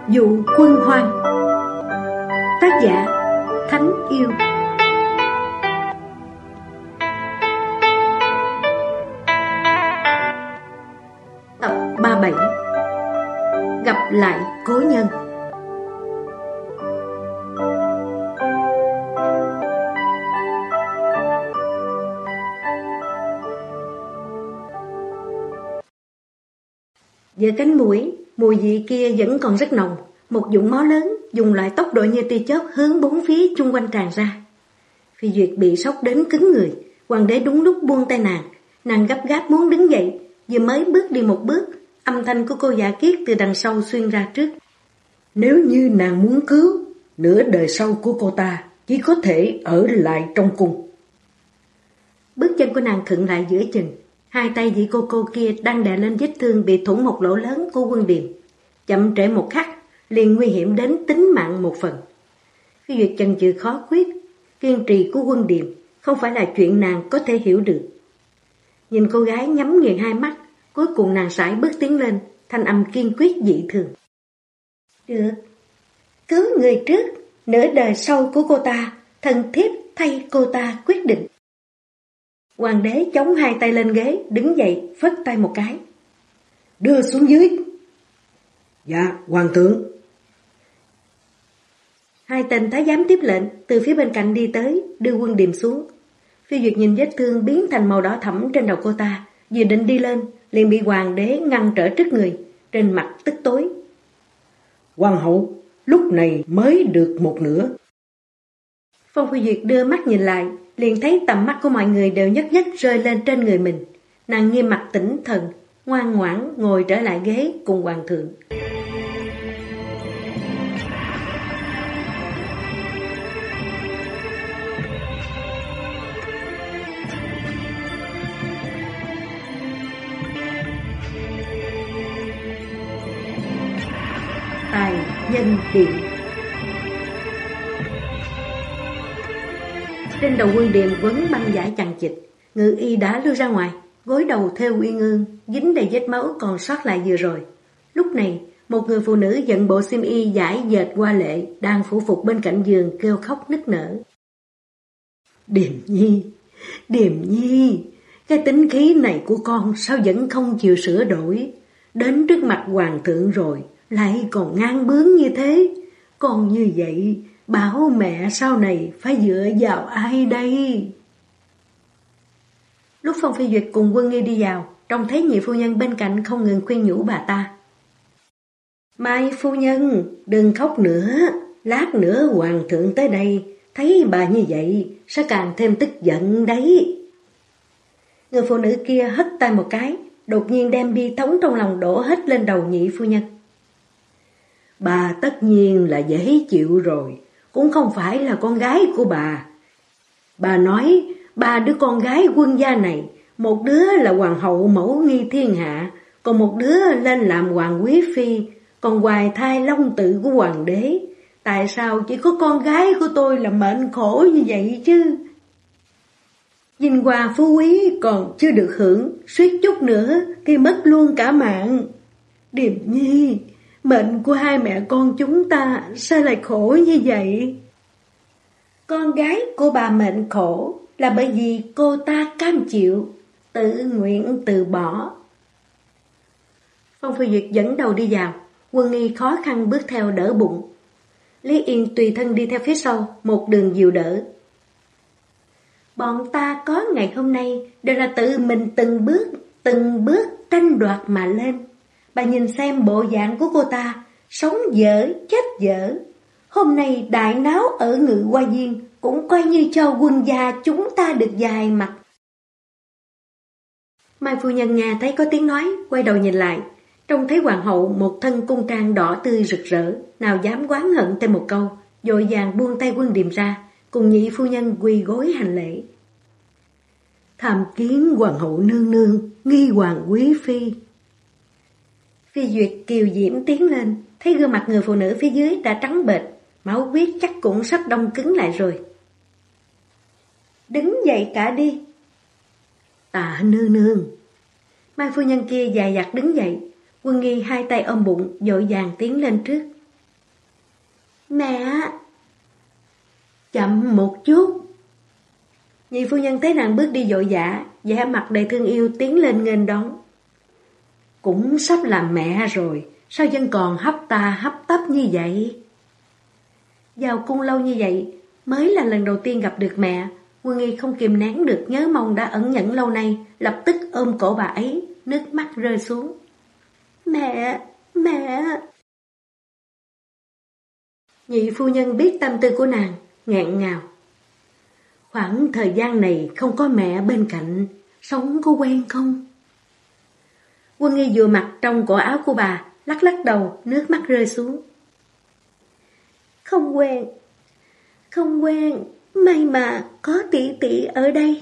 Dụ quân hoang. Tác giả Thánh Yêu. Tập 37. Gặp lại cố nhân. Giữa cánh mũi, mùi vị kia vẫn còn rất nồng. Một vũng máu lớn dùng loại tốc độ như tia chớp hướng bốn phía chung quanh tràn ra. Phi Duyệt bị sốc đến cứng người. Hoàng đế đúng lúc buông tay nàng gấp gáp muốn đứng dậy. Vừa mới bước đi một bước, âm thanh của cô Dạ Kiết từ đằng sau xuyên ra trước. Nếu như nàng muốn cứu, nửa đời sau của cô ta chỉ có thể ở lại trong cung. Bước chân của nàng khựng lại giữa chừng. Hai tay vị cô kia đang đè lên vết thương bị thủng một lỗ lớn của Quân Điềm. Chậm trễ một khắc, liền nguy hiểm đến tính mạng một phần. Phi Duyệt chần chừ khó quyết, kiên trì của Quân Điềm không phải là chuyện nàng có thể hiểu được. Nhìn cô gái nhắm nghiền hai mắt, cuối cùng nàng sải bước tiến lên, thanh âm kiên quyết dị thường. Được, cứu người trước, nửa đời sau của cô ta, thần thiếp thay cô ta quyết định. Hoàng đế chống hai tay lên ghế, đứng dậy, phất tay một cái. Đưa xuống dưới. Dạ, hoàng thượng. Hai tên thái giám tiếp lệnh, từ phía bên cạnh đi tới, đưa Quân Điềm xuống. Phi Duyệt nhìn vết thương biến thành màu đỏ thẫm trên đầu cô ta, vừa định đi lên, liền bị hoàng đế ngăn trở trước người, trên mặt tức tối. Hoàng hậu, lúc này mới được một nửa. Phong Phi Duyệt đưa mắt nhìn lại, liền thấy tầm mắt của mọi người đều nhất nhất rơi lên trên người mình. Nàng nghiêm mặt tỉnh thần, ngoan ngoãn ngồi trở lại ghế cùng hoàng thượng. Tài nhân điện. Trên đầu Quân Điềm quấn băng vải chằng chịt, ngự y đã lưu ra ngoài, gối đầu thêu uyên ương, dính đầy vết máu còn sót lại vừa rồi. Lúc này, một người phụ nữ dẫn bộ xiêm y vải dệt hoa lệ đang phủ phục bên cạnh giường kêu khóc nức nở. Điềm Nhi, cái tính khí này của con sao vẫn không chịu sửa đổi? Đến trước mặt hoàng thượng rồi, lại còn ngang bướng như thế. Con như vậy, bảo mẹ sau này phải dựa vào ai đây? Lúc Phong Phi Duyệt cùng Quân Nghi đi vào, trông thấy nhị phu nhân bên cạnh không ngừng khuyên nhủ bà ta. Mai phu nhân, đừng khóc nữa, lát nữa hoàng thượng tới đây, thấy bà như vậy, sẽ càng thêm tức giận đấy. Người phụ nữ kia hất tay một cái, đột nhiên đem bi thống trong lòng đổ hết lên đầu nhị phu nhân. Bà tất nhiên là dễ chịu rồi, cũng không phải là con gái của bà. Bà nói ba đứa con gái Quân gia này, một đứa là hoàng hậu mẫu nghi thiên hạ, còn một đứa lên làm hoàng quý phi, còn hoài thai long tự của hoàng đế. Tại sao chỉ có con gái của tôi là mệnh khổ như vậy chứ? Vinh hoa phú quý còn chưa được hưởng, suýt chút nữa thì mất luôn cả mạng. Điềm Nhi, mệnh của hai mẹ con chúng ta sao lại khổ như vậy? Con gái của bà mệnh khổ là bởi vì cô ta cam chịu, tự nguyện từ bỏ. Phong Phi Duyệt dẫn đầu đi vào, Quân Nghi khó khăn bước theo đỡ bụng. Lý Yên tùy thân đi theo phía sau, một đường dìu đỡ. Bọn ta có ngày hôm nay đều là tự mình từng bước tranh đoạt mà lên. Bà nhìn xem bộ dạng của cô ta, sống dở, chết dở. Hôm nay đại náo ở Ngự Hoa Viên cũng coi như cho Quân gia chúng ta được dài mặt. Mai phu nhân nghe thấy có tiếng nói, quay đầu nhìn lại, trông thấy hoàng hậu một thân cung trang đỏ tươi rực rỡ, nào dám oán hận thêm một câu, vội vàng buông tay Quân Điềm ra, cùng nhị phu nhân quỳ gối hành lễ. Tham kiến hoàng hậu nương nương, nghi hoàng quý phi. Phi Duyệt kiều diễm tiến lên, thấy gương mặt người phụ nữ phía dưới đã trắng bệch, máu huyết chắc cũng sắp đông cứng lại rồi. Đứng dậy cả đi. Tạ nương nương. Mai phu nhân kia dài dặt đứng dậy, Quân Nghi hai tay ôm bụng, vội vàng tiến lên trước. Mẹ! Chậm một chút. Nhị phu nhân thấy nàng bước đi vội vã, vẻ mặt đầy thương yêu tiến lên nghênh đón. Cũng sắp làm mẹ rồi, sao vẫn còn hấp ta hấp tấp như vậy? Vào cung lâu như vậy, mới là lần đầu tiên gặp được mẹ. Quân Nghi không kìm nén được nhớ mong đã ẩn nhẫn lâu nay, lập tức ôm cổ bà ấy, nước mắt rơi xuống. Mẹ! Mẹ! Nhị phu nhân biết tâm tư của nàng, nghẹn ngào. Khoảng thời gian này không có mẹ bên cạnh, sống có quen không? Quân Nghi vừa mặc trong cổ áo của bà, lắc lắc đầu, nước mắt rơi xuống. Không quen, không quen, may mà có tỷ tỷ ở đây.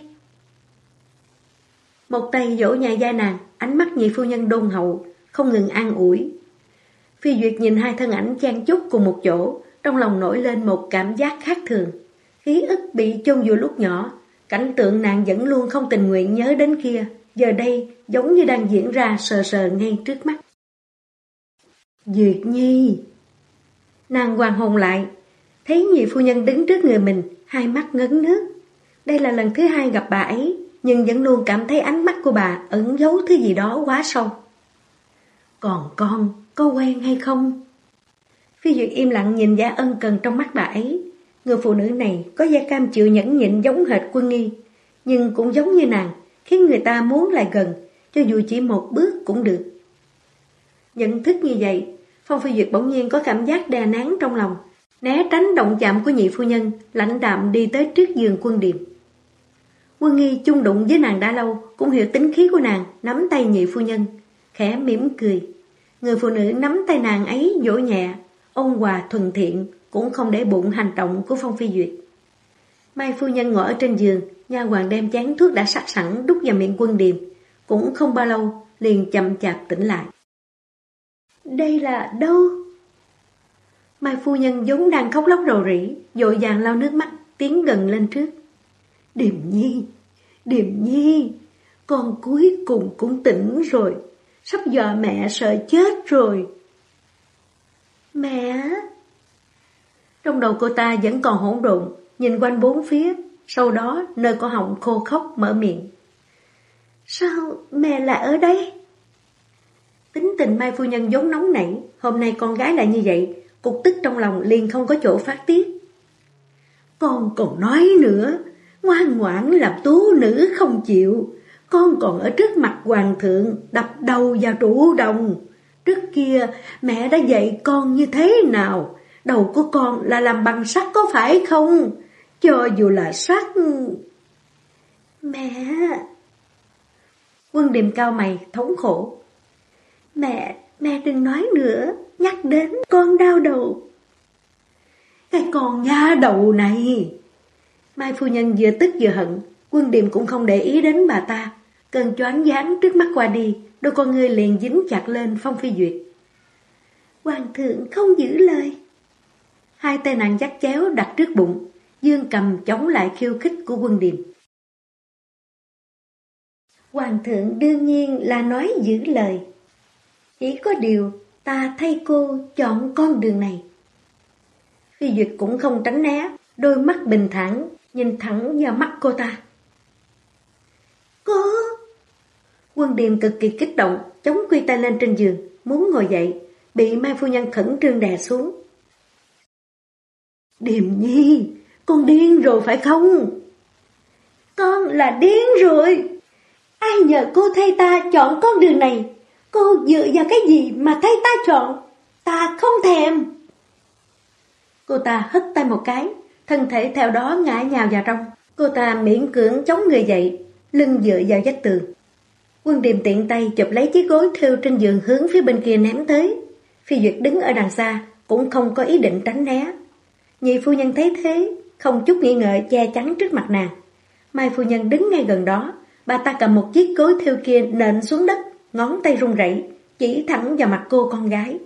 Một tay vỗ nhẹ vai nàng, ánh mắt nhị phu nhân đôn hậu, không ngừng an ủi. Phi Duyệt nhìn hai thân ảnh chan chúc cùng một chỗ, trong lòng nổi lên một cảm giác khác thường. Ký ức bị chôn vùi lúc nhỏ, cảnh tượng nàng vẫn luôn không tình nguyện nhớ đến kia, giờ đây giống như đang diễn ra sờ sờ ngay trước mắt. Duyệt Nhi! Nàng hoàn hồn lại, thấy nhị phu nhân đứng trước người mình, hai mắt ngấn nước. Đây là lần thứ hai gặp bà ấy, nhưng vẫn luôn cảm thấy ánh mắt của bà ẩn giấu thứ gì đó quá sâu. Còn con, có quen hay không? Phi Duyệt im lặng nhìn vẻ ân cần trong mắt bà ấy. Người phụ nữ này có da cam chịu nhẫn nhịn giống hệt Quân Nghi, nhưng cũng giống như nàng, khiến người ta muốn lại gần, cho dù chỉ một bước cũng được. Nhận thức như vậy, Phong Phi Duyệt bỗng nhiên có cảm giác đè nén trong lòng, né tránh động chạm của nhị phu nhân, lãnh đạm đi tới trước giường Quân Điềm. Quân Nghi chung đụng với nàng đã lâu, cũng hiểu tính khí của nàng, nắm tay nhị phu nhân, khẽ mỉm cười. Người phụ nữ nắm tay nàng ấy dỗ nhẹ, ôn hòa thuần thiện, cũng không để bụng hành động của Phong Phi Duyệt. Mai phu nhân ngồi ở trên giường, nha hoàn đem chén thuốc đã sắc sẵn đút vào miệng Quân Điềm, cũng không bao lâu liền chậm chạp tỉnh lại. Đây là đâu? Mai phu nhân vốn đang khóc lóc rầu rĩ, vội vàng lau nước mắt, tiến gần lên trước. Điềm Nhi, Điềm Nhi, con cuối cùng cũng tỉnh rồi, sắp dọa mẹ sợ chết rồi. Mẹ! Trong đầu cô ta vẫn còn hỗn độn, nhìn quanh bốn phía, sau đó nơi cổ họng khô khốc mở miệng. Sao mẹ lại ở đây? Tính tình Mai phu nhân vốn nóng nảy, hôm nay con gái lại như vậy, cục tức trong lòng liền không có chỗ phát tiết. Con còn nói nữa, ngoan ngoãn làm tú nữ không chịu, con còn ở trước mặt hoàng thượng đập đầu vào trụ đồng. Trước kia mẹ đã dạy con như thế nào? Đầu của con là làm bằng sắt có phải không? Cho dù là sắt... Mẹ... Quân Điềm cao mày, thống khổ. Mẹ đừng nói nữa, nhắc đến con đau đầu. Cái con nha đầu này! Mai phu nhân vừa tức vừa hận, Quân Điềm cũng không để ý đến bà ta. Cơn choáng váng trước mắt qua đi, đôi con ngươi liền dính chặt lên Phong Phi Duyệt. Hoàng thượng không giữ lời. Hai tay nàng dắt chéo đặt trước bụng, dương cầm chống lại khiêu khích của Quân Điềm. Hoàng thượng đương nhiên là nói giữ lời. Chỉ có điều ta thay cô chọn con đường này. Phi Duyệt cũng không tránh né, đôi mắt bình thản nhìn thẳng vào mắt cô ta. Cô... Quân Điềm cực kỳ kích động, chống quy tay lên trên giường, muốn ngồi dậy, bị Mai phu nhân khẩn trương đè xuống. Điềm Nhi, con điên rồi phải không? Con là điên rồi. Ai nhờ cô thay ta chọn con đường này? Cô dựa vào cái gì mà thay ta chọn? Ta không thèm. Cô ta hất tay một cái, thân thể theo đó ngã nhào vào trong. Cô ta miễn cưỡng chống người dậy, lưng dựa vào vách tường. Quân Điềm tiện tay chụp lấy chiếc gối thêu trên giường hướng phía bên kia ném tới. Phi Duyệt đứng ở đằng xa, cũng không có ý định tránh né. Nhị phu nhân thấy thế, không chút nghi ngờ che chắn trước mặt nàng. Mai phu nhân đứng ngay gần đó, bà ta cầm một chiếc gối thêu kia nện xuống đất, ngón tay run rẩy, chỉ thẳng vào mặt cô con gái.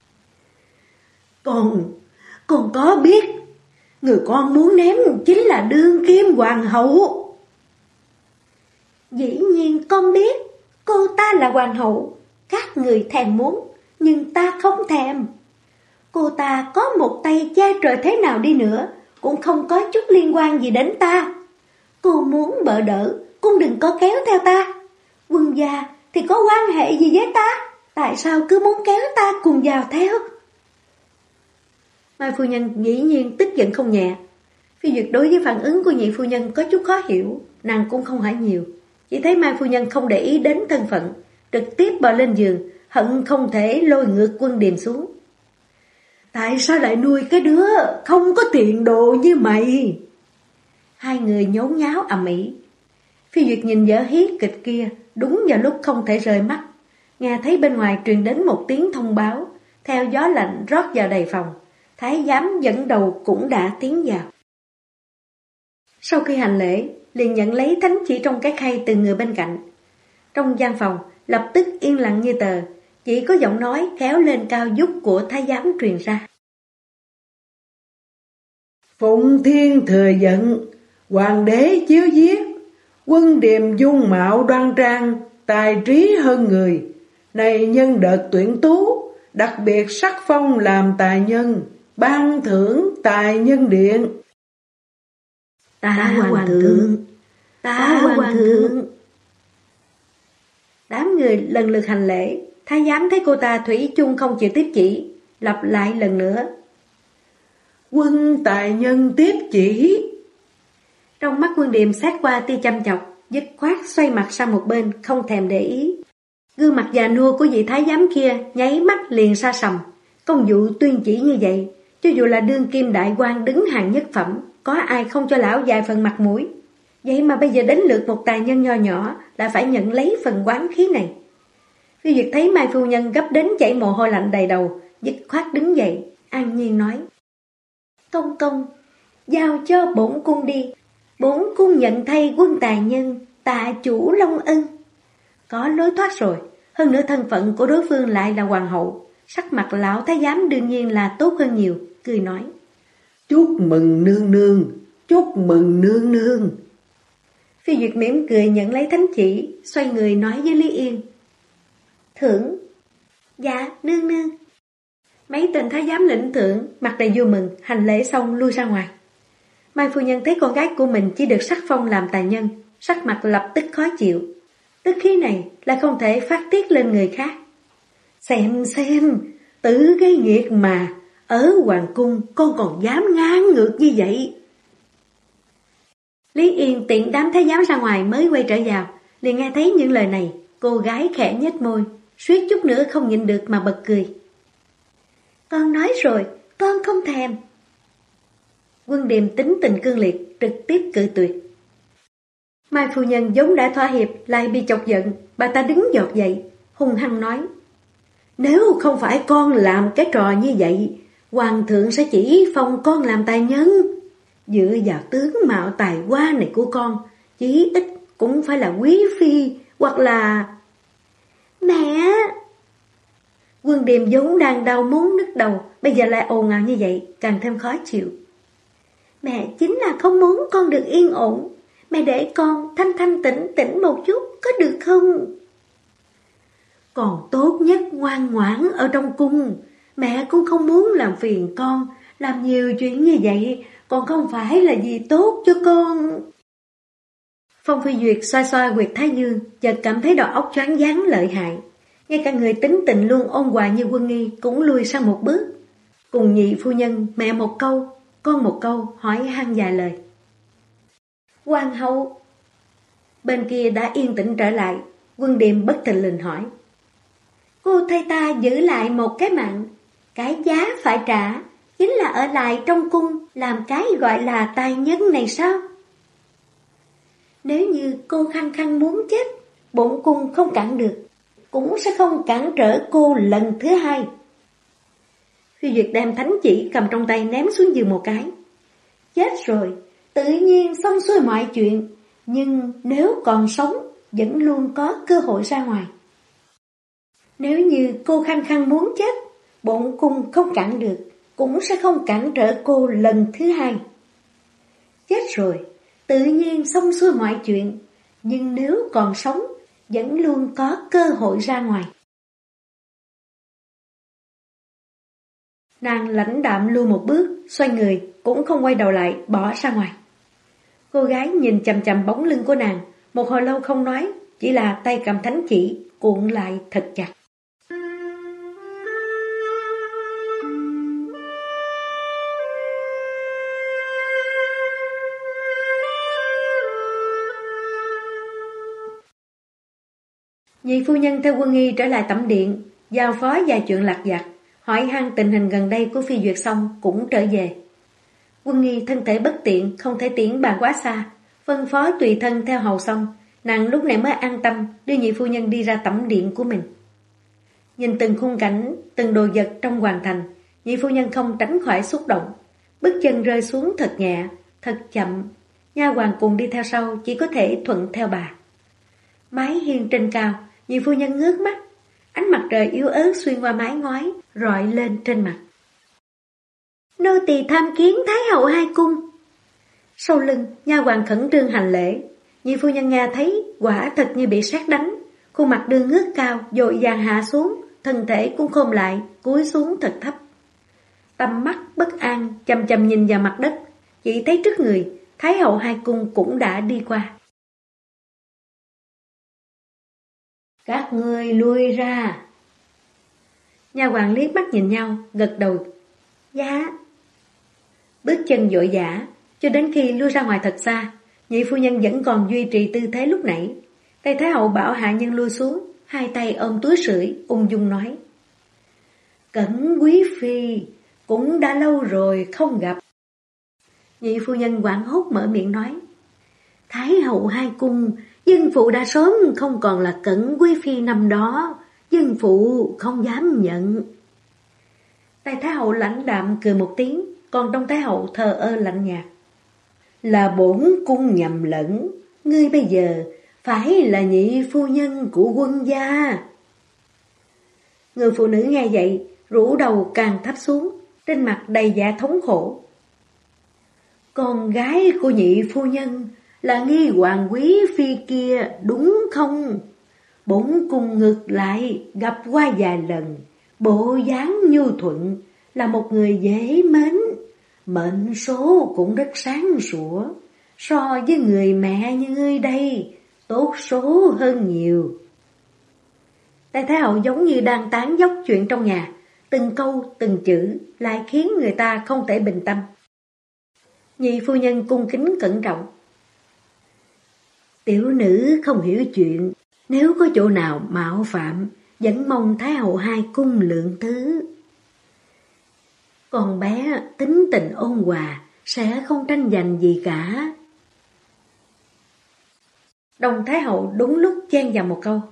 Con có biết, người con muốn ném chính là đương kim hoàng hậu. Dĩ nhiên con biết, cô ta là hoàng hậu, các người thèm muốn, nhưng ta không thèm. Cô ta có một tay che trời thế nào đi nữa, cũng không có chút liên quan gì đến ta. Cô muốn bợ đỡ, cũng đừng có kéo theo ta. Quân gia thì có quan hệ gì với ta? Tại sao cứ muốn kéo ta cùng vào theo? Mai phu nhân dĩ nhiên tức giận không nhẹ. Phi Duyệt đối với phản ứng của nhị phu nhân có chút khó hiểu, nàng cũng không hỏi nhiều. Chỉ thấy Mai phu nhân không để ý đến thân phận, trực tiếp bò lên giường, hận không thể lôi ngược Quân Điềm xuống. Tại sao lại nuôi cái đứa không có tiền đồ như mày? Hai người nhốn nháo ầm ĩ. Phi Duyệt nhìn vở hí kịch kia, đúng vào lúc không thể rời mắt. Nghe thấy bên ngoài truyền đến một tiếng thông báo, theo gió lạnh rót vào đầy phòng. Thái giám dẫn đầu cũng đã tiến vào. Sau khi hành lễ, liền nhận lấy thánh chỉ trong cái khay từ người bên cạnh. Trong gian phòng, lập tức yên lặng như tờ, chỉ có giọng nói kéo lên cao vút của thái giám truyền ra. Phụng Thiên thừa giận, hoàng đế chiếu giết, Quân Điềm dung mạo đoan trang, tài trí hơn người. Này nhân đợt tuyển tú, đặc biệt sắc phong làm tài nhân, ban thưởng tài nhân điện. Ta hoàng thượng, ta hoàng thượng. Đám người lần lượt hành lễ, thái giám thấy cô ta thủy chung không chịu tiếp chỉ, lặp lại lần nữa. Quân tài nhân tiếp chỉ. Trong mắt Quân Điềm xét qua tia chăm chọc, dứt khoát xoay mặt sang một bên, không thèm để ý. Gương mặt già nua của vị thái giám kia nháy mắt liền sa sầm. Công vụ tuyên chỉ như vậy, cho dù là đương kim đại quan đứng hàng nhất phẩm, có ai không cho lão vài phần mặt mũi. Vậy mà bây giờ đến lượt một tài nhân nho nhỏ lại phải nhận lấy phần oán khí này. Phi Duyệt thấy Mai phu nhân gấp đến chảy mồ hôi lạnh đầy đầu, dứt khoát đứng dậy, an nhiên nói: Công công, giao cho bổn cung đi. Bổn cung nhận thay quân tài nhân, tạ chủ long ân. Có lối thoát rồi, hơn nữa thân phận của đối phương lại là hoàng hậu. Sắc mặt lão thái giám đương nhiên là tốt hơn nhiều, cười nói: Chúc mừng nương nương, chúc mừng nương nương. Phi Duyệt mỉm cười nhận lấy thánh chỉ, xoay người nói với Lý Yên: Thưởng. Dạ, nương nương. Mấy tên thái giám lĩnh thưởng, mặt đầy vui mừng, hành lễ xong lui ra ngoài. Mai phu nhân thấy con gái của mình chỉ được sắc phong làm tài nhân, sắc mặt lập tức khó chịu. Tức khí này lại không thể phát tiết lên người khác. Xem, tử gây nghiệt mà, ở hoàng cung con còn dám ngang ngược như vậy. Lý Yên tiện đám thái giám ra ngoài mới quay trở vào, liền nghe thấy những lời này, cô gái khẽ nhếch môi, suýt chút nữa không nhịn được mà bật cười. Con nói rồi, con không thèm. Quân Điềm tính tình cương liệt, trực tiếp cự tuyệt. Mai phu nhân vốn đã thỏa hiệp, lại bị chọc giận, bà ta đứng giọt dậy, hung hăng nói: Nếu không phải con làm cái trò như vậy, hoàng thượng sẽ chỉ phong con làm tài nhân. Dựa vào tướng mạo tài hoa này của con, chí ít cũng phải là quý phi, hoặc là... Mẹ! Quân Điềm vốn đang đau muốn nứt đầu, bây giờ lại ồn ào như vậy, càng thêm khó chịu. Mẹ chính là không muốn con được yên ổn. Mẹ để con thanh tĩnh một chút, có được không? Còn tốt nhất ngoan ngoãn ở trong cung. Mẹ cũng không muốn làm phiền con, làm nhiều chuyện như vậy, còn không phải là gì tốt cho con. Phong Phi Duyệt xoa xoa huyệt thái dương, chợt cảm thấy đầu óc choáng váng lợi hại. Ngay cả người tính tình luôn ôn hòa như Quân Nghi cũng lùi sang một bước. Cùng nhị phu nhân, mẹ một câu, con một câu, hỏi han vài lời. Hoàng hậu. Bên kia đã yên tĩnh trở lại, Quân Điềm bất thình lình hỏi: Cô thay ta giữ lại một cái mạng, cái giá phải trả chính là ở lại trong cung làm cái gọi là tài nhân này sao? Nếu như cô khăng khăng muốn chết, bổn cung không cản được, cũng sẽ không cản trở cô lần thứ hai. Phi Duyệt đem thánh chỉ cầm trong tay ném xuống giường một cái. Chết rồi, tự nhiên xong xuôi mọi chuyện, nhưng nếu còn sống, vẫn luôn có cơ hội ra ngoài. Nếu như cô khăng khăng muốn chết, bổn cung không cản được, cũng sẽ không cản trở cô lần thứ hai. Chết rồi, tự nhiên xong xuôi mọi chuyện, nhưng nếu còn sống, vẫn luôn có cơ hội ra ngoài. Nàng lãnh đạm lui một bước, xoay người, cũng không quay đầu lại, bỏ ra ngoài. Cô gái nhìn chằm chằm bóng lưng của nàng, một hồi lâu không nói, chỉ là tay cầm thánh chỉ, cuộn lại thật chặt. Nhị phu nhân theo Quân Nghi trở lại tẩm điện, giao phó vài chuyện lặt vặt, hỏi han tình hình gần đây của Phi Duyệt xong cũng trở về. Quân Nghi thân thể bất tiện, không thể tiễn bà quá xa, phân phó tùy thân theo hầu xong, nàng lúc này mới an tâm đưa nhị phu nhân đi ra tẩm điện của mình. Nhìn từng khung cảnh, từng đồ vật trong hoàng thành, nhị phu nhân không tránh khỏi xúc động, bước chân rơi xuống thật nhẹ, thật chậm, nha hoàn cùng đi theo sau chỉ có thể thuận theo bà. Mái hiên trên cao, nhị phu nhân ngước mắt, ánh mặt trời yếu ớt xuyên qua mái ngói, rọi lên trên mặt. Nô tỳ tham kiến Thái hậu hai cung. Sau lưng, nha hoàn khẩn trương hành lễ. Nhị phu nhân nghe thấy, quả thật như bị sét đánh, khuôn mặt đưa ngước cao, vội vàng hạ xuống, thân thể cũng khom lại, cúi xuống thật thấp. Tầm mắt bất an, chằm chằm nhìn vào mặt đất, chỉ thấy trước người, Thái hậu hai cung cũng đã đi qua. Các ngươi lui ra. Nha hoàn liếc mắt nhìn nhau, gật đầu. Dạ. Bước chân vội vã, cho đến khi lui ra ngoài thật xa, nhị phu nhân vẫn còn duy trì tư thế lúc nãy. Tây Thái hậu bảo hạ nhân lui xuống, hai tay ôm túi sưởi, ung dung nói. Cẩn quý phi, cũng đã lâu rồi không gặp. Nhị phu nhân hoảng hốt mở miệng nói. Thái hậu hai cung, dân phụ đã sớm không còn là Cẩn quý phi năm đó, dân phụ không dám nhận. Tây Thái hậu lãnh đạm cười một tiếng, còn Đông Thái hậu thờ ơ lạnh nhạt. Là bổn cung nhầm lẫn, ngươi bây giờ phải là nhị phu nhân của quân gia. Người phụ nữ nghe vậy, rũ đầu càng thấp xuống, trên mặt đầy vẻ thống khổ. Con gái của nhị phu nhân là Nghi hoàng quý phi kia đúng không? Bổn cung ngược lại gặp qua vài lần, bộ dáng nhu thuận, là một người dễ mến, mệnh số cũng rất sáng sủa, so với người mẹ như ngươi đây, tốt số hơn nhiều. Tây Thái hậu giống như đang tán dóc chuyện trong nhà, từng câu từng chữ lại khiến người ta không thể bình tâm. Nhị phu nhân cung kính cẩn trọng. Tiểu nữ không hiểu chuyện, nếu có chỗ nào mạo phạm, vẫn mong Thái hậu hai cung lượng thứ. Con bé tính tình ôn hòa, sẽ không tranh giành gì cả. Đồng Thái hậu đúng lúc chen vào một câu.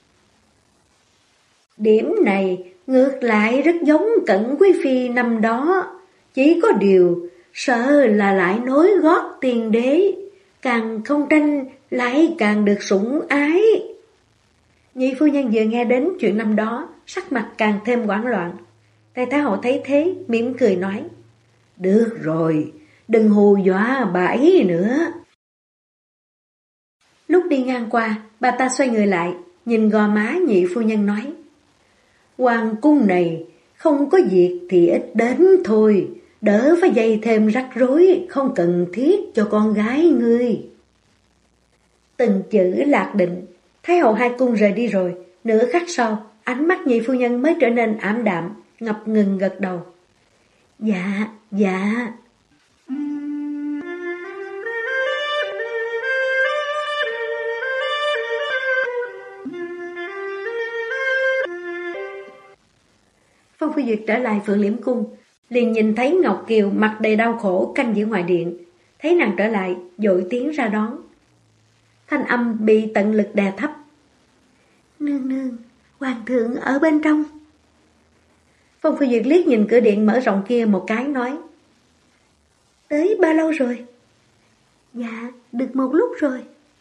Điểm này ngược lại rất giống Cẩn quý phi năm đó, chỉ có điều sợ là lại nối gót tiền đế, càng không tranh lại càng được sủng ái. Nhị phu nhân vừa nghe đến chuyện năm đó, sắc mặt càng thêm hoảng loạn. Tây Thái hậu thấy thế, mỉm cười nói. Được rồi, đừng hù dọa bà ấy nữa. Lúc đi ngang qua, bà ta xoay người lại, nhìn gò má nhị phu nhân nói. Hoàng cung này, không có việc thì ít đến thôi, đỡ phải dây thêm rắc rối, không cần thiết cho con gái ngươi. Từng chữ lạc định, Thái hậu hai cung rời đi rồi, nửa khắc sau, ánh mắt nhị phu nhân mới trở nên ảm đạm, ngập ngừng gật đầu. Dạ, dạ. Phong Phi Duyệt trở lại Phượng Liễm Cung, liền nhìn thấy Ngọc Kiều mặt đầy đau khổ canh giữ ngoài điện. Thấy nàng trở lại, vội tiến ra đón. Thanh âm bị tận lực đè thấp. Nương nương, hoàng thượng ở bên trong. Phong Phi Duyệt liếc nhìn cửa điện mở rộng kia một cái nói. Tới bao lâu rồi? Dạ, được một lúc rồi.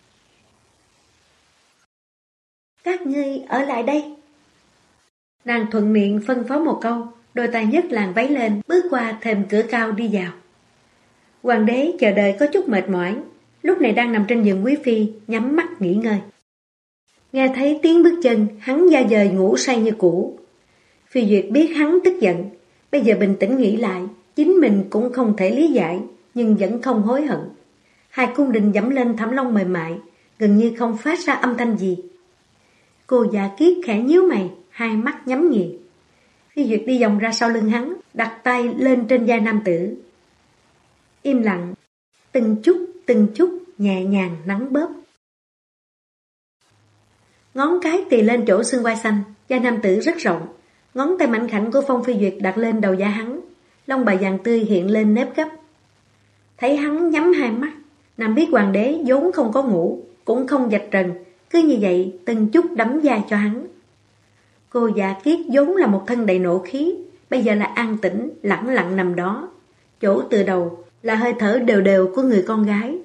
Các ngươi ở lại đây. Nàng thuận miệng phân phó một câu, đôi tay nhấc làn váy lên, bước qua thềm cửa cao đi vào. Hoàng đế chờ đợi có chút mệt mỏi, lúc này đang nằm trên giường quý phi, nhắm mắt nghỉ ngơi. Nghe thấy tiếng bước chân, hắn da dời ngủ say như cũ. Phi Duyệt biết hắn tức giận, Bây giờ bình tĩnh nghĩ lại, chính mình cũng không thể lý giải, nhưng vẫn không hối hận. Hai cung đình dẫm lên thảm lông mềm mại, gần như không phát ra âm thanh gì. Cô Dạ Kiết khẽ nhíu mày, hai mắt nhắm nghiền. Phi Duyệt đi vòng ra sau lưng hắn, đặt tay lên trên vai nam tử. Im lặng, từng chút nhẹ nhàng nắn bóp. Ngón cái tì lên chỗ xương vai xanh, vai nam tử rất rộng. Ngón tay mảnh khảnh của Phong Phi Duyệt đặt lên đầu da hắn, lông bài vàng tươi hiện lên nếp gấp. Thấy hắn nhắm hai mắt, nàng biết hoàng đế vốn không có ngủ, cũng không vạch trần, cứ như vậy từng chút đấm vai cho hắn. Cô Dạ Kiết vốn là một thân đầy nộ khí, bây giờ là an tĩnh, lẳng lặng nằm đó. Chỗ từ đầu là hơi thở đều đều của người con gái.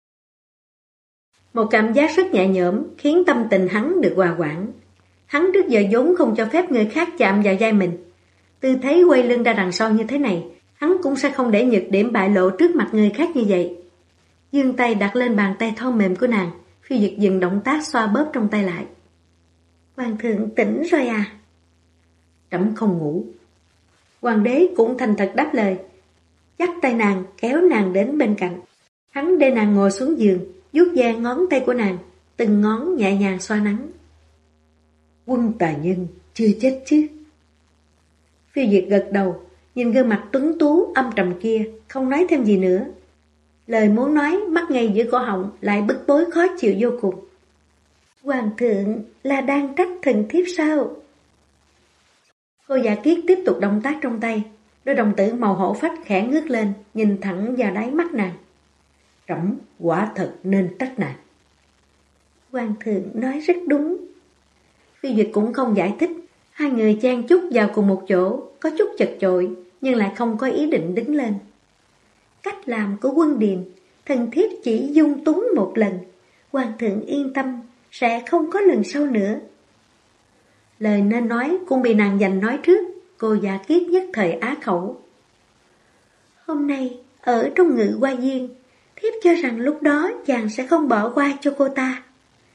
Một cảm giác rất nhẹ nhõm khiến tâm tình hắn được hòa quảng. Hắn trước giờ vốn không cho phép người khác chạm vào vai mình. Tư thế quay lưng ra đằng sau như thế này, hắn cũng sẽ không để nhược điểm bại lộ trước mặt người khác như vậy. Giương tay đặt lên bàn tay thon mềm của nàng, Phi Duyệt dừng động tác xoa bóp trong tay lại. Hoàng thượng tỉnh rồi à? Trẫm không ngủ. Hoàng đế cũng thành thật đáp lời, dắt tay nàng kéo nàng đến bên cạnh. Hắn để nàng ngồi xuống giường, vuốt ve ngón tay của nàng, từng ngón nhẹ nhàng xoa nắn. Quân tài nhân chưa chết chứ? Phi Duyệt gật đầu, nhìn gương mặt tuấn tú âm trầm kia, không nói thêm gì nữa. Lời muốn nói mắc ngay giữa cổ họng lại bức bối khó chịu vô cùng. Hoàng thượng là đang trách thần thiếp sao? Cô Dạ Kiết tiếp tục động tác trong tay, đôi đồng tử màu hổ phách khẽ ngước lên, nhìn thẳng vào đáy mắt nàng. Trẫm quả thật nên trách nàng. Hoàng thượng nói rất đúng. Phi Duyệt cũng không giải thích, hai người chen chúc vào cùng một chỗ, có chút chật chội, nhưng lại không có ý định đứng lên. Cách làm của quân Điềm, thần thiếp chỉ dung túng một lần, hoàng thượng yên tâm, sẽ không có lần sau nữa. Lời nên nói cũng bị nàng giành nói trước, cô Dạ Kiết nhất thời á khẩu. Hôm nay, ở trong Ngự Hoa Viên, thiếp cho rằng lúc đó chàng sẽ không bỏ qua cho cô ta.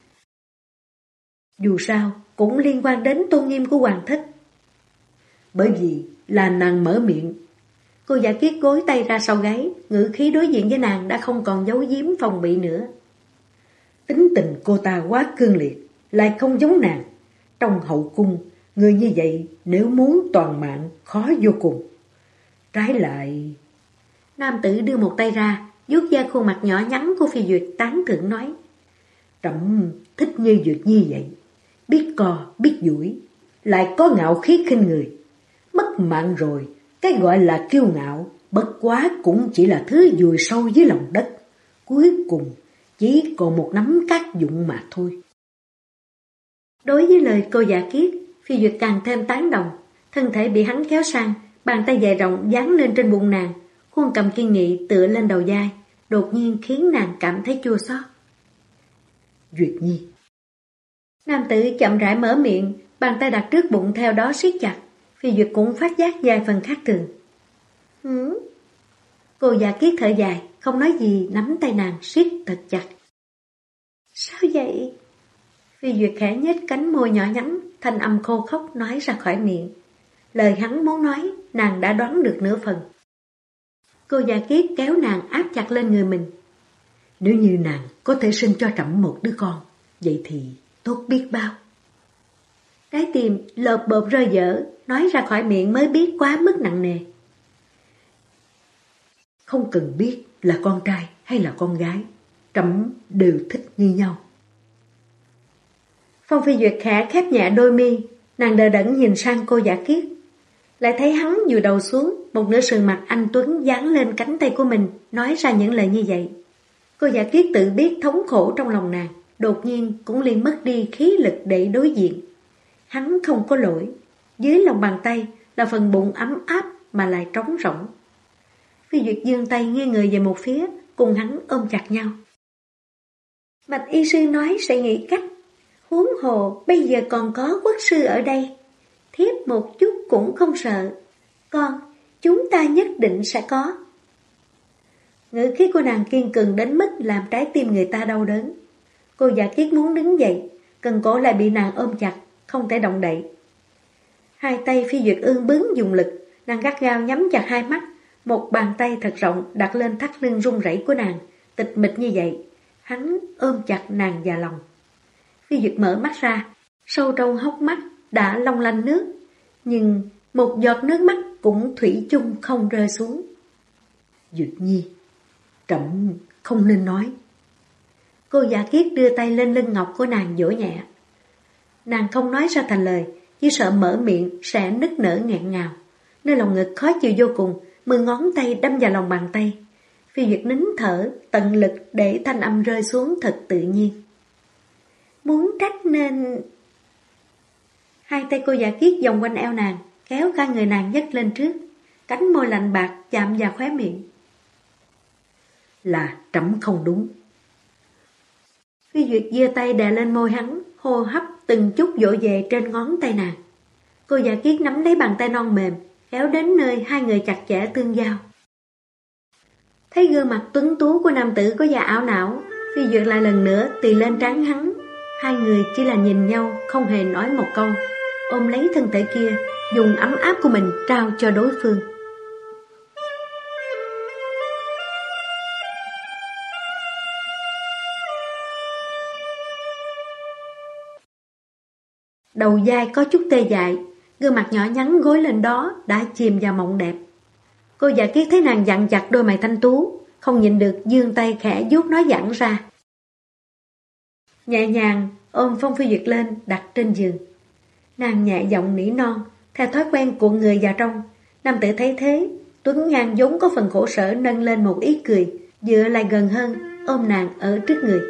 Dù sao, cũng liên quan đến tôn nghiêm của hoàng thất. Bởi vì là nàng mở miệng. Cô Dạ Kiết gối tay ra sau gáy, ngữ khí đối diện với nàng đã không còn giấu giếm phòng bị nữa. Tính tình cô ta quá cương liệt, lại không giống nàng. Trong hậu cung, người như vậy nếu muốn toàn mạng khó vô cùng. Trái lại... Nam tử đưa một tay ra, vuốt ve khuôn mặt nhỏ nhắn của Phi Duyệt tán thưởng nói. Trẫm thích như Duyệt như vậy, biết co, biết duỗi, lại có ngạo khí khinh người. Mất mạng rồi, cái gọi là kiêu ngạo, bất quá cũng chỉ là thứ vùi sâu dưới lòng đất. Cuối cùng, chỉ còn một nắm cát dụng mà thôi. Đối với lời cô Dạ Kiết, Phi Duyệt càng thêm tán đồng, thân thể bị hắn kéo sang, bàn tay dài rộng dán lên trên bụng nàng, khuôn cầm kiên nghị tựa lên đầu vai, đột nhiên khiến nàng cảm thấy chua xót. Duyệt Nhi. Nam tử chậm rãi mở miệng, bàn tay đặt trước bụng theo đó siết chặt, Phi Duyệt cũng phát giác vài phần khác thường. Cô Dạ Kiết thở dài, không nói gì, nắm tay nàng siết thật chặt. Sao vậy? Phi Duyệt khẽ nhếch cánh môi nhỏ nhắn, thanh âm khô khốc nói ra khỏi miệng. Lời hắn muốn nói, nàng đã đoán được nửa phần. Cô Dạ Kiết kéo nàng áp chặt lên người mình. Nếu như nàng có thể sinh cho trẫm một đứa con, vậy thì tốt biết bao. Trái tim lợp bợp rơi vỡ, nói ra khỏi miệng mới biết quá mức nặng nề. Không cần biết là con trai hay là con gái, trẫm đều thích như nhau. Phong Phi Duyệt khẽ khép nhẹ đôi mi, nàng đờ đẫn nhìn sang cô Dạ Kiết. Lại thấy hắn vùi đầu xuống, một nửa sườn mặt anh tuấn dán lên cánh tay của mình, nói ra những lời như vậy. Cô Dạ Kiết tự biết thống khổ trong lòng nàng, đột nhiên cũng liền mất đi khí lực để đối diện. Hắn không có lỗi, dưới lòng bàn tay là phần bụng ấm áp mà lại trống rỗng. Phi Duyệt giương tay nghiêng người về một phía, cùng hắn ôm chặt nhau. Bạch y sư nói sẽ nghĩ cách, huống hồ bây giờ còn có quốc sư ở đây. Thiếp một chút cũng không sợ. Con, chúng ta nhất định sẽ có. Ngữ khí của nàng kiên cường đến mức làm trái tim người ta đau đớn. Cô Dạ Kiết muốn đứng dậy, cần cổ lại bị nàng ôm chặt, không thể động đậy. Hai tay Phi Duyệt ương bướng dùng lực, Nàng gắt gao nhắm chặt hai mắt, một bàn tay thật rộng đặt lên thắt lưng run rẩy của nàng, tịch mịch như vậy. Hắn ôm chặt nàng vào lòng. Phi Duyệt mở mắt ra, sâu trong hốc mắt đã long lanh nước, nhưng một giọt nước mắt cũng thủy chung không rơi xuống. Duyệt Nhi, trẫm không nên nói. Cô Dạ Kiết đưa tay lên lưng ngọc của nàng vỗ nhẹ. Nàng không nói ra thành lời, chỉ sợ mở miệng sẽ nức nở nghẹn ngào. Nơi lòng ngực khó chịu vô cùng, 10 ngón tay đâm vào lòng bàn tay. Phi Duyệt nín thở, tận lực để thanh âm rơi xuống thật tự nhiên. Muốn trách nên... Hai tay cô Dạ Kiết vòng quanh eo nàng, kéo cả người nàng nhấc lên trước. Cánh môi lạnh bạc chạm vào khóe miệng. Là trẫm không đúng. Phi Duyệt giơ tay đè lên môi hắn, hô hấp từng chút dỗ về trên ngón tay nàng. Cô Dạ Kiết nắm lấy bàn tay non mềm, kéo đến nơi hai người chặt chẽ tương giao. Thấy gương mặt tuấn tú của nam tử có da ảo não, Phi Duyệt lại lần nữa tì lên trán hắn. Hai người chỉ là nhìn nhau, không hề nói một câu, ôm lấy thân thể kia, dùng ấm áp của mình trao cho đối phương. Đầu vai có chút tê dại, gương mặt nhỏ nhắn gối lên đó đã chìm vào mộng đẹp. Cô Dạ Kiết thấy nàng dặn chặt đôi mày thanh tú, không nhịn được giương tay khẽ vuốt nó giãn ra. Nhẹ nhàng ôm Phong Phi Duyệt lên đặt trên giường. Nàng nhẹ giọng nỉ non, theo thói quen của người vào trong. Nam tử thấy thế, Tuấn Nhan vốn có phần khổ sở nâng lên một ý cười, dựa lại gần hơn, ôm nàng ở trước người.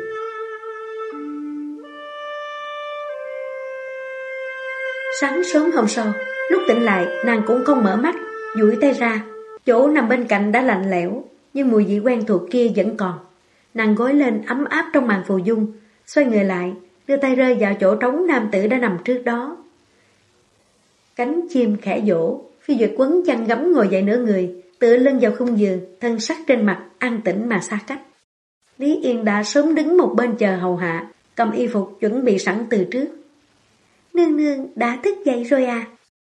Sáng sớm hôm sau, lúc tỉnh lại nàng cũng không mở mắt, duỗi tay ra, chỗ nằm bên cạnh đã lạnh lẽo, nhưng mùi vị quen thuộc kia vẫn còn. Nàng gối lên ấm áp trong màn phù dung, xoay người lại, đưa tay rơi vào chỗ trống nam tử đã nằm trước đó. Cánh chim khẽ vỗ, Phi Duyệt quấn chăn gấm ngồi dậy nửa người, tựa lưng vào khung giường, thân sắc trên mặt an tĩnh mà xa cách. Lý Yên đã sớm đứng một bên chờ hầu hạ, cầm y phục chuẩn bị sẵn từ trước. Nương nương đã thức dậy rồi à?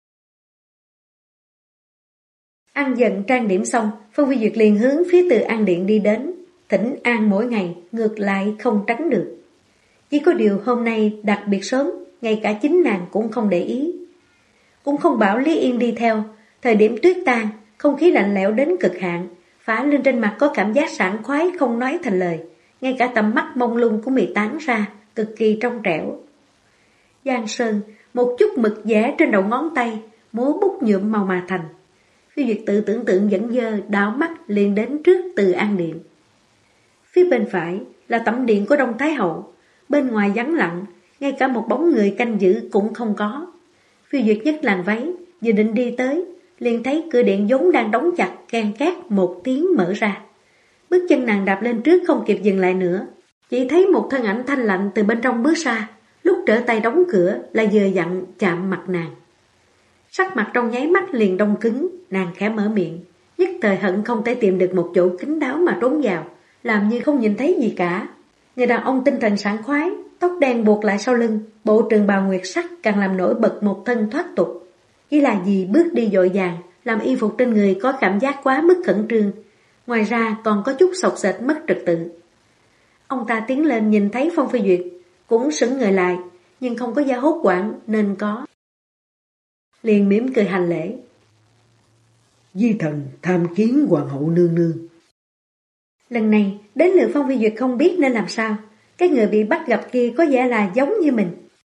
Ăn dần trang điểm xong, Phong Phi Duyệt liền hướng phía Từ An Điện đi đến. Thỉnh an mỗi ngày, ngược lại không tránh được. Chỉ có điều hôm nay đặc biệt sớm, ngay cả chính nàng cũng không để ý. Cũng không bảo Lý Yên đi theo. Thời điểm tuyết tan, không khí lạnh lẽo đến cực hạn, phả lên trên mặt có cảm giác sảng khoái không nói thành lời. Ngay cả tầm mắt mông lung cũng bị tán ra, cực kỳ trong trẻo. Giang sơn, một chút mực vẽ trên đầu ngón tay, múa bút nhuộm màu mà thành. Phi Duyệt tự tưởng tượng dẫn dơ, đảo mắt liền đến trước Từ An Điện. Phía bên phải là tẩm điện của Đông Thái Hậu, bên ngoài vắng lặng, ngay cả một bóng người canh giữ cũng không có. Phi Duyệt nhấc làn váy, vừa định đi tới, liền thấy cửa điện vốn đang đóng chặt, ken két một tiếng mở ra. Bước chân nàng đạp lên trước không kịp dừng lại nữa, chỉ thấy một thân ảnh thanh lạnh từ bên trong bước ra, lúc trở tay đóng cửa là vừa dặn chạm mặt nàng. Sắc mặt trong nháy mắt liền đông cứng, nàng khẽ mở miệng, nhất thời hận không thể tìm được một chỗ kín đáo mà trốn vào, làm như không nhìn thấy gì cả. Người đàn ông tinh thần sảng khoái, tóc đen buộc lại sau lưng, bộ trường bào nguyệt sắc càng làm nổi bật một thân thoát tục. Chỉ là vì bước đi vội vàng, làm y phục trên người có cảm giác quá mức khẩn trương, ngoài ra còn có chút sộc sệt mất trật tự. Ông ta tiến lên nhìn thấy Phong Phi Duyệt, cũng sững người lại, nhưng không có da hốt quảng nên có. Liền mỉm cười hành lễ. Di thần tham kiến hoàng hậu nương nương. Lần này đến lượt Phong Phi Duyệt không biết nên làm sao. Cái người bị bắt gặp kia có vẻ là giống như mình.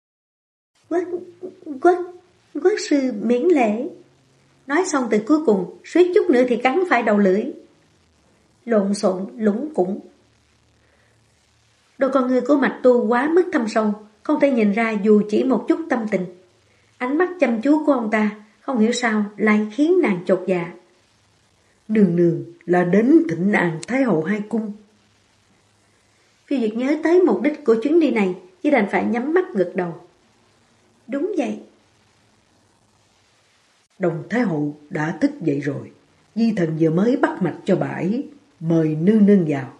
Quốc sư miễn lễ. Nói xong từ cuối cùng, suýt chút nữa thì cắn phải đầu lưỡi. Lộn xộn lủng củng. Đôi con người của Mạch Tu quá mức thâm sâu, không thể nhìn ra dù chỉ một chút tâm tình. Ánh mắt chăm chú của ông ta không hiểu sao lại khiến nàng chột dạ. Nương nương là đến thỉnh an Thái hậu hai cung. Phi Duyệt nhớ tới mục đích của chuyến đi này, chỉ đành phải nhắm mắt gật đầu. Đúng vậy. Đồng Thái hậu đã thức dậy rồi. Di thần vừa mới bắt mạch cho bà ấy, mời nương nương vào.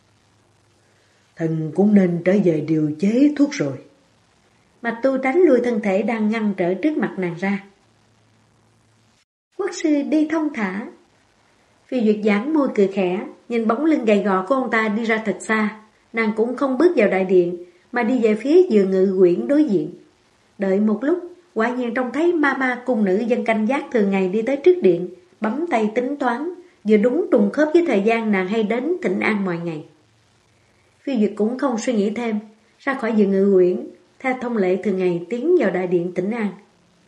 Thần cũng nên trở về điều chế thuốc rồi. Mạch Tu tránh lui thân thể đang ngăn trở trước mặt nàng ra. Quốc sư đi thông thả. Phi Duyệt giãn môi cười khẽ, nhìn bóng lưng gầy gò của ông ta đi ra thật xa. Nàng cũng không bước vào đại điện, mà đi về phía giường ngự quyển đối diện. Đợi một lúc, quả nhiên trông thấy ma cung nữ dân canh gác thường ngày đi tới trước điện, bấm tay tính toán, vừa đúng trùng khớp với thời gian nàng hay đến thỉnh an mọi ngày. Phi Duyệt cũng không suy nghĩ thêm, ra khỏi giường ngự quyển, theo thông lệ thường ngày tiến vào đại điện thỉnh an.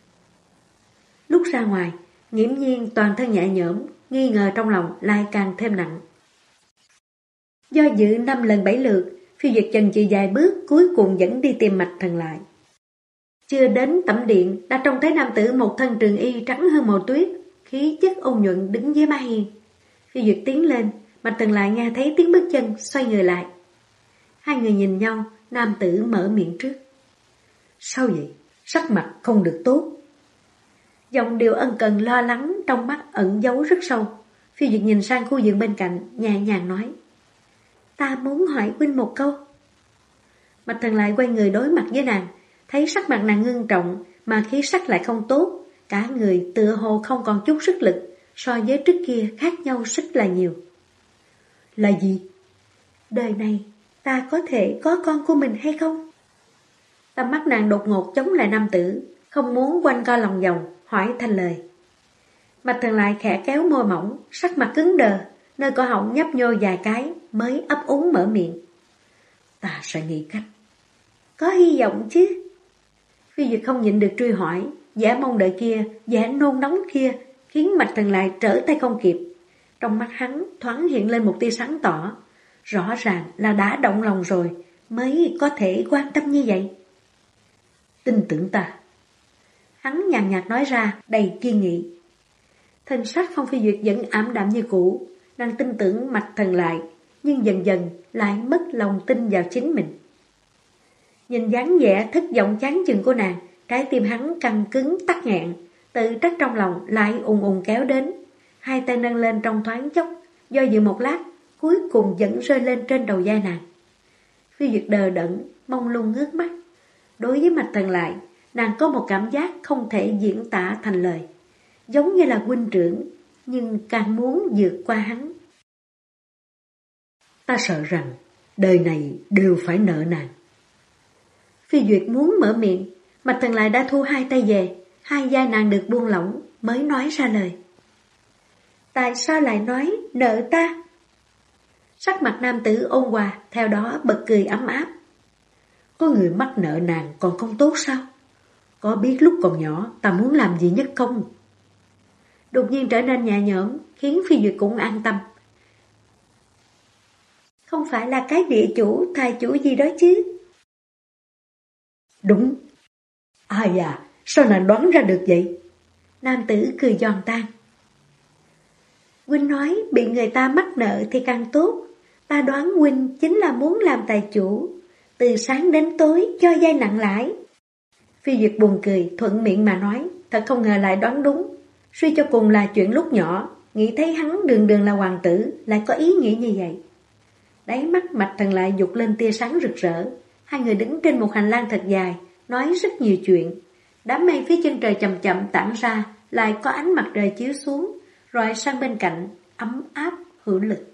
Lúc ra ngoài, nghiễm nhiên toàn thân nhẹ nhõm, nghi ngờ trong lòng lại càng thêm nặng. Do dự 5 lần 7 lượt, Phi Duyệt chần chừ vài bước, cuối cùng vẫn đi tìm Mạch Thần lại. Chưa đến tẩm điện, đã trông thấy nam tử một thân trường y trắng hơn màu tuyết, khí chất ôn nhuận đứng dưới mái hiên. Phi Duyệt tiến lên, Mạch Thần lại nghe thấy tiếng bước chân, xoay người lại. Hai người nhìn nhau, nam tử mở miệng trước. Sao vậy? Sắc mặt không được tốt. Giọng điệu ân cần lo lắng, trong mắt ẩn giấu rất sâu. Phi Duyệt nhìn sang khu vườn bên cạnh, nhẹ nhàng nói. Ta muốn hỏi huynh một câu. Mạch Thần lại quay người đối mặt với nàng, thấy sắc mặt nàng ngưng trọng, mà khí sắc lại không tốt, cả người tựa hồ không còn chút sức lực, so với trước kia khác nhau rất là nhiều. Là gì? Đời này, ta có thể có con của mình hay không? Tầm mắt nàng đột ngột chống lại nam tử, không muốn quanh co lòng vòng, hỏi thành lời. Mạch Thần lại khẽ kéo môi mỏng, sắc mặt cứng đờ, nơi cổ họng nhấp nhô vài cái, mới ấp úng mở miệng. Ta sẽ nghĩ cách. Có hy vọng chứ? Phi Duyệt không nhịn được truy hỏi, vẻ mong đợi kia, vẻ nôn nóng kia, khiến Mạch Thần lại trở tay không kịp. Trong mắt hắn thoáng hiện lên một tia sáng tỏ, rõ ràng là đã động lòng rồi, mới có thể quan tâm như vậy. Tin tưởng ta. Hắn nhàn nhạt nói ra, đầy kiên nghị. Thân sắc Phong Phi Duyệt vẫn ảm đạm như cũ, nàng tin tưởng Mạch Thần lại, nhưng dần dần lại mất lòng tin vào chính mình. Nhìn dáng vẻ thất vọng chán chừng của nàng, trái tim hắn căng cứng tắc nghẹn, tự trách trong lòng lại ùn ùn kéo đến. Hai tay nâng lên trong thoáng chốc, do dự một lát, cuối cùng vẫn rơi lên trên đầu vai nàng. Phi Duyệt đờ đẫn, mông lung ngước mắt. Đối với Mạch Thần lại, nàng có một cảm giác không thể diễn tả thành lời, giống như là huynh trưởng, nhưng càng muốn vượt qua hắn. Ta sợ rằng đời này đều phải nợ nàng. Phi Duyệt muốn mở miệng, Mạch Thần lại đã thu hai tay về, hai vai nàng được buông lỏng, mới nói ra lời. Tại sao lại nói nợ ta? Sắc mặt nam tử ôn hòa, theo đó bật cười ấm áp. Có người mắc nợ nàng còn không tốt sao? Có biết lúc còn nhỏ ta muốn làm gì nhất không? Đột nhiên trở nên nhẹ nhõm, khiến Phi Duyệt cũng an tâm. Không phải là cái địa chủ, thai chủ gì đó chứ? Đúng. Ai à, sao nàng đoán ra được vậy? Nam tử cười giòn tan. Huynh nói bị người ta mắc nợ thì càng tốt. Ta đoán huynh chính là muốn làm tài chủ, từ sáng đến tối cho vay nặng lãi. Phi Duyệt buồn cười, thuận miệng mà nói, thật không ngờ lại đoán đúng. Suy cho cùng là chuyện lúc nhỏ, nghĩ thấy hắn đường đường là hoàng tử, lại có ý nghĩ như vậy. Đáy mắt Mạch Thần lại dục lên tia sáng rực rỡ. Hai người đứng trên một hành lang thật dài, nói rất nhiều chuyện. Đám mây phía chân trời chậm chậm tản ra, lại có ánh mặt trời chiếu xuống, rồi sang bên cạnh, ấm áp, hữu lực.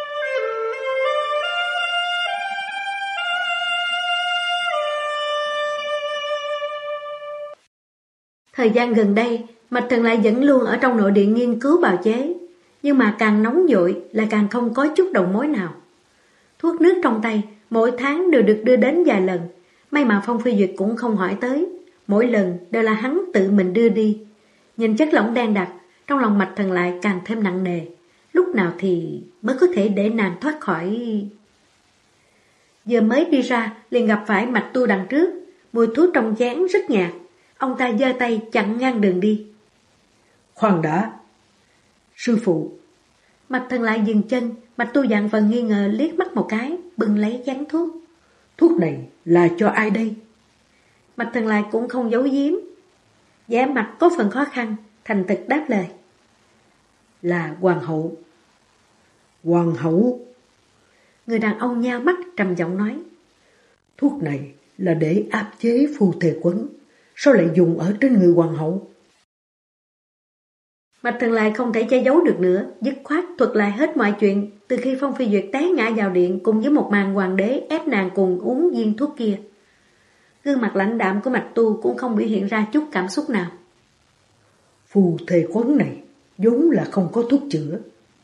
Thời gian gần đây, Mạch Thần lại vẫn luôn ở trong nội điện nghiên cứu bào chế, nhưng mà càng nóng vội lại càng không có chút đầu mối nào. Thuốc nước trong tay mỗi tháng đều được đưa đến vài lần, may mà Phong Phi Duyệt cũng không hỏi tới, mỗi lần đều là hắn tự mình đưa đi. Nhìn chất lỏng đen đặc, trong lòng Mạch Thần lại càng thêm nặng nề, lúc nào thì mới có thể để nàng thoát khỏi. Vừa mới đi ra liền gặp phải Mạch Tu đằng trước, mùi thuốc trong chén rất nhạt, ông ta giơ tay chặn ngang đường đi. Khoan đã, sư phụ. Mạch Thần lại dừng chân, Mạch Tu dặn phần nghi ngờ liếc mắt một cái, bưng lấy chén thuốc. Thuốc này là cho ai đây? Mạch Thần lại cũng không giấu giếm, vẻ mặt có phần khó khăn, thành thực đáp lời. Là hoàng hậu. Hoàng hậu? Người đàn ông nheo mắt trầm giọng nói. Thuốc này là để áp chế phu thề quấn, sao lại dùng ở trên người hoàng hậu? Mạch Thần lại không thể che giấu được nữa, dứt khoát thuật lại hết mọi chuyện từ khi Phong Phi Duyệt té ngã vào điện cùng với một màn hoàng đế ép nàng cùng uống viên thuốc kia. Gương mặt lãnh đạm của Mạch Tu cũng không biểu hiện ra chút cảm xúc nào. Phù thề quấn này vốn là không có thuốc chữa.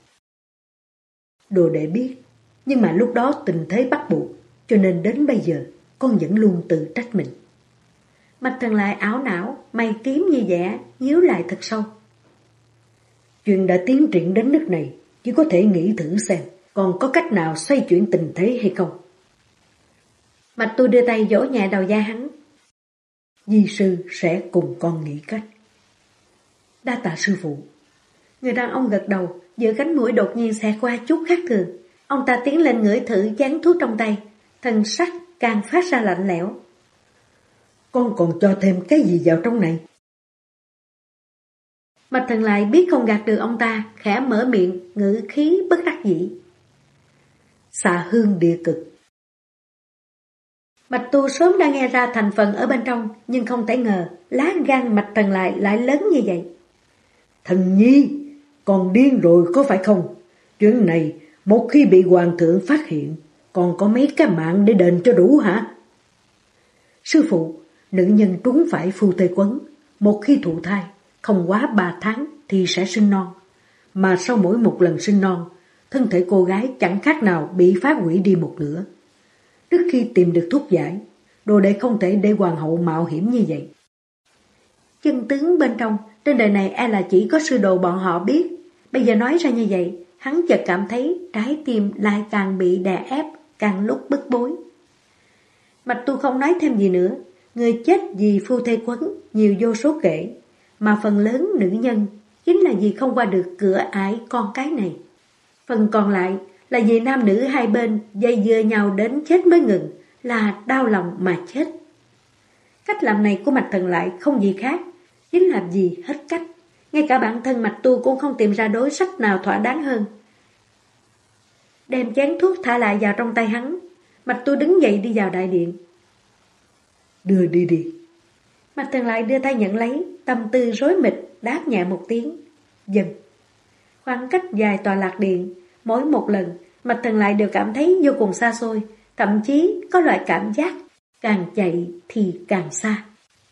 Đồ đệ biết, nhưng mà lúc đó tình thế bắt buộc, cho nên đến bây giờ con vẫn luôn tự trách mình. Mạch Thần lại ảo não, mày kiếm như vẻ, nhíu lại thật sâu. Chuyện đã tiến triển đến nước này, chỉ có thể nghĩ thử xem còn có cách nào xoay chuyển tình thế hay không. Mạch Tu đưa tay vỗ nhẹ đầu da hắn. Di sư sẽ cùng con nghĩ cách. Đa tạ sư phụ. Người đàn ông gật đầu, giữa cánh mũi đột nhiên xẹt qua chút khác thường. Ông ta tiến lên ngửi thử chén thuốc trong tay, thần sắc càng phát ra lạnh lẽo. Con còn cho thêm cái gì vào trong này? Mạch Thần lại biết không gạt được ông ta, khẽ mở miệng, ngữ khí bất đắc dĩ. Xạ hương địa cực. Mạch Tu sớm đã nghe ra thành phần ở bên trong, nhưng không thể ngờ lá gan Mạch Thần lại lớn như vậy. Thần nhi, còn điên rồi có phải không? Chuyện này một khi bị hoàng thượng phát hiện, còn có mấy cái mạng để đền cho đủ hả? Sư phụ, nữ nhân trúng phải phù thê quấn, một khi thụ thai, không quá 3 tháng thì sẽ sinh non. Mà sau mỗi một lần sinh non, thân thể cô gái chẳng khác nào bị phá hủy đi một nửa. Trước khi tìm được thuốc giải, đồ đệ không thể để hoàng hậu mạo hiểm như vậy. Chân tướng bên trong, trên đời này e là chỉ có sư đồ bọn họ biết. Bây giờ nói ra như vậy, hắn chợt cảm thấy trái tim lại càng bị đè ép, càng lúc bức bối. Mạch Tu không nói thêm gì nữa. Người chết vì phu thê quấn nhiều vô số kể, mà phần lớn nữ nhân chính là vì không qua được cửa ải con cái này. Phần còn lại là vì nam nữ hai bên dây dưa nhau đến chết mới ngừng, là đau lòng mà chết. Cách làm này của Mạch Thần lại không gì khác, chính là vì hết cách. Ngay cả bản thân Mạch Tu cũng không tìm ra đối sách nào thỏa đáng hơn. Đem chén thuốc thả lại vào trong tay hắn, Mạch Tu đứng dậy đi vào đại điện. Đưa đi đi. Mạch Thần lại đưa tay nhận lấy, tâm tư rối mịt, đáp nhẹ một tiếng. Dần. Khoảng cách dài tòa lạc điện, mỗi một lần, Mạch Thần lại đều cảm thấy vô cùng xa xôi, thậm chí có loại cảm giác càng chạy thì càng xa.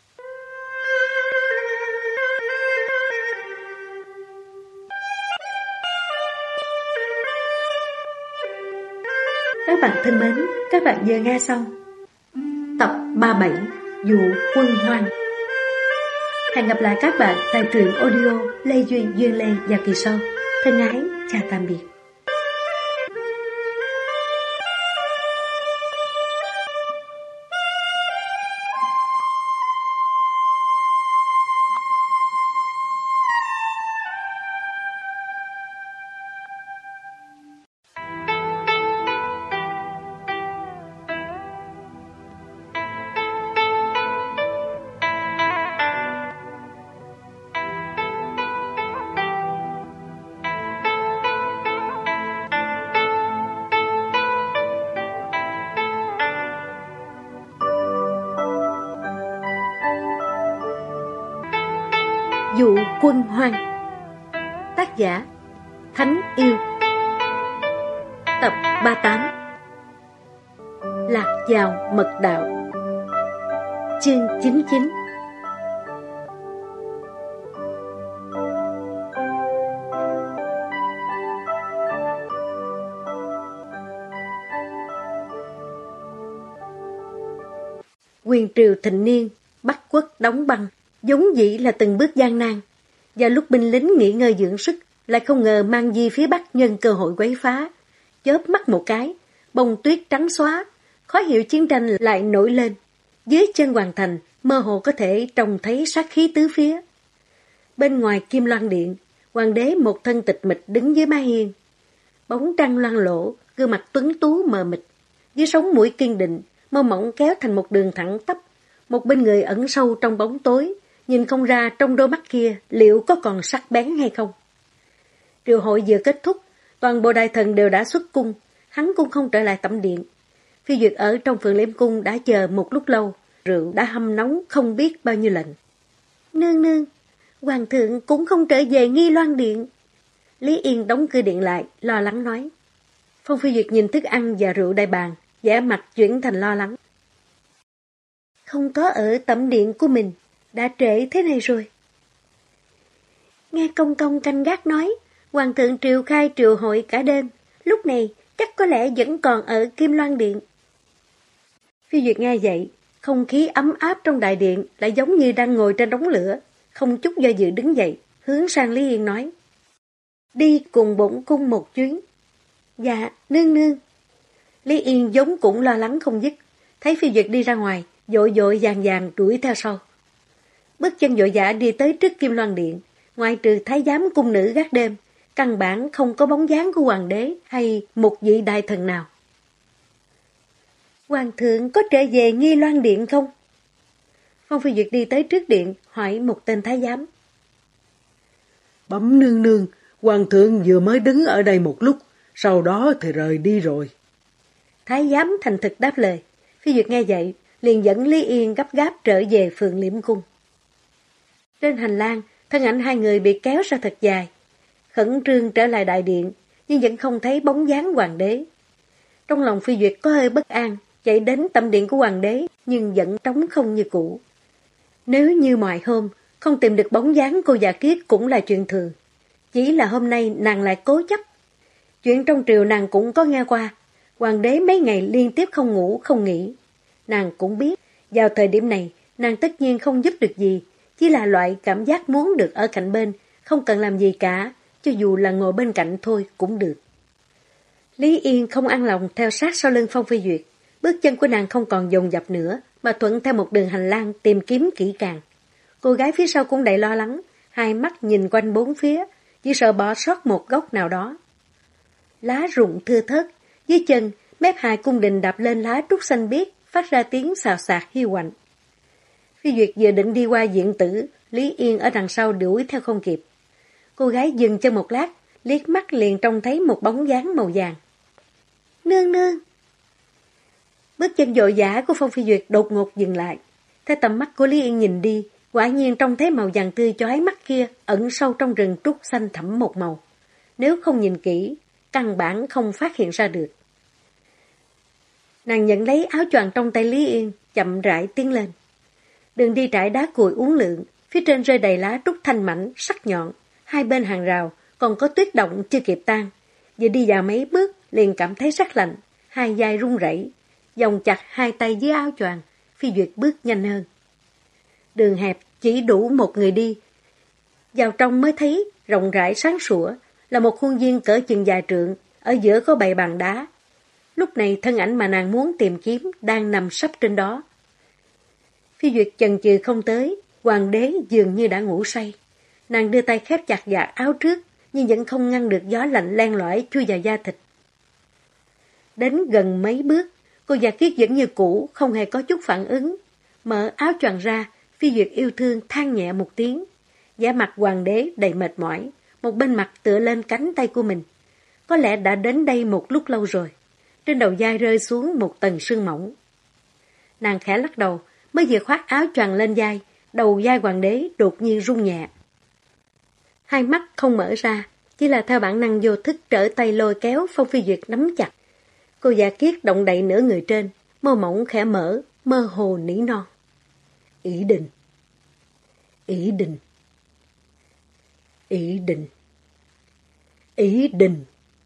Các bạn thân mến, các bạn vừa nghe xong tập 37 Dụ Quân Hoang. Hẹn gặp lại các bạn tại truyện audio Lê Duyên, Duyên Lê và kỳ sau. Thân ái, chào tạm biệt. Dụ Quân Hoang. Tác giả Thánh Yêu. Tập 38. Lạc vào mật đạo. Chương 99. Quyền triều thịnh niên, Bắc quốc đóng băng, vốn dĩ là từng bước gian nan. Và lúc binh lính nghỉ ngơi dưỡng sức, lại không ngờ Mang Di phía Bắc nhân cơ hội quấy phá. Chớp mắt một cái, bông tuyết trắng xóa, khói hiệu chiến tranh lại nổi lên. Dưới chân hoàng thành, mơ hồ có thể trông thấy sát khí tứ phía. Bên ngoài Kim Loan Điện, hoàng đế một thân tịch mịch đứng dưới mái hiên. Bóng trăng loang lổ, gương mặt tuấn tú mờ mịt. Dưới sống mũi kiên định, môi mỏng kéo thành một đường thẳng tắp. Một bên người ẩn sâu trong bóng tối, nhìn không ra trong đôi mắt kia liệu có còn sắc bén hay không. Triều hội vừa kết thúc, toàn bộ đại thần đều đã xuất cung, hắn cũng không trở lại tẩm điện. Phi Duyệt ở trong Phượng Liễm Cung đã chờ một lúc lâu, rượu đã hâm nóng không biết bao nhiêu lần. Nương nương, Hoàng thượng cũng không trở về Nghi Loan Điện. Lý Yên đóng cửa điện lại, lo lắng nói. Phong Phi Duyệt nhìn thức ăn và rượu đầy bàn, vẻ mặt chuyển thành lo lắng. Không có ở tẩm điện của mình, đã trễ thế này rồi. Nghe công công canh gác nói, Hoàng thượng triều khai triều hội cả đêm, lúc này chắc có lẽ vẫn còn ở Kim Loan Điện. Phi Duyệt nghe vậy, không khí ấm áp trong đại điện lại giống như đang ngồi trên đống lửa, không chút do dự đứng dậy, hướng sang Lý Yên nói. Đi cùng bổn cung một chuyến. Dạ, nương nương. Lý Yên vốn cũng lo lắng không dứt, thấy Phi Duyệt đi ra ngoài, vội vội vàng vàng đuổi theo sau. Bước chân vội vã đi tới trước Kim Loan Điện, ngoại trừ thái giám cung nữ gác đêm, căn bản không có bóng dáng của hoàng đế hay một vị đại thần nào. Hoàng thượng có trở về Nghi Loan Điện không? Phong Phi Duyệt đi tới trước điện, hỏi một tên thái giám. Bẩm nương nương, hoàng thượng vừa mới đứng ở đây một lúc, sau đó thì rời đi rồi. Thái giám thành thực đáp lời. Phi Duyệt nghe vậy, liền dẫn Lý Yên gấp gáp trở về Phượng Liễm Cung. Trên hành lang, thân ảnh hai người bị kéo ra thật dài. Khẩn trương trở lại đại điện, nhưng vẫn không thấy bóng dáng hoàng đế. Trong lòng Phi Duyệt có hơi bất an, chạy đến tẩm điện của hoàng đế, nhưng vẫn trống không như cũ. Nếu như mọi hôm, không tìm được bóng dáng cô già Kiết cũng là chuyện thường. Chỉ là hôm nay nàng lại cố chấp. Chuyện trong triều nàng cũng có nghe qua, hoàng đế mấy ngày liên tiếp không ngủ không nghỉ. Nàng cũng biết, vào thời điểm này, nàng tất nhiên không giúp được gì, chỉ là loại cảm giác muốn được ở cạnh bên, không cần làm gì cả, cho dù là ngồi bên cạnh thôi cũng được. Lý Yên không an lòng theo sát sau lưng Phong Phi Duyệt, bước chân của nàng không còn dồn dập nữa, mà thuận theo một đường hành lang tìm kiếm kỹ càng. Cô gái phía sau cũng đầy lo lắng, hai mắt nhìn quanh bốn phía, chỉ sợ bỏ sót một góc nào đó. Lá rụng thưa thớt, dưới chân, mép hai cung đình đạp lên lá trúc xanh biếc, phát ra tiếng xào xạc hiu quạnh. Phi Duyệt vừa định đi qua viện tử, Lý Yên ở đằng sau đuổi theo không kịp. Cô gái dừng chân một lát, liếc mắt liền trông thấy một bóng dáng màu vàng. Nương nương! Bước chân vội vã của Phong Phi Duyệt đột ngột dừng lại. Theo tầm mắt của Lý Yên nhìn đi, quả nhiên trông thấy màu vàng tươi chói mắt kia ẩn sâu trong rừng trúc xanh thẳm một màu. Nếu không nhìn kỹ, căn bản không phát hiện ra được. Nàng nhận lấy áo choàng trong tay Lý Yên, chậm rãi tiến lên. Đường đi trải đá cuội uốn lượn, phía trên rơi đầy lá trúc thanh mảnh, sắc nhọn. Hai bên hàng rào còn có tuyết động chưa kịp tan. Vừa đi vào mấy bước liền cảm thấy sắc lạnh, hai vai run rẩy, vòng chặt hai tay dưới áo choàng. Phi Duyệt bước nhanh hơn. Đường hẹp chỉ đủ một người đi. Vào trong mới thấy rộng rãi sáng sủa, là một khuôn viên cỡ chừng vài trượng, ở giữa có bày bàn đá. Lúc này thân ảnh mà nàng muốn tìm kiếm đang nằm sấp trên đó. Phi Duyệt chần chừ không tới, hoàng đế dường như đã ngủ say. Nàng đưa tay khép chặt vạt áo trước, nhưng vẫn không ngăn được gió lạnh len lỏi chui vào da thịt. Đến gần mấy bước, cô già Kiết vẫn như cũ, không hề có chút phản ứng. Mở áo choàng ra, Phi Duyệt yêu thương than nhẹ một tiếng. Vẻ mặt hoàng đế đầy mệt mỏi, một bên mặt tựa lên cánh tay của mình. Có lẽ đã đến đây một lúc lâu rồi. Trên đầu vai rơi xuống một tầng sương mỏng. Nàng khẽ lắc đầu, mới vừa khoác áo choàng lên vai, đầu vai hoàng đế đột nhiên rung nhẹ. Hai mắt không mở ra, chỉ là theo bản năng vô thức trở tay lôi kéo Phong Phi Duyệt nắm chặt. Cô già Kiết động đậy nửa người trên, môi mỏng khẽ mở, mơ hồ nỉ non. Ý định, ý định, ý định, ý định.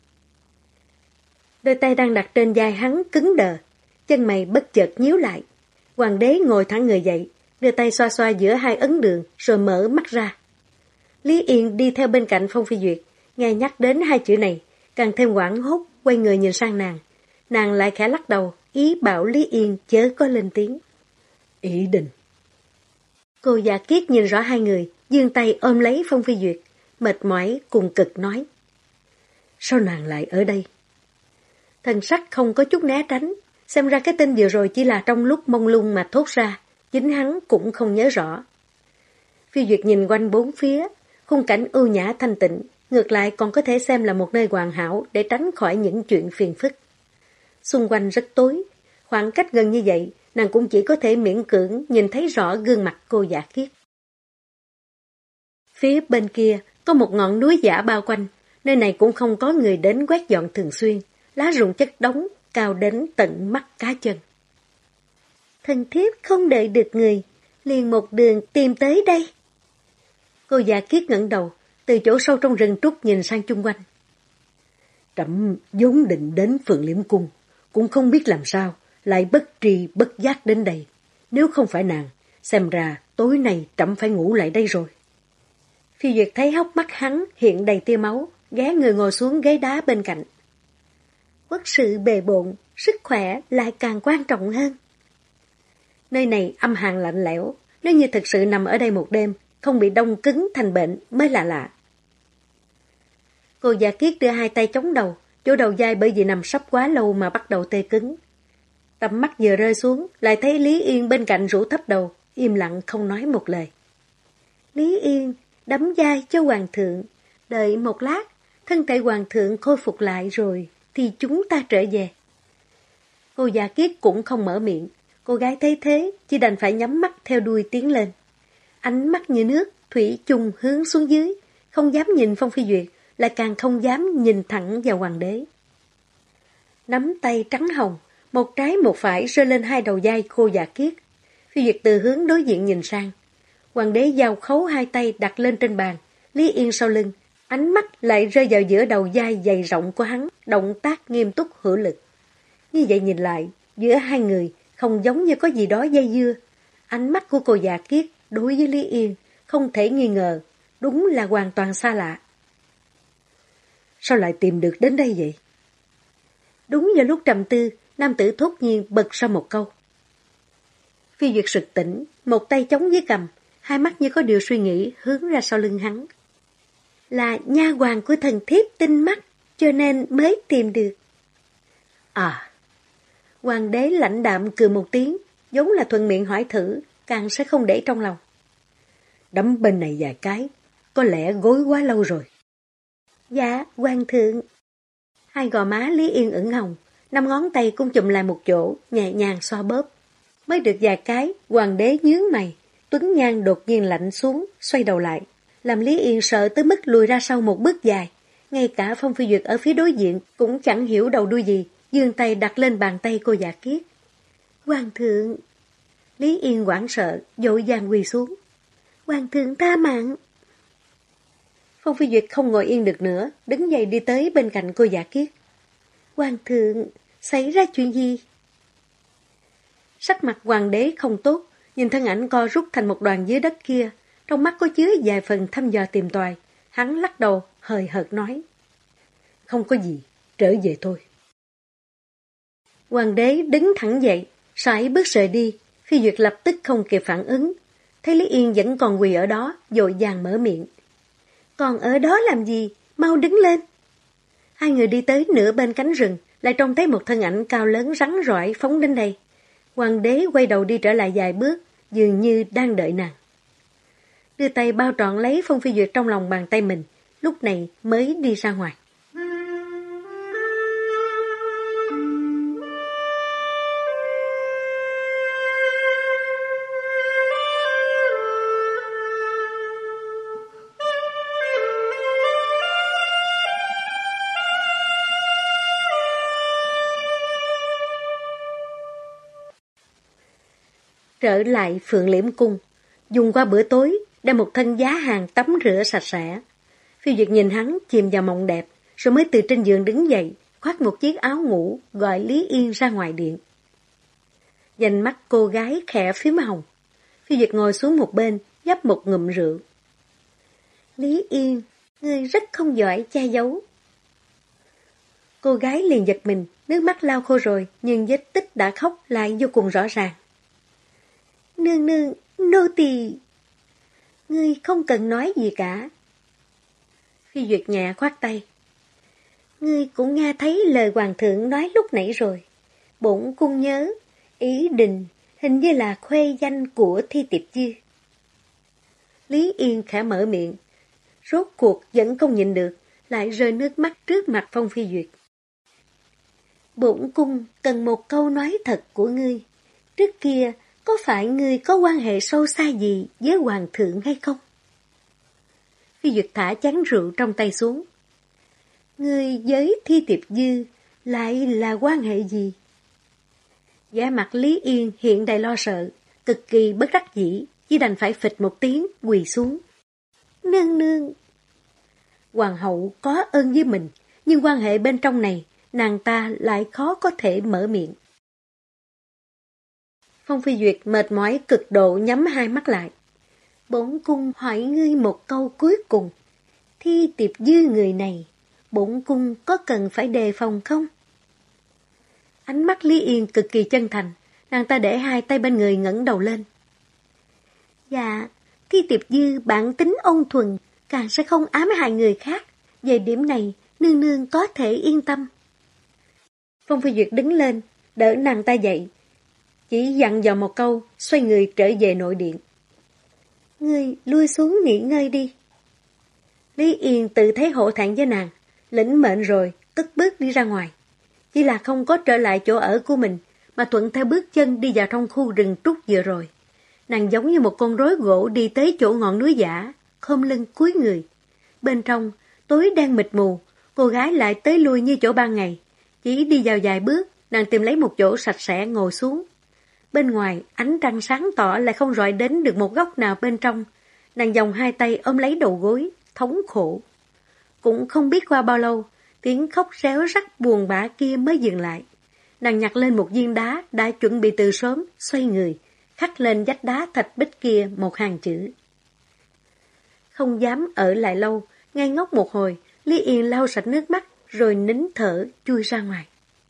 Đôi tay đang đặt trên vai hắn cứng đờ, chân mày bất chợt nhíu lại. Hoàng đế ngồi thẳng người dậy, đưa tay xoa xoa giữa hai ấn đường, rồi mở mắt ra. Lý Yên đi theo bên cạnh Phong Phi Duyệt, nghe nhắc đến hai chữ này, càng thêm hoảng hốt, quay người nhìn sang nàng. Nàng lại khẽ lắc đầu, ý bảo Lý Yên chớ có lên tiếng. Ý định. Cô già Kiết nhìn rõ hai người, giương tay ôm lấy Phong Phi Duyệt, mệt mỏi cùng cực nói. Sao nàng lại ở đây? Thần sắc không có chút né tránh, xem ra cái tin vừa rồi chỉ là trong lúc mông lung mà thốt ra, chính hắn cũng không nhớ rõ. Phi Duyệt nhìn quanh bốn phía, khung cảnh ưu nhã thanh tịnh, ngược lại còn có thể xem là một nơi hoàn hảo để tránh khỏi những chuyện phiền phức. Xung quanh rất tối, khoảng cách gần như vậy, nàng cũng chỉ có thể miễn cưỡng nhìn thấy rõ gương mặt cô giả Kiết. Phía bên kia có một ngọn núi giả bao quanh, nơi này cũng không có người đến quét dọn thường xuyên, lá rụng chất đống cao đến tận mắt cá chân. Thần thiếp không đợi được người, liền một đường tìm tới đây. Cô già Kiết ngẩng đầu, từ chỗ sâu trong rừng trúc nhìn sang chung quanh. Trẫm vốn định đến Phượng Liễm Cung, cũng không biết làm sao, lại bất tri bất giác đến đây. Nếu không phải nàng, xem ra tối nay trẫm phải ngủ lại đây rồi. Phi Duyệt thấy hốc mắt hắn hiện đầy tia máu, ghé người ngồi xuống ghế đá bên cạnh. Quốc sự bề bộn, sức khỏe lại càng quan trọng hơn. Nơi này âm hàn lạnh lẽo, nếu như thực sự nằm ở đây một đêm, không bị đông cứng thành bệnh mới là lạ. Cô già Kiết đưa hai tay chống đầu, chỗ đầu vai bởi vì nằm sấp quá lâu mà bắt đầu tê cứng. Tầm mắt vừa rơi xuống, lại thấy Lý Yên bên cạnh rũ thấp đầu, im lặng không nói một lời. Lý Yên đấm vai cho hoàng thượng, đợi một lát, thân thể hoàng thượng khôi phục lại rồi, thì chúng ta trở về. Cô già Kiết cũng không mở miệng, cô gái thấy thế, chỉ đành phải nhắm mắt theo đuôi tiến lên. Ánh mắt như nước, thủy chung hướng xuống dưới, không dám nhìn Phong Phi Duyệt, lại càng không dám nhìn thẳng vào hoàng đế. Nắm tay trắng hồng, một trái một phải rơi lên hai đầu vai cô già Kiết. Phi Duyệt từ hướng đối diện nhìn sang. Hoàng đế giao khấu hai tay đặt lên trên bàn, Lý Yên sau lưng, ánh mắt lại rơi vào giữa đầu vai dày rộng của hắn, động tác nghiêm túc hữu lực. Như vậy nhìn lại, giữa hai người không giống như có gì đó dây dưa. Ánh mắt của cô già Kiết đối với Lý Yên không thể nghi ngờ, đúng là hoàn toàn xa lạ. Sao lại tìm được đến đây vậy? Đúng vào lúc trầm tư, nam tử thốt nhiên bật ra một câu. Phi Duyệt sực tỉnh, một tay chống dưới cằm, hai mắt như có điều suy nghĩ hướng ra sau lưng hắn. Là nha hoàn của thần thiếp tinh mắt, cho nên mới tìm được. À, hoàng đế lãnh đạm cười một tiếng, giống là thuận miệng hỏi thử, càng sẽ không để trong lòng. Đấm bên này vài cái, có lẽ gối quá lâu rồi. Dạ, hoàng thượng. Hai gò má Lý Yên ửng hồng, 5 ngón tay cũng chụm lại một chỗ, nhẹ nhàng xoa bóp. Mới được vài cái, hoàng đế nhướng mày, Tuấn Nhan đột nhiên lạnh xuống, xoay đầu lại, làm Lý Yên sợ tới mức lùi ra sau một bước dài. Ngay cả Phong Phi Duyệt ở phía đối diện cũng chẳng hiểu đầu đuôi gì, giương tay đặt lên bàn tay cô già Kiết. Hoàng thượng! Lý Yên hoảng sợ, vội vàng quỳ xuống. Hoàng thượng tha mạng! Phong Phi Duyệt không ngồi yên được nữa, đứng dậy đi tới bên cạnh cô già Kiết. Hoàng thượng! Xảy ra chuyện gì? Sắc mặt hoàng đế không tốt, nhìn thân ảnh co rút thành một đoàn dưới đất kia, trong mắt có chứa vài phần thăm dò tìm tòi. Hắn lắc đầu, hời hợt nói. Không có gì, trở về thôi. Hoàng đế đứng thẳng dậy, sải bước rời đi. Phi Duyệt lập tức không kịp phản ứng. Thấy Lý Yên vẫn còn quỳ ở đó, vội vàng mở miệng. Còn ở đó làm gì? Mau đứng lên. Hai người đi tới nửa bên cánh rừng, lại trông thấy một thân ảnh cao lớn rắn rỏi phóng đến đây. Hoàng đế quay đầu đi trở lại vài bước, dường như đang đợi nàng. Đưa tay bao trọn lấy Phong Phi Duyệt trong lòng bàn tay mình, lúc này mới đi ra ngoài. Trở lại Phượng Liễm Cung, dùng qua bữa tối, đem một thân giá hàng tắm rửa sạch sẽ. Phi Duyệt nhìn hắn chìm vào mộng đẹp, rồi mới từ trên giường đứng dậy, khoác một chiếc áo ngủ, gọi Lý Yên ra ngoài điện. Dành mắt cô gái khẽ phím hồng. Phi Duyệt ngồi xuống một bên, nhấp một ngụm rượu. Lý Yên, ngươi rất không giỏi che giấu. Cô gái liền giật mình, nước mắt lau khô rồi, nhưng vết tích đã khóc lại vô cùng rõ ràng. Nương nương, nô tỳ. Ngươi không cần nói gì cả. Phi Duyệt nhẹ khoát tay. Ngươi cũng nghe thấy lời hoàng thượng nói lúc nãy rồi. Bổn cung nhớ, ý định hình như là khuê danh của Thi Tiệp Dư. Lý Yên khẽ mở miệng, rốt cuộc vẫn không nhịn được, lại rơi nước mắt trước mặt Phong Phi Duyệt. Bổn cung cần một câu nói thật của ngươi. Trước kia, có phải ngươi có quan hệ sâu xa gì với hoàng thượng hay không? Phi Duyệt thả chén rượu trong tay xuống. Ngươi với Thi Tiệp Dư lại là quan hệ gì? Vẻ mặt Lý Yên hiện đầy lo sợ, cực kỳ bất đắc dĩ, chỉ đành phải phịch một tiếng quỳ xuống. Nương nương. Hoàng hậu có ơn với mình, nhưng quan hệ bên trong này, nàng ta lại khó có thể mở miệng. Phong Phi Duyệt mệt mỏi cực độ nhắm hai mắt lại. Bổn cung hỏi ngươi một câu cuối cùng. Thi Tiệp Dư người này, bổn cung có cần phải đề phòng không? Ánh mắt Lý Yên cực kỳ chân thành, nàng ta để hai tay bên người ngẩng đầu lên. Dạ, Thi Tiệp Dư bản tính ôn thuần, càng sẽ không ám hại người khác. Về điểm này, nương nương có thể yên tâm. Phong Phi Duyệt đứng lên, đỡ nàng ta dậy. Chỉ dặn dò một câu, xoay người trở về nội điện. Ngươi lui xuống nghỉ ngơi đi. Lý Yên tự thấy hổ thẹn với nàng, lĩnh mệnh rồi, tức bước đi ra ngoài. Chỉ là không có trở lại chỗ ở của mình, mà thuận theo bước chân đi vào trong khu rừng trúc vừa rồi. Nàng giống như một con rối gỗ đi tới chỗ ngọn núi giả, khom lưng cúi người. Bên trong, tối đen mịt mù, cô gái lại tới lui như chỗ ban ngày. Chỉ đi vào vài bước, nàng tìm lấy một chỗ sạch sẽ ngồi xuống. Bên ngoài, ánh trăng sáng tỏ lại không rọi đến được một góc nào bên trong. Nàng vòng hai tay ôm lấy đầu gối, thống khổ. Cũng không biết qua bao lâu, tiếng khóc réo rắt buồn bã kia mới dừng lại. Nàng nhặt lên một viên đá đã chuẩn bị từ sớm, xoay người, khắc lên vách đá thạch bích kia một hàng chữ. Không dám ở lại lâu, ngây ngốc một hồi, Lý Yên lau sạch nước mắt, rồi nín thở chui ra ngoài.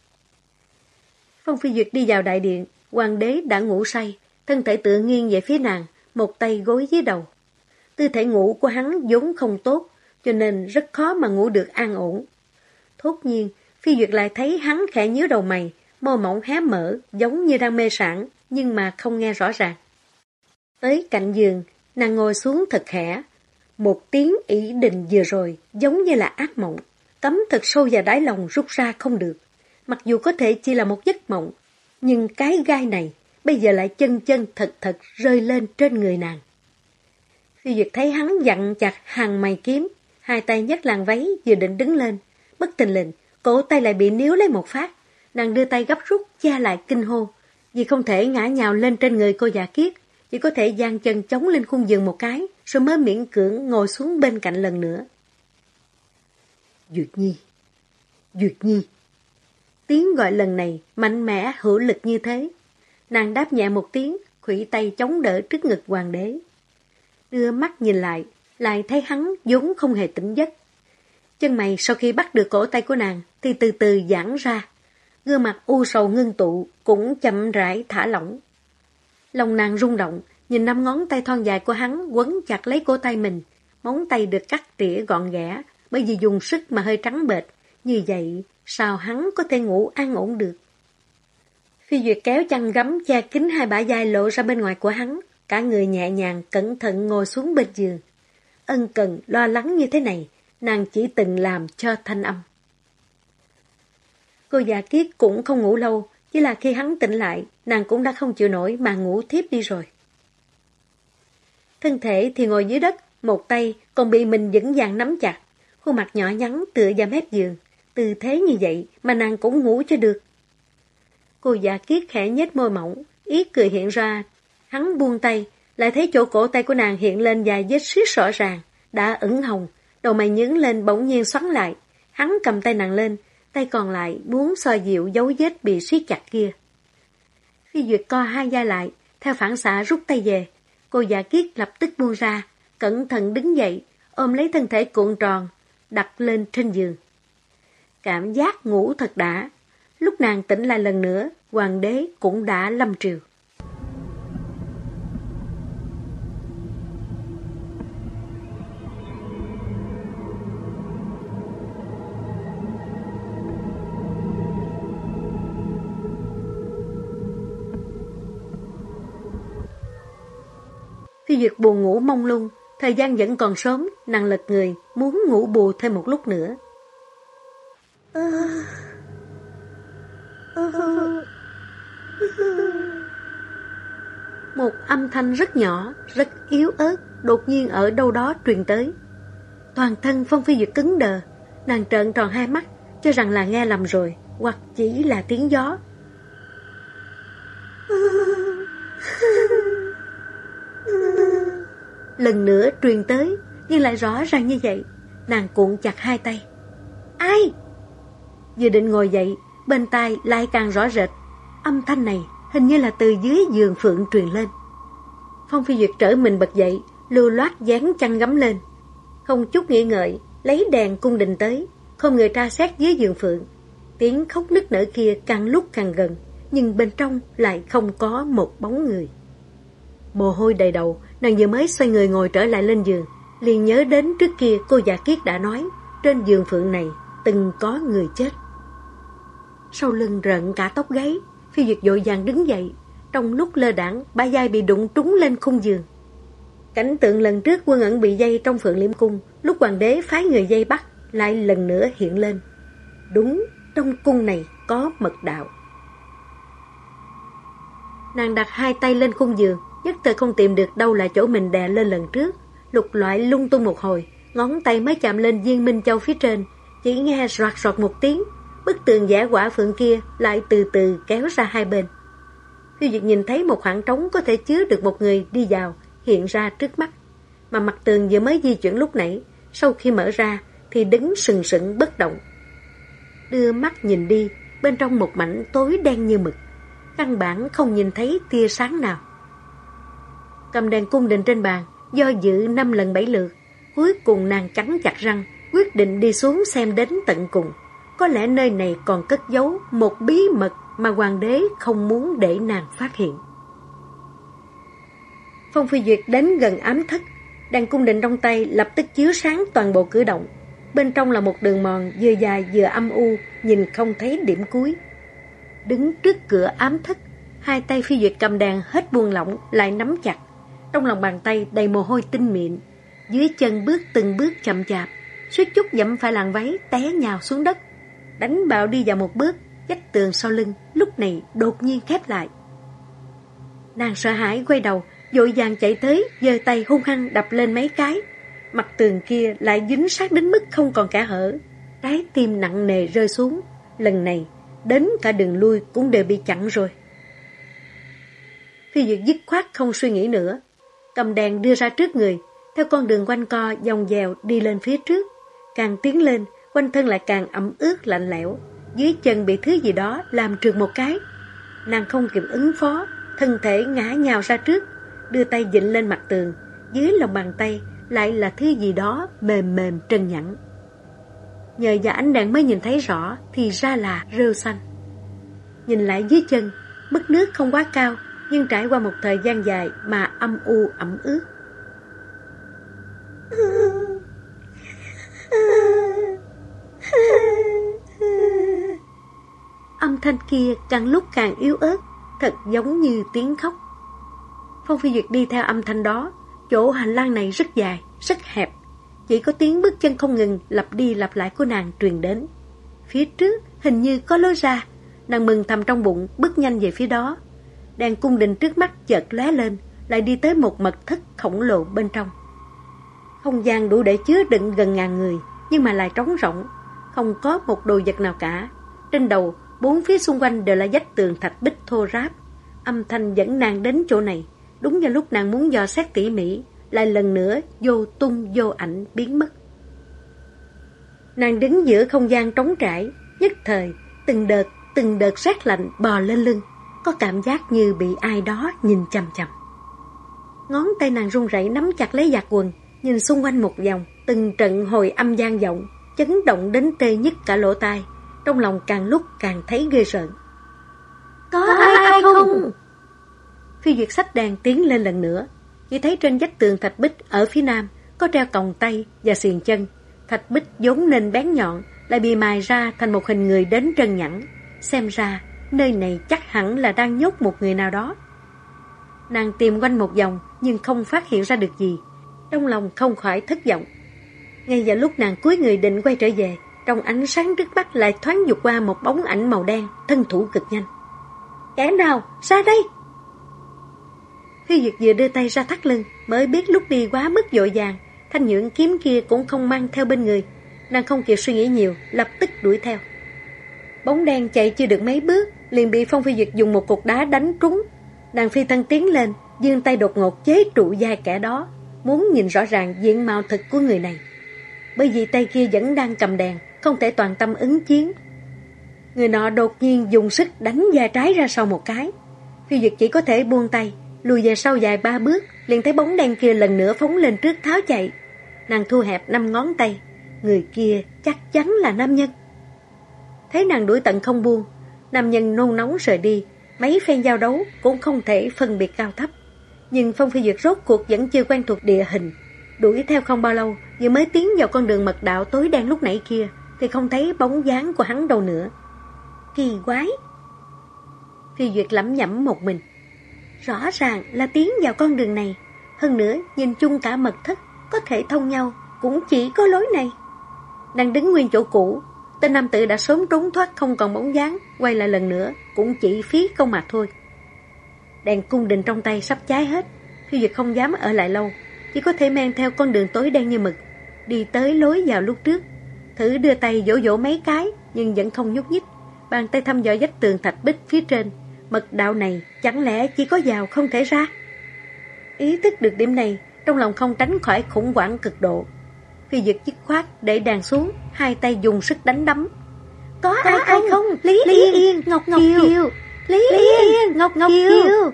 Phong Phi Duyệt đi vào đại điện, hoàng đế đã ngủ say, thân thể tựa nghiêng về phía nàng, một tay gối dưới đầu. Tư thể ngủ của hắn vốn không tốt, cho nên rất khó mà ngủ được an ổn. Thốt nhiên, Phi Duyệt lại thấy hắn khẽ nhíu đầu mày, môi mỏng hé mở, giống như đang mê sảng, nhưng mà không nghe rõ ràng. Tới cạnh giường, nàng ngồi xuống thật khẽ. Một tiếng ỷ định vừa rồi, giống như là ác mộng, cắm thật sâu vào đáy lòng rút ra không được. Mặc dù có thể chỉ là một giấc mộng, nhưng cái gai này bây giờ lại chân chân thật thật rơi lên trên người nàng. Phi Duyệt thấy hắn dặn chặt hàng mày kiếm, hai tay nhấc làn váy vừa định đứng lên, bất thình lình, cổ tay lại bị níu lấy một phát. Nàng đưa tay gấp rút che lại kinh hô, vì không thể ngã nhào lên trên người cô già kiết, chỉ có thể giang chân chống lên khung giường một cái, rồi mới miễn cưỡng ngồi xuống bên cạnh lần nữa. Duyệt Nhi, Duyệt Nhi. Tiếng gọi lần này mạnh mẽ hữu lực như thế. Nàng đáp nhẹ một tiếng, khuỷu tay chống đỡ trước ngực hoàng đế. Đưa mắt nhìn lại thấy hắn vốn không hề tỉnh giấc. Chân mày sau khi bắt được cổ tay của nàng thì từ từ giãn ra. Gương mặt u sầu ngưng tụ cũng chậm rãi thả lỏng. Lòng nàng rung động, nhìn 5 ngón tay thon dài của hắn quấn chặt lấy cổ tay mình. Móng tay được cắt tỉa gọn ghẽ, bởi vì dùng sức mà hơi trắng bệch. Như vậy, sao hắn có thể ngủ an ổn được? Phi Duyệt kéo chăn gấm che kín hai bả vai lộ ra bên ngoài của hắn. Cả người nhẹ nhàng, cẩn thận ngồi xuống bên giường. Ân cần, lo lắng như thế này, nàng chỉ từng làm cho thanh âm. Cô già kiết cũng không ngủ lâu, chỉ là khi hắn tỉnh lại, nàng cũng đã không chịu nổi mà ngủ thiếp đi rồi. Thân thể thì ngồi dưới đất, một tay còn bị mình vững vàng nắm chặt, khuôn mặt nhỏ nhắn tựa vào mép giường. Tư thế như vậy mà nàng cũng ngủ cho được. Cô già kiết khẽ nhếch môi mỏng, ý cười hiện ra. Hắn buông tay, lại thấy chỗ cổ tay của nàng hiện lên vài vết xiết rõ ràng, đã ửng hồng, đầu mày nhướng lên bỗng nhiên xoắn lại. Hắn cầm tay nàng lên, tay còn lại muốn xoa dịu dấu vết bị siết chặt kia. Phi Duyệt co hai vai lại, theo phản xạ rút tay về. Cô già kiết lập tức buông ra, cẩn thận đứng dậy, ôm lấy thân thể cuộn tròn, đặt lên trên giường. Cảm giác ngủ thật đã. Lúc nàng tỉnh lại lần nữa, hoàng đế cũng đã lâm triều. Phi Duyệt buồn ngủ mông lung, thời gian vẫn còn sớm, nàng lật người, muốn ngủ bù thêm một lúc nữa. Một âm thanh rất nhỏ, rất yếu ớt, đột nhiên ở đâu đó truyền tới. Toàn thân Phong Phi Duyệt cứng đờ, nàng trợn tròn hai mắt, cho rằng là nghe lầm rồi, hoặc chỉ là tiếng gió. Lần nữa truyền tới, nhưng lại rõ ràng như vậy. Nàng cuộn chặt hai tay. Ai? Vừa định ngồi dậy, bên tai lại càng rõ rệt. Âm thanh này hình như là từ dưới giường phượng truyền lên. Phong Phi Duyệt trở mình bật dậy, lưu loát dán chăn gấm lên. Không chút nghĩ ngợi, lấy đèn cung đình tới, không người tra xét dưới giường phượng. Tiếng khóc nức nở kia càng lúc càng gần, nhưng bên trong lại không có một bóng người. Mồ hôi đầy đầu, nàng vừa mới xoay người ngồi trở lại lên giường, liền nhớ đến trước kia cô Dạ Kiết đã nói, trên giường phượng này từng có người chết. Sau lưng rợn cả tóc gáy, Phi Duyệt vội vàng đứng dậy. Trong lúc lơ đãng, bả vai bị đụng trúng lên khung giường. Cảnh tượng lần trước Quân Ẩn bị dây trong Phượng Liễm Cung, lúc hoàng đế phái người dây bắt, lại lần nữa hiện lên. Đúng, trong cung này có mật đạo. Nàng đặt hai tay lên khung giường, nhất thời không tìm được đâu là chỗ mình đè lên lần trước. Lục loại lung tung một hồi, ngón tay mới chạm lên viên minh châu phía trên, chỉ nghe soạt soạt một tiếng, bức tường giả quả phượng kia lại từ từ kéo ra hai bên. Phi Duyệt nhìn thấy một khoảng trống có thể chứa được một người đi vào hiện ra trước mắt, mà mặt tường vừa mới di chuyển lúc nãy, sau khi mở ra thì đứng sừng sững bất động. Đưa mắt nhìn đi, bên trong một mảnh tối đen như mực, căn bản không nhìn thấy tia sáng nào. Cầm đèn cung đình trên bàn, do dự 5 lần 7 lượt, cuối cùng nàng cắn chặt răng, quyết định đi xuống xem đến tận cùng. Có lẽ nơi này còn cất giấu một bí mật mà hoàng đế không muốn để nàng phát hiện. Phong Phi Duyệt đến gần ám thất, đèn cung đình trong tay lập tức chiếu sáng toàn bộ cửa động. Bên trong là một đường mòn vừa dài vừa âm u, nhìn không thấy điểm cuối. Đứng trước cửa ám thất, hai tay Phi Duyệt cầm đèn hết buông lỏng lại nắm chặt. Trong lòng bàn tay đầy mồ hôi tinh mịn, dưới chân bước từng bước chậm chạp, suýt chút dẫm phải làn váy té nhào xuống đất. Đánh bạo đi vào một bước, vách tường sau lưng lúc này đột nhiên khép lại. Nàng sợ hãi quay đầu, vội vàng chạy tới, giơ tay hung hăng đập lên mấy cái. Mặt tường kia lại dính sát đến mức không còn kẽ hở. Trái tim nặng nề rơi xuống. Lần này đến cả đường lui cũng đều bị chặn rồi. Phi Duyệt dứt khoát không suy nghĩ nữa, cầm đèn đưa ra trước người, theo con đường quanh co vòng vèo đi lên phía trước. Càng tiến lên, quanh thân lại càng ẩm ướt lạnh lẽo, dưới chân bị thứ gì đó làm trượt một cái. Nàng không kịp ứng phó, thân thể ngã nhào ra trước, đưa tay vịn lên mặt tường, dưới lòng bàn tay lại là thứ gì đó mềm mềm trơn nhẵn. Nhờ vào ánh đèn mới nhìn thấy rõ, thì ra là rêu xanh. Nhìn lại dưới chân, mức nước không quá cao, nhưng trải qua một thời gian dài mà âm u ẩm ướt. Âm thanh kia càng lúc càng yếu ớt, thật giống như tiếng khóc. Phong Phi Duyệt đi theo âm thanh đó. Chỗ hành lang này rất dài, rất hẹp, chỉ có tiếng bước chân không ngừng lặp đi lặp lại của nàng truyền đến. Phía trước hình như có lối ra. Nàng mừng thầm trong bụng, bước nhanh về phía đó. Đèn cung đình trước mắt chợt lóe lên, lại đi tới một mật thất khổng lồ bên trong. Không gian đủ để chứa đựng gần 1000 người, nhưng mà lại trống rỗng, không có một đồ vật nào cả. Trên đầu, bốn phía xung quanh đều là vách tường thạch bích thô ráp. Âm thanh dẫn nàng đến chỗ này, đúng vào lúc nàng muốn dò xét tỉ mỉ, lại lần nữa vô tung vô ảnh biến mất. Nàng đứng giữa không gian trống trải, nhất thời từng đợt rét lạnh bò lên lưng, có cảm giác như bị ai đó nhìn chằm chằm. Ngón tay nàng run rẩy nắm chặt lấy vạt quần, nhìn xung quanh một vòng, từng trận hồi âm vang vọng, chấn động đến tê nhức cả lỗ tai, trong lòng càng lúc càng thấy ghê rợn. Có ai không? Phi Duyệt xách đèn tiến lên lần nữa, chỉ thấy trên vách tường thạch bích ở phía nam có treo còng tay và xiềng chân. Thạch bích vốn nên bén nhọn, lại bị mài ra thành một hình người đến trơn nhẵn. Xem ra nơi này chắc hẳn là đang nhốt một người nào đó. Nàng tìm quanh một vòng nhưng không phát hiện ra được gì, trong lòng không khỏi thất vọng. Ngay vào lúc nàng cúi người định quay trở về, trong ánh sáng trước mắt lại thoáng vụt qua một bóng ảnh màu đen, thân thủ cực nhanh. Kẻ nào? Ra đây! Phi Duyệt vừa đưa tay ra thắt lưng, mới biết lúc đi quá mức vội vàng, Thanh nhuyễn kiếm kia cũng không mang theo bên người. Nàng không kịp suy nghĩ nhiều, lập tức đuổi theo. Bóng đen chạy chưa được mấy bước, liền bị Phong Phi Duyệt dùng một cục đá đánh trúng. Nàng phi thân tiến lên, giương tay đột ngột chế trụ vai kẻ đó, muốn nhìn rõ ràng diện mạo thực của người này. Bởi vì tay kia vẫn đang cầm đèn, không thể toàn tâm ứng chiến. Người nọ đột nhiên dùng sức đánh vai trái ra sau một cái. Phi Duyệt chỉ có thể buông tay, lùi về sau vài ba bước, liền thấy bóng đen kia lần nữa phóng lên trước tháo chạy. Nàng thu hẹp 5 ngón tay, người kia chắc chắn là nam nhân. Thấy nàng đuổi tận không buông, nam nhân nôn nóng rời đi, mấy phen giao đấu cũng không thể phân biệt cao thấp. Nhưng Phong Phi Duyệt rốt cuộc vẫn chưa quen thuộc địa hình, đuổi theo không bao lâu, vừa mới tiến vào con đường mật đạo tối đen lúc nãy kia thì không thấy bóng dáng của hắn đâu nữa. Kỳ quái! Phi Duyệt lẩm nhẩm một mình. Rõ ràng là tiến vào con đường này, hơn nữa nhìn chung cả mật thất có thể thông nhau, cũng chỉ có lối này. Đang đứng nguyên chỗ cũ, tên nam tử đã sớm trốn thoát không còn bóng dáng, quay lại lần nữa cũng chỉ phí công mà thôi. Đèn cung đình trong tay sắp cháy hết, Phi Duyệt không dám ở lại lâu, chỉ có thể men theo con đường tối đen như mực, đi tới lối vào lúc trước, thử đưa tay vỗ vỗ mấy cái nhưng vẫn không nhúc nhích. Bàn tay thăm dò vách tường thạch bích phía trên, mật đạo này chẳng lẽ chỉ có vào không thể ra? Ý thức được điểm này, trong lòng không tránh khỏi khủng hoảng cực độ. Phi Duyệt dứt khoát để đàn xuống, hai tay dùng sức đánh đấm. Có ai không? Lý Yên, Ngọc Kiều. Lý Yên, Ngọc Kiều.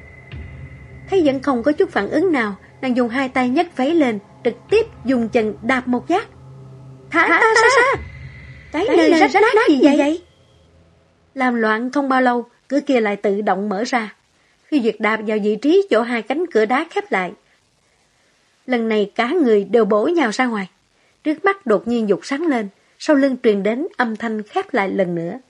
Thấy vẫn không có chút phản ứng nào, nàng dùng hai tay nhấc váy lên, trực tiếp dùng chân đạp một nhát. Thả ta ra! Cái nơi rách nát gì vậy? Làm loạn không bao lâu, cửa kia lại tự động mở ra. Phi Duyệt đạp vào vị trí chỗ hai cánh cửa đá khép lại. Lần này cả người đều bổ nhào ra ngoài. Trước mắt đột nhiên dục sáng lên, sau lưng truyền đến âm thanh khép lại lần nữa.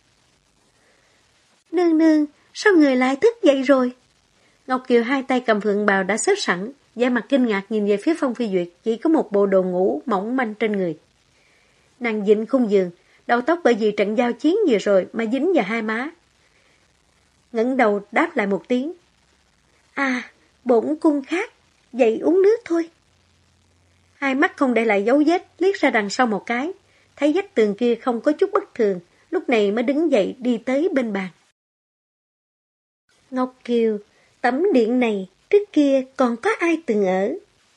Nương nương, sao người lại thức dậy rồi? Ngọc Kiều hai tay cầm phượng bào đã xếp sẵn, vẻ mặt kinh ngạc nhìn về phía Phong Phi Duyệt, chỉ có một bộ đồ ngủ mỏng manh trên người. Nàng dịnh khung giường, đầu tóc bởi vì trận giao chiến vừa rồi mà dính vào hai má. Ngẩng đầu đáp lại một tiếng. À, bổn cung khát, dậy uống nước thôi. Hai mắt không để lại dấu vết, liếc ra đằng sau một cái, thấy vách tường kia không có chút bất thường, lúc này mới đứng dậy đi tới bên bàn. Ngọc Kiều, tẩm điện này trước kia còn có ai từng ở?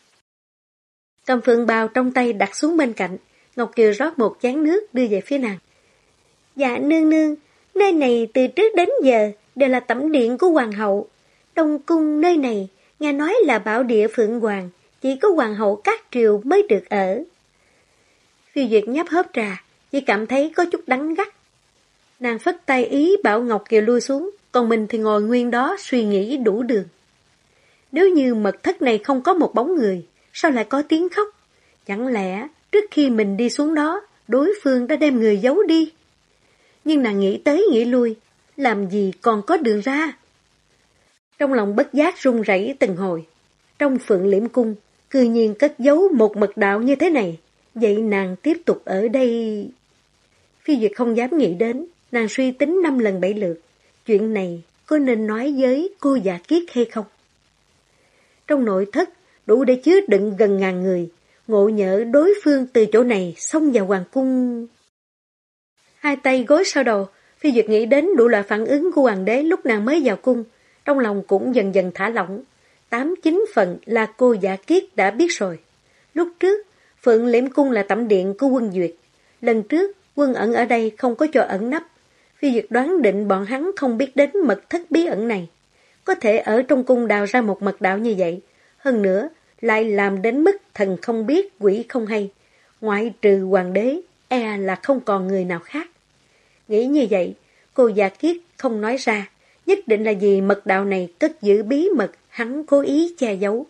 Cầm phượng bào trong tay đặt xuống bên cạnh, Ngọc Kiều rót một chén nước đưa về phía nàng. Dạ nương nương, nơi này từ trước đến giờ đều là tẩm điện của hoàng hậu. Đông cung nơi này nghe nói là bảo địa phượng hoàng, chỉ có hoàng hậu các triều mới được ở. Phi Duyệt nhấp hớp trà, chỉ cảm thấy có chút đắng gắt. Nàng phất tay ý bảo Ngọc Kiều lui xuống, còn mình thì ngồi nguyên đó suy nghĩ đủ đường. Nếu như mật thất này không có một bóng người, sao lại có tiếng khóc? Chẳng lẽ trước khi mình đi xuống đó, đối phương đã đem người giấu đi? Nhưng nàng nghĩ tới nghĩ lui, làm gì còn có đường ra? Trong lòng bất giác run rẩy từng hồi. Trong Phượng Liễm Cung, cư nhiên cất giấu một mật đạo như thế này, vậy nàng tiếp tục ở đây... Phi Duyệt không dám nghĩ đến, nàng suy tính 5 lần 7 lượt. Chuyện này có nên nói với cô Dạ Kiết hay không? Trong nội thất, đủ để chứa đựng gần 1000 người, ngộ nhỡ đối phương từ chỗ này xông vào hoàng cung. Hai tay gối sau đầu, Phi Duyệt nghĩ đến đủ loại phản ứng của hoàng đế lúc nàng mới vào cung, trong lòng cũng dần dần thả lỏng. 8-9 phần là cô Dạ Kiết đã biết rồi. Lúc trước, Phượng Liễm Cung là tẩm điện của quân Duyệt. Lần trước, quân ẩn ở đây không có chỗ ẩn nấp. Phi Duyệt đoán định bọn hắn không biết đến mật thất bí ẩn này. Có thể ở trong cung đào ra một mật đạo như vậy. Hơn nữa, lại làm đến mức thần không biết, quỷ không hay. Ngoại trừ hoàng đế, e là không còn người nào khác. Nghĩ như vậy, cô Dạ Kiết không nói ra. Nhất định là vì mật đạo này cất giữ bí mật, hắn cố ý che giấu.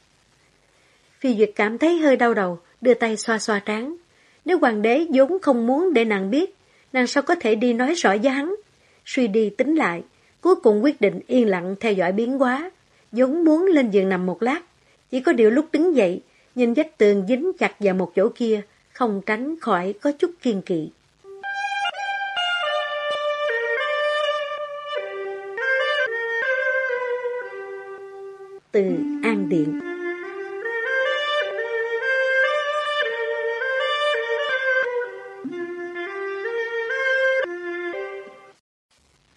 Phi Duyệt cảm thấy hơi đau đầu, đưa tay xoa xoa trán. Nếu hoàng đế vốn không muốn để nàng biết, nàng sao có thể đi nói rõ với hắn? Suy đi tính lại, cuối cùng quyết định yên lặng theo dõi biến hóa, vốn muốn lên giường nằm một lát. Chỉ có điều lúc đứng dậy, nhìn vách tường dính chặt vào một chỗ kia, không tránh khỏi có chút kiêng kỵ. Từ An Điện.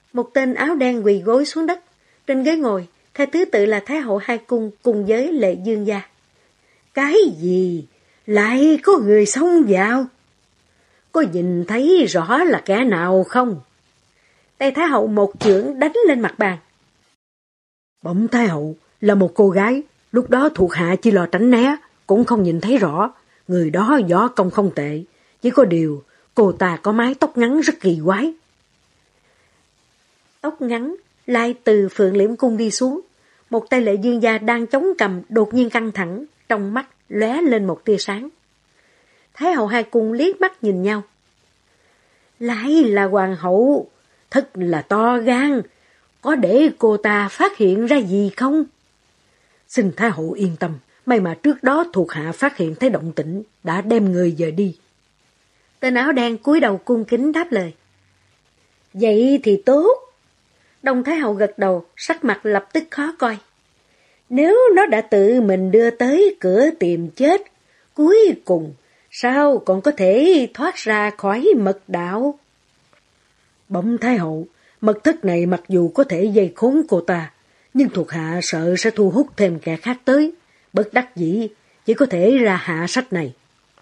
Một tên áo đen quỳ gối xuống đất, trên ghế ngồi, theo thứ tự là Thái hậu hai cung cùng với Lệ Dương gia. Cái gì? Lại có người xông vào? Có nhìn thấy rõ là kẻ nào không? Tay Thái hậu một chưởng đánh lên mặt bàn. Bẩm Thái hậu là một cô gái, lúc đó thuộc hạ chỉ lo tránh né, cũng không nhìn thấy rõ. Người đó võ công không tệ, chỉ có điều cô ta có mái tóc ngắn rất kỳ quái. Tóc ngắn lai từ Phượng Liễm cung đi xuống, một tay Lệ Dương gia đang chống cầm đột nhiên căng thẳng, trong mắt lóe lên một tia sáng. Thái hậu hai cung liếc mắt nhìn nhau. Lại là hoàng hậu, thật là to gan, có để cô ta phát hiện ra gì không? Xin Thái hậu yên tâm, may mà trước đó thuộc hạ phát hiện thấy động tĩnh, đã đem người về đi. Tên áo đen cúi đầu cung kính đáp lời. Vậy thì tốt. Đông Thái hậu gật đầu, sắc mặt lập tức khó coi. Nếu nó đã tự mình đưa tới cửa tìm chết, cuối cùng sao còn có thể thoát ra khỏi mật đạo? Bẩm Thái hậu, mật thất này mặc dù có thể dây khốn cô ta, nhưng thuộc hạ sợ sẽ thu hút thêm kẻ khác tới, bất đắc dĩ chỉ có thể ra hạ sách này.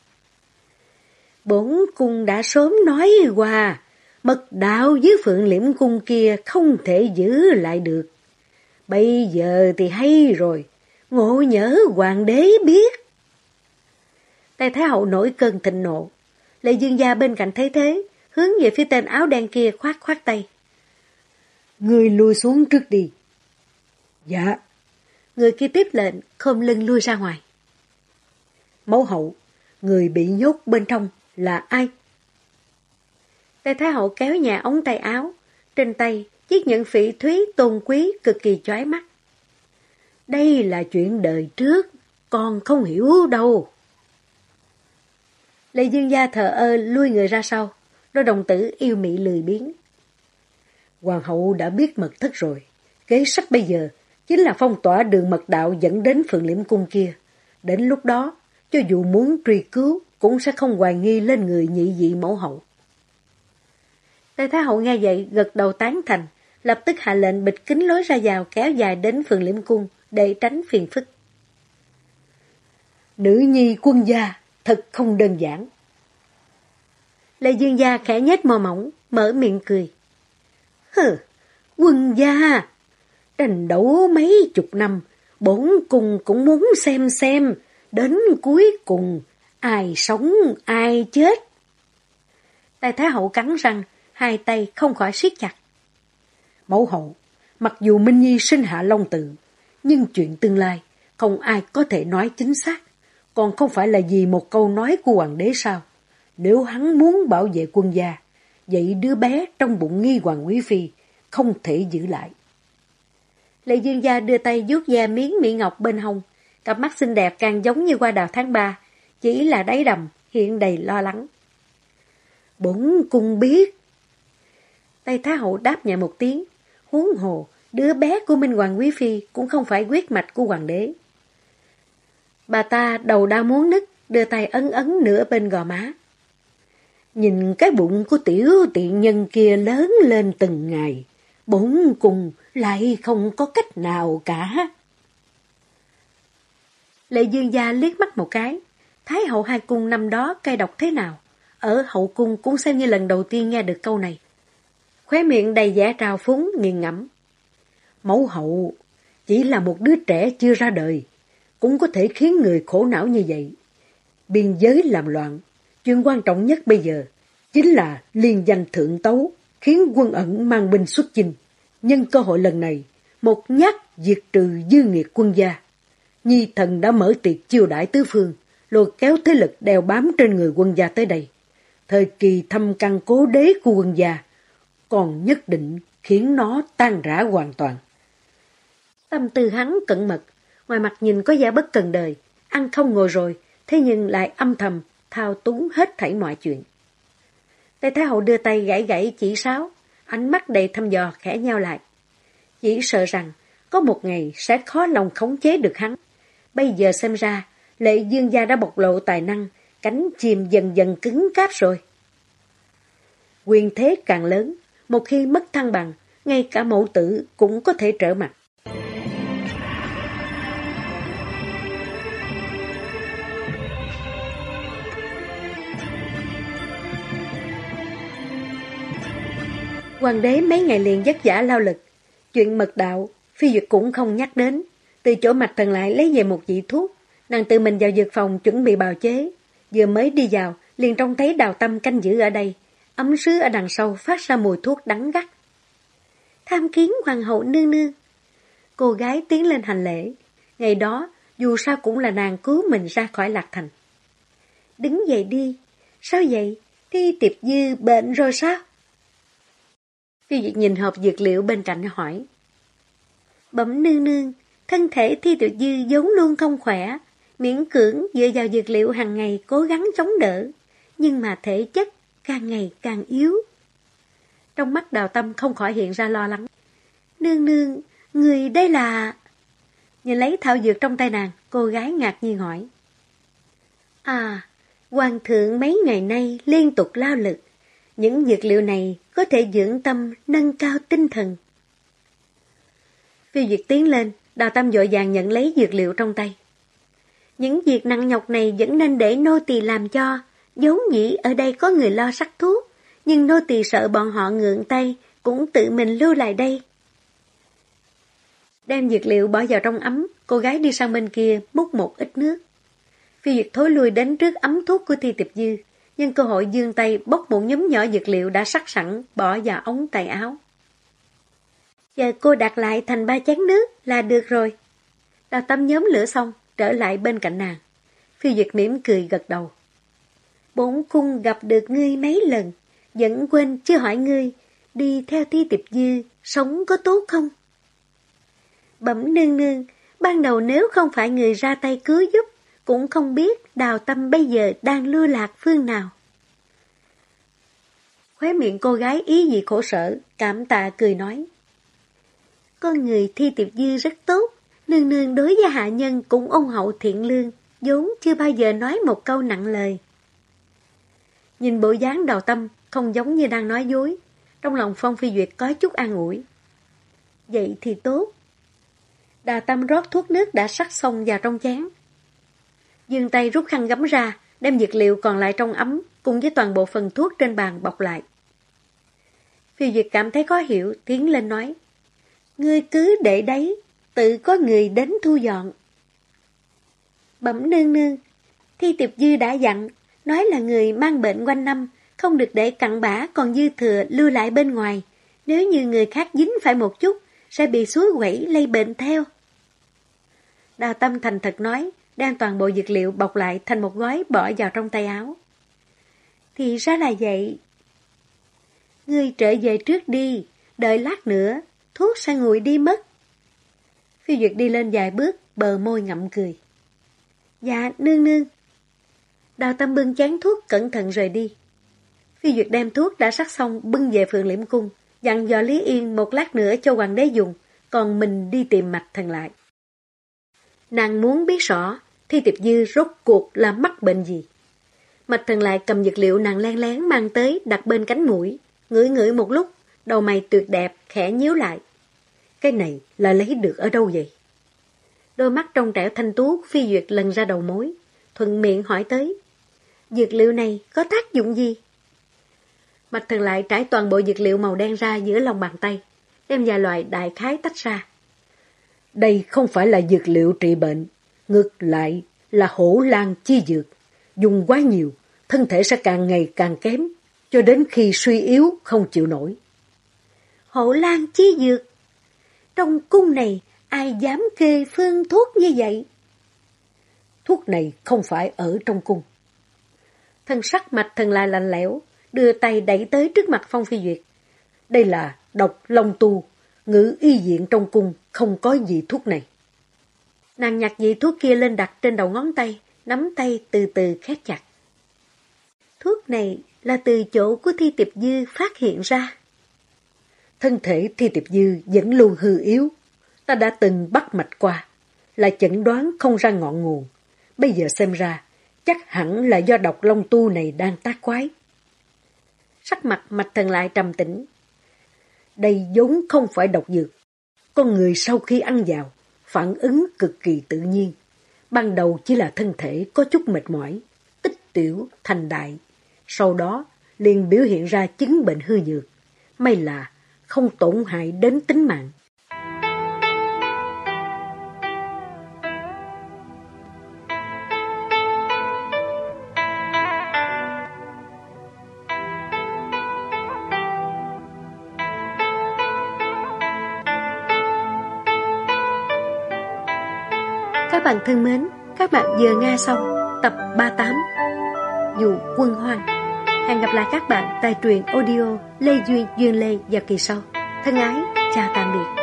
Bổn cung đã sớm nói qua, mật đạo dưới Phượng Liễm cung kia không thể giữ lại được. Bây giờ thì hay rồi, ngộ nhỡ hoàng đế biết. Tay Thái hậu nổi cơn thịnh nộ, Lệ Dương gia bên cạnh thấy thế, hướng về phía tên áo đen kia khoát khoát tay. Người lui xuống trước đi. Dạ. Người kia tiếp lệnh, khom lưng lui ra ngoài. Mẫu hậu, người bị nhốt bên trong là ai? Tay Thái hậu kéo nhà ống tay áo, trên tay chiếc nhẫn phỉ thúy tôn quý cực kỳ chói mắt. Đây là chuyện đời trước, con không hiểu đâu. Lệ Dương gia thờ ơ lui người ra sau, đôi đồng tử yêu mị lười biếng. Hoàng hậu đã biết mật thất rồi, kế sách bây giờ chính là phong tỏa đường mật đạo dẫn đến Phượng Liễm cung kia. Đến lúc đó, cho dù muốn truy cứu, cũng sẽ không hoài nghi lên người nhị vị mẫu hậu. Tây Thái hậu nghe vậy gật đầu tán thành, lập tức hạ lệnh bịt kín lối ra vào kéo dài đến Phượng Liễm cung để tránh phiền phức. Nữ nhi quân gia thật không đơn giản. Lệ Dương gia khẽ nhếch môi mỏng, mở miệng cười. Hừ, quân gia, tranh đấu mấy chục năm, bổn cung cũng muốn xem, đến cuối cùng, ai sống, ai chết. Tây Thái hậu cắn răng, hai tay không khỏi siết chặt. Mẫu hậu, mặc dù Minh Nhi sinh hạ Long Tự, nhưng chuyện tương lai, không ai có thể nói chính xác, còn không phải là vì một câu nói của hoàng đế sao? Nếu hắn muốn bảo vệ quân gia, vậy đứa bé trong bụng Nghi Hoàng quý phi không thể giữ lại. Lệ Dương gia đưa tay vuốt ve miếng mỹ ngọc bên hông, cặp mắt xinh đẹp càng giống như hoa đào tháng 3, chỉ là đáy đầm hiện đầy lo lắng. Bổn cung biết. Tây Thái hậu đáp nhẹ một tiếng, huống hồ đứa bé của Minh Hoàng quý phi cũng không phải huyết mạch của hoàng đế. Bà ta đầu đau muốn nứt, đưa tay ấn ấn nửa bên gò má. Nhìn cái bụng của tiểu tiện nhân kia lớn lên từng ngày, bổn cung lại không có cách nào cả. Lệ Dương gia liếc mắt một cái, Thái hậu hai cung năm đó cay độc thế nào, ở hậu cung cũng xem như lần đầu tiên nghe được câu này. Khóe miệng đầy vẻ trào phúng nghiền ngẫm. Mẫu hậu chỉ là một đứa trẻ chưa ra đời, cũng có thể khiến người khổ não như vậy. Biên giới làm loạn, chuyện quan trọng nhất bây giờ chính là liên danh thượng tấu, khiến quân ẩn mang binh xuất chinh. Nhân cơ hội lần này, một nhát diệt trừ dư nghiệt quân gia. Nhi thần đã mở tiệc chiêu đãi tứ phương, lôi kéo thế lực đeo bám trên người quân gia tới đây. Thời kỳ thâm căn cố đế của quân gia, còn nhất định khiến nó tan rã hoàn toàn. Tâm tư hắn cẩn mật, ngoài mặt nhìn có vẻ bất cần đời, ăn không ngồi rồi, thế nhưng lại âm thầm thao túng hết thảy mọi chuyện. Tây Thái hậu đưa tay gãy gãy chỉ sáo, ánh mắt đầy thăm dò khẽ nheo lại. Chỉ sợ rằng có một ngày sẽ khó lòng khống chế được hắn. Bây giờ xem ra, Lệ Dương gia đã bộc lộ tài năng, cánh chim dần dần cứng cáp rồi. Quyền thế càng lớn, một khi mất thăng bằng, ngay cả mẫu tử cũng có thể trở mặt. Hoàng đế mấy ngày liền vất vả lao lực. Chuyện mật đạo, Phi Duyệt cũng không nhắc đến. Từ chỗ Mạch Thần lại lấy về một vị thuốc. Nàng tự mình vào dược phòng chuẩn bị bào chế. Vừa mới đi vào, liền trông thấy Đào Tâm canh giữ ở đây. Ấm sứ ở đằng sau phát ra mùi thuốc đắng gắt. Tham kiến hoàng hậu nương nương. Cô gái tiến lên hành lễ. Ngày đó, dù sao cũng là nàng cứu mình ra khỏi Lạc Thành. Đứng dậy đi. Sao vậy? Thi Tiệp Dư bệnh rồi sao? Phi Duyệt nhìn hộp dược liệu bên cạnh hỏi. Bẩm nương nương, thân thể Thi Tiệp Dư vốn luôn không khỏe, miễn cưỡng dựa vào dược liệu hàng ngày cố gắng chống đỡ, nhưng mà thể chất càng ngày càng yếu. Trong mắt Đào Tâm không khỏi hiện ra lo lắng. Nương nương, người đây là... Nhìn lấy thảo dược trong tay nàng, cô gái ngạc nhiên hỏi. À, hoàng thượng mấy ngày nay liên tục lao lực. Những dược liệu này có thể dưỡng tâm, nâng cao tinh thần. Phi Duyệt tiến lên, Đào Tâm vội vàng nhận lấy dược liệu trong tay. Những việc nặng nhọc này vẫn nên để nô tỳ làm cho. Vốn dĩ ở đây có người lo sắc thuốc, nhưng nô tỳ sợ bọn họ ngượng tay, cũng tự mình lưu lại đây. Đem dược liệu bỏ vào trong ấm, cô gái đi sang bên kia múc một ít nước. Phi Duyệt thối lui đến trước ấm thuốc của Thi Tiệp Dư, nhân cơ hội giương tay bốc một nhúm nhỏ dược liệu đã sắc sẵn bỏ vào ống tay áo. Giờ cô đặt lại thành 3 chén nước là được rồi. Đào Tâm nhóm lửa xong, trở lại bên cạnh nàng. Phi Duyệt mỉm cười gật đầu. Bổn cung gặp được ngươi mấy lần, vẫn quên chưa hỏi ngươi, đi theo Thi Tiệp Dư, sống có tốt không? Bẩm nương nương, ban đầu nếu không phải người ra tay cứu giúp, cũng không biết Đào Tâm bây giờ đang lưu lạc phương nào. Khóe miệng cô gái ý vị khổ sở, cảm tạ cười nói. Con người Thi Tiệp Dư rất tốt, nương nương đối với hạ nhân cũng ôn hậu thiện lương, vốn chưa bao giờ nói một câu nặng lời. Nhìn bộ dáng Đào Tâm không giống như đang nói dối, trong lòng Phong Phi Duyệt có chút an ủi. Vậy thì tốt. Đào Tâm rót thuốc nước đã sắc xong vào trong chén. Giương tay rút khăn gấm ra, đem dược liệu còn lại trong ấm cùng với toàn bộ phần thuốc trên bàn bọc lại. Phi Duyệt cảm thấy khó hiểu, tiến lên nói. Ngươi cứ để đấy, tự có người đến thu dọn. Bẩm nương nương, Thi Tiệp Dư đã dặn, nói là người mang bệnh quanh năm, không được để cặn bã còn dư thừa lưu lại bên ngoài. Nếu như người khác dính phải một chút, sẽ bị suối quẩy lây bệnh theo. Đào Tâm thành thật nói, đem toàn bộ dược liệu bọc lại thành một gói bỏ vào trong tay áo. Thì ra là vậy. Ngươi trở về trước đi, đợi lát nữa, thuốc sẽ nguội đi mất. Phi Duyệt đi lên vài bước, bờ môi ngậm cười. Dạ, nương nương. Đào Tâm bưng chén thuốc cẩn thận rời đi. Phi Duyệt đem thuốc đã sắc xong bưng về Phượng Liễm Cung, dặn dò Lý Yên một lát nữa cho hoàng đế dùng, còn mình đi tìm Mạch Thần lại. Nàng muốn biết rõ Thi Tiệp Dư rốt cuộc là mắc bệnh gì. Mạch Thần lại cầm dược liệu nàng len lén mang tới đặt bên cánh mũi, ngửi ngửi một lúc, đầu mày tuyệt đẹp khẽ nhíu lại. Cái này là lấy được ở đâu vậy? Đôi mắt trong trẻo thanh tú Phi Duyệt lần ra đầu mối, thuận miệng hỏi tới. Dược liệu này có tác dụng gì? Mạch Thần lại trải toàn bộ dược liệu màu đen ra giữa lòng bàn tay, đem vài loại đại khái tách ra. Đây không phải là dược liệu trị bệnh, ngược lại là hổ lan chi dược. Dùng quá nhiều, thân thể sẽ càng ngày càng kém, cho đến khi suy yếu không chịu nổi. Hổ lan chi dược? Trong cung này ai dám kê phương thuốc như vậy? Thuốc này không phải ở trong cung. Thân sắc Mạch Thần lại lạnh lẽo, đưa tay đẩy tới trước mặt Phong Phi Duyệt. Đây là độc long tu, ngự y viện trong cung không có gì thuốc này. Nàng nhặt vị thuốc kia lên đặt trên đầu ngón tay, nắm tay từ từ khép chặt. Thuốc này là từ chỗ của Thi Tiệp Dư phát hiện ra. Thân thể Thi Tiệp Dư vẫn luôn hư yếu. Ta đã từng bắt mạch qua, là chẩn đoán không ra ngọn nguồn. Bây giờ xem ra, chắc hẳn là do độc long tu này đang tác quái. Sắc mặt Mạch Thần lại trầm tĩnh. Đây vốn không phải độc dược. Con người sau khi ăn vào, phản ứng cực kỳ tự nhiên. Ban đầu chỉ là thân thể có chút mệt mỏi, tích tiểu thành đại. Sau đó liền biểu hiện ra chứng bệnh hư nhược. May là không tổn hại đến tính mạng. Các bạn thân mến, các bạn vừa nghe xong tập 38 Dù Quân Hoang. Hẹn gặp lại các bạn tại truyện audio Lê Duyên, Duyên Lê vào kỳ sau. Thân ái, chào tạm biệt.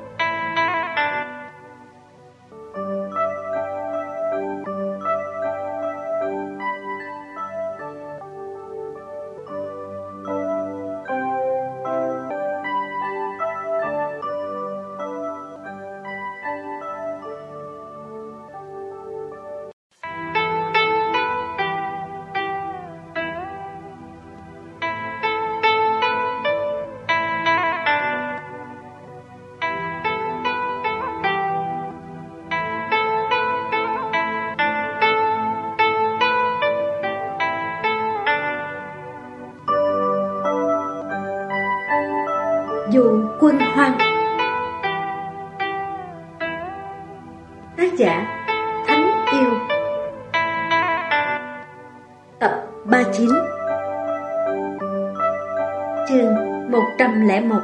Dù Quân Hoang. Tác giả Thánh Yêu. Tập 39. Chương 101.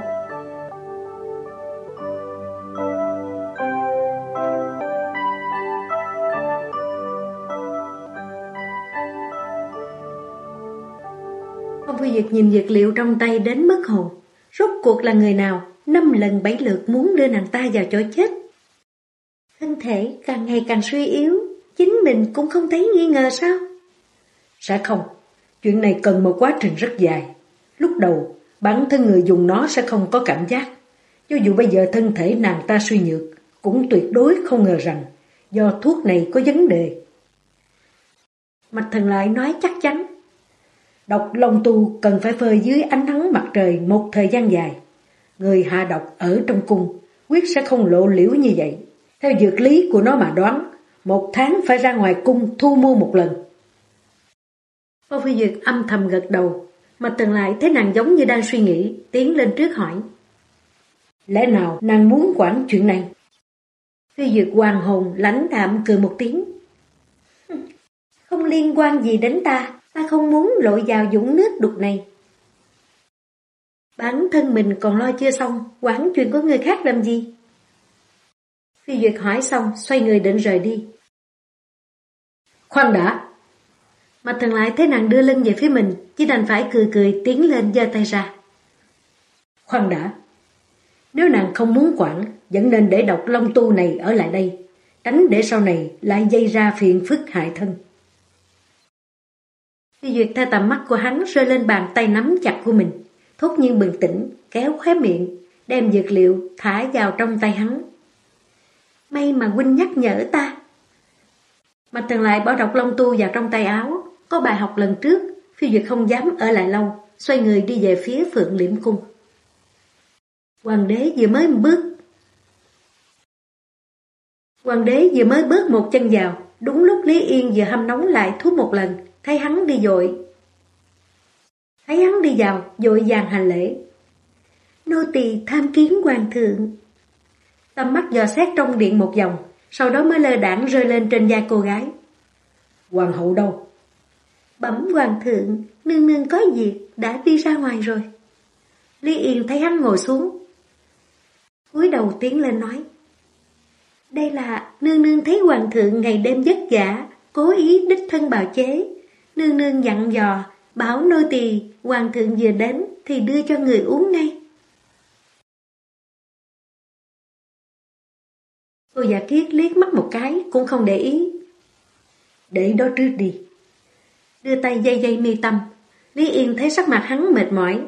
Ông Phi Duyệt nhìn dược liệu trong tay đến mất hồn. Rốt cuộc là người nào 5 lần 7 lượt muốn đưa nàng ta vào chỗ chết? Thân thể càng ngày càng suy yếu, chính mình cũng không thấy nghi ngờ sao? Sẽ không, chuyện này cần một quá trình rất dài. Lúc đầu, bản thân người dùng nó sẽ không có cảm giác. Cho dù bây giờ thân thể nàng ta suy nhược, cũng tuyệt đối không ngờ rằng do thuốc này có vấn đề. Mạch Thần lại nói chắc chắn. Độc long tu cần phải phơi dưới ánh nắng mặt trời một thời gian dài. Người hạ độc ở trong cung quyết sẽ không lộ liễu như vậy. Theo dược lý của nó mà đoán, 1 tháng phải ra ngoài cung thu mua một lần. Cô Phi Duyệt âm thầm gật đầu. Mạch Thần lại thấy nàng giống như đang suy nghĩ, tiến lên trước hỏi. Lẽ nào nàng muốn quản chuyện này? Phi Duyệt hoàng hồn lãnh đạm cười một tiếng. Không liên quan gì đến ta. Ta không muốn lội vào vũng nước đục này. Bản thân mình còn lo chưa xong, quản chuyện của người khác làm gì? Phi Duyệt hỏi xong, xoay người định rời đi. Khoan đã! Mạch Thần lại thấy nàng đưa lưng về phía mình, chỉ đành phải cười cười tiến lên giơ tay ra. Khoan đã! Nếu nàng không muốn quản, vẫn nên để độc long tu này ở lại đây, tránh để sau này lại gây ra phiền phức hại thân. Phi Duyệt theo tầm mắt của hắn rơi lên bàn tay nắm chặt của mình, thốt nhiên bừng tỉnh, kéo khóe miệng, đem dược liệu thả vào trong tay hắn. May mà huynh nhắc nhở ta. Mạch Thần lại bỏ độc long tu vào trong tay áo. Có bài học lần trước, Phi Duyệt không dám ở lại lâu, xoay người đi về phía Phượng Liễm Cung. Hoàng đế vừa mới bước một chân vào, đúng lúc Lý Yên vừa hâm nóng lại thuốc một lần, thấy hắn đi vào, vội vàng hành lễ. Nô tỳ tham kiến hoàng thượng. Tầm mắt dò xét trong điện một vòng, sau đó mới lơ đãng rơi lên trên vai cô gái. Hoàng hậu đâu? Bẩm hoàng thượng, nương nương có việc đã đi ra ngoài rồi. Lý Yên thấy hắn ngồi xuống, cúi đầu tiến lên nói. Đây là nương nương thấy hoàng thượng ngày đêm vất vả, cố ý đích thân bào chế. Nương nương dặn dò, bảo nô tỳ hoàng thượng vừa đến thì đưa cho người uống ngay. Cô Dạ Kiết liếc mắt một cái cũng không để ý. Để đó trước đi. Đưa tay dây mi tâm. Lý Yên thấy sắc mặt hắn mệt mỏi.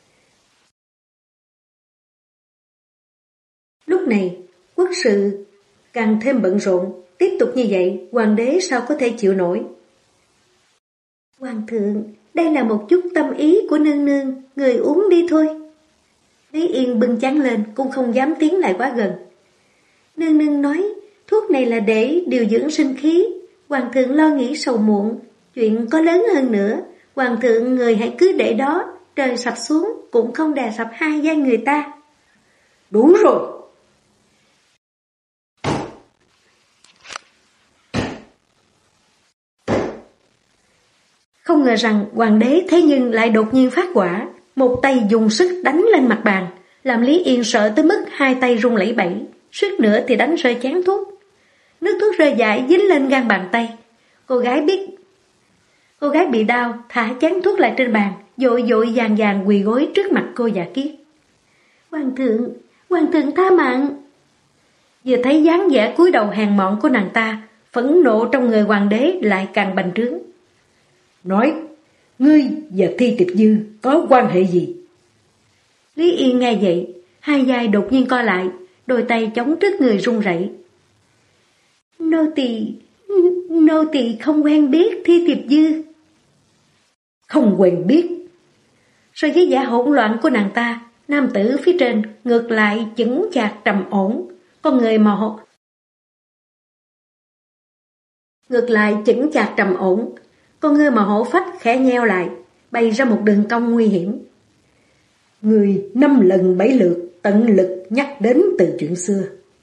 Lúc này quốc sự càng thêm bận rộn. Tiếp tục như vậy hoàng đế sao có thể chịu nổi. Hoàng thượng, đây là một chút tâm ý của nương nương, người uống đi thôi. Lý Yên bưng chén lên cũng không dám tiến lại quá gần. Nương nương nói thuốc này là để điều dưỡng sinh khí. Hoàng thượng lo nghĩ sầu muộn, chuyện có lớn hơn nữa. Hoàng thượng người hãy cứ để đó, trời sập xuống cũng không đè sập hai vai người ta. Đúng rồi. Không ngờ rằng hoàng đế thế nhưng lại đột nhiên phát hỏa, một tay dùng sức đánh lên mặt bàn, làm Lý Yên sợ tới mức hai tay run lẩy bẩy, suýt nữa thì đánh rơi chén thuốc. Nước thuốc rơi dãi dính lên gan bàn tay. Cô gái bị đau, thả chén thuốc lại trên bàn, vội vàng quỳ gối trước mặt cô già Kiết. Hoàng thượng tha mạng. Vừa thấy dáng vẻ cúi đầu hèn mọn của nàng ta, phẫn nộ trong người hoàng đế lại càng bành trướng. Nói, ngươi và Thi Tiệp Dư có quan hệ gì? Lý Yên nghe vậy, hai vai đột nhiên co lại, đôi tay chống trước người run rẩy. Nô tỳ không quen biết Thi Tiệp Dư. Không quen biết. So với vẻ hỗn loạn của nàng ta, nam tử phía trên ngược lại chững chạc trầm ổn, con người màu hổ phách khẽ nheo lại, bày ra một đường cong nguy hiểm. Người 5 lần 7 lượt tận lực nhắc đến từ chuyện xưa.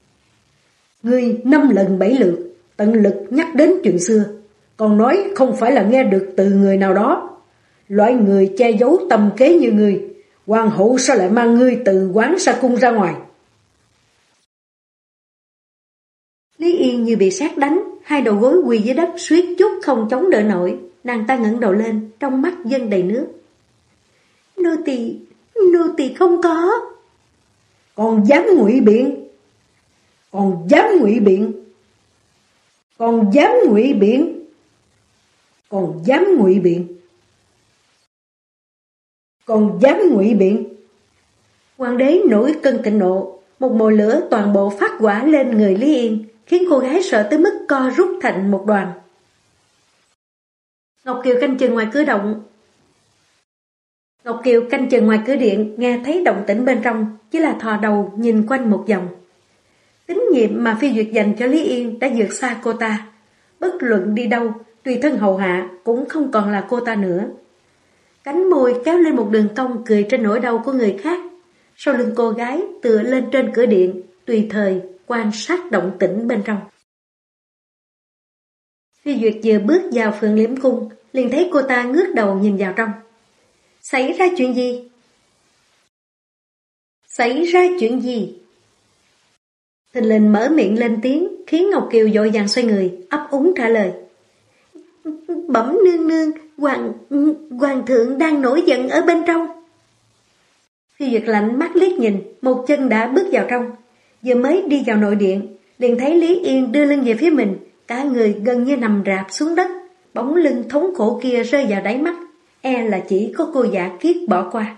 Còn nói không phải là nghe được từ người nào đó. Loại người che giấu tâm kế như ngươi, hoàng hậu sao lại mang ngươi từ quán sa cung ra ngoài? Lý Yên như bị sét đánh, hai đầu gối quỳ dưới đất suýt chút không chống đỡ nổi. Nàng ta ngẩng đầu lên, trong mắt dâng đầy nước. Nô tỳ không có. Còn dám ngụy biện? Hoàng đế nổi cơn thịnh nộ, một mồi lửa toàn bộ phát hỏa lên người Lý Yên, khiến cô gái sợ tới mức co rút thành một đoàn. Ngọc Kiều canh chừng ngoài cửa điện, nghe thấy động tĩnh bên trong, chỉ là thò đầu nhìn quanh một vòng. Tín nhiệm mà Phi Duyệt dành cho Lý Yên đã vượt xa cô ta. Bất luận đi đâu, tùy thân hầu hạ cũng không còn là cô ta nữa. Cánh môi kéo lên một đường cong cười trên nỗi đau của người khác. Sau lưng cô gái tựa lên trên cửa điện, tùy thời quan sát động tĩnh bên trong. Phi Duyệt vừa bước vào Phượng Liễm Cung, liền thấy cô ta ngước đầu nhìn vào trong. Xảy ra chuyện gì? Thình lình mở miệng lên tiếng, khiến Ngọc Kiều vội vàng xoay người, ấp úng trả lời. Bẩm nương nương, hoàng thượng đang nổi giận ở bên trong. Phi Duyệt lạnh mắt liếc nhìn, một chân đã bước vào trong. Vừa mới đi vào nội điện, liền thấy Lý Yên đưa lưng về phía mình, cả người gần như nằm rạp xuống đất, bóng lưng thống khổ kia rơi vào đáy mắt, e là chỉ có cô Dạ Kiết bỏ qua.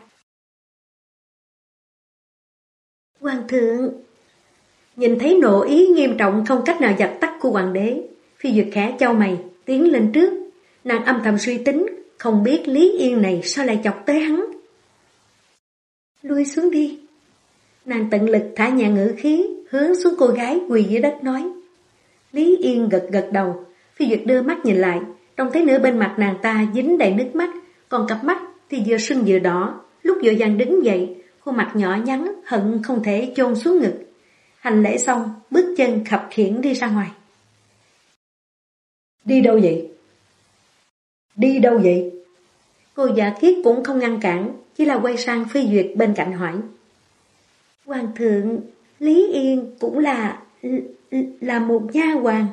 Hoàng thượng! Nhìn thấy nộ ý nghiêm trọng không cách nào dập tắt của hoàng đế, Phi Duyệt khẽ chau mày, tiến lên trước. Nàng âm thầm suy tính, không biết Lý Yên này sao lại chọc tới hắn. Lui xuống đi. Nàng tận lực thả nhẹ ngữ khí, hướng xuống cô gái quỳ dưới đất nói. Lý Yên gật đầu. Phi Duyệt đưa mắt nhìn lại, trông thấy nửa bên mặt nàng ta dính đầy nước mắt, còn cặp mắt thì vừa sưng vừa đỏ. Lúc vội vàng đứng dậy, khuôn mặt nhỏ nhắn hận không thể chôn xuống ngực. Hành lễ xong, bước chân khập khiễng đi ra ngoài. Đi đâu vậy? Cô Dạ Kiết cũng không ngăn cản, chỉ là quay sang Phi Duyệt bên cạnh hỏi. Hoàng thượng, Lý Yên cũng là một nha hoàn.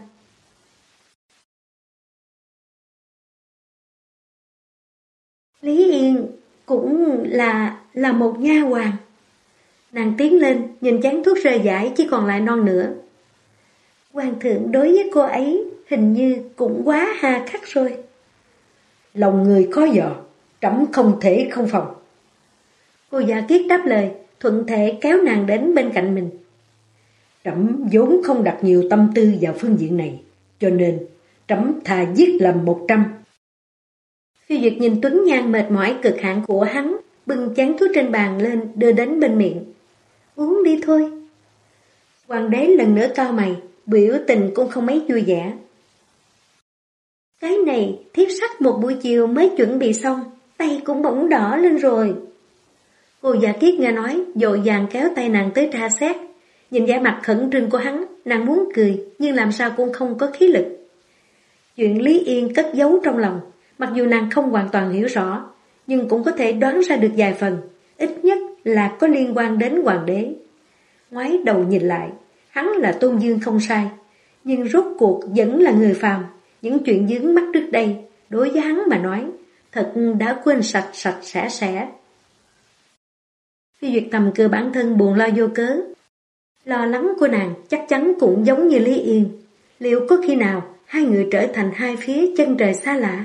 Lý Yên cũng là một nha hoàn. Nàng tiến lên, nhìn chén thuốc rơi dãi chỉ còn lại non nửa. Hoàng thượng đối với cô ấy hình như cũng quá hà khắc rồi. Lòng người khó dò, trẫm không thể không phòng. Cô Dạ Kiết đáp lời, thuận thể kéo nàng đến bên cạnh mình. Trẫm vốn không đặt nhiều tâm tư vào phương diện này, cho nên trẫm thà giết lầm 100. Phi Duyệt nhìn tuấn nhan mệt mỏi cực hạn của hắn, bưng chén thuốc trên bàn lên đưa đến bên miệng. Uống đi thôi. Hoàng đế lần nữa cau mày, biểu tình cũng không mấy vui vẻ. Cái này thiếp sắc một buổi chiều mới chuẩn bị xong, tay cũng bỗng đỏ lên rồi. Cô Dạ Kiết nghe nói, vội vàng kéo tay nàng tới tra xét. Nhìn vẻ mặt khẩn trương của hắn, nàng muốn cười, nhưng làm sao cũng không có khí lực. Chuyện Lý Yên cất giấu trong lòng, mặc dù nàng không hoàn toàn hiểu rõ, nhưng cũng có thể đoán ra được vài phần, ít nhất là có liên quan đến hoàng đế. Ngoái đầu nhìn lại, hắn là Tôn Dương không sai, nhưng rốt cuộc vẫn là người phàm. Những chuyện vướng mắc trước đây, đối với hắn mà nói, thật đã quên sạch sạch sẽ. Phi Duyệt thầm cười bản thân buồn lo vô cớ. Lo lắng của nàng chắc chắn cũng giống như Lý Yên. Liệu có khi nào hai người trở thành hai phía chân trời xa lạ?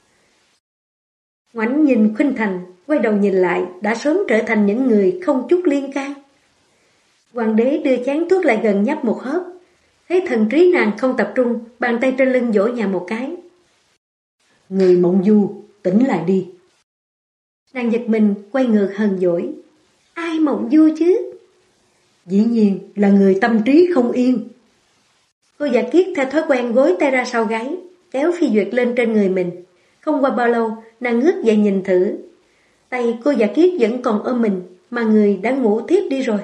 Ngoảnh nhìn Khuynh Thành, quay đầu nhìn lại, đã sớm trở thành những người không chút liên can. Hoàng đế đưa chén thuốc lại gần nhấp một hớp. Thấy thần trí nàng không tập trung, bàn tay trên lưng vỗ nhẹ một cái. Người Mộng Du, tỉnh lại đi. Nàng giật mình, quay ngược hờn dỗi. Ai Mộng Du chứ? Dĩ nhiên là người tâm trí không yên. Cô Dạ Kiết theo thói quen gối tay ra sau gáy, kéo Phi Duyệt lên trên người mình. Không qua bao lâu, nàng ngước dậy nhìn thử. Tay cô Dạ Kiết vẫn còn ôm mình, mà người đã ngủ thiếp đi rồi.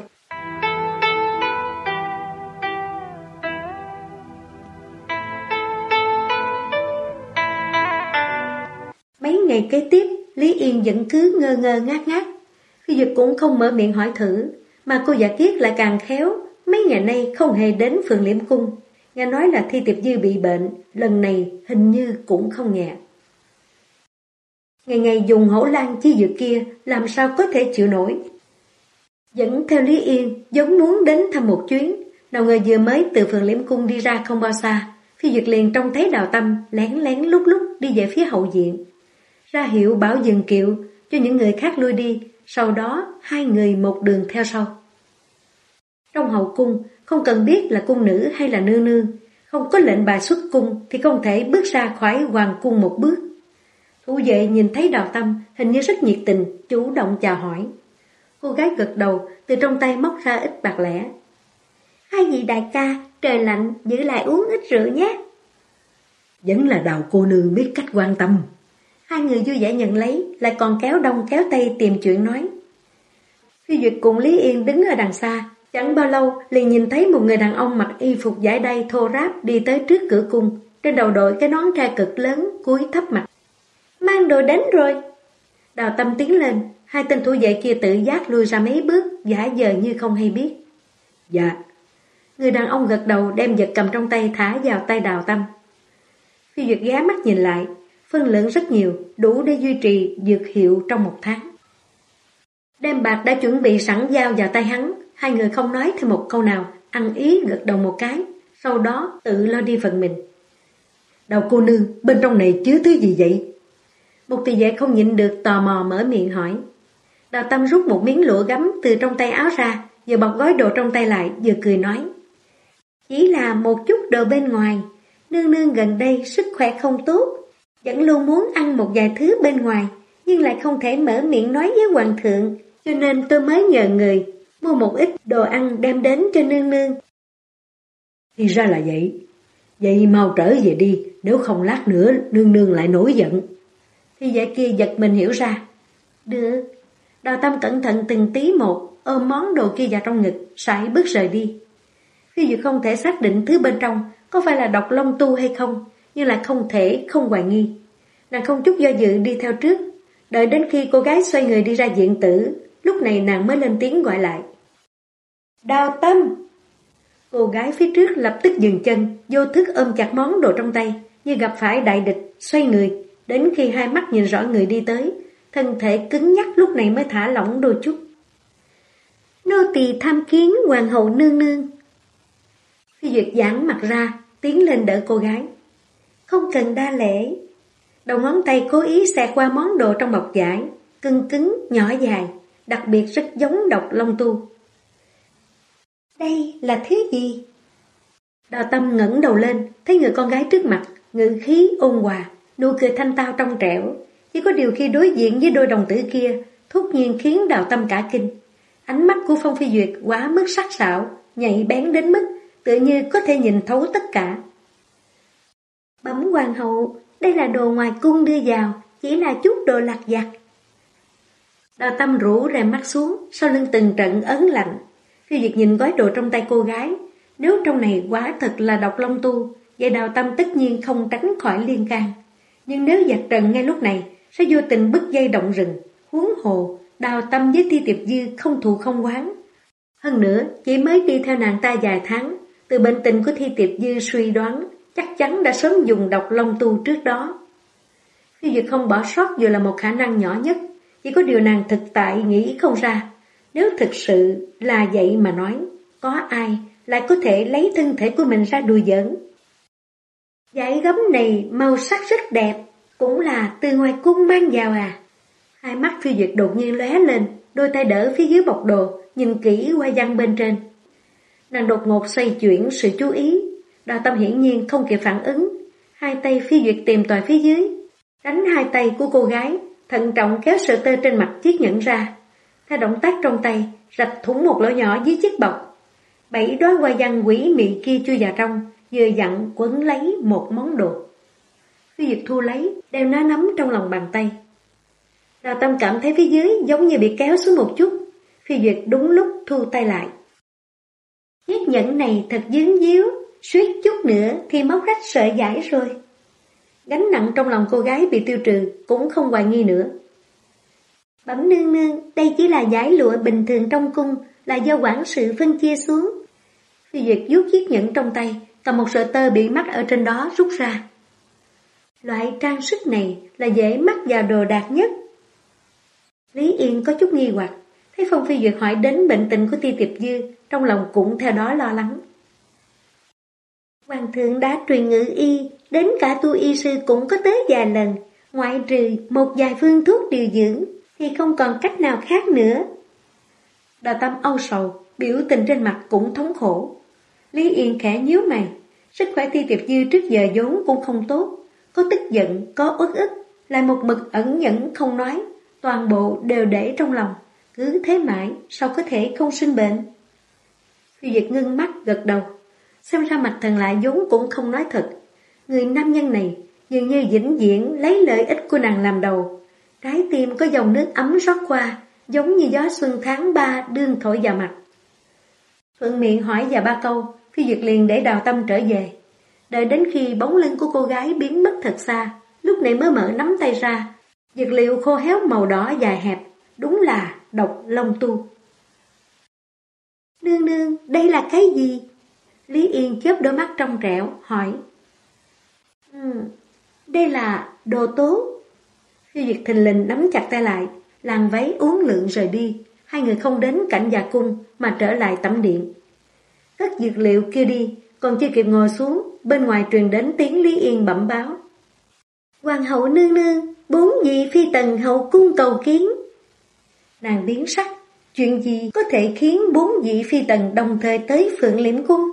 Mấy ngày kế tiếp, Lý Yên vẫn cứ ngơ ngơ ngác ngác. Phi Duyệt cũng không mở miệng hỏi thử, mà cô Dạ Kiết lại càng khéo. Mấy ngày nay không hề đến Phượng Liễm Cung. Nghe nói là Thi Tiệp Dư bị bệnh, lần này hình như cũng không nhẹ. Ngày ngày dùng hổ lan chi dược kia, làm sao có thể chịu nổi. Dẫn theo Lý Yên, giống muốn đến thăm một chuyến. Nào ngờ vừa mới từ Phượng Liễm Cung đi ra không bao xa, Phi Duyệt liền trông thấy Đào Tâm lén lén lúc lúc đi về phía hậu viện. Ra hiệu bảo dừng kiệu cho những người khác lui đi, sau đó hai người một đường theo sau. Trong hậu cung, không cần biết là cung nữ hay là nương nương, không có lệnh bài xuất cung thì không thể bước ra khỏi hoàng cung một bước. Thủ vệ nhìn thấy Đào Tâm hình như rất nhiệt tình, chủ động chào hỏi. Cô gái gật đầu, từ trong tay móc ra ít bạc lẻ. Hai vị đại ca, trời lạnh, giữ lại uống ít rượu nhé. Vẫn là Đào cô nương biết cách quan tâm. Hai người vui vẻ nhận lấy, lại còn kéo đông kéo tây tìm chuyện nói. Phi Duyệt cùng Lý Yên đứng ở đằng xa, chẳng bao lâu liền nhìn thấy một người đàn ông mặc y phục vải đay thô ráp đi tới trước cửa cung, trên đầu đội cái nón trai cực lớn, cúi thấp mặt. Mang đồ đến rồi. Đào Tâm tiến lên, hai tên thủ vệ kia tự giác lui ra mấy bước, giả vờ như không hay biết. Dạ. Người đàn ông gật đầu đem vật cầm trong tay thả vào tay Đào Tâm. Phi Duyệt ghé mắt nhìn lại, phân lượng rất nhiều, đủ để duy trì dược hiệu trong 1 tháng. Đem bạc đã chuẩn bị sẵn giao vào tay hắn, hai người không nói thêm một câu nào, ăn ý gật đầu một cái, sau đó tự lo đi phần mình. Đào cô nương, bên trong này chứa thứ gì vậy? Một tỳ vệ không nhịn được tò mò mở miệng hỏi. Đào Tâm rút một miếng lụa gấm từ trong tay áo ra, vừa bọc gói đồ trong tay lại, vừa cười nói. Chỉ là một chút đồ bên ngoài, nương nương gần đây sức khỏe không tốt, vẫn luôn muốn ăn một vài thứ bên ngoài, nhưng lại không thể mở miệng nói với hoàng thượng, cho nên tôi mới nhờ người mua một ít đồ ăn đem đến cho nương nương. Thì ra là vậy. Vậy mau trở về đi, nếu không lát nữa nương nương lại nổi giận. Thì vậy kia giật mình hiểu ra. Được. Đào Tâm cẩn thận từng tí một, ôm món đồ kia vào trong ngực, sải bước rời đi. Khi dù không thể xác định thứ bên trong có phải là độc long tu hay không, nhưng lại không thể không hoài nghi. Nàng không chút do dự đi theo trước, đợi đến khi cô gái xoay người đi ra viện tử, lúc này nàng mới lên tiếng gọi lại. Đào Tâm! Cô gái phía trước lập tức dừng chân, vô thức ôm chặt món đồ trong tay, như gặp phải đại địch, xoay người, đến khi hai mắt nhìn rõ người đi tới, thân thể cứng nhắc lúc này mới thả lỏng đôi chút. Nô tỳ tham kiến hoàng hậu nương nương. Phi Duyệt giãn mặt ra, tiến lên đỡ cô gái. Không cần đa lễ. Đầu ngón tay cố ý xẹt qua món đồ trong bọc vải, cưng cứng, nhỏ dài, đặc biệt rất giống độc long tu. Đây là thứ gì? Đào Tâm ngẩng đầu lên, thấy người con gái trước mặt, ngữ khí ôn hòa, nụ cười thanh tao trong trẻo. Chỉ có điều khi đối diện với đôi đồng tử kia, thốt nhiên khiến Đào Tâm cả kinh. Ánh mắt của Phong Phi Duyệt quá mức sắc sảo, nhạy bén đến mức tự như có thể nhìn thấu tất cả. Bẩm hoàng hậu, đây là đồ ngoài cung đưa vào, chỉ là chút đồ lặt vặt. Đào Tâm rũ rèm mắt xuống, sau lưng từng trận ớn lạnh. Phi Duyệt nhìn gói đồ trong tay cô gái, nếu trong này quả thật là độc long tu, vậy Đào Tâm tất nhiên không tránh khỏi liên can. Nhưng nếu vạch trần ngay lúc này, sẽ vô tình bứt dây động rừng. Huống hồ, Đào Tâm với Thi Tiệp Dư không thù không oán. Hơn nữa, chỉ mới đi theo nàng ta vài tháng, từ bệnh tình của Thi Tiệp Dư suy đoán, chắc chắn đã sớm dùng độc long tu trước đó. Phi Duyệt không bỏ sót dù là một khả năng nhỏ nhất, chỉ có điều nàng thực tại nghĩ không ra. Nếu thực sự là vậy mà nói, có ai lại có thể lấy thân thể của mình ra đùa giỡn? Dải gấm này màu sắc rất đẹp, cũng là từ ngoài cung mang vào à? Hai mắt Phi Duyệt đột nhiên lóe lên, đôi tay đỡ phía dưới bọc đồ, nhìn kỹ qua văn bên trên. Nàng đột ngột xoay chuyển sự chú ý, Đào Tâm hiển nhiên không kịp phản ứng. Hai tay Phi Duyệt tìm tòi phía dưới, đánh hai tay của cô gái, thận trọng kéo sợi tơ trên mặt chiếc nhẫn ra. Theo động tác trong tay, rạch thủng một lỗ nhỏ dưới chiếc bọc. 7 đóa hoa văn quỷ mị kia chui vào trong, vừa dặn quấn lấy một món đồ. Phi Duyệt thu lấy, đem nó nắm trong lòng bàn tay. Đào Tâm cảm thấy phía dưới giống như bị kéo xuống một chút. Phi Duyệt đúng lúc thu tay lại. Chiếc nhẫn này thật dính díu, suýt chút nữa thì móc rách sợi vải rồi. Gánh nặng trong lòng cô gái bị tiêu trừ, cũng không hoài nghi nữa. Bẩm nương nương, đây chỉ là vải lụa bình thường trong cung, là do quản sự phân chia xuống. Phi Duyệt vuốt chiếc nhẫn trong tay, cầm một sợi tơ bị mắc ở trên đó rút ra. Loại trang sức này là dễ mắc vào đồ đạc nhất. Lý Yên có chút nghi hoặc, thấy Phong Phi Duyệt hỏi đến bệnh tình của Ti Tiệp Dư, trong lòng cũng theo đó lo lắng. Hoàng thượng đã truyền ngự y, đến cả tu y sư cũng có tới vài lần, ngoại trừ một vài phương thuốc điều dưỡng, thì không còn cách nào khác nữa. Đào Tâm âu sầu, biểu tình trên mặt cũng thống khổ. Lý Yên khẽ nhíu mày, sức khỏe Ti Tiệp Dư trước giờ vốn cũng không tốt, có tức giận, có uất ức, lại một mực ẩn nhẫn không nói, toàn bộ đều để trong lòng, cứ thế mãi, sao có thể không sinh bệnh? Phi Duyệt ngưng mắt gật đầu, xem ra Mạch Thần lại vốn cũng không nói thật. Người nam nhân này dường như vĩnh viễn lấy lợi ích của nàng làm đầu, trái tim có dòng nước ấm rót qua, giống như gió xuân tháng 3 đương thổi vào mặt. Thuận miệng hỏi vài ba câu, Phi Duyệt liền để Đào Tâm trở về. Đợi đến khi bóng lưng của cô gái biến mất thật xa, lúc này mới mở nắm tay ra. Dược liệu khô héo màu đỏ dài hẹp, đúng là độc long tu. Nương nương, đây là cái gì? Lý Yên chớp đôi mắt trong trẻo, hỏi. Đây là đồ tố. Phi Duyệt thình lình nắm chặt tay lại, làn váy uốn lượn rời đi. Hai người không đến cảnh dạ cung mà trở lại tẩm điện. Cất dược liệu kia đi, còn chưa kịp ngồi xuống, bên ngoài truyền đến tiếng Lý Yên bẩm báo. Hoàng hậu nương nương, 4 vị phi tần hậu cung cầu kiến. Nàng biến sắc, chuyện gì có thể khiến 4 vị phi tần đồng thời tới Phượng Liễm cung?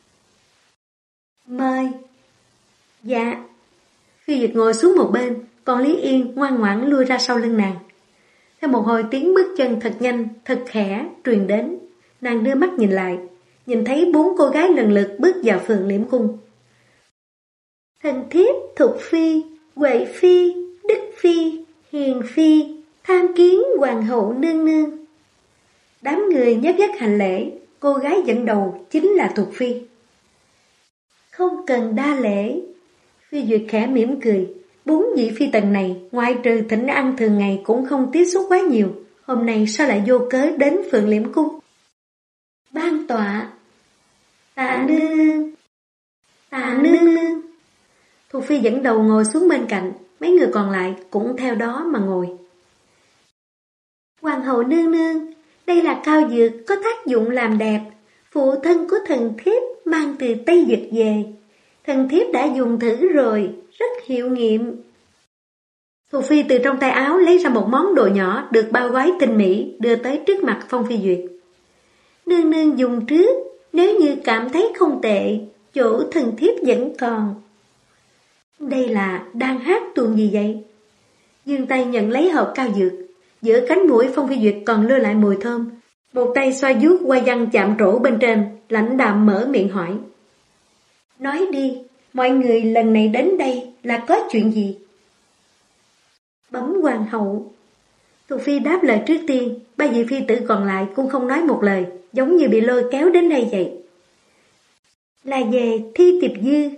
Mời. Dạ. Phi Duyệt ngồi xuống một bên, còn Lý Yên ngoan ngoãn lui ra sau lưng nàng. Theo một hồi tiếng bước chân thật nhanh, thật khẽ truyền đến, nàng đưa mắt nhìn lại, nhìn thấy 4 cô gái lần lượt bước vào Phượng Liễm cung. Thần thiếp Thục Phi, Huệ Phi, Đức Phi, Hiền Phi, tham kiến hoàng hậu nương nương. Đám người nhất nhất hành lễ, cô gái dẫn đầu chính là Thục Phi. Không cần đa lễ. Phi Duyệt khẽ mỉm cười. 4 vị phi tần này, ngoại trừ thỉnh ăn thường ngày cũng không tiếp xúc quá nhiều. Hôm nay sao lại vô cớ đến Phượng Liễm cung? Ban tọa. Tạ nương. Tạ nương. Thục Phi dẫn đầu ngồi xuống bên cạnh, mấy người còn lại cũng theo đó mà ngồi. Hoàng hậu nương nương, đây là cao dược có tác dụng làm đẹp, phụ thân của thần thiếp mang từ Tây Dực về. Thần thiếp đã dùng thử rồi, rất hiệu nghiệm. Thục Phi từ trong tay áo lấy ra một món đồ nhỏ được bao gói tinh mỹ, đưa tới trước mặt Phong Phi Duyệt. Nương nương dùng trước, nếu như cảm thấy không tệ, chỗ thần thiếp vẫn còn. Đây là đang hát tuồng gì vậy? Dương tay nhận lấy hộp cao dược, giữa cánh mũi Phong Phi Duyệt còn lưu lại mùi thơm. Một tay xoa vuốt hoa văn chạm trổ bên trên, lãnh đạm mở miệng hỏi. Nói đi, mọi người lần này đến đây là có chuyện gì? Bẩm hoàng hậu. Thuộc phi đáp lời trước tiên, ba vị phi tử còn lại cũng không nói một lời, giống như bị lôi kéo đến đây vậy. Là về Thi Tiệp Dư.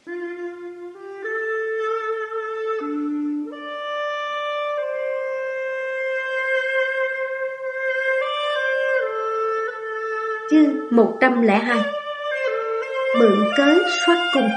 Chương 102. Mượn cớ soát cung.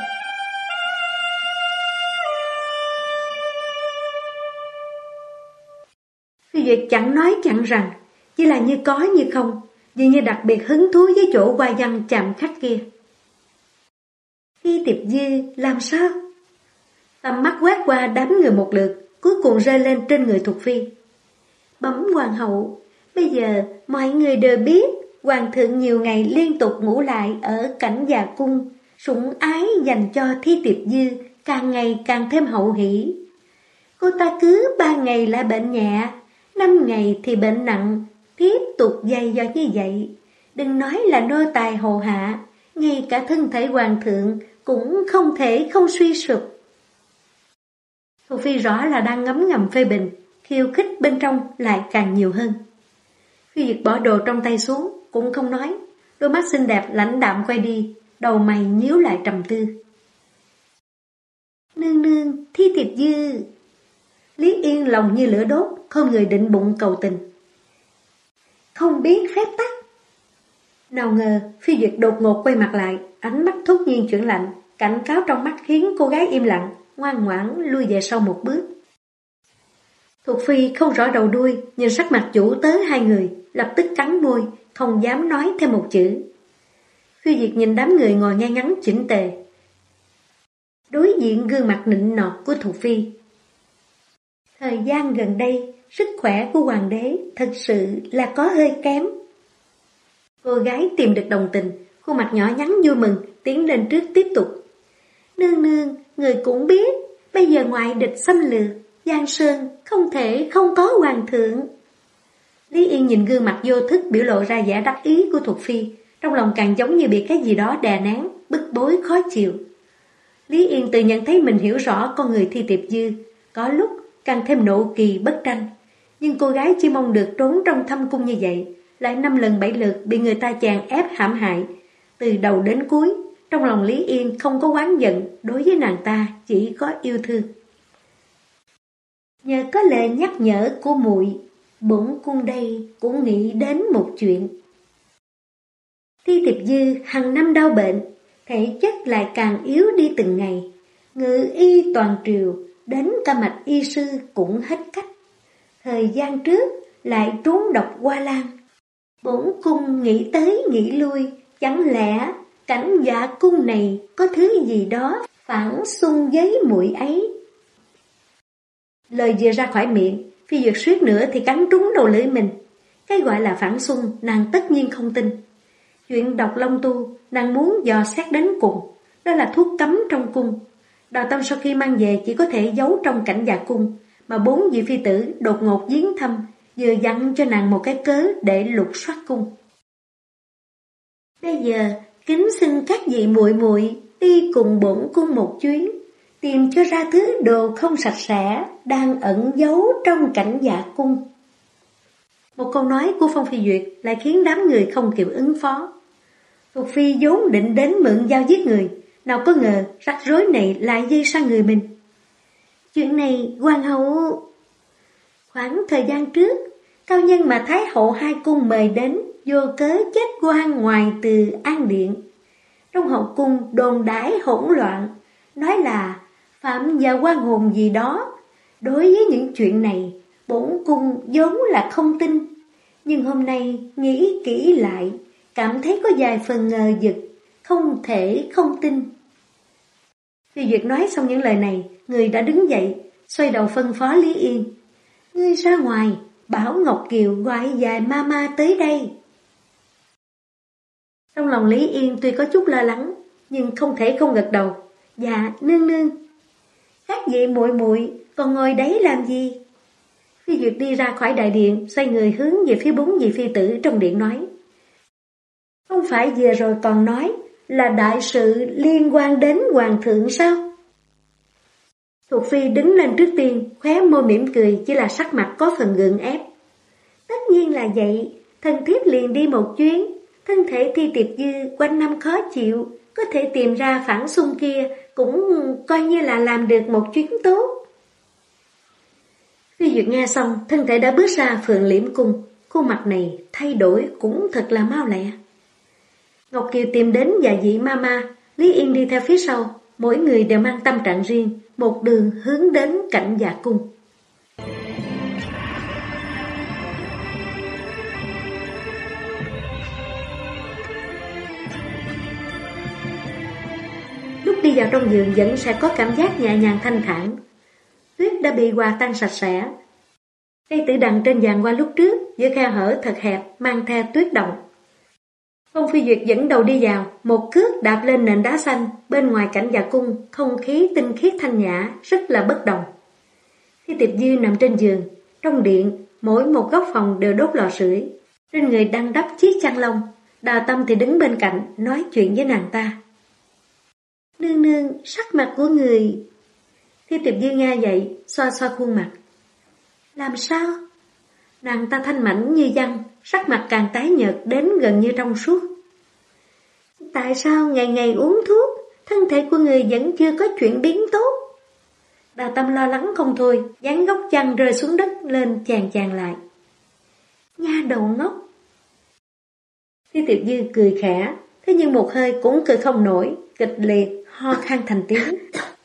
Phi Duyệt chẳng nói chẳng rằng, chỉ là như có như không, dường như đặc biệt hứng thú với chỗ hoa văn chạm khắc kia. Thi Tiệp Dư làm sao? Tầm mắt quét qua đám người một lượt, cuối cùng rơi lên trên người Thục Phi. Bẩm hoàng hậu, bây giờ mọi người đều biết hoàng thượng nhiều ngày liên tục ngủ lại ở Cảnh Già Cung, sủng ái dành cho Thi Tiệp Dư càng ngày càng thêm hậu hỷ. Cô ta cứ 3 ngày là bệnh nhẹ, 5 ngày thì bệnh nặng, tiếp tục dày dò như vậy. Đừng nói là nô tài hầu hạ, ngay cả thân thể hoàng thượng cũng không thể không suy sụp. Thục Phi rõ là đang ngấm ngầm phê bình, khiêu khích bên trong lại càng nhiều hơn. Phi Duyệt bỏ đồ trong tay xuống, cũng không nói, đôi mắt xinh đẹp lãnh đạm quay đi, đầu mày nhíu lại trầm tư. Nương nương, Thi Tiệp Dư. Lý Yên lòng như lửa đốt, không người định bụng cầu tình. Không biết phép tắc. Nào ngờ, Phi Duyệt đột ngột quay mặt lại, ánh mắt thốt nhiên chuyển lạnh, cảnh cáo trong mắt khiến cô gái im lặng, ngoan ngoãn lui về sau một bước. Thục Phi không rõ đầu đuôi, nhìn sắc mặt chủ tớ hai người, lập tức cắn môi, không dám nói thêm một chữ. Phi Duyệt nhìn đám người ngồi ngay ngắn chỉnh tề, đối diện gương mặt nịnh nọt của Thục Phi. Thời gian gần đây, sức khỏe của hoàng đế thật sự là có hơi kém. Cô gái tìm được đồng tình, khuôn mặt nhỏ nhắn vui mừng, tiến lên trước tiếp tục. Nương nương, người cũng biết, bây giờ ngoại địch xâm lược, Giang Sơn không thể không có hoàng thượng. Lý Yên nhìn gương mặt vô thức biểu lộ ra vẻ đắc ý của Thục Phi, trong lòng càng giống như bị cái gì đó đè nén, bức bối khó chịu. Lý Yên tự nhận thấy mình hiểu rõ con người Thi Tiệp Dư, có lúc càng thêm nộ kỳ bất tranh. Nhưng cô gái chỉ mong được trốn trong thâm cung như vậy, lại 5 lần 7 lượt bị người ta chèn ép hãm hại. Từ đầu đến cuối, trong lòng Lý Yên không có oán giận, đối với nàng ta chỉ có yêu thương. Nhờ có lời nhắc nhở của muội, bổn cung đây cũng nghĩ đến một chuyện. Thi Tiệp Dư hàng năm đau bệnh, thể chất lại càng yếu đi từng ngày. Ngự y toàn triều, đến cả mạch y sư cũng hết cách. Thời gian trước lại trốn độc Hoa Lan. Bổn cung nghĩ tới nghĩ lui, chẳng lẽ Cảnh Dạ Cung này có thứ gì đó phản xung với muội ấy. Lời vừa ra khỏi miệng, Phi Duyệt suýt nữa thì cắn trúng đầu lưỡi mình. Cái gọi là phản xung nàng tất nhiên không tin. Chuyện độc long tu nàng muốn dò xét đến cùng, đó là thuốc cấm trong cung. Đào Tâm sau khi mang về chỉ có thể giấu trong Cảnh Dạ Cung, mà 4 vị phi tử đột ngột viếng thăm, vừa dặn cho nàng một cái cớ để lục soát cung. Bây giờ kính xin các vị muội muội đi cùng bổn cung một chuyến, tìm cho ra thứ đồ không sạch sẽ đang ẩn giấu trong Cảnh Dạ Cung. Một câu nói của Phong Phi Duyệt lại khiến đám người không kịp ứng phó. Thục Phi vốn định đến mượn dao giết người, nào có ngờ rắc rối này lại dây sang người mình. Chuyện này hoàng hậu... Khoảng thời gian trước, cao nhân mà Thái hậu hai cung mời đến vô cớ chết oan ngoài từ An Điện. Trong hậu cung đồn đãi hỗn loạn, nói là phạm và oan hồn gì đó. Đối với những chuyện này, bổn cung vốn là không tin. Nhưng hôm nay nghĩ kỹ lại, cảm thấy có vài phần ngờ vực, không thể không tin. Phi Duyệt nói xong những lời này, người đã đứng dậy, xoay đầu phân phó Lý Yên. Ngươi ra ngoài, bảo Ngọc Kiều gọi vài mama tới đây. Trong lòng Lý Yên tuy có chút lo lắng, nhưng không thể không gật đầu. Dạ, nương nương. Các vị muội muội còn ngồi đấy làm gì? Phi Duyệt đi ra khỏi đại điện, xoay người hướng về phía 4 vị phi tử trong điện nói: Không phải vừa rồi còn nói là đại sự liên quan đến hoàng thượng sao? Thuộc Phi đứng lên trước tiên, khóe môi mỉm cười, chỉ là sắc mặt có phần gượng ép. Tất nhiên là vậy, thần thiếp liền đi một chuyến. Thân thể Thi Tiệp Dư quanh năm khó chịu, có thể tìm ra phản xung kia, cũng coi như là làm được một chuyến tốt. Phi Duyệt nghe xong, thân thể đã bước ra Phượng Liễm Cung. Khuôn mặt này thay đổi cũng thật là mau lẹ. Ngọc Kiều tìm đến Dạ Dị Mama, Lý Yên đi theo phía sau, mỗi người đều mang tâm trạng riêng, một đường hướng đến Cảnh Dạ Cung. Lúc đi vào trong giường vẫn sẽ có cảm giác nhẹ nhàng thanh thản. Tuyết đã bị hòa tan sạch sẽ. Cây tử đằng trên giàn qua lúc trước, giữa khe hở thật hẹp, mang theo tuyết động. Phong Phi Duyệt dẫn đầu đi vào, một cước đạp lên nền đá xanh, bên ngoài Cảnh Dạ Cung, không khí tinh khiết thanh nhã, rất là bất đồng. Thi Tiệp Dư nằm trên giường, trong điện, mỗi một góc phòng đều đốt lò sưởi, trên người đang đắp chiếc chăn lông. Đào Tâm thì đứng bên cạnh, nói chuyện với nàng ta. Nương nương, sắc mặt của người... Thi Tiệp Dư nghe vậy, xoa xoa khuôn mặt. Làm sao? Nàng ta thanh mảnh như văn, sắc mặt càng tái nhợt đến gần như trong suốt. Tại sao ngày ngày uống thuốc, thân thể của người vẫn chưa có chuyển biến tốt? Đào Tâm lo lắng không thôi, dán góc chăn rơi xuống đất lên chàng lại. Nha đầu ngốc. Thi Tiệp Dư cười khẽ, thế nhưng một hơi cũng cười không nổi, kịch liệt ho khan thành tiếng.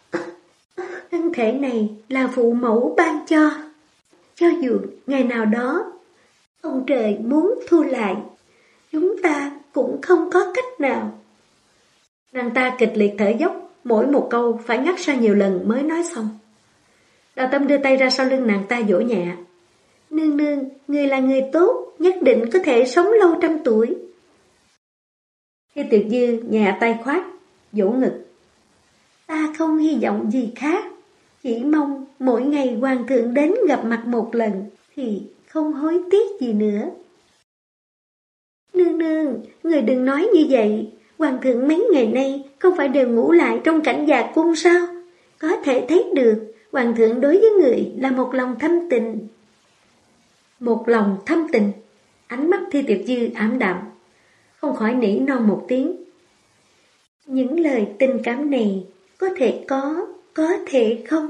Thân thể này là phụ mẫu ban cho dù ngày nào đó ông trời muốn thu lại, chúng ta cũng không có cách nào. Nàng ta kịch liệt thở dốc, mỗi một câu phải ngắt ra nhiều lần mới nói xong. Đào Tâm đưa tay ra sau lưng nàng ta vỗ nhẹ. Nương nương, người là người tốt, nhất định có thể sống lâu trăm tuổi. Khi Tuyệt Dư nhẹ tay khoát, vỗ ngực. Ta không hy vọng gì khác, chỉ mong mỗi ngày hoàng thượng đến gặp mặt một lần thì không hối tiếc gì nữa. Nương nương, người đừng nói như vậy, hoàng thượng mấy ngày nay không phải đều ngủ lại trong Cảnh Dạ Cung sao? Có thể thấy được, hoàng thượng đối với người là một lòng thâm tình. Một lòng thâm tình, ánh mắt Thi Tiệp Dư ảm đạm, không khỏi nỉ non một tiếng. Những lời tình cảm này có thể không?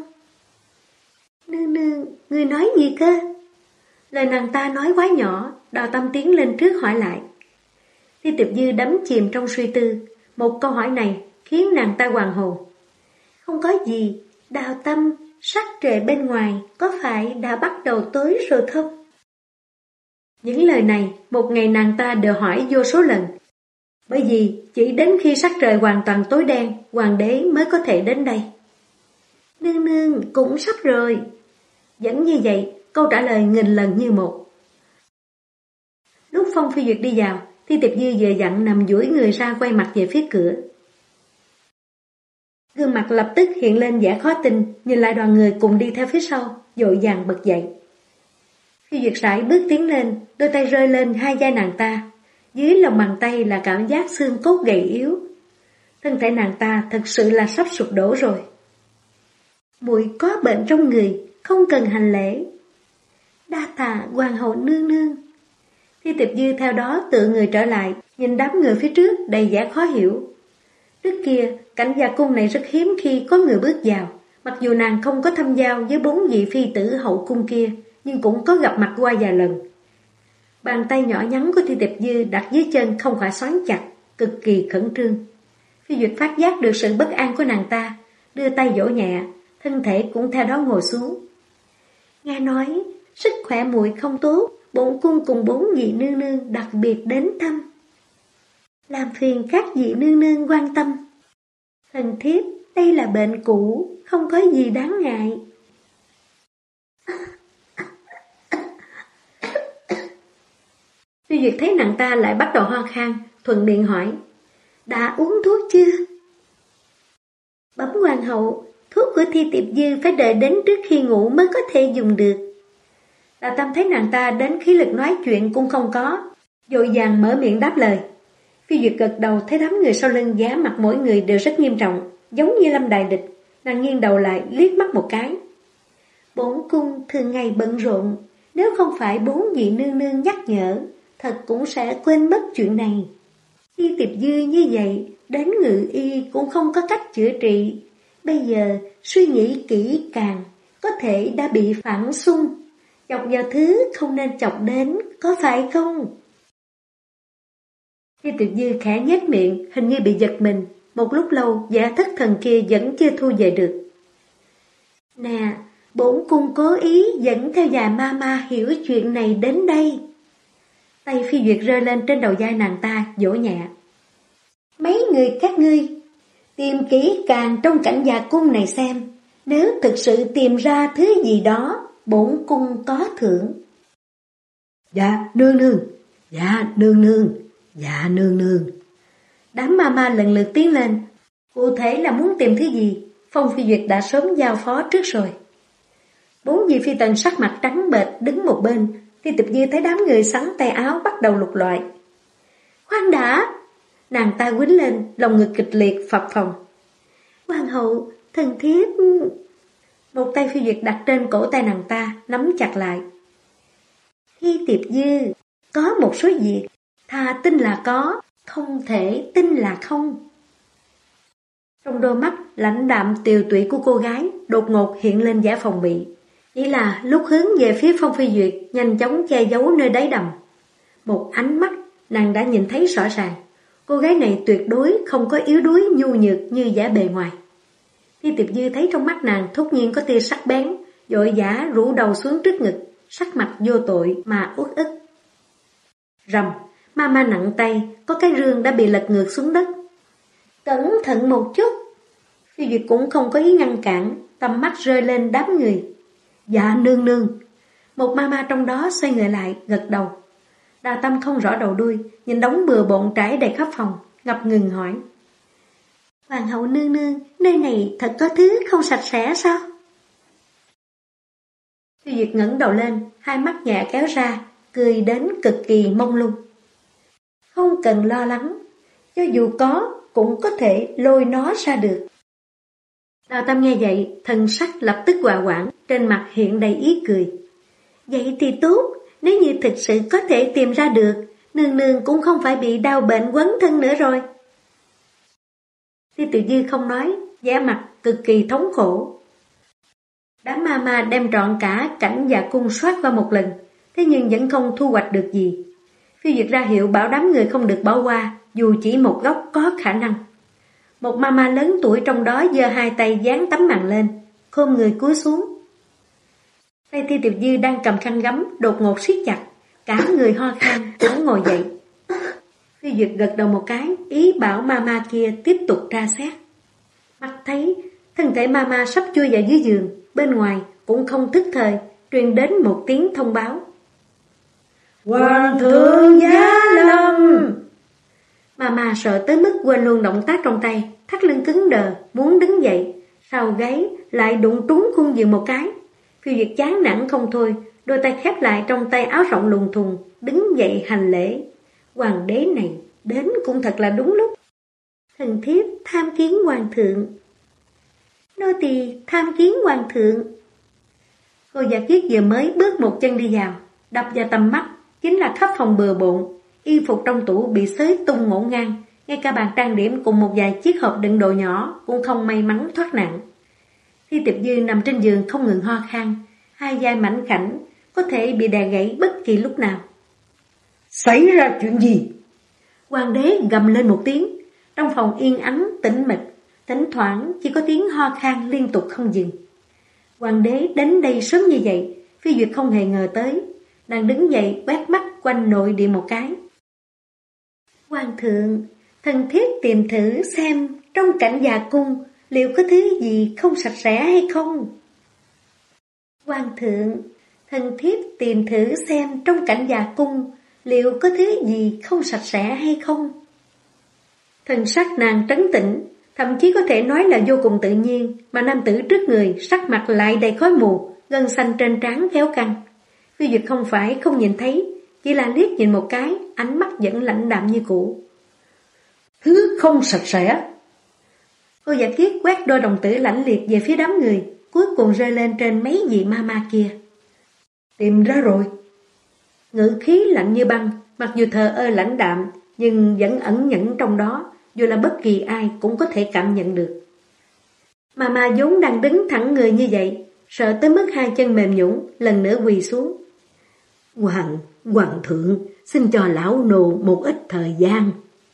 Nương nương, người nói gì cơ? Lời nàng ta nói quá nhỏ, Đào Tâm tiến lên trước hỏi lại. Thi Tiệp Dư đắm chìm trong suy tư, một câu hỏi này khiến nàng ta hoàn hồn. Không có gì, Đào Tâm, sắc trời bên ngoài có phải đã bắt đầu tối rồi không? Những lời này một ngày nàng ta đều hỏi vô số lần. Bởi vì chỉ đến khi sắc trời hoàn toàn tối đen, hoàng đế mới có thể đến đây. Nương nương cũng sắp rồi. Vẫn như vậy, câu trả lời nghìn lần như một. Lúc Phong Phi Duyệt đi vào, Thi Tiệp Dư vừa dặn nằm duỗi người ra quay mặt về phía cửa. Gương mặt lập tức hiện lên vẻ khó tin, nhìn lại đoàn người cùng đi theo phía sau, vội vàng bật dậy. Phi Duyệt sải bước tiến lên, đôi tay rơi lên hai vai nàng ta. Dưới lòng bàn tay là cảm giác xương cốt gầy yếu. Thân thể nàng ta thật sự là sắp sụp đổ rồi. Muội có bệnh trong người, không cần hành lễ. Đa tạ hoàng hậu nương nương. Thi Tiệp Dư theo đó tự người trở lại, nhìn đám người phía trước đầy vẻ khó hiểu. Trước kia, Cảnh Dạ Cung này rất hiếm khi có người bước vào. Mặc dù nàng không có thâm giao với 4 vị phi tử hậu cung kia, nhưng cũng có gặp mặt qua vài lần. Bàn tay nhỏ nhắn của Thi Tiệp Dư đặt dưới chân không khỏi xoắn chặt, cực kỳ khẩn trương. Phi Duyệt phát giác được sự bất an của nàng ta, đưa tay vỗ nhẹ, thân thể cũng theo đó ngồi xuống. Nghe nói, sức khỏe muội không tốt, bổn cung cùng 4 vị nương nương đặc biệt đến thăm. Làm phiền các vị nương nương quan tâm. Thần thiếp, đây là bệnh cũ, không có gì đáng ngại. Phi Duyệt thấy nàng ta lại bắt đầu ho khan, thuận miệng hỏi, đã uống thuốc chưa? Bẩm hoàng hậu, thuốc của Thi Tiệp Dư phải đợi đến trước khi ngủ mới có thể dùng được. Đào Tâm thấy nàng ta đến khí lực nói chuyện cũng không có, vội vàng mở miệng đáp lời. Phi Duyệt gật đầu, thấy đám người sau lưng giá mặt mỗi người đều rất nghiêm trọng, giống như lâm đại địch. Nàng nghiêng đầu lại liếc mắt một cái. Bổn cung thường ngày bận rộn, nếu không phải bốn vị nương nương nhắc nhở, thật cũng sẽ quên mất chuyện này. Khi Tiệp Dư như vậy, đến ngự y cũng không có cách chữa trị. Bây giờ suy nghĩ kỹ càng, có thể đã bị phản xung, chọc vào thứ không nên chọc đến, có phải không? Khi Tiệp Dư khẽ nhếch miệng, hình như bị giật mình, một lúc lâu giả thất thần kia vẫn chưa thu về được. Nè, bổn cung cố ý dẫn theo già ma hiểu chuyện này đến đây. Tay Phi Duyệt rơi lên trên đầu vai nàng ta, vỗ nhẹ. Mấy người các ngươi, tìm kỹ càng trong cảnh già cung này xem, nếu thực sự tìm ra thứ gì đó, bổn cung có thưởng. Dạ nương nương, dạ nương nương, dạ nương nương. Đám ma lần lượt tiến lên, cụ thể là muốn tìm thứ gì, Phong Phi Duyệt đã sớm giao phó trước rồi. Bốn vị phi tần sắc mặt trắng bệch đứng một bên, khi Tiệp Dư thấy đám người sắn tay áo bắt đầu lục loại. Khoan đã! Nàng ta quýnh lên, lòng ngực kịch liệt phập phồng. Hoàng hậu, thần thiếp... Một tay Phi Duyệt đặt trên cổ tay nàng ta, nắm chặt lại. Khi Tiệp Dư, có một số việc, thà tin là có, không thể tin là không. Trong đôi mắt lãnh đạm tiều tụy của cô gái đột ngột hiện lên vẻ phòng bị. Chỉ là lúc hướng về phía Phong Phi Duyệt nhanh chóng che giấu nơi đáy đầm. Một ánh mắt nàng đã nhìn thấy rõ ràng. Cô gái này tuyệt đối không có yếu đuối nhu nhược như giả bề ngoài. Khi Tiệp Dư thấy trong mắt nàng thốt nhiên có tia sắc bén, vội vã rũ đầu xuống trước ngực, sắc mặt vô tội mà uất ức. Rầm, ma nặng tay, có cái rương đã bị lật ngược xuống đất. Cẩn thận một chút. Phi Duyệt cũng không có ý ngăn cản, tầm mắt rơi lên đám người. Dạ nương nương. Một ma trong đó xoay người lại, gật đầu. Đào Tâm không rõ đầu đuôi, nhìn đống bừa bộn trải đầy khắp phòng, ngập ngừng hỏi. Hoàng hậu nương nương, nơi này thật có thứ không sạch sẽ sao? Phi Duyệt ngẩng đầu lên, hai mắt nhẹ kéo ra, cười đến cực kỳ mông lung. Không cần lo lắng, cho dù có, cũng có thể lôi nó ra được. Đào Tâm nghe vậy, thần sắc lập tức hòa hoãn, trên mặt hiện đầy ý cười. Vậy thì tốt, nếu như thực sự có thể tìm ra được, nương nương cũng không phải bị đau bệnh quấn thân nữa rồi. Tiêu Tự Dư không nói, vẻ mặt cực kỳ thống khổ. Đám ma đem trọn cả cảnh dạ cung soát qua một lần, thế nhưng vẫn không thu hoạch được gì. Phi Duyệt ra hiệu bảo đám người không được bỏ qua, dù chỉ một góc có khả năng. Một ma lớn tuổi trong đó giơ hai tay dán tấm màn lên, khom người cúi xuống. Tay Tiêu Tiểu Dư đang cầm khăn gấm đột ngột siết chặt, cả người ho khan cũng ngồi dậy. Phi Duyệt gật đầu một cái, ý bảo ma kia tiếp tục tra xét. Mắt thấy thân thể ma sắp chui vào dưới giường, bên ngoài cũng không thức thời truyền đến một tiếng thông báo. Hoàng thượng giá lâm! Ma sợ tới mức quên luôn động tác trong tay, thắt lưng cứng đờ, muốn đứng dậy, sau gáy lại đụng trúng khung giường một cái. Phi Duyệt chán nản không thôi, đôi tay khép lại trong tay áo rộng lùng thùng, đứng dậy hành lễ. Hoàng đế này đến cũng thật là đúng lúc. Thần thiếp tham kiến hoàng thượng. Nô tỳ tham kiến hoàng thượng. Cô Giả Kiết vừa mới bước một chân đi vào, đập vào tầm mắt chính là khắp phòng bừa bộn, y phục trong tủ bị xới tung ngổn ngang, ngay cả bàn trang điểm cùng một vài chiếc hộp đựng đồ nhỏ cũng không may mắn thoát nạn. Khi Tiệp Dư nằm trên giường không ngừng ho khan, hai vai mảnh khảnh có thể bị đè gãy bất kỳ lúc nào. Xảy ra chuyện gì? Hoàng đế gầm lên một tiếng, trong phòng yên ắng tĩnh mịch, thỉnh thoảng chỉ có tiếng ho khan liên tục không dừng. Hoàng đế đến đây sớm như vậy, Phi Duyệt không hề ngờ tới. Nàng đứng dậy quét mắt quanh nội điện một cái. Hoàng thượng, thần thiếp tìm thử xem trong cảnh dạ cung liệu có thứ gì không sạch sẽ hay không. Hoàng thượng, thần thiếp tìm thử xem trong cảnh dạ cung liệu có thứ gì không sạch sẽ hay không. Thần sắc nàng trấn tĩnh, thậm chí có thể nói là vô cùng tự nhiên, mà nam tử trước người sắc mặt lại đầy khói mù, gân xanh trên trán kéo căng. Phi Duyệt không phải không nhìn thấy, chỉ là liếc nhìn một cái, ánh mắt vẫn lạnh đạm như cũ. Thứ không sạch sẽ. Cô giả kiết quét đôi đồng tử lãnh liệt về phía đám người, cuối cùng rơi lên trên mấy vị ma ma kia. Tìm ra rồi. Ngữ khí lạnh như băng, mặc dù thờ ơ lãnh đạm, nhưng vẫn ẩn nhẫn trong đó, dù là bất kỳ ai cũng có thể cảm nhận được. Ma ma vốn đang đứng thẳng người như vậy, sợ tới mức hai chân mềm nhũn, lần nữa quỳ xuống. Hoàng thượng, xin cho lão nô một ít thời gian.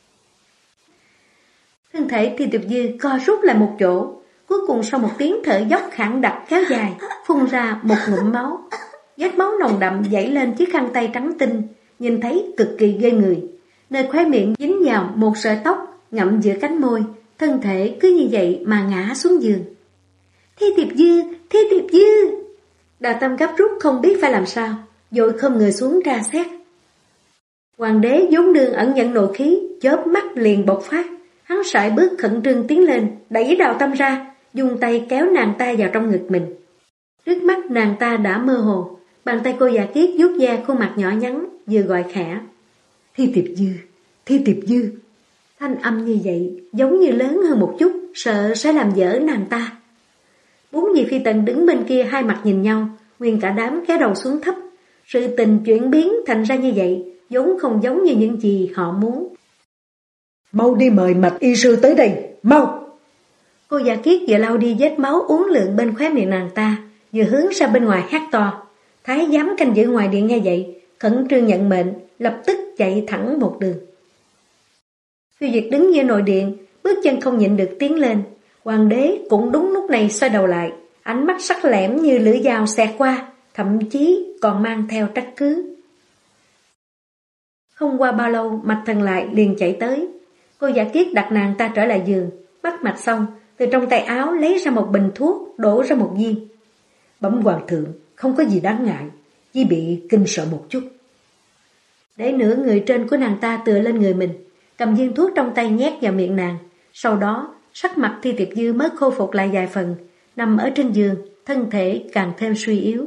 Thân thể Thi Tiệp Dư co rút lại một chỗ, cuối cùng sau một tiếng thở dốc khản đặc kéo dài, phun ra một ngụm máu. Vết máu nồng đậm dãy lên chiếc khăn tay trắng tinh, nhìn thấy cực kỳ ghê người. Nơi khóe miệng dính vào một sợi tóc ngậm giữa cánh môi, thân thể cứ như vậy mà ngã xuống giường. Thi Tiệp Dư, Thi Tiệp Dư! Đào Tâm gấp rút không biết phải làm sao, vội khom người xuống tra xét. Hoàng đế vốn đương ẩn nhận nộ khí, chớp mắt liền bộc phát. Hắn sải bước khẩn trương tiến lên, đẩy Đào Tâm ra, dùng tay kéo nàng ta vào trong ngực mình. Trước mắt nàng ta đã mơ hồ, bàn tay cô già kiết vuốt ve khuôn mặt nhỏ nhắn, vừa gọi khẽ. Thi Tiệp Dư, Thi Tiệp Dư. Thanh âm như vậy, giống như lớn hơn một chút, sợ sẽ làm dở nàng ta. Bốn vị phi tần đứng bên kia hai mặt nhìn nhau, nguyên cả đám kéo đầu xuống thấp. Sự tình chuyển biến thành ra như vậy, vốn không giống như những gì họ muốn. Mau đi mời mạch y sư tới đây, mau! Cô già kiết vừa lau đi vết máu uốn lượn bên khóe miệng nàng ta, vừa hướng ra bên ngoài hét to. Thái giám canh giữ ngoài điện nghe vậy, khẩn trương nhận mệnh, lập tức chạy thẳng một đường. Phi Duyệt đứng giữa nội điện, bước chân không nhịn được tiến lên. Hoàng đế cũng đúng lúc này xoay đầu lại, ánh mắt sắc lẻm như lưỡi dao xẹt qua, thậm chí còn mang theo trách cứ. Không qua bao lâu, Mạch Thần lại liền chạy tới. Cô giả kiết đặt nàng ta trở lại giường, bắt mạch xong, từ trong tay áo lấy ra một bình thuốc, đổ ra một viên. Bẩm hoàng thượng, không có gì đáng ngại, chỉ bị kinh sợ một chút. Để nửa người trên của nàng ta tựa lên người mình, cầm viên thuốc trong tay nhét vào miệng nàng. Sau đó, sắc mặt Thi Tiệp Dư mới khôi phục lại vài phần, nằm ở trên giường, thân thể càng thêm suy yếu.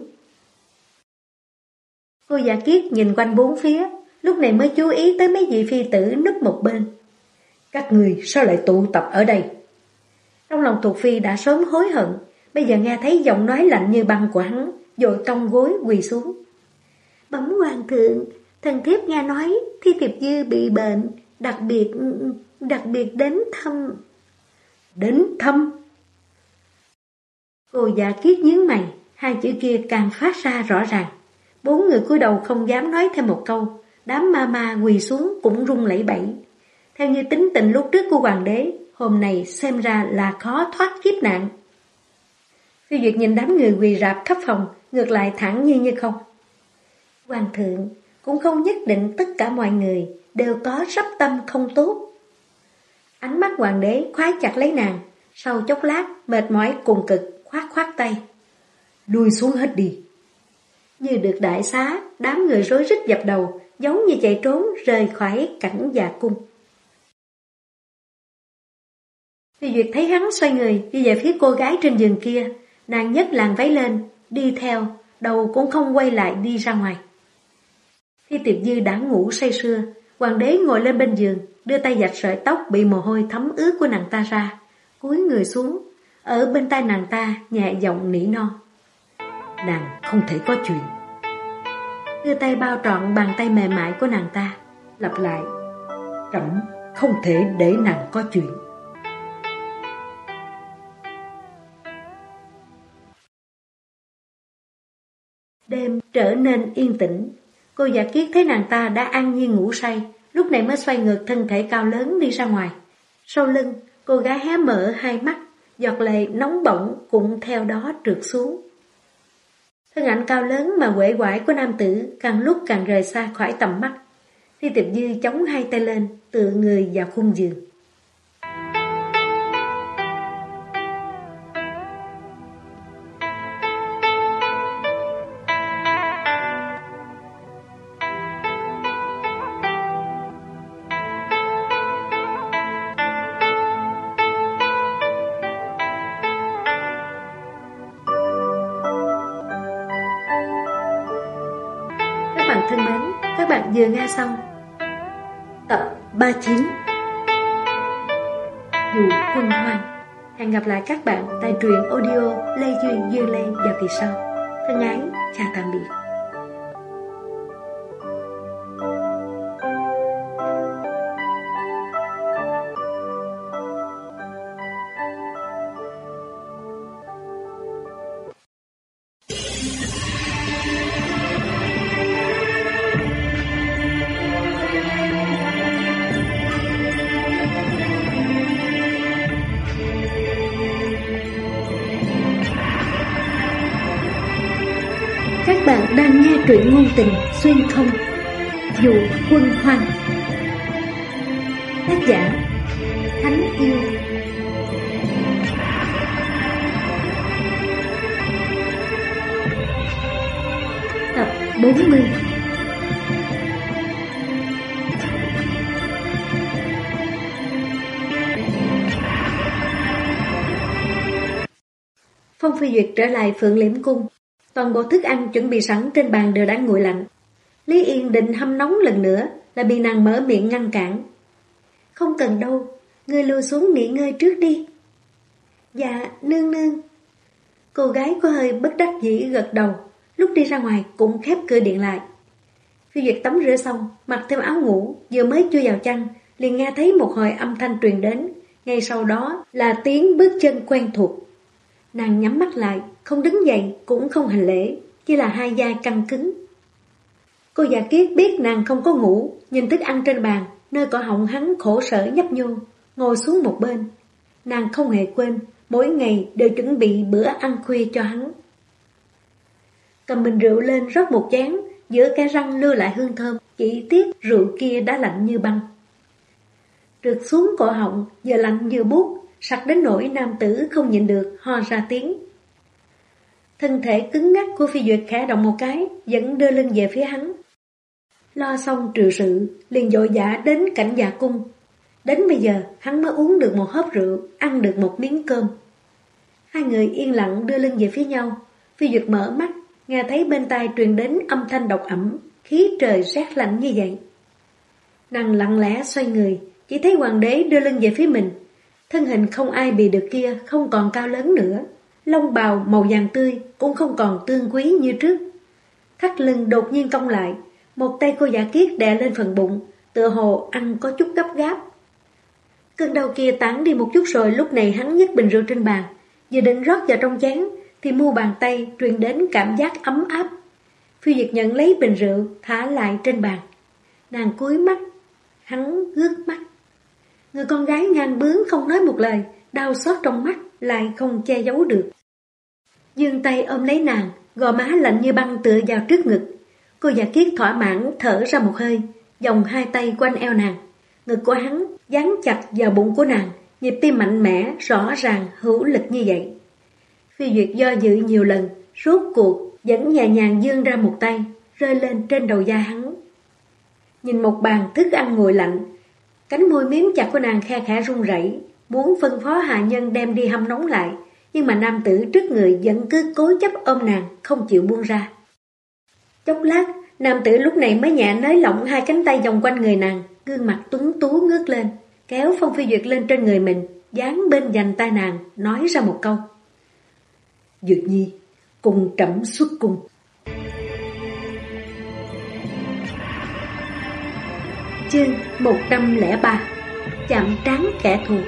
Cô giả kiết nhìn quanh bốn phía, lúc này mới chú ý tới mấy vị phi tử núp một bên. Các người sao lại tụ tập ở đây? Trong lòng thuộc phi đã sớm hối hận, bây giờ nghe thấy giọng nói lạnh như băng của hắn, vội cong gối quỳ xuống. Bẩm hoàng thượng, thần thiếp nghe nói Thi Tiệp Dư bị bệnh, đặc biệt đến thăm. Đến thăm? Cô già kiết nhướng mày, hai chữ kia càng phát ra rõ ràng. Bốn người cúi đầu không dám nói thêm một câu, đám ma ma quỳ xuống cũng run lẩy bẩy. Theo như tính tình lúc trước của hoàng đế, hôm nay xem ra là khó thoát kiếp nạn. Phi Duyệt nhìn đám người quỳ rạp khắp phòng, ngược lại thẳng như không. Hoàng thượng, cũng không nhất định tất cả mọi người đều có sắp tâm không tốt. Ánh mắt hoàng đế khoái chặt lấy nàng, sau chốc lát mệt mỏi cùng cực khoát tay. Lui xuống hết đi. Như được đại xá, đám người rối rít dập đầu, giống như chạy trốn rời khỏi cảnh dạ cung. Phi Duyệt thấy hắn xoay người đi về phía cô gái trên giường kia, nàng nhấc làn váy lên, đi theo, đầu cũng không quay lại đi ra ngoài. Thi Tiệp Dư đã ngủ say sưa, hoàng đế ngồi lên bên giường, đưa tay giặt sợi tóc bị mồ hôi thấm ướt của nàng ta ra, cúi người xuống, ở bên tai nàng ta nhẹ giọng nỉ non. Nàng không thể có chuyện. Đưa tay bao trọn bàn tay mềm mại của nàng ta, lặp lại. Trẫm không thể để nàng có chuyện. Đêm trở nên yên tĩnh. Cô giả kiết thấy nàng ta đã an nhiên ngủ say, lúc này mới xoay ngược thân thể cao lớn đi ra ngoài. Sau lưng, cô gái hé mở hai mắt, giọt lệ nóng bỏng cũng theo đó trượt xuống. Thân ảnh cao lớn mà uể oải của nam tử càng lúc càng rời xa khỏi tầm mắt. Thi Tiệp Dư chống hai tay lên, tựa người vào khung giường. thân mến, các bạn vừa nghe xong tập 39 Dù Quân Hoang. Hẹn gặp lại các bạn tại truyện audio Lê Duyên Duyên Lê vào kỳ sau. Thân ái, chào tạm biệt. Các bạn đang nghe truyện ngôn tình xuyên không Dù Quân Hoang. Tác giả Thánh Yêu. Tập 40. Phong Phi Duyệt trở lại Phượng Liễm Cung. Toàn bộ thức ăn chuẩn bị sẵn trên bàn đều đã nguội lạnh. Lý Yên định hâm nóng lần nữa là bị nàng mở miệng ngăn cản. Không cần đâu, ngươi lui xuống nghỉ ngơi trước đi. Dạ, nương nương. Cô gái có hơi bất đắc dĩ gật đầu, lúc đi ra ngoài cũng khép cửa điện lại. Phi Duyệt tắm rửa xong, mặc thêm áo ngủ, vừa mới chui vào chăn, liền nghe thấy một hồi âm thanh truyền đến, ngay sau đó là tiếng bước chân quen thuộc. Nàng nhắm mắt lại, không đứng dậy cũng không hành lễ, chỉ là hai vai căng cứng. Cô Dạ Kiết biết nàng không có ngủ, nhìn thức ăn trên bàn, nơi cổ họng hắn khổ sở nhấp nhô, ngồi xuống một bên. Nàng không hề quên, mỗi ngày đều chuẩn bị bữa ăn khuya cho hắn. Cầm bình rượu lên rót một chén, giữa cái răng lưu lại hương thơm, chỉ tiếc rượu kia đã lạnh như băng. Trượt xuống cổ họng, giờ lạnh như buốt, sặc đến nỗi nam tử không nhịn được, ho ra tiếng. Thân thể cứng ngắc của Phi Duyệt khẽ động một cái, vẫn đưa lưng về phía hắn. Lo xong trừ sự, liền vội vã đến Cảnh Dạ Cung. Đến bây giờ, hắn mới uống được một hớp rượu, ăn được một miếng cơm. Hai người yên lặng đưa lưng về phía nhau. Phi Duyệt mở mắt, nghe thấy bên tai truyền đến âm thanh độc ẩm, khí trời rét lạnh như vậy. Nàng lặng lẽ xoay người, chỉ thấy hoàng đế đưa lưng về phía mình. Thân hình không ai bì được kia không còn cao lớn nữa, lông bào màu vàng tươi cũng không còn tương quý như trước. Thắt lưng đột nhiên cong lại, một tay cô Dạ Kiết đè lên phần bụng, tựa hồ ăn có chút gấp gáp. Cơn đau kia tán đi một chút rồi, lúc này hắn nhấc bình rượu trên bàn, vừa định rót vào trong chén thì mu bàn tay truyền đến cảm giác ấm áp. Phi Duyệt nhận lấy bình rượu thả lại trên bàn. Nàng cúi mắt, hắn ngước mắt. Người con gái ngang bướng không nói một lời, đau xót trong mắt lại không che giấu được. Giương tay ôm lấy nàng, gò má lạnh như băng tựa vào trước ngực. Cô Dạ Kiết thỏa mãn thở ra một hơi, vòng hai tay quanh eo nàng. Ngực của hắn dán chặt vào bụng của nàng, nhịp tim mạnh mẽ, rõ ràng, hữu lực như vậy. Phi Duyệt do dự nhiều lần, rốt cuộc vẫn nhẹ nhàng vươn ra một tay, rơi lên trên đầu da hắn. Nhìn một bàn thức ăn nguội lạnh, cánh môi miếm chặt của nàng khe khẽ run rẩy, muốn phân phó hạ nhân đem đi hâm nóng lại, nhưng mà nam tử trước người vẫn cứ cố chấp ôm nàng, không chịu buông ra. Chốc lát, nam tử lúc này mới nhẹ nới lỏng hai cánh tay vòng quanh người nàng, gương mặt tuấn tú ngước lên, kéo Phong Phi Duyệt lên trên người mình, dán bên vành tai nàng, nói ra một câu. Duyệt nhi, cùng trẫm xuất cung. Chương 103. Chạm trán kẻ thù.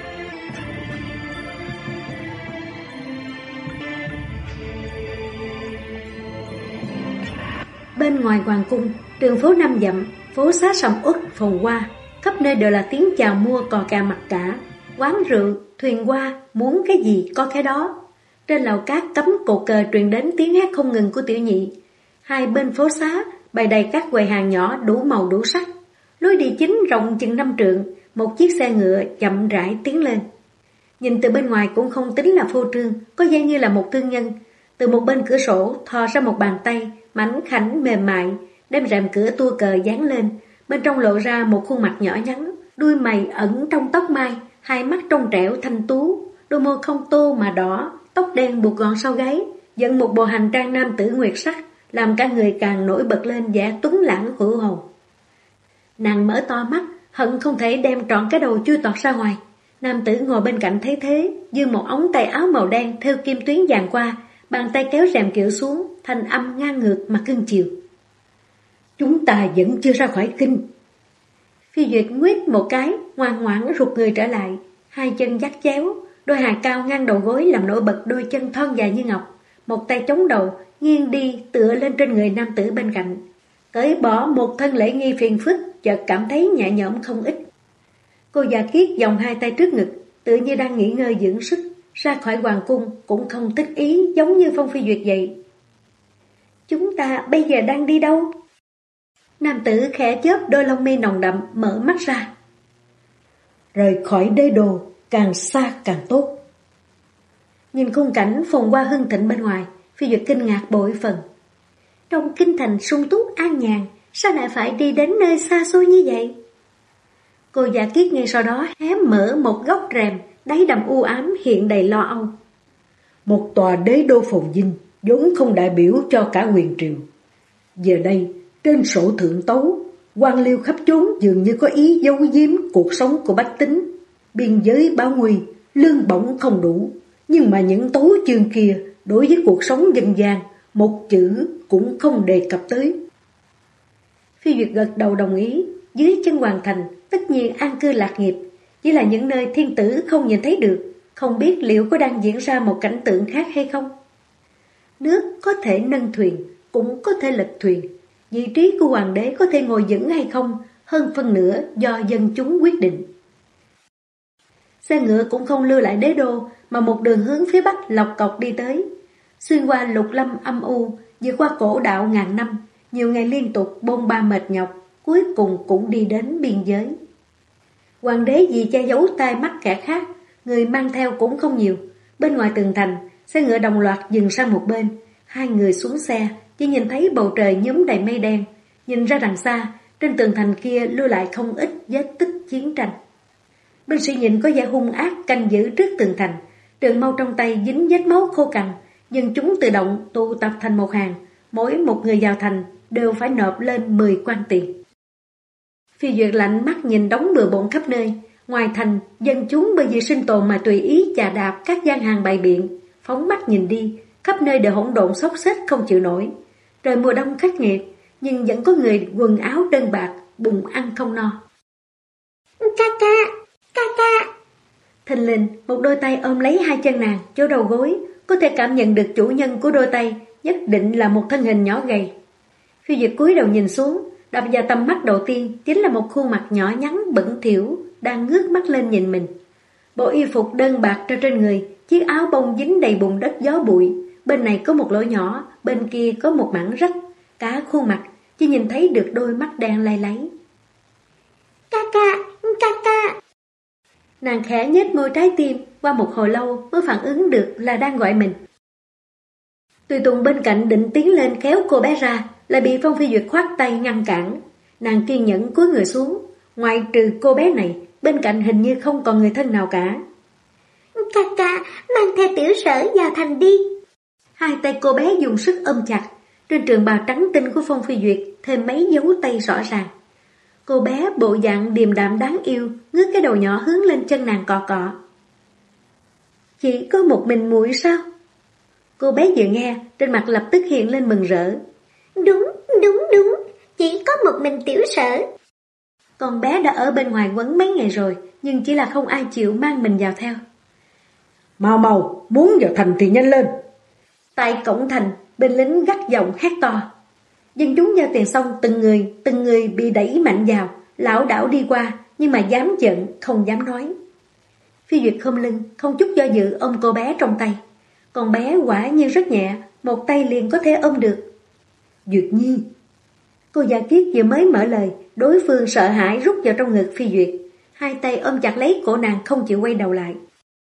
Bên ngoài hoàng cung, đường phố năm dặm, phố xá sầm uất phồn hoa, khắp nơi đều là tiếng chào mua cò cà mặt cả, quán rượu, thuyền hoa, muốn cái gì có cái đó. Trên lầu cát cắm cột cờ truyền đến tiếng hét không ngừng của tiểu nhị. Hai bên phố xá bày đầy các quầy hàng nhỏ đủ màu đủ sắc. Lối đi chính rộng chừng 5 trượng, một chiếc xe ngựa chậm rãi tiến lên. Nhìn từ bên ngoài cũng không tính là phô trương, có vẻ như là một thương nhân. Từ một bên cửa sổ thò ra một bàn tay, mảnh khảnh mềm mại, đem rèm cửa tua cờ dán lên. Bên trong lộ ra một khuôn mặt nhỏ nhắn, đuôi mày ẩn trong tóc mai, hai mắt trong trẻo thanh tú, đôi môi không tô mà đỏ, tóc đen buộc gọn sau gáy, dẫn một bộ hành trang nam tử nguyệt sắc, làm cả người càng nổi bật lên vẻ tuấn lãng hữu hồn. Nàng mở to mắt, hận không thể đem trọn cái đầu chui tọt ra ngoài. Nam tử ngồi bên cạnh thấy thế, giương một ống tay áo màu đen thêu kim tuyến vàng qua, bàn tay kéo rèm kiệu xuống, thanh âm ngang ngược mà cưng chiều. Chúng ta vẫn chưa ra khỏi kinh. Phi Duyệt nguyết một cái, ngoan ngoãn rụt người trở lại, hai chân dắt chéo, đôi hài cao ngang đầu gối làm nổi bật đôi chân thon dài như ngọc, một tay chống đầu, nghiêng đi tựa lên trên người nam tử bên cạnh. Cởi bỏ một thân lễ nghi phiền phức, chợt cảm thấy nhẹ nhõm không ít. Cô già Kiết vòng hai tay trước ngực, tự như đang nghỉ ngơi dưỡng sức, ra khỏi hoàng cung cũng không thích ý giống như Phong Phi Duyệt vậy. Chúng ta bây giờ đang đi đâu? Nam tử khẽ chớp đôi lông mi nồng đậm, mở mắt ra. Rời khỏi đế đô, càng xa càng tốt. Nhìn khung cảnh phồn hoa hưng thịnh bên ngoài, Phi Duyệt kinh ngạc bội phần. Trong kinh thành sung túc an nhàn, sao lại phải đi đến nơi xa xôi như vậy? Cô già Kiết ngay sau đó hé mở một góc rèm, đáy đầm u ám hiện đầy lo âu. Một tòa đế đô phồn vinh, vốn không đại biểu cho cả huyền triều. Giờ đây, trên sổ thượng tấu, quan liêu khắp chốn dường như có ý giấu giếm cuộc sống của bách tính. Biên giới báo nguy, lương bổng không đủ, nhưng mà những tấu chương kia đối với cuộc sống dân gian, một chữ cũng không đề cập tới. Phi Duyệt gật đầu đồng ý, dưới chân hoàng thành tất nhiên an cư lạc nghiệp, chỉ là những nơi thiên tử không nhìn thấy được, không biết liệu có đang diễn ra một cảnh tượng khác hay không. Nước có thể nâng thuyền, cũng có thể lật thuyền, vị trí của hoàng đế có thể ngồi vững hay không, hơn phân nửa do dân chúng quyết định. Xe ngựa cũng không lưu lại đế đô, mà một đường hướng phía bắc lọc cọc đi tới, xuyên qua lục lâm âm u, vượt qua cổ đạo ngàn năm, nhiều ngày liên tục bôn ba mệt nhọc, cuối cùng cũng đi đến biên giới. Hoàng đế vì che giấu tai mắt kẻ khác, người mang theo cũng không nhiều. Bên ngoài tường thành, xe ngựa đồng loạt dừng sang một bên, hai người xuống xe, chỉ nhìn thấy bầu trời nhúm đầy mây đen. Nhìn ra đằng xa, trên tường thành kia lưu lại không ít vết tích chiến tranh. Binh sĩ nhìn có vẻ hung ác canh giữ trước tường thành, trường mâu trong tay dính vết máu khô cằn, dân chúng tự động tụ tập thành một hàng, mỗi một người vào thành đều phải nộp lên 10 quan tiền. Phi Duyệt lạnh mắt nhìn đống bừa bộn khắp nơi, ngoài thành dân chúng bởi vì sinh tồn mà tùy ý chà đạp các gian hàng bày biện, phóng mắt nhìn đi, khắp nơi đều hỗn độn xốc xếch không chịu nổi. Trời mùa đông khắc nghiệt, nhưng vẫn có người quần áo đơn bạc, bụng ăn không no. Ca ca. Thình lình, một đôi tay ôm lấy hai chân nàng, chỗ đầu gối, có thể cảm nhận được chủ nhân của đôi tay nhất định là một thân hình nhỏ gầy. Phi Duyệt cúi đầu nhìn xuống, đập vào tầm mắt đầu tiên chính là một khuôn mặt nhỏ nhắn bẩn thỉu đang ngước mắt lên nhìn mình. Bộ y phục đơn bạc treo trên người, chiếc áo bông dính đầy bùn đất gió bụi, bên này có một lỗ nhỏ, bên kia có một mảng rách, cả khuôn mặt chỉ nhìn thấy được đôi mắt đen lay láy. Ca. Nàng khẽ nhếch môi trái tim, qua một hồi lâu mới phản ứng được là đang gọi mình. Tùy Tùng bên cạnh định tiến lên kéo cô bé ra, lại bị Phong Phi Duyệt khoát tay ngăn cản. Nàng kiên nhẫn cúi người xuống, ngoại trừ cô bé này, bên cạnh hình như không còn người thân nào cả. Ca, mang theo tiểu Sở vào thành đi. Hai tay cô bé dùng sức ôm chặt, trên trường bào trắng tinh của Phong Phi Duyệt thêm mấy dấu tay rõ ràng. Cô bé bộ dạng điềm đạm đáng yêu, ngước cái đầu nhỏ hướng lên chân nàng cọ cọ. Chỉ có một mình muội sao? Cô bé vừa nghe, trên mặt lập tức hiện lên mừng rỡ. Đúng, chỉ có một mình tiểu Sở. Con bé đã ở bên ngoài quấn mấy ngày rồi, nhưng chỉ là không ai chịu mang mình vào theo. Mau, muốn vào thành thì nhanh lên. Tại cổng thành, binh lính gắt giọng hét to. Dân chúng giao tiền xong từng người bị đẩy mạnh vào, lảo đảo đi qua, nhưng mà dám giận, không dám nói. Phi Duyệt khom lưng, không chút do dự ôm cô bé trong tay. Con bé quả nhiên rất nhẹ, một tay liền có thể ôm được. Duyệt Nhi. Cô già Kiết vừa mới mở lời, đối phương sợ hãi rút vào trong ngực Phi Duyệt, hai tay ôm chặt lấy cổ nàng không chịu quay đầu lại.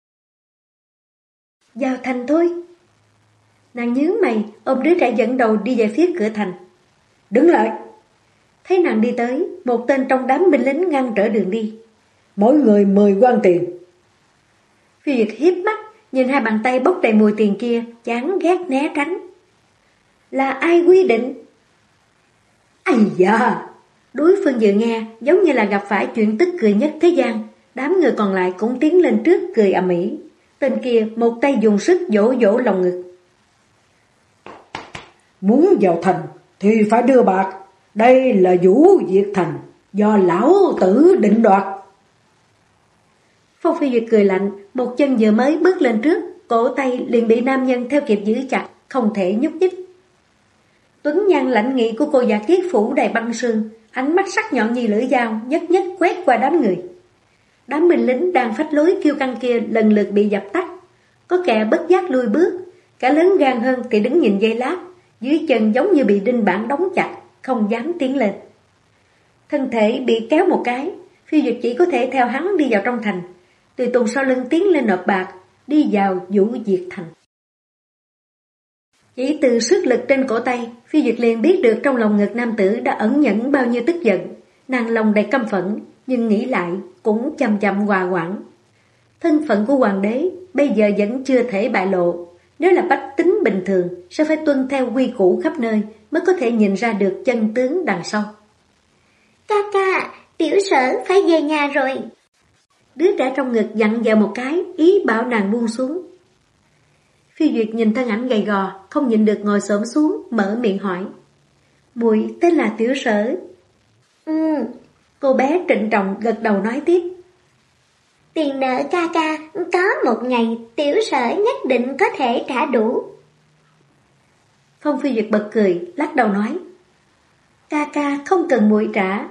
Vào thành thôi. Nàng nhướng mày, ôm đứa trẻ dẫn đầu đi về phía cửa thành. Đứng lại. Thấy nàng đi tới, một tên trong đám binh lính ngăn trở đường đi. Mỗi người 10 quan tiền. Phi Duyệt hiếp mắt, nhìn hai bàn tay bốc đầy mùi tiền kia, chán ghét né tránh. Là ai quy định? Ây da! Đối phương vừa nghe giống như là gặp phải chuyện tức cười nhất thế gian. Đám người còn lại cũng tiến lên trước cười ầm ĩ. Tên kia một tay dùng sức vỗ vỗ lồng ngực. Muốn vào thành thì phải đưa bạc. Đây là Vũ Diệt Thành, do lão tử định đoạt. Phong Phi Duyệt cười lạnh, một chân vừa mới bước lên trước, cổ tay liền bị nam nhân theo kịp giữ chặt, không thể nhúc nhích. Tuấn nhan lãnh nghị của cô Dạ Kiết phủ đầy băng sương, ánh mắt sắc nhọn như lưỡi dao, nhất nhất quét qua đám người. Đám binh lính đang phách lối kiêu căng kia lần lượt bị dập tắt. Có kẻ bất giác lui bước, cả lớn gan hơn thì đứng nhìn giây lát, dưới chân giống như bị đinh bản đóng chặt, không dám tiến lên. Thân thể bị kéo một cái, Phi Duyệt chỉ có thể theo hắn đi vào trong thành. Tùy tùng sau lưng tiến lên nộp bạc, đi vào Vũ Diệt Thành. Chỉ từ sức lực trên cổ tay, Phi Duyệt liền biết được trong lòng ngực nam tử đã ẩn nhẫn bao nhiêu tức giận. Nàng lòng đầy căm phẫn, nhưng nghĩ lại cũng chậm chậm hòa hoãn. Thân phận của hoàng đế bây giờ vẫn chưa thể bại lộ. Nếu là bách tính bình thường, sẽ phải tuân theo quy củ khắp nơi mới có thể nhìn ra được chân tướng đằng sau. Ca ca, tiểu sở phải về nhà rồi. Đứa trẻ trong ngực dặn dò một cái, ý bảo nàng buông xuống. Phi Duyệt nhìn thân ảnh gầy gò, không nhịn được ngồi xổm xuống, mở miệng hỏi. Muội tên là Tiểu Sở. Cô bé trịnh trọng gật đầu nói tiếp. Tiền nợ ca ca, có một ngày tiểu sở nhất định có thể trả đủ. Phong Phi Duyệt bật cười, lắc đầu nói. Ca ca không cần muội trả.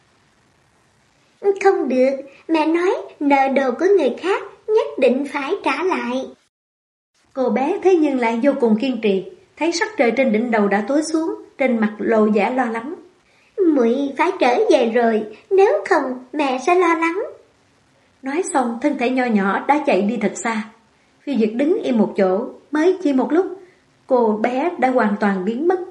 Không được, mẹ nói nợ đồ của người khác nhất định phải trả lại. Cô bé thế nhưng lại vô cùng kiên trì, thấy sắc trời trên đỉnh đầu đã tối xuống, trên mặt lộ vẻ lo lắng. Muội phải trở về rồi, nếu không mẹ sẽ lo lắng. Nói xong thân thể nho nhỏ đã chạy đi thật xa. Phi Duyệt đứng im một chỗ, mới chỉ một lúc, cô bé đã hoàn toàn biến mất.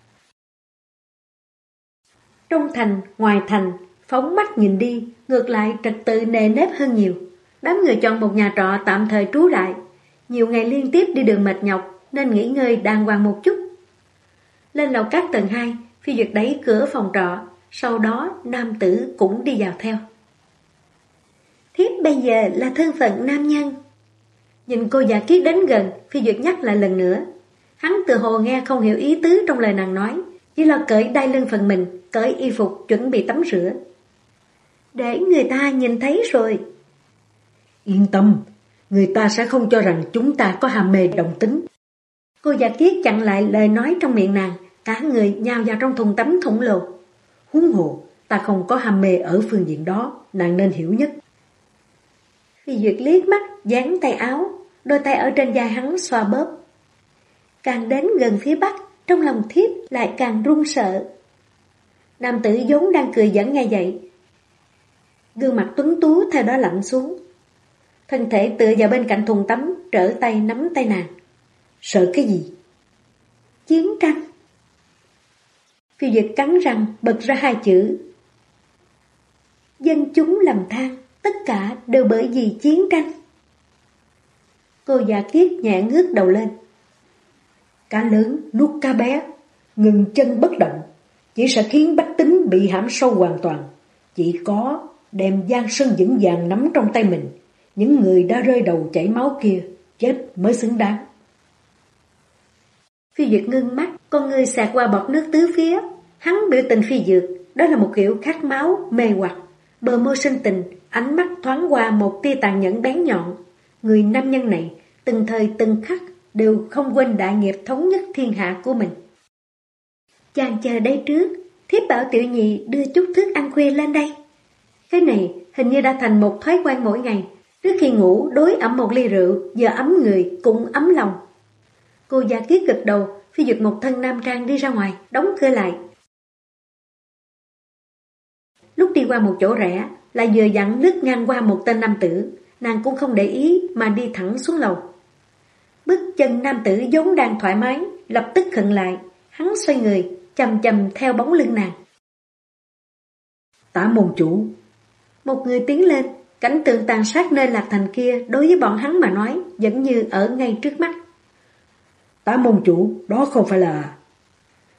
Trong thành, ngoài thành, phóng mắt nhìn đi, ngược lại trật tự nề nếp hơn nhiều. Đám người chọn một nhà trọ tạm thời trú lại. Nhiều ngày liên tiếp đi đường mệt nhọc nên nghỉ ngơi đàng hoàng một chút. Lên lầu các tầng 2, Phi Duyệt đẩy cửa phòng trọ, sau đó nam tử cũng đi vào theo. Thiếp bây giờ là thân phận nam nhân. Nhìn cô Dạ Kiết đến gần, Phi Duyệt nhắc lại lần nữa. Hắn tự hồ nghe không hiểu ý tứ trong lời nàng nói, chỉ lo cởi đai lưng phần mình, cởi y phục chuẩn bị tắm rửa. Để người ta nhìn thấy rồi. Yên tâm, người ta sẽ không cho rằng chúng ta có ham mê đồng tính. Cô Dạ Kiết chặn lại lời nói trong miệng nàng, cả người nhào vào trong thùng tắm khổng lồ. Huống hồ, ta không có ham mê ở phương diện đó, nàng nên hiểu nhất. Phi Duyệt liếc mắt, dán tay áo, đôi tay ở trên vai hắn xoa bóp. Càng đến gần phía bắc, trong lòng thiếp lại càng run sợ. Nam tử vốn đang cười giỡn nghe vậy. Gương mặt tuấn tú theo đó lạnh xuống. Thân thể tựa vào bên cạnh thùng tắm, trở tay nắm tay nàng. Sợ cái gì? Chiến tranh. Phi Duyệt cắn răng bật ra hai chữ. Dân chúng lầm than, tất cả đều bởi vì chiến tranh. Cô Dạ Kiết nhẹ ngước đầu lên. Cá lớn nuốt cá bé, ngừng chân bất động, chỉ sẽ khiến bách tính bị hãm sâu hoàn toàn. Chỉ có đem giang sơn vững vàng nắm trong tay mình, những người đã rơi đầu chảy máu kia, chết mới xứng đáng. Phi Duyệt ngưng mắt, con người xẹt qua bọt nước tứ phía. Hắn biểu tình phi dược, đó là một kiểu khát máu, mê hoặc. Bờ môi sinh tình, ánh mắt thoáng qua một tia tàn nhẫn bén nhọn. Người nam nhân này, từng thời từng khắc, đều không quên đại nghiệp thống nhất thiên hạ của mình. Chàng chờ đây trước, thiếp bảo tiểu nhị đưa chút thức ăn khuya lên đây. Cái này hình như đã thành một thói quen mỗi ngày. Trước khi ngủ đối ẩm một ly rượu, giờ ấm người cũng ấm lòng. Cô Dạ Kiết gật đầu, Phi Duyệt một thân nam trang đi ra ngoài, đóng cửa lại. Lúc đi qua một chỗ rẽ, lại vừa dặn lướt ngang qua một tên nam tử, nàng cũng không để ý mà đi thẳng xuống lầu. Bước chân nam tử vốn đang thoải mái, lập tức khựng lại, hắn xoay người, chầm chầm theo bóng lưng nàng. Tả môn chủ. Một người tiến lên, cảnh tượng tàn sát nơi Lạc Thành kia đối với bọn hắn mà nói vẫn như ở ngay trước mắt. Tả môn chủ, đó không phải là...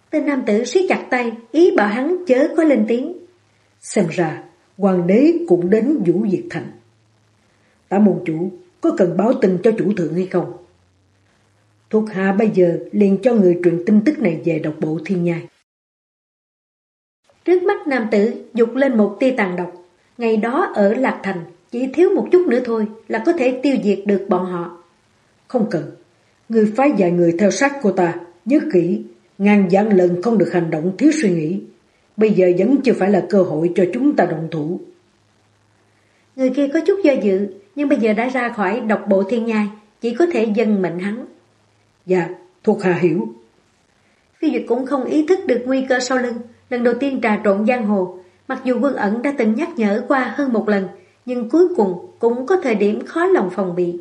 Tên nam tử siết chặt tay, ý bảo hắn chớ có lên tiếng. Xem ra, hoàng đế cũng đến Vũ Diệt Thành. Tả môn chủ, có cần báo tin cho chủ thượng hay không? Thuộc hạ bây giờ liền cho người truyền tin tức này về độc bộ Thiên Nhai. Trước mắt nam tử dục lên một tia tàn độc. Ngày đó ở Lạc Thành, chỉ thiếu một chút nữa thôi là có thể tiêu diệt được bọn họ. Không cần, người phái vài người theo sát cô ta, nhớ kỹ, ngàn vạn lần không được hành động thiếu suy nghĩ. Bây giờ vẫn chưa phải là cơ hội cho chúng ta động thủ. Người kia có chút do dự, nhưng bây giờ đã ra khỏi độc bộ Thiên Nhai, chỉ có thể dâng mệnh hắn. Dạ, thuộc hạ hiểu. Phi Duyệt cũng không ý thức được nguy cơ sau lưng, lần đầu tiên trà trộn giang hồ. Mặc dù Quân Ẩn đã từng nhắc nhở qua hơn một lần, nhưng cuối cùng cũng có thời điểm khó lòng phòng bị.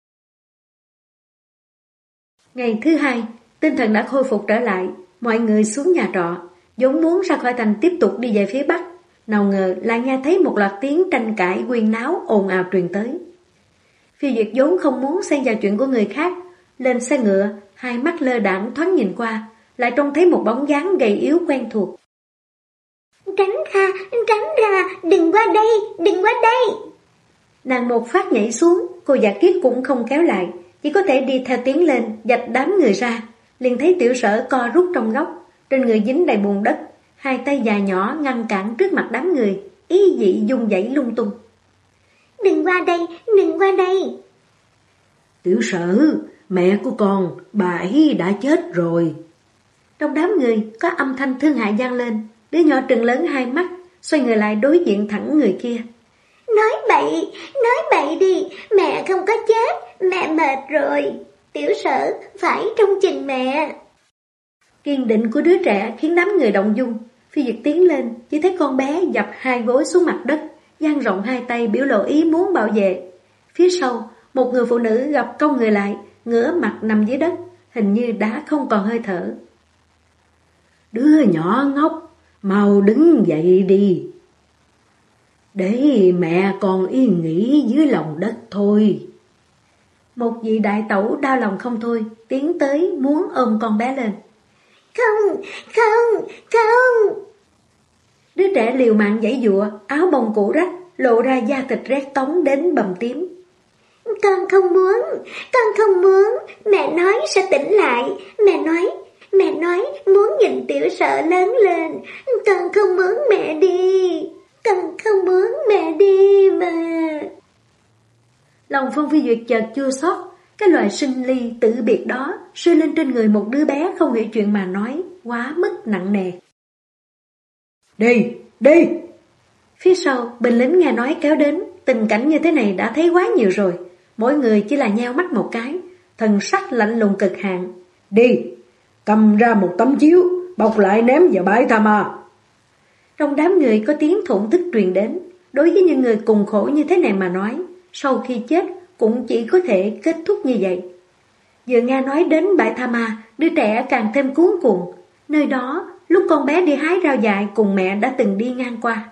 Ngày thứ hai, tinh thần đã khôi phục trở lại, mọi người xuống nhà trọ, vốn muốn ra khỏi thành tiếp tục đi về phía bắc. Nào ngờ lại nghe thấy một loạt tiếng tranh cãi huyên náo ồn ào truyền tới. Phi Duyệt vốn không muốn xen vào chuyện của người khác, lên xe ngựa, hai mắt lơ đãng thoáng nhìn qua, lại trông thấy một bóng dáng gầy yếu quen thuộc. Tránh ra, đừng qua đây. Nàng một phát nhảy xuống, cô Dạ Kiết cũng không kéo lại, chỉ có thể đi theo tiến lên, dạch đám người ra, liền thấy Tiểu Sở co rút trong góc, trên người dính đầy bùn đất, hai tay già nhỏ ngăn cản trước mặt đám người, ý dị dung dãy lung tung. Đừng qua đây. Tiểu Sở, mẹ của con, bà ấy đã chết rồi. Trong đám người có âm thanh thương hại vang lên, đứa nhỏ trừng lớn hai mắt, xoay người lại đối diện thẳng người kia. Nói bậy đi, mẹ không có chết, mẹ mệt rồi. Tiểu Sở phải trông chừng mẹ. Kiên định của đứa trẻ khiến đám người động dung. Phi Duyệt tiến lên, chỉ thấy con bé dập hai gối xuống mặt đất, dang rộng hai tay biểu lộ ý muốn bảo vệ. Phía sau, một người phụ nữ gặp cong người lại, ngửa mặt nằm dưới đất, hình như đã không còn hơi thở. Đứa nhỏ ngốc, mau đứng dậy đi. Để mẹ con yên nghỉ dưới lòng đất thôi. Một vị đại tẩu đau lòng không thôi, tiến tới muốn ôm con bé lên. Không. Đứa trẻ liều mạng giãy giụa, áo bông cũ rách, lộ ra da thịt rét tóng đến bầm tím. Con không muốn, mẹ nói sẽ tỉnh lại, mẹ nói muốn nhìn Tiểu Sở lớn lên, con không muốn mẹ đi mà. Lòng Phong Phi Duyệt chợt chua xót, cái loại sinh ly tử biệt đó rơi lên trên người một đứa bé không hiểu chuyện mà nói, quá mức nặng nề. Đi! Phía sau, binh lính nghe nói kéo đến, tình cảnh như thế này đã thấy quá nhiều rồi, mỗi người chỉ là nheo mắt một cái, thần sắc lạnh lùng cực hạn. Đi! Cầm ra một tấm chiếu, bọc lại ném vào bãi tha ma. Trong đám người có tiếng thổn thức truyền đến, đối với những người cùng khổ như thế này mà nói, sau khi chết cũng chỉ có thể kết thúc như vậy. Vừa nghe nói đến bãi tha ma, đứa trẻ càng thêm cuống cuồng. Nơi đó, lúc con bé đi hái rau dại cùng mẹ đã từng đi ngang qua.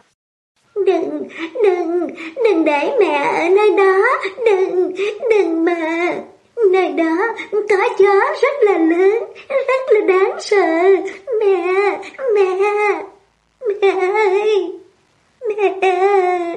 Đừng để mẹ ở nơi đó, đừng mà. Nơi đó có chó rất là lớn, rất là đáng sợ. Mẹ ơi, mẹ.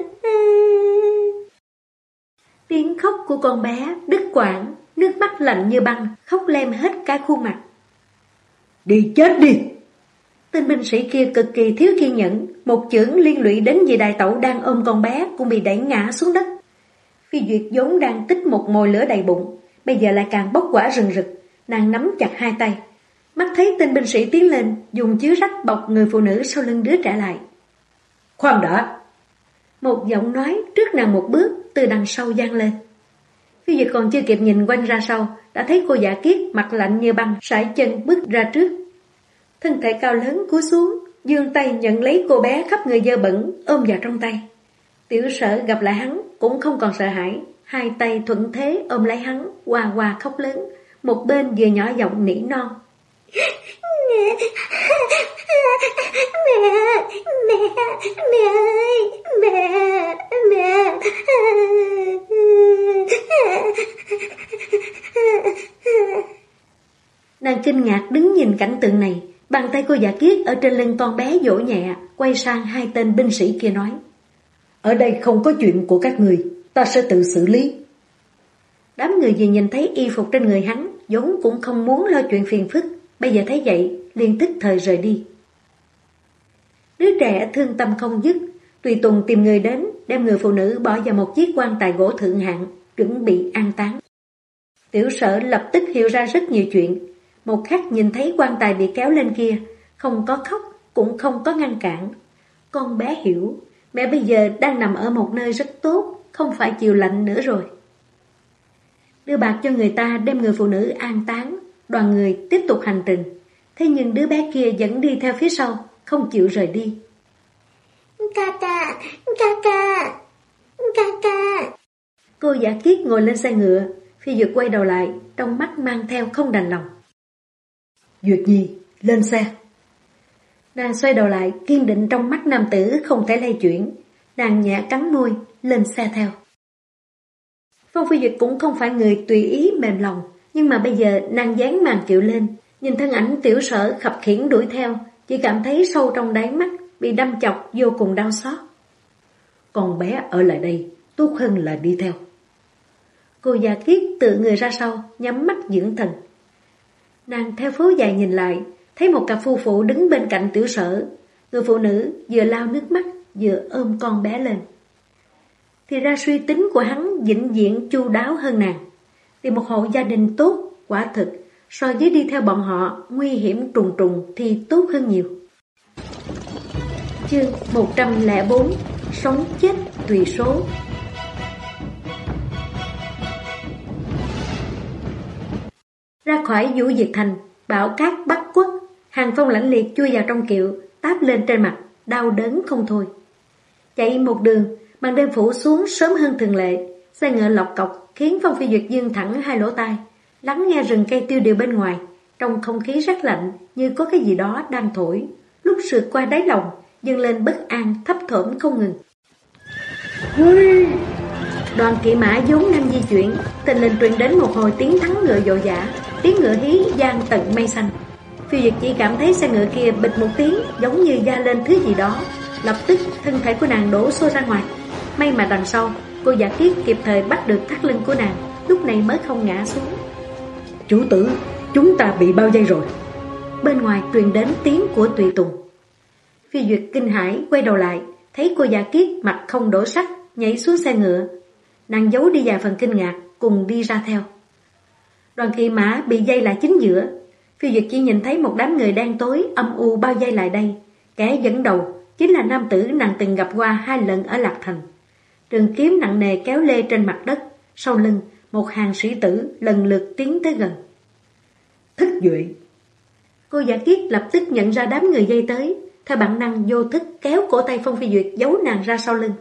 Tiếng khóc của con bé đứt quãng, nước mắt lạnh như băng, khóc lem hết cả khuôn mặt. Đi chết đi! Tên binh sĩ kia cực kỳ thiếu kiên nhẫn, một chưởng liên lụy đến vị đại tẩu đang ôm con bé cũng bị đẩy ngã xuống đất. Phi Duyệt vốn đang tích một mồi lửa đầy bụng, bây giờ lại càng bốc hỏa rừng rực, nàng nắm chặt hai tay. Mắt thấy tên binh sĩ tiến lên, dùng chiếu rách bọc người phụ nữ sau lưng đứa trẻ lại. Khoan đã! Một giọng nói trước nàng một bước từ đằng sau vang lên. Phi Duyệt còn chưa kịp nhìn quanh ra sau, đã thấy cô Dạ Kiết mặt lạnh như băng, sải chân bước ra trước. Thân thể cao lớn cúi xuống, giương tay nhận lấy cô bé khắp người dơ bẩn, ôm vào trong tay. Tiểu Sở gặp lại hắn cũng không còn sợ hãi, hai tay thuận thế ôm lấy hắn, hòa hòa khóc lớn, một bên vừa nhỏ giọng nỉ non. Mẹ ơi, mẹ. Nàng kinh ngạc đứng nhìn cảnh tượng này, Bàn tay cô Dạ Kiết ở trên lưng con bé vỗ nhẹ, quay sang hai tên binh sĩ kia nói: Ở đây không có chuyện của các người, ta sẽ tự xử lý. Đám người vừa nhìn thấy y phục trên người hắn, vốn cũng không muốn lo chuyện phiền phức, bây giờ thấy vậy, liền tức thời rời đi. Đứa trẻ thương tâm không dứt, tùy tùng tìm người đến, đem người phụ nữ bỏ vào một chiếc quan tài gỗ thượng hạng, chuẩn bị an táng. Tiểu Sở lập tức hiểu ra rất nhiều chuyện. Một khắc nhìn thấy quan tài bị kéo lên kia, không có khóc, cũng không có ngăn cản. Con bé hiểu, mẹ bây giờ đang nằm ở một nơi rất tốt, không phải chịu lạnh nữa rồi. Đưa bạc cho người ta đem người phụ nữ an táng, đoàn người tiếp tục hành trình. Thế nhưng đứa bé kia vẫn đi theo phía sau, không chịu rời đi. Ca ca, ca ca, ca ca. Cô Dạ Kiết ngồi lên xe ngựa, Phi Duyệt quay đầu lại, trong mắt mang theo không đành lòng. Duyệt Nhi, lên xe. Nàng xoay đầu lại, kiên định trong mắt nam tử không thể lay chuyển. Nàng nhẹ cắn môi, lên xe theo. Phong Phi Duyệt cũng không phải người tùy ý mềm lòng, nhưng mà bây giờ nàng dán màn kiệu lên, nhìn thân ảnh Tiểu Sở khập khiễng đuổi theo, chỉ cảm thấy sâu trong đáy mắt bị đâm chọc vô cùng đau xót. Con bé ở lại đây, tốt hơn là đi theo. Cô Dạ Kiết tự người ra sau, nhắm mắt dưỡng thần. Nàng theo phố dài nhìn lại, thấy một cặp phu phụ đứng bên cạnh Tiểu Sở. Người phụ nữ vừa lau nước mắt, vừa ôm con bé lên. Thì ra suy tính của hắn vĩnh viễn chu đáo hơn nàng. Vì một hộ gia đình tốt, quả thực, so với đi theo bọn họ nguy hiểm trùng trùng thì tốt hơn nhiều. Chương 104: Sống chết tùy số. Ra khỏi Vũ Diệt Thành, bão cát bắt quất, hàng phong lãnh liệt chui vào trong kiệu, táp lên trên mặt, đau đớn không thôi. Chạy một đường, màn đêm phủ xuống sớm hơn thường lệ, xe ngựa lọc cọc khiến Phong Phi Duyệt dương thẳng hai lỗ tai, lắng nghe rừng cây tiêu điều bên ngoài, trong không khí rất lạnh như có cái gì đó đang thổi, lúc sượt qua đáy lòng, dâng lên bất an thấp thỏm không ngừng. Đoàn kỵ mã vốn đang di chuyển, tình lình truyền đến một hồi tiếng thắng ngựa vội vã, tiếng ngựa hí vang tận mây xanh. Phi Duyệt chỉ cảm thấy xe ngựa kia bịch một tiếng, giống như da lên thứ gì đó, lập tức thân thể của nàng đổ xô ra ngoài. May mà đằng sau, cô Dạ Kiết kịp thời bắt được thắt lưng của nàng, lúc này mới không ngã xuống. Chủ tử, chúng ta bị bao vây rồi. Bên ngoài truyền đến tiếng của tùy tùng. Phi Duyệt kinh hãi quay đầu lại, thấy cô Dạ Kiết mặt không đổi sắc, nhảy xuống xe ngựa. Nàng giấu đi vài phần kinh ngạc, cùng đi ra theo. Đoàn kỵ mã bị dây lại chính giữa. Phi Duyệt chỉ nhìn thấy một đám người đen tối âm u bao vây lại đây. Kẻ dẫn đầu chính là nam tử nàng từng gặp qua 2 lần ở Lạc Thành. Trường kiếm nặng nề kéo lê trên mặt đất, sau lưng một hàng sĩ tử lần lượt tiến tới gần. Thích Duệ. Cô Dạ Kiết lập tức nhận ra đám người dây tới, theo bản năng vô thức kéo cổ tay Phong Phi Duyệt giấu nàng ra sau lưng.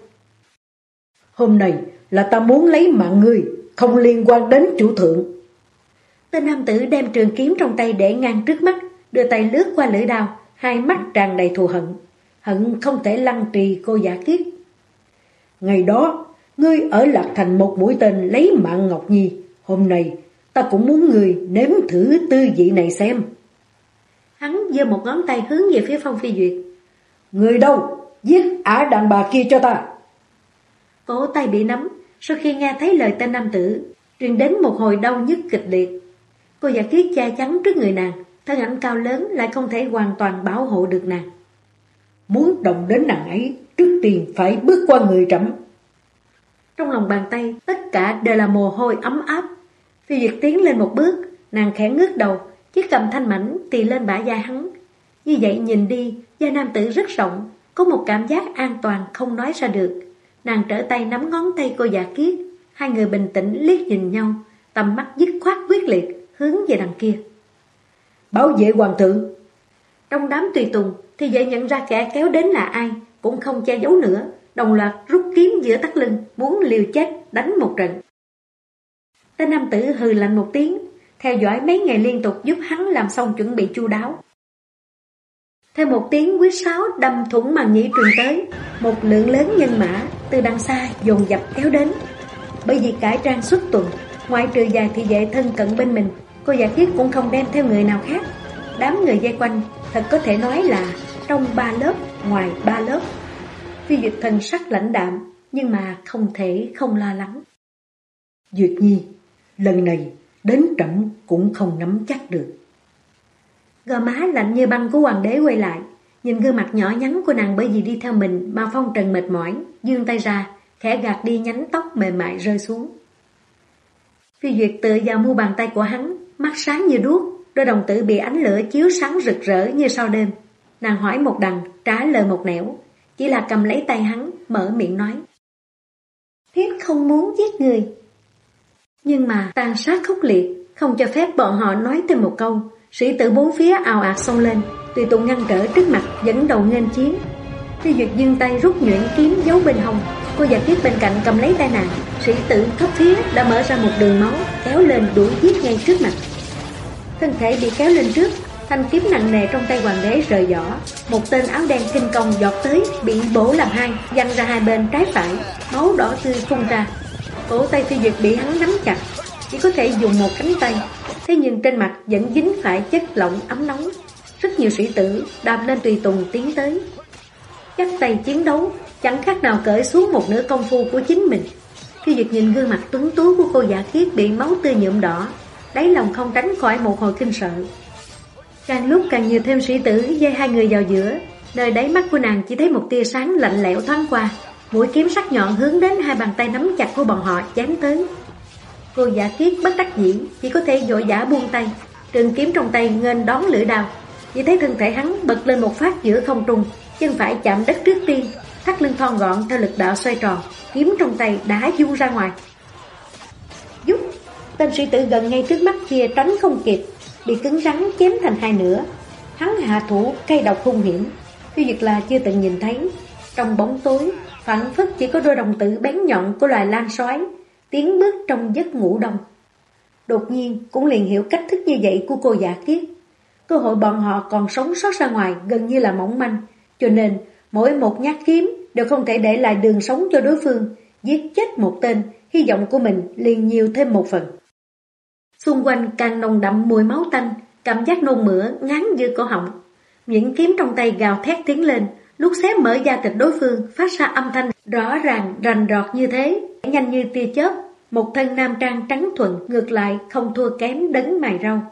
Hôm nay là ta muốn lấy mạng ngươi, không liên quan đến chủ thượng. Tên nam tử đem trường kiếm trong tay để ngang trước mắt, đưa tay lướt qua lưỡi đao, hai mắt tràn đầy thù hận. Hận không thể lăng trì cô Dạ Kiết. Ngày đó, ngươi ở Lạc Thành một mũi tên lấy mạng Ngọc Nhi. Hôm nay, ta cũng muốn ngươi nếm thử tư vị này xem. Hắn giơ một ngón tay hướng về phía Phong Phi Duyệt. Ngươi đâu? Giết ả đàn bà kia cho ta. Cổ tay bị nắm, sau khi nghe thấy lời tên nam tử, truyền đến một hồi đau nhức kịch liệt. Cô Dạ Kiết che chắn trước người nàng, thân ảnh cao lớn lại không thể hoàn toàn bảo hộ được nàng. Muốn động đến nàng ấy, trước tiên phải bước qua người trẫm. Trong lòng bàn tay, tất cả đều là mồ hôi ấm áp. Phi Duyệt tiến lên một bước, nàng khẽ ngước đầu, chiếc cầm thanh mảnh tì lên bả vai hắn. Như vậy nhìn đi, da nam tử rất rộng, có một cảm giác an toàn không nói ra được. Nàng trở tay nắm ngón tay cô Dạ Kiết, hai người bình tĩnh liếc nhìn nhau, tầm mắt dứt khoát quyết liệt, hướng về đằng kia. Bảo vệ hoàng thượng. Trong đám tùy tùng thì dễ nhận ra kẻ kéo đến là ai, cũng không che giấu nữa, đồng loạt rút kiếm giữa thắt lưng, muốn liều chết đánh một trận. Tên nam tử hừ lạnh một tiếng, theo dõi mấy ngày liên tục giúp hắn làm xong chuẩn bị chu đáo. Theo một tiếng quýt sáo đâm thủng màng nhĩ truyền tới, một lượng lớn nhân mã từ đằng xa dồn dập kéo đến. Bởi vì cải trang xuất tuần, ngoại trừ vài thị vệ thân cận bên mình, cô Dạ Kiết cũng không đem theo người nào khác. Đám người vây quanh thật có thể nói là trong 3 lớp, ngoài 3 lớp. Phi Duyệt thần sắc lãnh đạm, nhưng mà không thể không lo lắng. Duyệt Nhi, lần này đến trẫm cũng không nắm chắc được. Gò má lạnh như băng của hoàng đế quay lại, nhìn gương mặt nhỏ nhắn của nàng bởi vì đi theo mình mà phong trần mệt mỏi, giương tay ra, khẽ gạt đi nhánh tóc mềm mại rơi xuống. Phi Duyệt tựa vào mu bàn tay của hắn, mắt sáng như đuốc, đôi đồng tử bị ánh lửa chiếu sáng rực rỡ như sau đêm. Nàng hỏi một đằng, trả lời một nẻo, chỉ là cầm lấy tay hắn, mở miệng nói. Thiếp không muốn giết người. Nhưng mà tàn sát khốc liệt, không cho phép bọn họ nói thêm một câu. Sĩ tử bốn phía ào ạt xông lên, tùy tùng ngăn trở trước mặt, dẫn đầu nghênh chiến. Phi Duyệt giương tay rút nhuyễn kiếm giấu bên hông. Cô Giả Kiết bên cạnh cầm lấy tay nàng. Sĩ tử khắp phía đã mở ra một đường máu, kéo lên đuổi giết ngay trước mặt. Thân thể bị kéo lên trước, thanh kiếm nặng nề trong tay hoàng đế rời vỏ. Một tên áo đen kinh công giọt tới, bị bổ làm hai, văng ra hai bên trái phải, máu đỏ tươi phun ra. Cổ tay Phi Duyệt bị hắn nắm chặt, chỉ có thể dùng một cánh tay, thế nhưng trên mặt vẫn dính phải chất lỏng ấm nóng. Rất nhiều sĩ tử đạp lên tùy tùng tiến tới, dắt tay chiến đấu, chẳng khác nào cởi xuống một nửa công phu của chính mình. Phi Duyệt nhìn gương mặt tuấn tú của cô Giả Kiết bị máu tươi nhuộm đỏ, đáy lòng không tránh khỏi một hồi kinh sợ. Càng lúc càng nhiều thêm sĩ tử dây hai người vào giữa, nơi đáy mắt của nàng chỉ thấy một tia sáng lạnh lẽo thoáng qua, mũi kiếm sắc nhọn hướng đến hai bàn tay nắm chặt của bọn họ chém tới. Cô Giả Kiết bất đắc dĩ, chỉ có thể vội vã buông tay, trường kiếm trong tay nghênh đón lưỡi đao. Chỉ thấy thân thể hắn bật lên một phát giữa không trung, chân phải chạm đất trước tiên, thắt lưng thon gọn theo lực đạo xoay tròn, kiếm trong tay đã vung ra ngoài. Giúp! Tên sĩ tử gần ngay trước mắt kia tránh không kịp, bị cứng rắn chém thành hai nửa. Hắn hạ thủ cay độc hung hiểm, Phi Duyệt là chưa từng nhìn thấy. Trong bóng tối, phảng phất chỉ có đôi đồng tử bén nhọn của loài lan sói tiến bước trong giấc ngủ đông. Đột nhiên cũng liền hiểu cách thức như vậy của cô Giả Kiết. Cơ hội bọn họ còn sống sót ra ngoài gần như là mỏng manh, cho nên mỗi một nhát kiếm đều không thể để lại đường sống cho đối phương. Giết chết một tên, hy vọng của mình liền nhiều thêm một phần. Xung quanh càng nồng đậm mùi máu tanh, cảm giác nôn mửa ngán như cổ họng. Những kiếm trong tay gào thét tiến lên, lúc xé mở da thịt đối phương phát ra âm thanh rõ ràng rành rọt như thế, nhanh như tia chớp. Một thân nam trang trắng thuần ngược lại không thua kém đấng mài rau.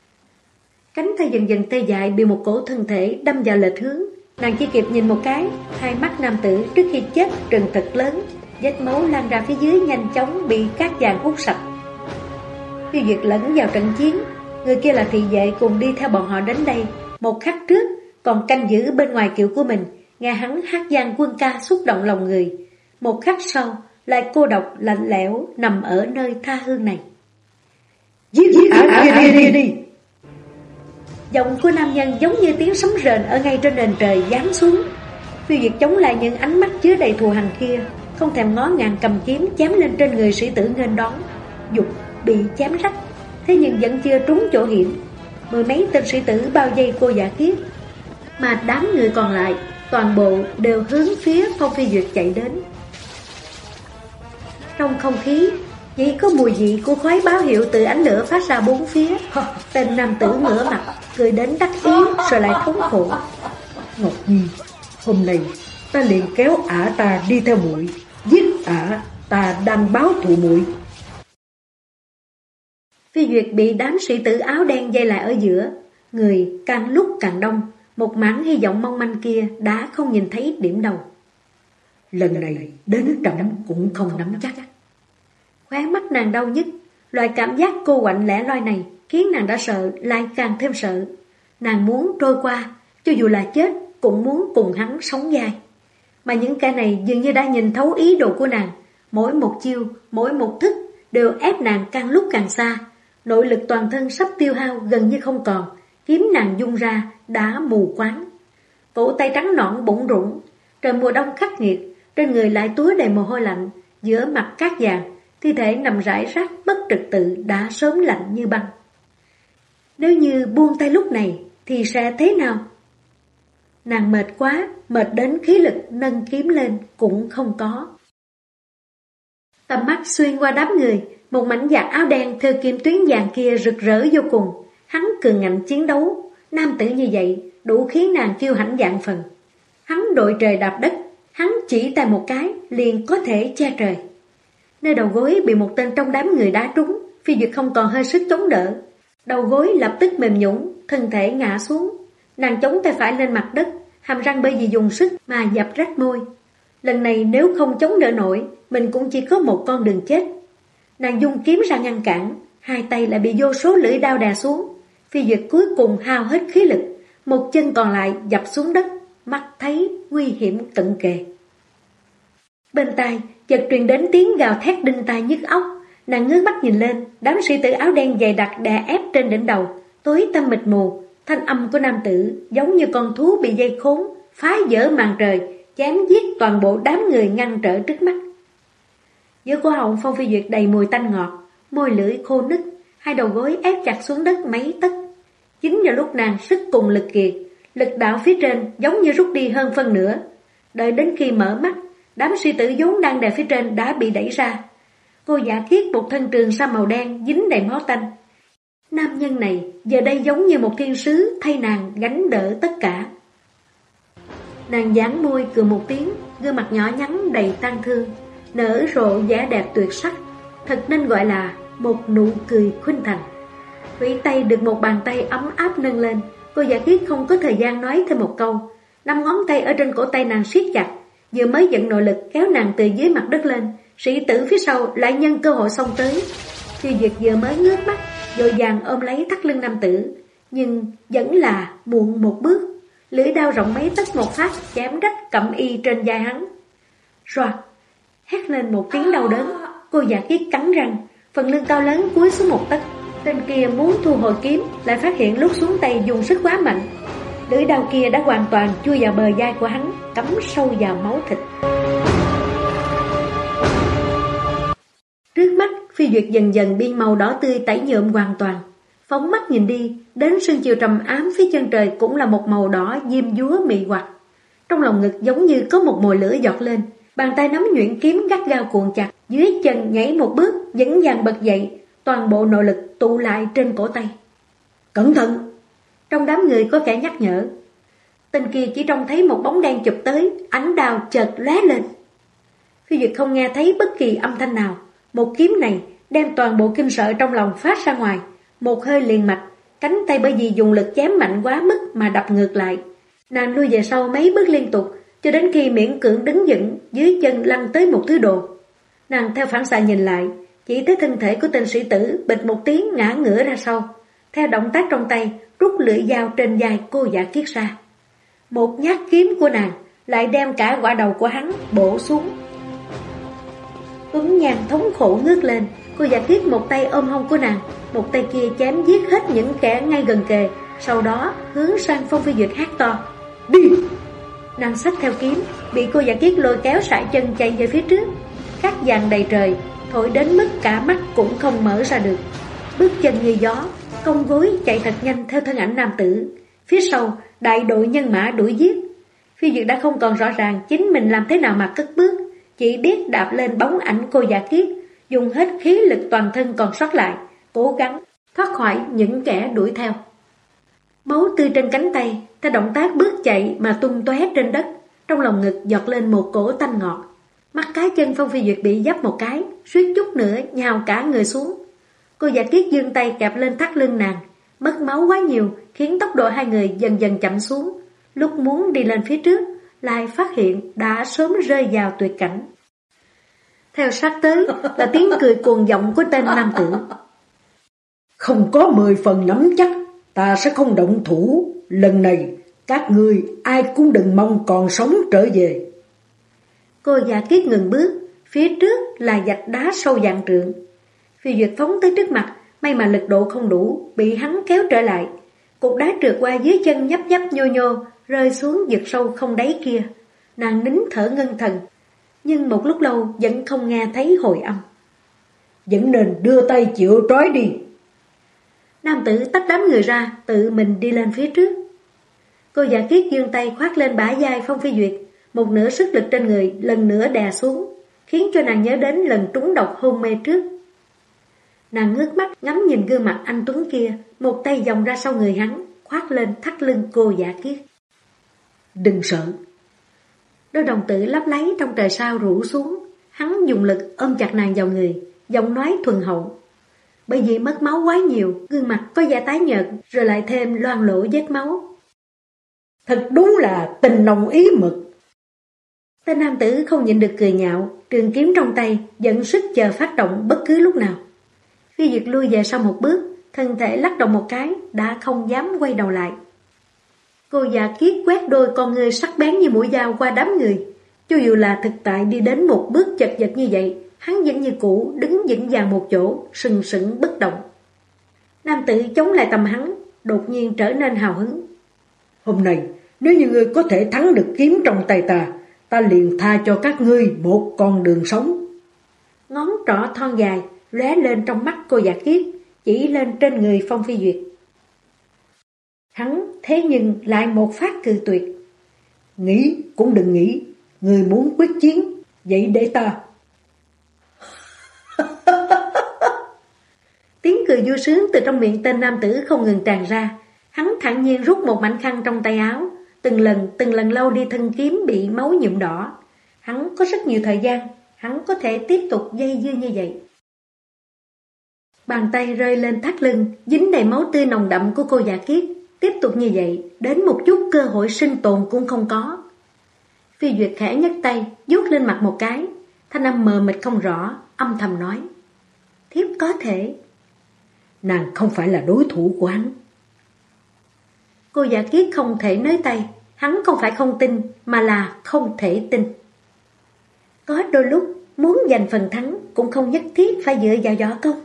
Cánh tay dần dần tê dại bị một cổ thân thể đâm vào lệch hướng. Nàng chỉ kịp nhìn một cái, hai mắt nam tử trước khi chết trừng thật lớn, vết máu lan ra phía dưới nhanh chóng bị cát vàng hút sạch. Phi Duyệt lẫn vào trận chiến, người kia là thị vệ cùng đi theo bọn họ đến đây. Một khắc trước còn canh giữ bên ngoài kiệu của mình, nghe hắn hát vang quân ca xúc động lòng người. Một khắc sau lại cô độc lạnh lẽo nằm ở nơi tha hương này. Giết đi! Giọng của nam nhân giống như tiếng sấm rền ở ngay trên nền trời giáng xuống. Phi Duyệt chống lại những ánh mắt chứa đầy thù hằn kia, không thèm ngó ngàng cầm kiếm chém lên trên người sĩ tử nghênh đón. Dục bị chém rách, thế nhưng vẫn chưa trúng chỗ hiểm. Mười mấy tên sĩ tử bao vây cô Giả Kiết, mà đám người còn lại toàn bộ đều hướng phía Phong Phi Duyệt chạy đến. Trong không khí chỉ có mùi vị của khói báo hiệu từ ánh lửa phát ra bốn phía. Tên nam tử ngửa mặt cười đến đắc ý rồi lại thống khổ. Ngọc Nhi, hôm nay ta liền kéo ả ta đi theo muội, giết ả, ta đang báo thù muội. Phi Duyệt bị đám sĩ tử áo đen dây lại ở giữa, người càng lúc càng đông, một mảng hy vọng mong manh kia đã không nhìn thấy điểm đầu. Lần này đến trẫm cũng không nắm chắc. Khóe mắt nàng đau nhức, loại cảm giác cô quạnh lẻ loi này khiến nàng đã sợ lại càng thêm sợ. Nàng muốn trôi qua, cho dù là chết cũng muốn cùng hắn sống dài. Mà những kẻ này dường như đã nhìn thấu ý đồ của nàng, mỗi một chiêu, mỗi một thức đều ép nàng càng lúc càng xa. Nội lực toàn thân sắp tiêu hao gần như không còn, kiếm nàng dung ra đã mù quáng. Cổ tay trắng nõn bụng rụng, trời mùa đông khắc nghiệt, trên người lại túa đầy mồ hôi lạnh, giữa mặt cát vàng, thi thể nằm rải rác bất trật tự đã sớm lạnh như băng. Nếu như buông tay lúc này thì sẽ thế nào? Nàng mệt quá, mệt đến khí lực nâng kiếm lên cũng không có. Tầm mắt xuyên qua đám người, một mảnh vạt áo đen theo kim tuyến vàng kia rực rỡ vô cùng. Hắn cường ngạnh chiến đấu, nam tử như vậy, đủ khiến nàng kiêu hãnh vạn phần. Hắn đội trời đạp đất, hắn chỉ tay một cái liền có thể che trời. Nơi đầu gối bị một tên trong đám người đá trúng, Phi Duyệt không còn hơi sức chống đỡ, đầu gối lập tức mềm nhũn, thân thể ngã xuống. Nàng chống tay phải lên mặt đất, hàm răng bởi vì dùng sức mà dập rách môi. Lần này nếu không chống đỡ nổi, mình cũng chỉ có một con đường chết. Nàng dung kiếm ra ngăn cản, hai tay lại bị vô số lưỡi đao đè xuống. Phi Duyệt cuối cùng hao hết khí lực, một chân còn lại dập xuống đất, mắt thấy nguy hiểm cận kề. Bên tai chợt truyền đến tiếng gào thét đinh tai nhức óc. Nàng ngước mắt nhìn lên, đám sĩ tử áo đen dày đặc đè ép trên đỉnh đầu, tối tăm mịt mù. Thanh âm của nam tử giống như con thú bị dây khốn, phá vỡ màn trời, chém giết toàn bộ đám người ngăn trở trước mắt. Giữa cổ họng Phong Phi Duyệt đầy mùi tanh ngọt, môi lưỡi khô nứt, hai đầu gối ép chặt xuống đất mấy tấc. Chính vào lúc nàng sức cùng lực kiệt, lực đạo phía trên giống như rút đi hơn phân nửa. Đợi đến khi mở mắt, đám sĩ tử vốn đang đè phía trên đã bị đẩy ra. Cô Dạ Kiết một thân trường sa màu đen dính đầy máu tanh. Nam nhân này giờ đây giống như một thiên sứ thay nàng gánh đỡ tất cả. Nàng giãn môi cười một tiếng, gương mặt nhỏ nhắn đầy tang thương, nở rộ vẻ đẹp tuyệt sắc, thật nên gọi là một nụ cười khuynh thành. Vẫy tay được một bàn tay ấm áp nâng lên, cô Dạ Kiết không có thời gian nói thêm một câu. 5 ngón tay ở trên cổ tay nàng siết chặt, vừa mới dẫn nội lực kéo nàng từ dưới mặt đất lên, sĩ tử phía sau lại nhân cơ hội xông tới. Phi Duyệt vừa mới ngước mắt, vội vàng ôm lấy thắt lưng nam tử, nhưng vẫn là muộn một bước. Lưỡi đao rộng mấy tấc một phát chém rách cẩm y trên vai hắn. Roạt, hét lên một tiếng đau đớn, cô Dạ Kiết cắn răng, phần lưng cao lớn cúi xuống một tấc. Tên kia muốn thu hồi kiếm, lại phát hiện lúc xuống tay dùng sức quá mạnh. Lưỡi đao kia đã hoàn toàn chui vào bờ vai của hắn, cắm sâu vào máu thịt. Trước mắt, Phi Duyệt dần dần bị màu đỏ tươi tẩy nhuộm hoàn toàn. Phóng mắt nhìn đi, đến sương chiều trầm ám phía chân trời cũng là một màu đỏ diêm dúa mị hoặc. Trong lòng ngực giống như có một mồi lửa giọt lên, bàn tay nắm nhuyễn kiếm gắt gao cuộn chặt, dưới chân nhảy một bước, vững vàng bật dậy, toàn bộ nội lực tụ lại trên cổ tay. Cẩn thận! Trong đám người có kẻ nhắc nhở. Tên kia chỉ trông thấy một bóng đen chụp tới, ánh đao chợt lóe lên. Phi Duyệt không nghe thấy bất kỳ âm thanh nào. Một kiếm này đem toàn bộ kinh sợ trong lòng phát ra ngoài, một hơi liền mạch, cánh tay bởi vì dùng lực chém mạnh quá mức mà đập ngược lại. Nàng lui về sau mấy bước liên tục, cho đến khi miễn cưỡng đứng vững, dưới chân lăn tới một thứ đồ. Nàng theo phản xạ nhìn lại, chỉ thấy thân thể của tên sĩ tử bịch một tiếng ngã ngửa ra sau. Theo động tác trong tay, rút lưỡi dao trên vai cô Dạ Kiết ra. Một nhát kiếm của nàng lại đem cả quả đầu của hắn bổ xuống. Tuấn Nhan thống khổ ngước lên, cô Dạ Kiết một tay ôm hông của nàng, một tay kia chém giết hết những kẻ ngay gần kề, sau đó hướng sang Phong Phi Duyệt hét to: đi! Nàng xách theo kiếm, bị cô Dạ Kiết lôi kéo sải chân chạy về phía trước. Cát vàng đầy trời, thổi đến mức cả mắt cũng không mở ra được. Bước chân như gió, cong gối chạy thật nhanh theo thân ảnh nam tử. Phía sau, đại đội nhân mã đuổi giết. Phi Duyệt đã không còn rõ ràng chính mình làm thế nào mà cất bước, chỉ biết đạp lên bóng ảnh cô Dạ Kiết, dùng hết khí lực toàn thân còn sót lại, cố gắng thoát khỏi những kẻ đuổi theo. Máu tươi trên cánh tay, theo động tác bước chạy mà tung tóe trên đất, trong lòng ngực giọt lên một cổ tanh ngọt. Mắt cá chân Phong Phi Duyệt bị dấp một cái, suýt chút nữa nhào cả người xuống. Cô Dạ Kiết giương tay kẹp lên thắt lưng nàng, mất máu quá nhiều khiến tốc độ hai người dần dần chậm xuống. Lúc muốn đi lên phía trước, lại phát hiện đã sớm rơi vào tuyệt cảnh. Theo sát tới là tiếng cười cuồng vọng của tên nam tử. Không có 10 phần nắm chắc, ta sẽ không động thủ. Lần này, các ngươi ai cũng đừng mong còn sống trở về. Cô Dạ Kiết ngừng bước, phía trước là vạch đá sâu vạn trượng. Phi Duyệt phóng tới trước mặt, may mà lực độ không đủ, bị hắn kéo trở lại. Cục đá trượt qua dưới chân nhấp nhấp nhô nhô, rơi xuống vực sâu không đáy kia. Nàng nín thở ngưng thần, nhưng một lúc lâu vẫn không nghe thấy hồi âm. Vẫn nên đưa tay chịu trói đi. Nam tử tách đám người ra, tự mình đi lên phía trước. Cô Dạ Kiết giương tay khoác lên bả vai Phong Phi Duyệt, một nửa sức lực trên người lần nữa đè xuống, khiến cho nàng nhớ đến lần trúng độc hôn mê trước. Nàng ngước mắt ngắm nhìn gương mặt anh tuấn kia, một tay vòng ra sau người hắn, khoác lên thắt lưng cô Dạ Kiết. Đừng sợ. Đôi đồng tử lấp láy trong trời sao rủ xuống, hắn dùng lực ôm chặt nàng vào người, giọng nói thuần hậu. Bởi vì mất máu quá nhiều, gương mặt có da tái nhợt, rồi lại thêm loang lổ vết máu. Thật đúng là tình nồng ý mực. Tên nam tử không nhịn được cười nhạo, trường kiếm trong tay, dẫn sức chờ phát động bất cứ lúc nào. Phi Duyệt lui về sau một bước, thân thể lắc động một cái, đã không dám quay đầu lại. Cô Dạ Kiết quét đôi con ngươi sắc bén như mũi dao qua đám người. Cho dù là thực tại đi đến một bước chật vật như vậy, hắn vẫn như cũ đứng vững vàng một chỗ, sừng sững bất động. Nam tử chống lại tầm hắn, đột nhiên trở nên hào hứng. Hôm nay, nếu như ngươi có thể thắng được kiếm trong tay ta liền tha cho các ngươi một con đường sống. Ngón trỏ thon dài lóe lên trong mắt cô Dạ Kiết, chỉ lên trên người Phong Phi Duyệt. Hắn thế nhưng lại một phát cự tuyệt. Nghĩ cũng đừng nghĩ, ngươi muốn quyết chiến, vậy để ta. Tiếng cười vui sướng từ trong miệng tên nam tử không ngừng tràn ra. Hắn thản nhiên rút một mảnh khăn trong tay áo, từng lần lau đi thân kiếm bị máu nhuộm đỏ. Hắn có rất nhiều thời gian, hắn có thể tiếp tục dây dưa như vậy. Bàn tay rơi lên thắt lưng, dính đầy máu tươi nồng đậm của cô Dạ Kiết. Tiếp tục như vậy, đến một chút cơ hội sinh tồn cũng không có. Phi Duyệt khẽ nhấc tay, vuốt lên mặt một cái, thanh âm mờ mịt không rõ, âm thầm nói. Thiếp có thể. Nàng không phải là đối thủ của hắn. Cô Dạ Kiết không thể nới tay, hắn không phải không tin, mà là không thể tin. Có đôi lúc, muốn giành phần thắng cũng không nhất thiết phải dựa vào võ công.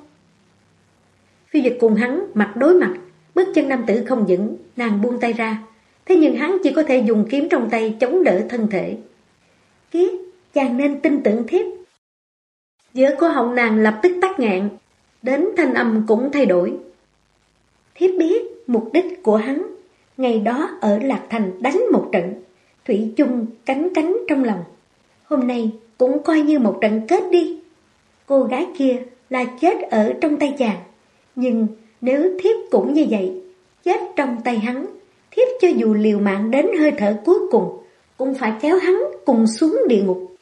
Phi Duyệt cùng hắn mặt đối mặt, bước chân nam tử không vững, nàng buông tay ra. Thế nhưng hắn chỉ có thể dùng kiếm trong tay chống đỡ thân thể. Kiết, chàng nên tin tưởng thiếp. Giữa cổ họng nàng lập tức tắc nghẹn, đến thanh âm cũng thay đổi. Thiếp biết mục đích của hắn, ngày đó ở Lạc Thành đánh một trận, thủy chung cánh cánh trong lòng. Hôm nay cũng coi như một trận kết đi. Cô gái kia là chết ở trong tay chàng, nhưng nếu thiếp cũng như vậy, chết trong tay hắn, thiếp cho dù liều mạng đến hơi thở cuối cùng, cũng phải kéo hắn cùng xuống địa ngục.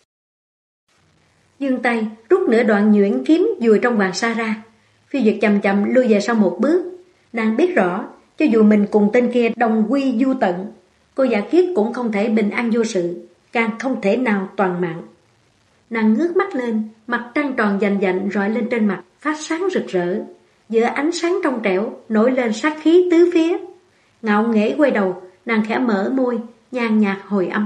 Dương tay rút nửa đoạn nhuyễn kiếm dùi trong hoàng sa ra. Phi Duyệt chậm chậm lui về sau một bước. Nàng biết rõ, cho dù mình cùng tên kia đồng quy du tận, cô Dạ Kiết cũng không thể bình an vô sự, càng không thể nào toàn mạng. Nàng ngước mắt lên, mặt trăng tròn vành vạnh rọi lên trên mặt, phát sáng rực rỡ. Giữa ánh sáng trong trẻo nổi lên sát khí tứ phía. Ngạo nghễ quay đầu, nàng khẽ mở môi, nhàn nhạt hồi âm.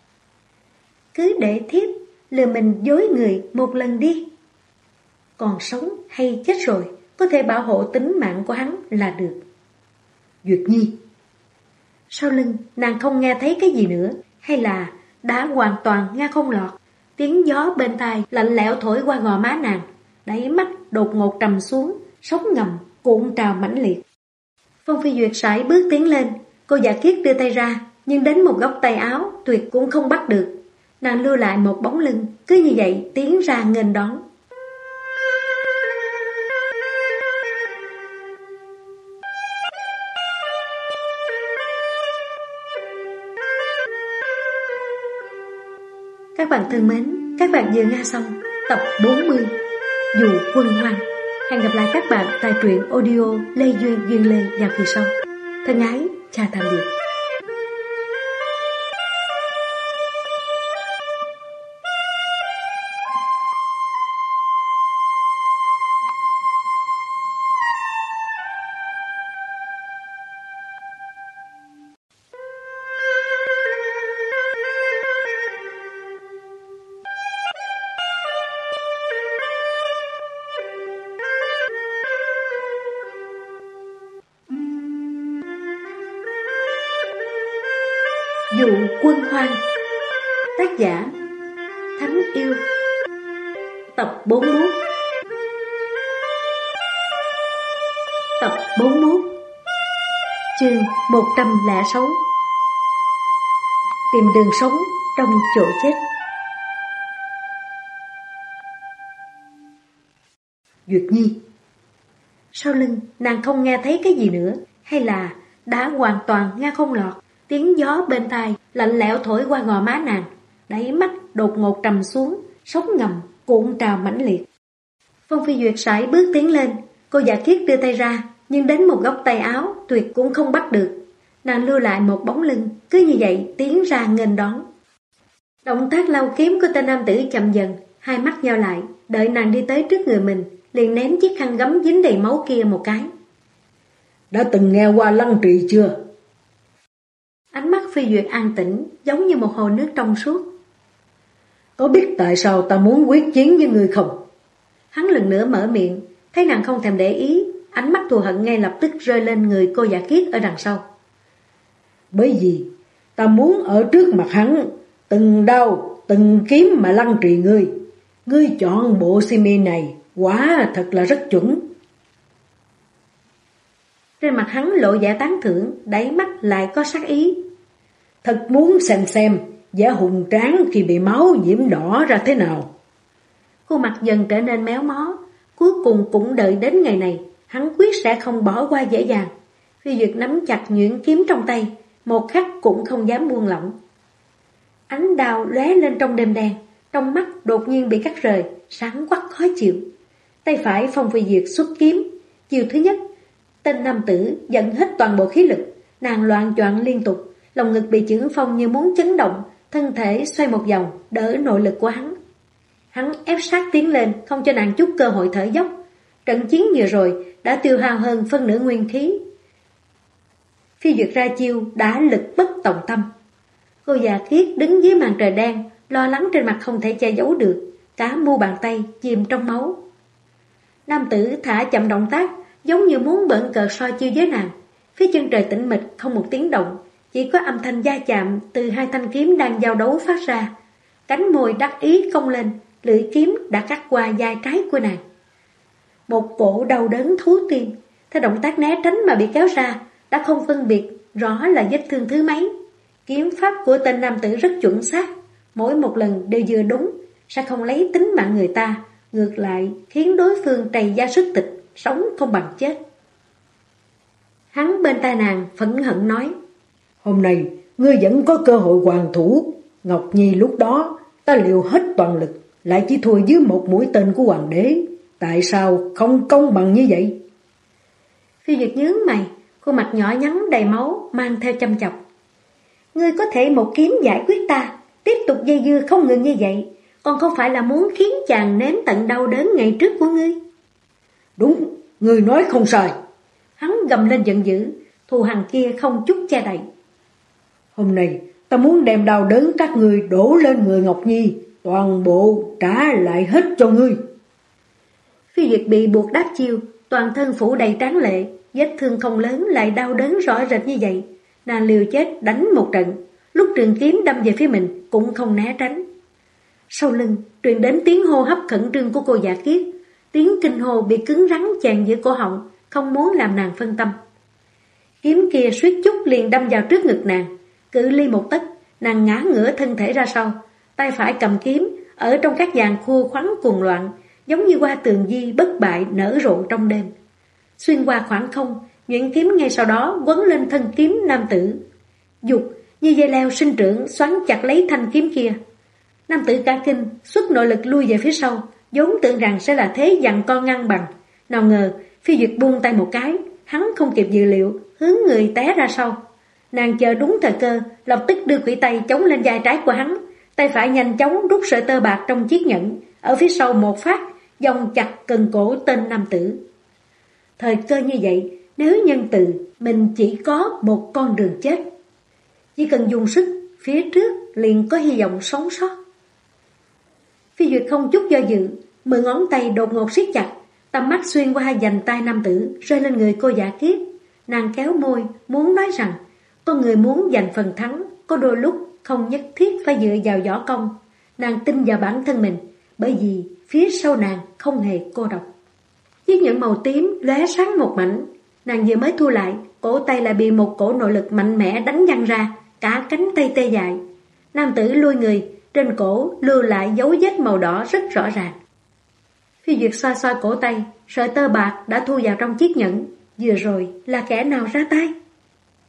Cứ để thiếp lừa mình dối người một lần đi. Còn sống hay chết rồi, có thể bảo hộ tính mạng của hắn là được. Duyệt Nhi. Sau lưng nàng không nghe thấy cái gì nữa, hay là đã hoàn toàn nghe không lọt. Tiếng gió bên tai lạnh lẽo thổi qua gò má nàng, đáy mắt đột ngột trầm xuống, sóng ngầm cuộn trào mãnh liệt. Phong Phi Duyệt sải bước tiến lên, cô Dạ Kiết đưa tay ra, nhưng đến một góc tay áo tuyệt cũng không bắt được. Nàng lưu lại một bóng lưng, cứ như vậy tiến ra nghênh đón. Các bạn thân mến, các bạn vừa nghe xong tập 40 Dù Quân Hoang. Hẹn gặp lại các bạn tại truyện audio Lê Duyên Duyên Lê vào kỳ sau. Thân ái, chào tạm biệt. Dụ Quân Hoang. Tác giả Thánh Yêu. Tập 41. Tập 41. Chương 106. Tìm đường sống trong chỗ chết. Duyệt Nhi. Sau lưng nàng không nghe thấy cái gì nữa, hay là đã hoàn toàn nghe không lọt. Tiếng gió bên tai lạnh lẽo thổi qua gò má nàng, đáy mắt đột ngột trầm xuống, sóng ngầm cuộn trào mãnh liệt. Phong Phi Duyệt sải bước tiến lên, cô giả kiết đưa tay ra, nhưng đến một góc tay áo tuyệt cũng không bắt được. Nàng lưu lại một bóng lưng, cứ như vậy tiến ra nghênh đón. Động tác lau kiếm của tên nam tử chậm dần, hai mắt nheo lại, đợi nàng đi tới trước người mình, liền ném chiếc khăn gấm dính đầy máu kia một cái. Đã từng nghe qua Lăng Trì chưa? Ánh mắt Phi Duyệt an tĩnh, giống như một hồ nước trong suốt. Có biết tại sao ta muốn quyết chiến với ngươi không? Hắn lần nữa mở miệng, thấy nàng không thèm để ý, ánh mắt thù hận ngay lập tức rơi lên người cô giả kiết ở đằng sau. Bởi vì ta muốn ở trước mặt hắn, từng đao, từng kiếm mà lăng trì ngươi. Ngươi chọn bộ simi này, quả thật là rất chuẩn. Trên mặt hắn lộ vẻ tán thưởng, đáy mắt lại có sát ý. Thật muốn xem vẻ hùng tráng khi bị máu nhiễm đỏ ra thế nào. Khuôn mặt dần trở nên méo mó, cuối cùng cũng đợi đến ngày này, hắn quyết sẽ không bỏ qua dễ dàng. Phi Duyệt nắm chặt nhuyễn kiếm trong tay, một khắc cũng không dám buông lỏng. Ánh đao lóe lên trong đêm đen, trong mắt đột nhiên bị cắt rời, sáng quắc khó chịu. Tay phải Phong Phi Duyệt xuất kiếm, chiều thứ nhất, tên nam tử dẫn hết toàn bộ khí lực, nàng loạn choạng liên tục, lồng ngực bị chưởng phong như muốn chấn động, thân thể xoay một vòng, đỡ nội lực của hắn. Hắn ép sát tiến lên, không cho nàng chút cơ hội thở dốc. Trận chiến vừa rồi đã tiêu hao hơn phân nửa nguyên khí. Phi Duyệt ra chiêu đã lực bất tòng tâm. Cô già kiết đứng dưới màn trời đen, lo lắng trên mặt không thể che giấu được, cả mu bàn tay chìm trong máu. Nam tử thả chậm động tác, giống như muốn bận cờ soi chiêu với nàng. Phía chân trời tĩnh mịch không một tiếng động, chỉ có âm thanh va chạm từ hai thanh kiếm đang giao đấu phát ra. Cánh môi đắc ý cong lên, lưỡi kiếm đã cắt qua vai trái của nàng. Một cổ đau đớn thú tiên, theo động tác né tránh mà bị kéo ra, đã không phân biệt rõ là vết thương thứ mấy. Kiếm pháp của tên nam tử rất chuẩn xác, mỗi một lần đều vừa đúng, sẽ không lấy tính mạng người ta, ngược lại khiến đối phương trầy da sức tịch, sống không bằng chết. Hắn bên tai nàng phẫn hận nói: Hôm nay ngươi vẫn có cơ hội hoàn thủ. Ngọc Nhi lúc đó ta liều hết toàn lực, lại chỉ thua dưới một mũi tên của hoàng đế. Tại sao không công bằng như vậy? Phi Duyệt nhướng mày, khuôn mặt nhỏ nhắn đầy máu mang theo châm chọc. Ngươi có thể một kiếm giải quyết ta, tiếp tục dây dưa không ngừng như vậy, còn không phải là muốn khiến chàng nếm tận đau đớn ngày trước của ngươi? Đúng, ngươi nói không sai. Hắn gầm lên giận dữ, thù hằn kia không chút che đậy. Hôm nay ta muốn đem đau đớn các ngươi đổ lên người Ngọc Nhi, toàn bộ trả lại hết cho ngươi. Phi Duyệt bị buộc đáp chiêu, toàn thân phủ đầy tráng lệ, vết thương không lớn lại đau đớn rõ rệt như vậy. Nàng liều chết đánh một trận, lúc trường kiếm đâm về phía mình cũng không né tránh. Sau lưng truyền đến tiếng hô hấp khẩn trương của cô giả kiết, tiếng kinh hô bị cứng rắn chèn giữa cổ họng, không muốn làm nàng phân tâm. Kiếm kia suýt chút liền đâm vào trước ngực nàng, cự ly một tấc, nàng ngã ngửa thân thể ra sau, tay phải cầm kiếm, ở trong các dàn khua khoắn cuồng loạn, giống như hoa tường di bất bại nở rộ trong đêm. Xuyên qua khoảng không, nhuyễn kiếm ngay sau đó quấn lên thân kiếm nam tử. Dục như dây leo sinh trưởng xoắn chặt lấy thanh kiếm kia. Nam tử cả kinh, xuất nội lực lui về phía sau, vốn tưởng rằng sẽ là thế dằn co ngăn bằng. Nào ngờ, Phi Duyệt buông tay một cái, hắn không kịp dự liệu, hướng người té ra sau. Nàng chờ đúng thời cơ, lập tức đưa khuỷu tay chống lên vai trái của hắn, tay phải nhanh chóng rút sợi tơ bạc trong chiếc nhẫn, ở phía sau một phát, vòng chặt cần cổ tên nam tử. Thời cơ như vậy, nếu nhân từ, mình chỉ có một con đường chết. Chỉ cần dùng sức, phía trước liền có hy vọng sống sót. Phi Duyệt không chút do dự, 10 ngón tay đột ngột siết chặt, tầm mắt xuyên qua hai vành tay nam tử, rơi lên người cô giả kiết. Nàng kéo môi, muốn nói rằng, con người muốn giành phần thắng, có đôi lúc không nhất thiết phải dựa vào võ công. Nàng tin vào bản thân mình, bởi vì phía sau nàng không hề cô độc. Chiếc nhẫn màu tím lóe sáng một mảnh, nàng vừa mới thu lại, cổ tay lại bị một cổ nội lực mạnh mẽ đánh văng ra, cả cánh tay tê dại. Nam tử lui người, trên cổ lưu lại dấu vết màu đỏ rất rõ ràng. Phi Duyệt xoa xoa cổ tay, sợi tơ bạc đã thu vào trong chiếc nhẫn. Vừa rồi là kẻ nào ra tay?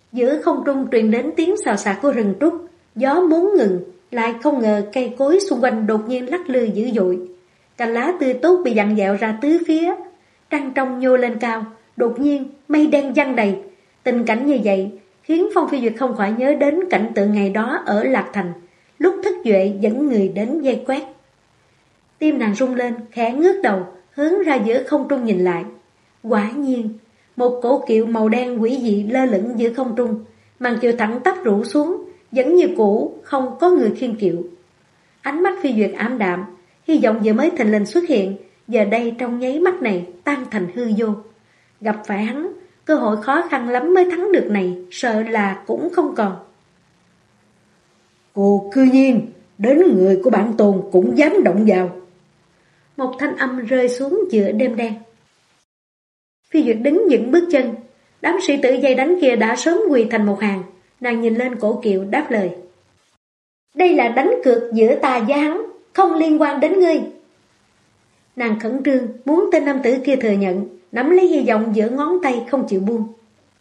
Giữa không trung truyền đến tiếng xào xạc của rừng trúc. Gió muốn ngừng, lại không ngờ cây cối xung quanh đột nhiên lắc lư dữ dội. Cành lá tươi tốt bị vặn vẹo ra tứ phía. Trăng trong nhô lên cao, đột nhiên mây đen giăng đầy. Tình cảnh như vậy khiến Phong Phi Duyệt không khỏi nhớ đến cảnh tượng ngày đó ở Lạc Thành, lúc Thức Duệ dẫn người đến vây quét. Tim nàng rung lên, khẽ ngước đầu, hướng ra giữa không trung nhìn lại. Quả nhiên, một cổ kiệu màu đen quỷ dị lơ lửng giữa không trung, màn kiệu thẳng tắp rũ xuống, vẫn như cũ, không có người khiêng kiệu. Ánh mắt Phi Duyệt ảm đạm, hy vọng vừa mới thình lình xuất hiện, giờ đây trong nháy mắt này tan thành hư vô. Gặp phải hắn, cơ hội khó khăn lắm mới thắng được này, sợ là cũng không còn. Cô cư nhiên, đến người của bản tôn cũng dám động vào. Một thanh âm rơi xuống giữa đêm đen. Phi Duyệt đứng vững bước chân, đám sĩ tử dây đánh kia đã sớm quỳ thành một hàng. Nàng nhìn lên cổ kiệu đáp lời. Đây là đánh cược giữa ta với hắn, không liên quan đến ngươi. Nàng khẩn trương muốn tên nam tử kia thừa nhận, nắm lấy hy vọng giữa ngón tay không chịu buông.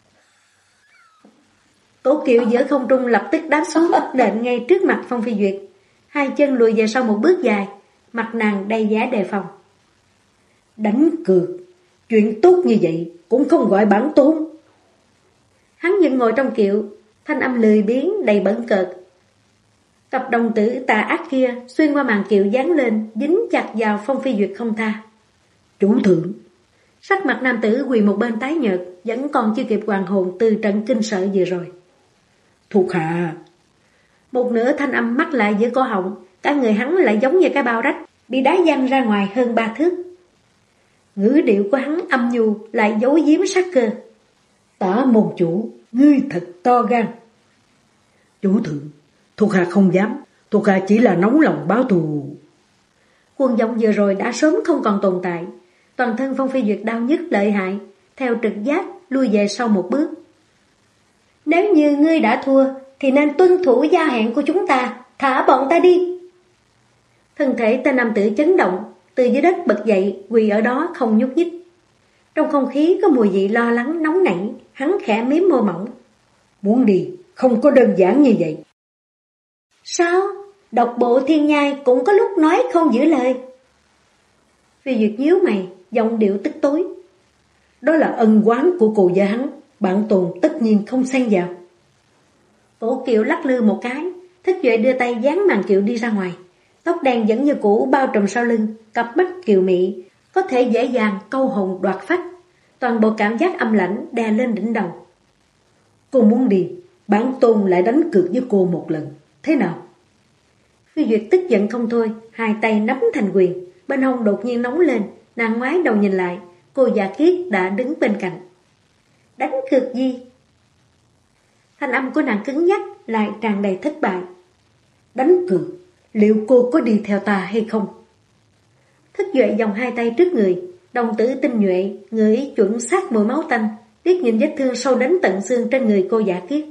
Cổ kiệu giữa không trung lập tức đáp xuống nện ngay trước mặt Phong Phi Duyệt. Hai chân lùi về sau một bước dài, mặt nàng đầy vẻ đề phòng. Đánh cược, chuyện tốt như vậy cũng không gọi bản tôn. Hắn vẫn ngồi trong kiệu, thanh âm lười biếng đầy bẩn cợt. Cặp đồng tử tà ác kia xuyên qua màn kiệu dán lên, dính chặt vào Phong Phi Duyệt không tha. Chủ thượng. Sắc mặt nam tử quỳ một bên tái nhợt, vẫn còn chưa kịp hoàn hồn từ trận kinh sợ vừa rồi. Thuộc hạ. Một nửa thanh âm mắc lại giữa cổ họng, cả người hắn lại giống như cái bao rách, bị đá văng ra ngoài hơn 3 thước. Ngữ điệu của hắn âm nhu lại giấu giếm sát cơ. Tả môn chủ, ngươi thật to gan. Chủ thượng, thuộc hạ không dám, thuộc hạ chỉ là nóng lòng báo thù. Cuồng vọng vừa rồi đã sớm không còn tồn tại. Toàn thân Phong Phi Duyệt đau nhức lợi hại, theo trực giác lui về sau một bước. Nếu như ngươi đã thua, thì nên tuân thủ gia hẹn của chúng ta, thả bọn ta đi. Thân thể tên nam tử chấn động, từ dưới đất bật dậy, quỳ ở đó không nhúc nhích. Trong không khí có mùi vị lo lắng nóng nảy, hắn khẽ miếm môi mỏng. Muốn đi, không có đơn giản như vậy. Sao? Độc bộ thiên nhai cũng có lúc nói không giữ lời. Phi Duyệt nhíu mày, giọng điệu tức tối. Đó là ân oán của cô và hắn, bản tôn tất nhiên không xen vào. Cổ kiệu lắc lư một cái, Thức Duệ đưa tay dán màn kiệu đi ra ngoài. Tóc đen vẫn như cũ bao trùm sau lưng, cặp mắt kiều mị, có thể dễ dàng câu hồn đoạt phách. Toàn bộ cảm giác âm lãnh đè lên đỉnh đầu. Cô muốn đi, bản tôn lại đánh cược với cô một lần. Thế nào? Phi Duyệt tức giận không thôi, hai tay nắm thành quyền, bên hông đột nhiên nóng lên, nàng ngoái đầu nhìn lại, cô già Kiết đã đứng bên cạnh. Đánh cược gì? Thanh âm của nàng cứng nhắc lại tràn đầy thất bại. Đánh cược, liệu cô có đi theo ta hay không? Thức Duệ vòng hai tay trước người, đồng tử tinh nhuệ, ngửi chuẩn xác mùi máu tanh, liếc nhìn vết thương sâu đến tận xương trên người cô giả Kiết.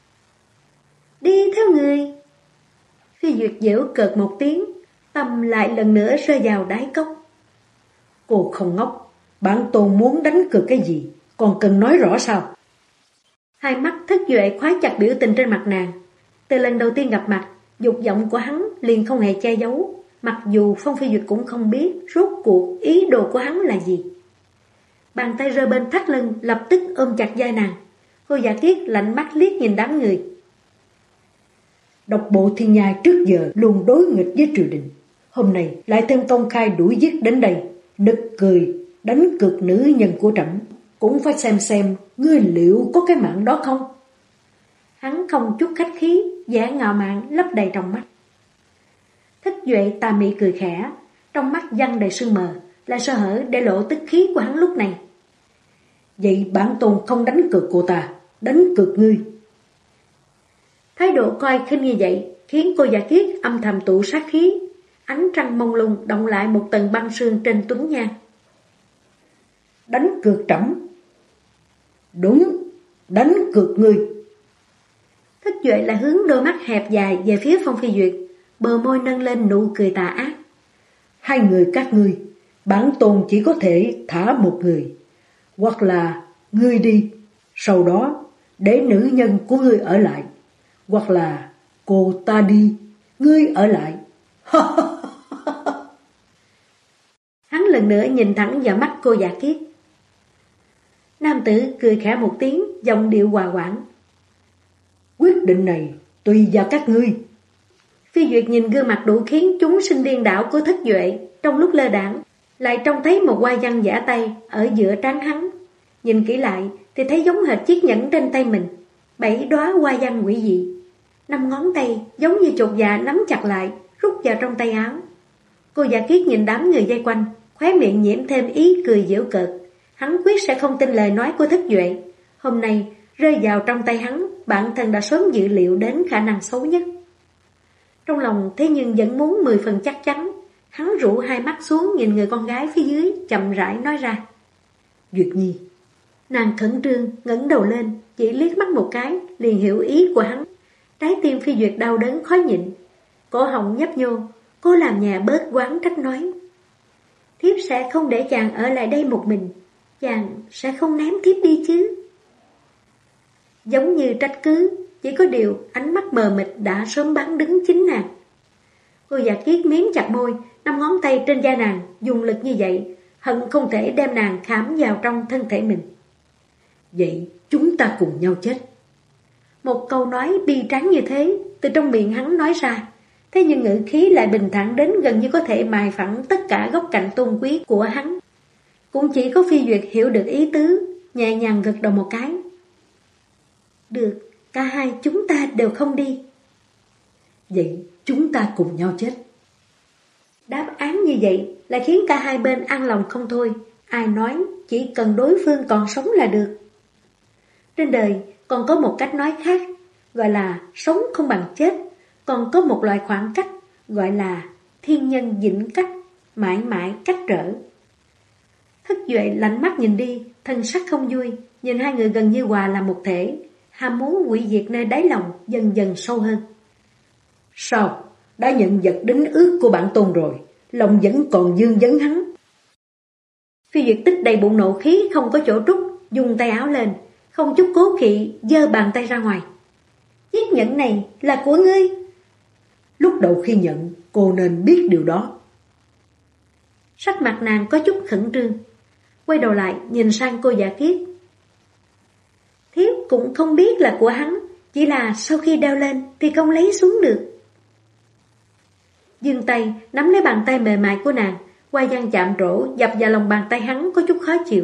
Đi theo người. Phi Duyệt giễu cợt một tiếng, tâm lại lần nữa rơi vào đáy cốc. Cô không ngốc, bản tôn muốn đánh cược cái gì, còn cần nói rõ sao? Hai mắt Thức Duệ khóa chặt biểu tình trên mặt nàng. Từ lần đầu tiên gặp mặt, dục vọng của hắn liền không hề che giấu, mặc dù Phong Phi Duyệt cũng không biết rốt cuộc ý đồ của hắn là gì. Bàn tay rơi bên thắt lưng, lập tức ôm chặt vai nàng. Cô giả Kiết lạnh mắt liếc nhìn đám người. Độc bộ thiên nhai trước giờ luôn đối nghịch với triều đình, hôm nay lại thêm công khai đuổi giết đến đây, nực cười, đánh cược nữ nhân của trẫm, cũng phải xem ngươi liệu có cái mạng đó không? Hắn không chút khách khí, vẻ ngạo mạn lấp đầy trong mắt. Thức Duệ tà mị cười khẽ, trong mắt văng đầy sương mờ, là sơ hở để lộ tức khí của hắn lúc này. Vậy bản tôn không đánh cược cô ta, đánh cược ngươi. Thái độ coi khinh như vậy khiến cô giả Kiết âm thầm tụ sát khí, ánh trăng mông lung động lại một tầng băng sương trên tuấn nhan. Đánh cược trẫm. Đúng, đánh cược ngươi. Thức Duệ lại hướng đôi mắt hẹp dài về phía Phong Phi Duyệt, bờ môi nâng lên nụ cười tà ác. Hai người các ngươi, bản tôn chỉ có thể thả một người, hoặc là ngươi đi, sau đó để nữ nhân của ngươi ở lại, hoặc là cô ta đi, ngươi ở lại. Hắn lần nữa nhìn thẳng vào mắt cô Dạ Kiết. Nam tử cười khẽ một tiếng, giọng điệu hòa hoãn. Quyết định này tùy vào các ngươi. Phi Duyệt nhìn gương mặt đủ khiến chúng sinh điên đảo của Thất Duệ, trong lúc lơ đãng lại trông thấy một hoa văn giả tay ở giữa trán hắn. Nhìn kỹ lại thì thấy giống hệt chiếc nhẫn trên tay mình, 7 đóa hoa văn quỷ dị. 5 ngón tay giống như chột dạ nắm chặt lại, rút vào trong tay áo. Cô Dạ Kiết nhìn đám người vây quanh, khóe miệng nhiễm thêm ý cười giễu cợt. Hắn quyết sẽ không tin lời nói của Thất Duệ. Hôm nay rơi vào trong tay hắn, bản thân đã sớm dự liệu đến khả năng xấu nhất. Trong lòng thế nhưng vẫn muốn 10 phần chắc chắn. Hắn rũ hai mắt xuống nhìn người con gái phía dưới, chậm rãi nói ra. Duyệt Nhi. Nàng khẩn trương ngẩng đầu lên, chỉ liếc mắt một cái liền hiểu ý của hắn. Trái tim Phi Duyệt đau đớn khó nhịn, cổ họng nhấp nhô. Cô làm nhà bớt quán trách nói. Thiếp sẽ không để chàng ở lại đây một mình, chàng sẽ không ném thiếp đi chứ. Giống như trách cứ, chỉ có điều ánh mắt mờ mịt đã sớm bắn đứng chính nàng. Cô Dạ Kiết miếm chặt môi, 5 ngón tay trên da nàng dùng lực như vậy, hận không thể đem nàng khảm vào trong thân thể mình. Vậy chúng ta cùng nhau chết. Một câu nói bi tráng như thế từ trong miệng hắn nói ra, thế nhưng ngữ khí lại bình thản đến gần như có thể mài phẳng tất cả góc cạnh tôn quý của hắn. Cũng chỉ có Phi Duyệt hiểu được ý tứ, nhẹ nhàng gật đầu một cái. Được, cả hai chúng ta đều không đi. Vậy chúng ta cùng nhau chết. Đáp án như vậy lại khiến cả hai bên an lòng không thôi. Ai nói chỉ cần đối phương còn sống là được. Trên đời còn có một cách nói khác, gọi là sống không bằng chết. Còn có một loại khoảng cách, gọi là thiên nhân vĩnh cách, mãi mãi cách trở. Thất Duệ lạnh mắt nhìn đi, thân sắc không vui, nhìn hai người gần như hòa làm một thể. Ham muốn hủy diệt nơi đáy lòng dần dần sâu hơn. Sao? Đã nhận vật đính ước của bản tôn rồi, lòng vẫn còn vương vấn hắn. Phi Duyệt tích đầy bụng nộ khí không có chỗ trút, dùng tay áo lên, không chút cố kỵ giơ bàn tay ra ngoài. Chiếc nhẫn này là của ngươi. Lúc đầu khi nhận, cô nên biết điều đó. Sắc mặt nàng có chút khẩn trương, quay đầu lại nhìn sang cô Dạ Kiết. Thiếp cũng không biết là của hắn, chỉ là sau khi đeo lên thì không lấy xuống được. Giương tay nắm lấy bàn tay mềm mại của nàng, hoa văn chạm trổ dập vào lòng bàn tay hắn có chút khó chịu.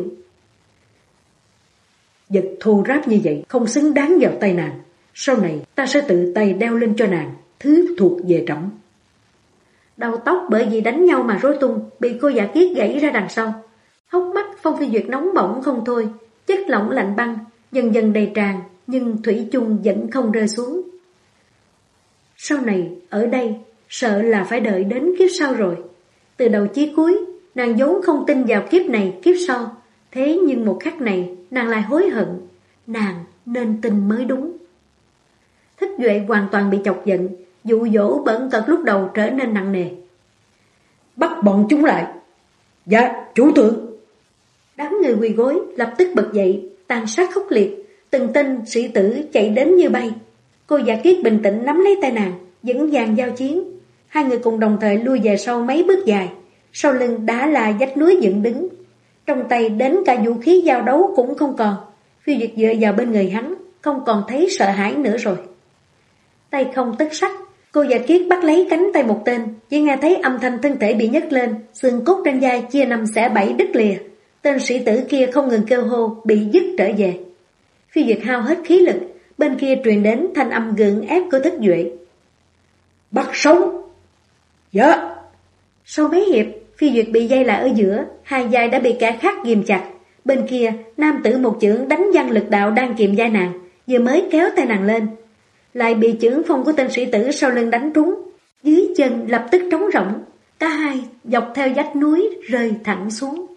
Vật thô ráp như vậy không xứng đáng vào tay nàng. Sau này ta sẽ tự tay đeo lên cho nàng, thứ thuộc về trẫm. Đầu tóc bởi vì đánh nhau mà rối tung, bị cô Dạ Kiết gãy ra đằng sau. Hốc mắt Phong Phi Duyệt nóng bỏng không thôi, chất lỏng lạnh băng dần dần đầy tràn, nhưng thủy chung vẫn không rơi xuống. Sau này ở đây sợ là phải đợi đến kiếp sau rồi. Từ đầu chí cuối nàng vốn không tin vào kiếp này kiếp sau, thế nhưng một khắc này nàng lại hối hận. Nàng nên tin mới đúng. Thích Duệ hoàn toàn bị chọc giận, dụ dỗ bẩn cợt lúc đầu trở nên nặng nề. Bắt bọn chúng lại. Dạ, chủ thượng. Đám người quỳ gối lập tức bật dậy, tàn sát khốc liệt, từng tên sĩ tử chạy đến như bay. Cô Dạ Kiết bình tĩnh nắm lấy tay nàng, vững vàng giao chiến. Hai người cùng đồng thời lui về sau mấy bước dài, sau lưng đã là vách núi dựng đứng. Trong tay đến cả vũ khí giao đấu cũng không còn. Phi Duyệt dựa vào bên người hắn, không còn thấy sợ hãi nữa rồi. Tay không tất sắt, cô Dạ Kiết bắt lấy cánh tay một tên, chỉ nghe thấy âm thanh thân thể bị nhấc lên, xương cốt trên vai chia 5 xẻ 7 đứt lìa. Tên sĩ tử kia không ngừng kêu hô, bị dứt trở về. Phi Duyệt hao hết khí lực, bên kia truyền đến thanh âm gượng ép của Thất Duệ. Bắt sống. Dạ. Sau mấy hiệp, Phi Duyệt bị dây lại ở giữa, hai vai đã bị kẻ khác ghim chặt. Bên kia, nam tử một chưởng đánh văng lực đạo đang kìm vai nàng, vừa mới kéo tay nàng lên, lại bị chưởng phong của tên sĩ tử sau lưng đánh trúng. Dưới chân lập tức trống rỗng, cả hai dọc theo vách núi rơi thẳng xuống.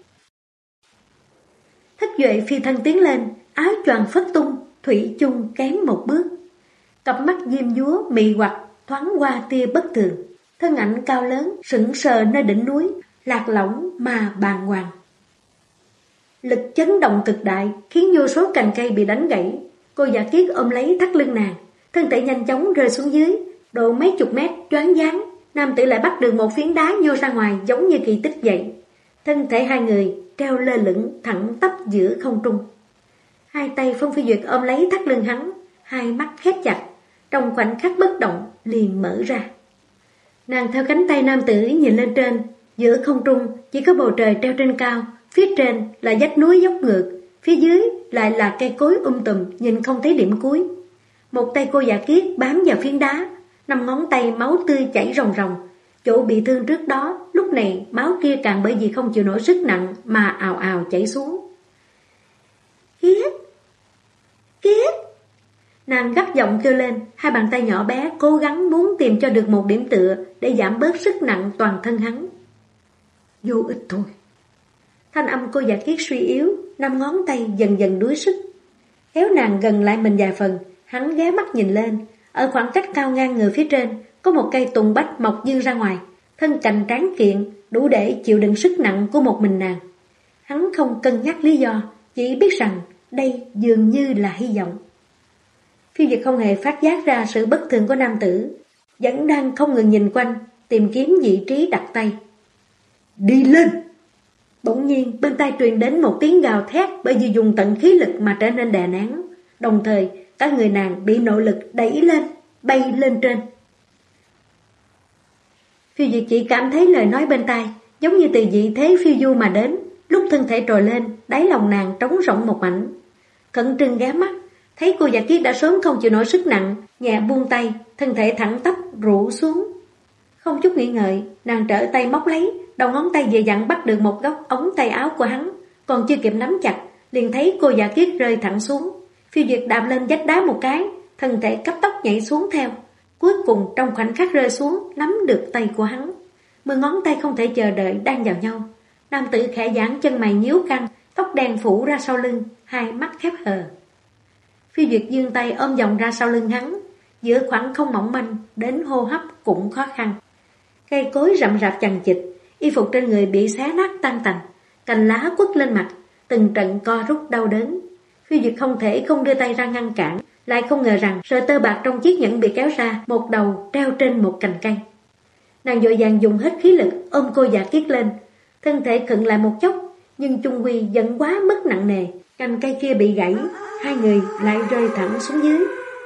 Thất Duệ phi thân tiến lên, áo choàng phất tung, thủy chung kém một bước. Cặp mắt diêm dúa mị hoặc thoáng qua tia bất thường, thân ảnh cao lớn sững sờ nơi đỉnh núi, lạc lõng mà bàng hoàng. Lực chấn động cực đại khiến vô số cành cây bị đánh gãy. Cô giả kiết ôm lấy thắt lưng nàng, thân thể nhanh chóng rơi xuống dưới, độ mấy chục mét choáng váng. Nam tử lại bắt được một phiến đá nhô ra ngoài giống như kỳ tích vậy. Thân thể hai người treo lơ lửng thẳng tắp giữa không trung. Hai tay Phong Phi Duyệt ôm lấy thắt lưng hắn, hai mắt khép chặt, trong khoảnh khắc bất động liền mở ra. Nàng theo cánh tay nam tử nhìn lên trên, giữa không trung chỉ có bầu trời treo trên cao, phía trên là vách núi dốc ngược, phía dưới lại là cây cối tùm nhìn không thấy điểm cuối. Một tay cô giả kiết bám vào phiến đá, 5 ngón tay máu tươi chảy ròng ròng. Chỗ bị thương trước đó, lúc này máu kia càng bởi vì không chịu nổi sức nặng mà ào ào chảy xuống. Kiết! Kiết! Nàng gắt giọng kêu lên, hai bàn tay nhỏ bé cố gắng muốn tìm cho được một điểm tựa để giảm bớt sức nặng toàn thân hắn. Vô ích thôi. Thanh âm cô giả kiết suy yếu, 5 ngón tay dần dần đuối sức. Kéo nàng gần lại mình vài phần, hắn ghé mắt nhìn lên. Ở khoảng cách cao ngang người phía trên, có một cây tùng bách mọc dương ra ngoài, thân cành tráng kiện, đủ để chịu đựng sức nặng của một mình nàng. Hắn không cân nhắc lý do, chỉ biết rằng đây dường như là hy vọng. Phiêu Duyệt không hề phát giác ra sự bất thường của nam tử, vẫn đang không ngừng nhìn quanh, tìm kiếm vị trí đặt tay. Đi lên! Bỗng nhiên bên tai truyền đến một tiếng gào thét bởi vì dùng tận khí lực mà trở nên đè nén. Đồng thời cả người nàng bị nội lực đẩy lên, bay lên trên. Phiêu Duyệt chỉ cảm thấy lời nói bên tai giống như từ vị thế phiêu du mà đến. Lúc thân thể trồi lên, đáy lòng nàng trống rỗng một mảnh. Cẩn Trừng ghé mắt, thấy cô giả kiết đã sớm không chịu nổi sức nặng, nhẹ buông tay, thân thể thẳng tắp rũ xuống. Không chút nghĩ ngợi, nàng trở tay móc lấy, đầu ngón tay vừa dặn bắt được một góc ống tay áo của hắn, còn chưa kịp nắm chặt, liền thấy cô giả kiết rơi thẳng xuống. Phiêu Duyệt đạp lên vách đá một cái, thân thể cấp tốc nhảy xuống theo. Cuối cùng trong khoảnh khắc rơi xuống, nắm được tay của hắn. 10 ngón tay không thể chờ đợi đan vào nhau. Nam tử khẽ giãn chân mày nhíu căng, tóc đen phủ ra sau lưng, hai mắt khép hờ. Phiêu Duyệt giương tay ôm vòng ra sau lưng hắn, giữa khoảng không mỏng manh đến hô hấp cũng khó khăn. Cây cối rậm rạp chằng chịt, y phục trên người bị xé nát tan tành, cành lá quất lên mặt, từng trận co rút đau đớn. Phiêu Duyệt không thể không đưa tay ra ngăn cản, lại không ngờ rằng sợi tơ bạc trong chiếc nhẫn bị kéo ra, một đầu treo trên một cành cây. Nàng vội vàng dùng hết khí lực ôm cô giả kiết lên, thân thể khựng lại một chốc, nhưng chung quy vẫn quá mức nặng nề, cành cây kia bị gãy, hai người lại rơi thẳng xuống dưới.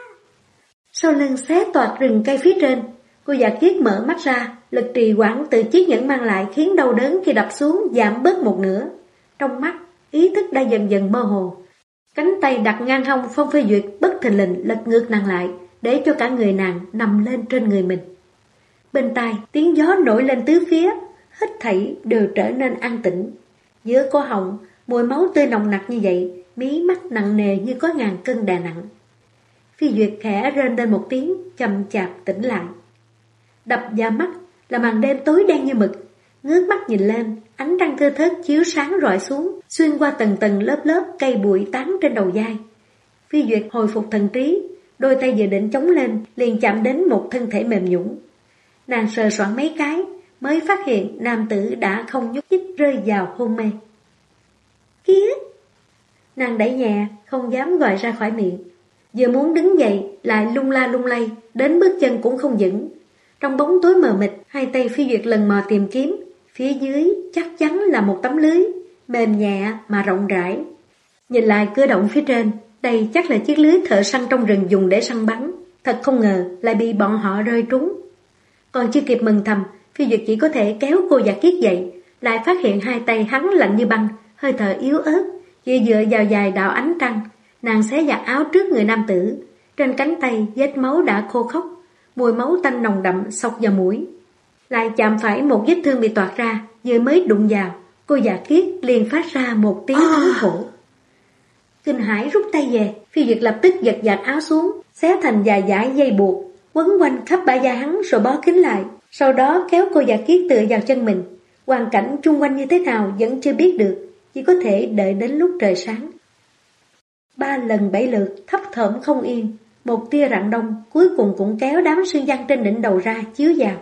Sau lưng xé toạc rừng cây phía trên, cô giả kiết mở mắt ra, lực trì hoãn từ chiếc nhẫn mang lại khiến đau đớn khi đập xuống giảm bớt một nửa. Trong mắt, ý thức đã dần dần mơ hồ. Cánh tay đặt ngang hông Phong Phi Duyệt bất thình lình lật ngược nàng lại, để cho cả người nàng nằm lên trên người mình. Bên tai tiếng gió nổi lên tứ phía, hết thảy đều trở nên an tĩnh. Giữa cổ họng, mùi máu tươi nồng nặc như vậy, mí mắt nặng nề như có ngàn cân đè nặng. Phi Duyệt khẽ rên lên một tiếng, chậm chạp tỉnh lại. Đập vào mắt là màn đêm tối đen như mực. Ngước mắt nhìn lên, ánh trăng thưa thớt chiếu sáng rọi xuống, xuyên qua tầng tầng lớp lớp cây bụi tán trên đầu vai. Phi Duyệt hồi phục thần trí, đôi tay vừa định chống lên, liền chạm đến một thân thể mềm nhũn. Nàng sờ soạn mấy cái, mới phát hiện nam tử đã không nhúc nhích rơi vào hôn mê. Kiết! Nàng đẩy nhẹ, không dám gọi ra khỏi miệng. Vừa muốn đứng dậy, lại lung la lung lay, đến bước chân cũng không vững. Trong bóng tối mờ mịt, hai tay Phi Duyệt lần mò tìm kiếm. Phía dưới chắc chắn là một tấm lưới, mềm nhẹ mà rộng rãi. Nhìn lại cửa động phía trên, đây chắc là chiếc lưới thợ săn trong rừng dùng để săn bắn. Thật không ngờ lại bị bọn họ rơi trúng. Còn chưa kịp mừng thầm, Phi Duyệt chỉ có thể kéo cô giả kiết dậy, lại phát hiện hai tay hắn lạnh như băng, hơi thở yếu ớt, chỉ dựa vào vài đạo ánh trăng. Nàng xé giặt áo trước người nam tử, trên cánh tay vết máu đã khô khốc, mùi máu tanh nồng đậm xộc vào mũi. Lại chạm phải một vết thương bị toạc ra, vừa mới đụng vào, cô giả kiết liền phát ra một tiếng thống khổ. Kinh hãi rút tay về, Phi Duyệt lập tức giật giặt áo xuống, xé thành vài dải dây buộc, quấn quanh khắp bả vai hắn rồi bó kín lại, sau đó kéo cô giả kiết tựa vào chân mình. Hoàn cảnh chung quanh như thế nào vẫn chưa biết được, chỉ có thể đợi đến lúc trời sáng. 3 lần 7 lượt thấp thởm không yên, một tia rạng đông cuối cùng cũng kéo đám sương giăng trên đỉnh đầu ra chiếu vào.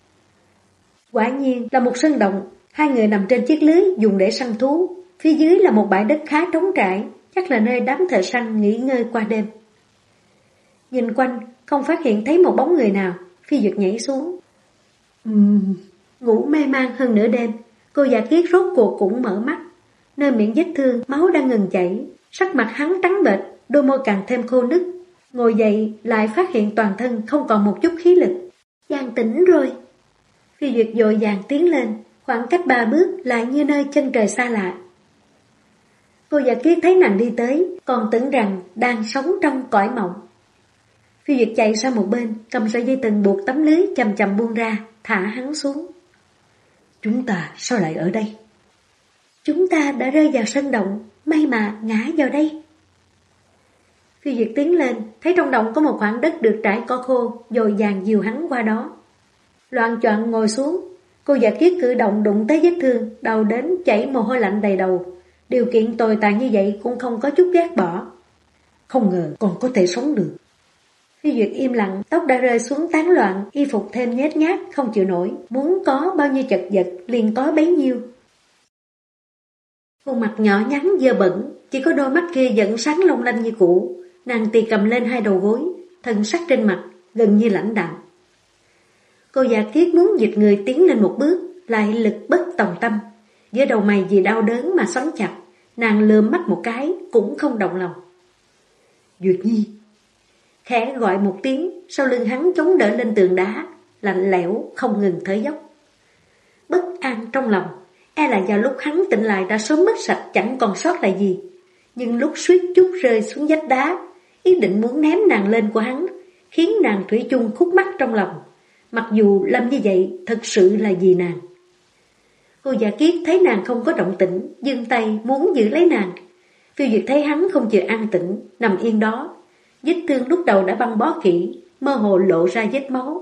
Quả nhiên là một sân động, hai người nằm trên chiếc lưới dùng để săn thú, phía dưới là một bãi đất khá trống trải, chắc là nơi đám thợ săn nghỉ ngơi qua đêm. Nhìn quanh, không phát hiện thấy một bóng người nào, Phi Duyệt nhảy xuống. Ngủ mê man hơn nửa đêm, cô Dạ Kiết rốt cuộc cũng mở mắt. Nơi miệng vết thương, máu đang ngừng chảy, sắc mặt hắn trắng bệch, đôi môi càng thêm khô nứt. Ngồi dậy lại phát hiện toàn thân không còn một chút khí lực. Giang tỉnh rồi. Phi Duyệt vội vàng tiến lên, khoảng cách 3 bước lại như nơi chân trời xa lạ. Cô Dạ Kiết thấy nàng đi tới, còn tưởng rằng đang sống trong cõi mộng. Phi Duyệt chạy sang một bên, cầm sợi dây thừng buộc tấm lưới chậm chậm buông ra, thả hắn xuống. Chúng ta sao lại ở đây? Chúng ta đã rơi vào sân động, may mà ngã vào đây. Phi Duyệt tiến lên, thấy trong động có một khoảng đất được trải cỏ khô, dồi dàng dìu hắn qua đó. Loạng choạng ngồi xuống, cô Dạ Kiết cử động đụng tới vết thương, đầu đến chảy mồ hôi lạnh đầy đầu. Điều kiện tồi tàn như vậy cũng không có chút ghét bỏ. Không ngờ còn có thể sống được. Phi Duyệt im lặng, tóc đã rơi xuống tán loạn, y phục thêm nhếch nhác, không chịu nổi, muốn có bao nhiêu chật vật, liền có bấy nhiêu. Khuôn mặt nhỏ nhắn dơ bẩn, chỉ có đôi mắt kia vẫn sáng long lanh như cũ. Nàng tì cầm lên hai đầu gối, thân sắc trên mặt, gần như lãnh đạm. Cô Dạ Kiết muốn dịch người tiến lên một bước, lại lực bất tòng tâm. Giữa đầu mày vì đau đớn mà xoắn chặt, nàng lườm mắt một cái, cũng không động lòng. Duyệt Nhi. Khẽ gọi một tiếng, sau lưng hắn chống đỡ lên tường đá, lạnh lẽo, không ngừng thở dốc. Bất an trong lòng, e là vào lúc hắn tỉnh lại đã sớm mất sạch chẳng còn sót lại gì. Nhưng lúc suýt chút rơi xuống vách đá, ý định muốn ném nàng lên của hắn, khiến nàng thủy chung khúc mắc trong lòng. Mặc dù làm như vậy thật sự là vì nàng. Cô Dạ Kiết thấy nàng không có động tĩnh, giương tay muốn giữ lấy nàng. Phi Duyệt thấy hắn không chịu an tĩnh, nằm yên đó. Vết thương lúc đầu đã băng bó kỹ, mơ hồ lộ ra vết máu.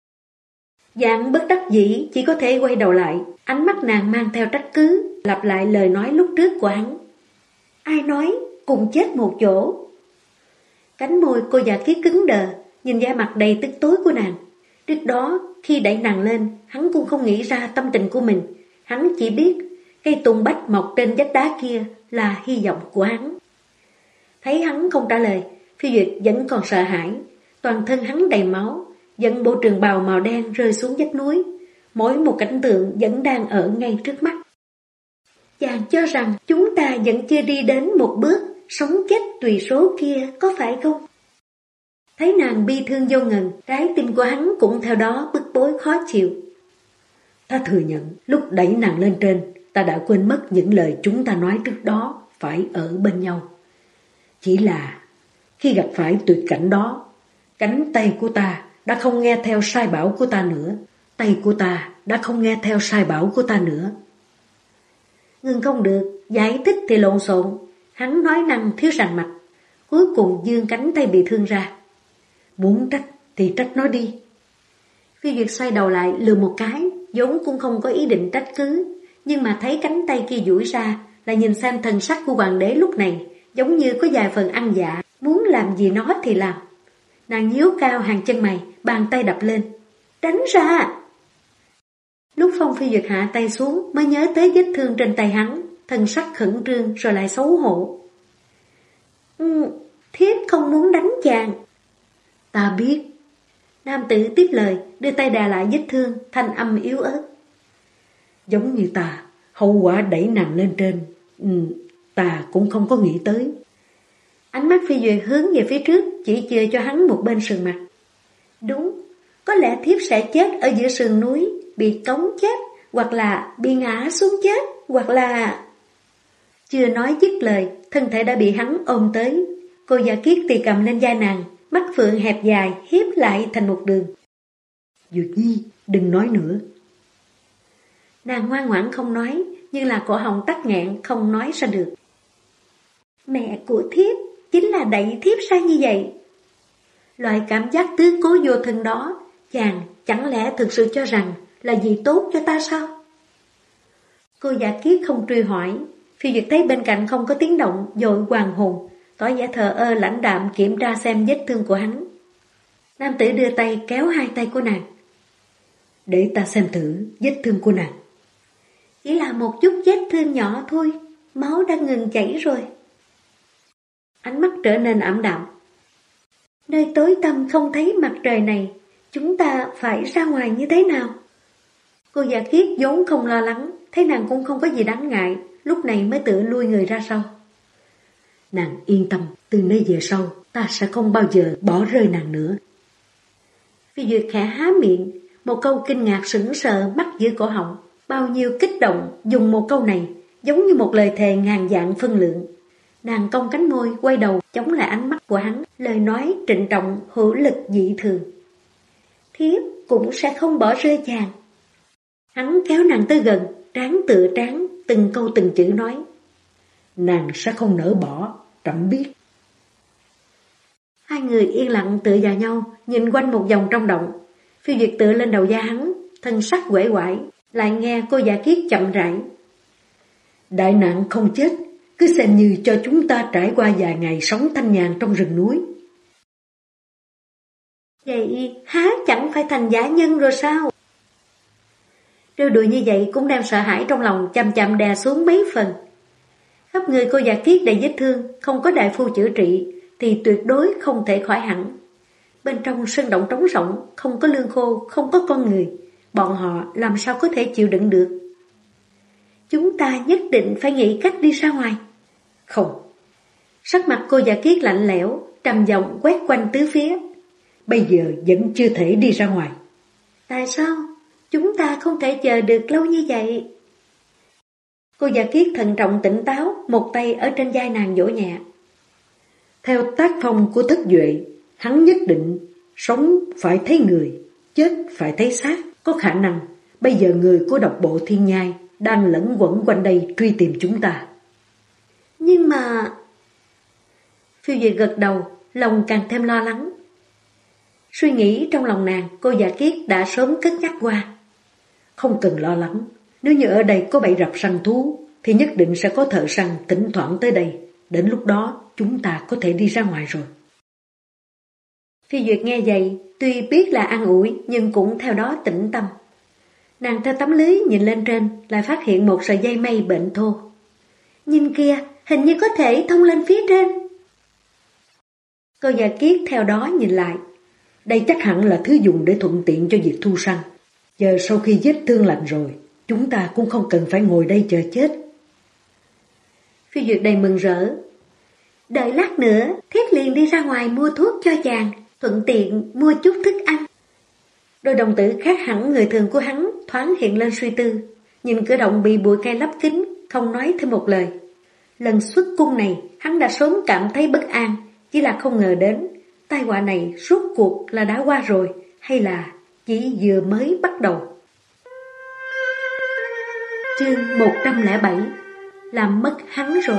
Dạng bất đắc dĩ chỉ có thể quay đầu lại, ánh mắt nàng mang theo trách cứ, lặp lại lời nói lúc trước của hắn. Ai nói cùng chết một chỗ? Cánh môi cô Dạ Kiết cứng đờ, nhìn da mặt đầy tức tối của nàng. Trước đó, khi đẩy nàng lên, hắn cũng không nghĩ ra tâm tình của mình. Hắn chỉ biết cây tùng bách mọc trên vách đá kia là hy vọng của hắn. Thấy hắn không trả lời, Phi Duyệt vẫn còn sợ hãi. Toàn thân hắn đầy máu, dẫn bộ trường bào màu đen rơi xuống vách núi. Mỗi một cảnh tượng vẫn đang ở ngay trước mắt. Chàng cho rằng chúng ta vẫn chưa đi đến một bước sống chết tùy số kia, có phải không? Thấy nàng bi thương vô ngần, trái tim của hắn cũng theo đó bức bối khó chịu. Ta thừa nhận, lúc đẩy nàng lên trên, ta đã quên mất những lời chúng ta nói trước đó, phải ở bên nhau. Chỉ là, khi gặp phải tuyệt cảnh đó, cánh tay của ta đã không nghe theo sai bảo của ta nữa. Tay của ta đã không nghe theo sai bảo của ta nữa. Ngừng không được, giải thích thì lộn xộn. Hắn nói năng thiếu rành mạch, cuối cùng giương cánh tay bị thương ra. Muốn trách thì trách nó đi. Phi Duyệt xoay đầu lại lườm một cái, vốn cũng không có ý định trách cứ, nhưng mà thấy cánh tay kia duỗi ra, là nhìn xem thần sắc của hoàng đế lúc này, giống như có vài phần ăn dạ, muốn làm gì nó thì làm. Nàng nhíu cao hàng chân mày, bàn tay đập lên. Tránh ra! Lúc Phong Phi Duyệt hạ tay xuống mới nhớ tới vết thương trên tay hắn, thần sắc khẩn trương rồi lại xấu hổ. Thiếp không muốn đánh chàng. Ta biết. Nam tử tiếp lời, đưa tay đè lại vết thương, thanh âm yếu ớt. Giống như ta, hậu quả đẩy nàng lên trên, ta cũng không có nghĩ tới. Ánh mắt Phi Duyệt hướng về phía trước, chỉ chừa cho hắn một bên sườn mặt. Đúng, có lẽ thiếp sẽ chết ở giữa sườn núi, bị cống chết, hoặc là bị ngã xuống chết, hoặc là... Chưa nói dứt lời, thân thể đã bị hắn ôm tới. Cô Dạ Kiết tì cầm lên vai nàng, mắt phượng hẹp dài, hiếp lại thành một đường. Duyệt Nhi, đừng nói nữa. Nàng ngoan ngoãn không nói, nhưng là cổ họng tắc nghẹn không nói ra được. Mẹ của thiếp chính là đẩy thiếp ra như vậy. Loại cảm giác tứ cố vô thân đó, chàng chẳng lẽ thực sự cho rằng là gì tốt cho ta sao? Cô Dạ Kiết không truy hỏi. Phi Duyệt thấy bên cạnh không có tiếng động, vội hoàng hồn, tỏ vẻ thờ ơ lãnh đạm kiểm tra xem vết thương của hắn. Nam tử đưa tay kéo hai tay của nàng. Để ta xem thử vết thương của nàng. Chỉ là một chút vết thương nhỏ thôi, máu đã ngừng chảy rồi. ánh mắt trở nên ảm đạm. Nơi tối tăm không thấy mặt trời này, chúng ta phải ra ngoài như thế nào? Cô Dạ Kiết vốn không lo lắng, thấy nàng cũng không có gì đáng ngại, lúc này mới tự lui người ra sau. Nàng yên tâm, từ nay về sau, ta sẽ không bao giờ bỏ rơi nàng nữa. Phi Duyệt khẽ há miệng, một câu kinh ngạc sững sờ mắc giữa cổ họng, bao nhiêu kích động dùng một câu này, giống như một lời thề ngàn vạn phân lượng. Nàng cong cánh môi, quay đầu chống lại ánh mắt của hắn, lời nói trịnh trọng hữu lực dị thường. Thiếp cũng sẽ không bỏ rơi chàng. Hắn kéo nàng tới gần, trán tựa trán, từng câu từng chữ nói. Nàng sẽ không nỡ bỏ, trẫm biết. Hai người yên lặng tựa vào nhau, nhìn quanh một vòng trong động. Phi Duyệt tựa lên đầu da hắn, thân sắc uể oải, lại nghe cô Dạ Kiết chậm rãi. Đại nạn không chết, cứ xem như cho chúng ta trải qua vài ngày sống thanh nhàn trong rừng núi. Vậy há chẳng phải thành giả nhân rồi sao? Trêu đùa như vậy cũng đem sợ hãi trong lòng chậm chậm đè xuống mấy phần. Khắp người cô Dạ Kiết đầy vết thương, không có đại phu chữa trị thì tuyệt đối không thể khỏi hẳn. Bên trong sơn động trống rỗng, không có lương khô, không có con người, bọn họ làm sao có thể chịu đựng được? Chúng ta nhất định phải nghĩ cách đi ra ngoài. Không. Sắc mặt cô Dạ Kiết lạnh lẽo, trầm giọng quét quanh tứ phía. Bây giờ vẫn chưa thể đi ra ngoài. Tại sao? Chúng ta không thể chờ được lâu như vậy. Cô Dạ Kiết thận trọng tỉnh táo, một tay ở trên vai nàng vỗ nhẹ. Theo tác phong của Thất Duệ, hắn nhất định sống phải thấy người, chết phải thấy xác. Có khả năng bây giờ người của độc bộ Thiên Nhai đang lẫn quẩn quanh đây truy tìm chúng ta. Nhưng mà... Phiêu Duyệt gật đầu, lòng càng thêm lo lắng. Suy nghĩ trong lòng nàng, cô Dạ Kiết đã sớm cất nhắc qua. Không cần lo lắng, nếu như ở đây có bẫy rập săn thú thì nhất định sẽ có thợ săn thỉnh thoảng tới đây. Đến lúc đó chúng ta có thể đi ra ngoài rồi. Phi Duyệt nghe vậy, tuy biết là an ủi nhưng cũng theo đó tĩnh tâm. Nàng theo tấm lưới nhìn lên trên, lại phát hiện một sợi dây mây bệnh thô. Nhìn kia, hình như có thể thông lên phía trên. Cô Dạ Kiết theo đó nhìn lại. Đây chắc hẳn là thứ dùng để thuận tiện cho việc thu săn. Giờ sau khi vết thương lành rồi, chúng ta cũng không cần phải ngồi đây chờ chết. Phi Duyệt đầy mừng rỡ. Đợi lát nữa, thiếp liền đi ra ngoài mua thuốc cho chàng, thuận tiện mua chút thức ăn. Đôi đồng tử khác hẳn người thường của hắn thoáng hiện lên suy tư, nhìn cửa động bị bụi cây lấp kín, không nói thêm một lời. Lần xuất cung này, hắn đã sớm cảm thấy bất an, chỉ là không ngờ đến, tai họa này rốt cuộc là đã qua rồi, hay là chỉ vừa mới bắt đầu. Chương 107. Làm mất hắn rồi.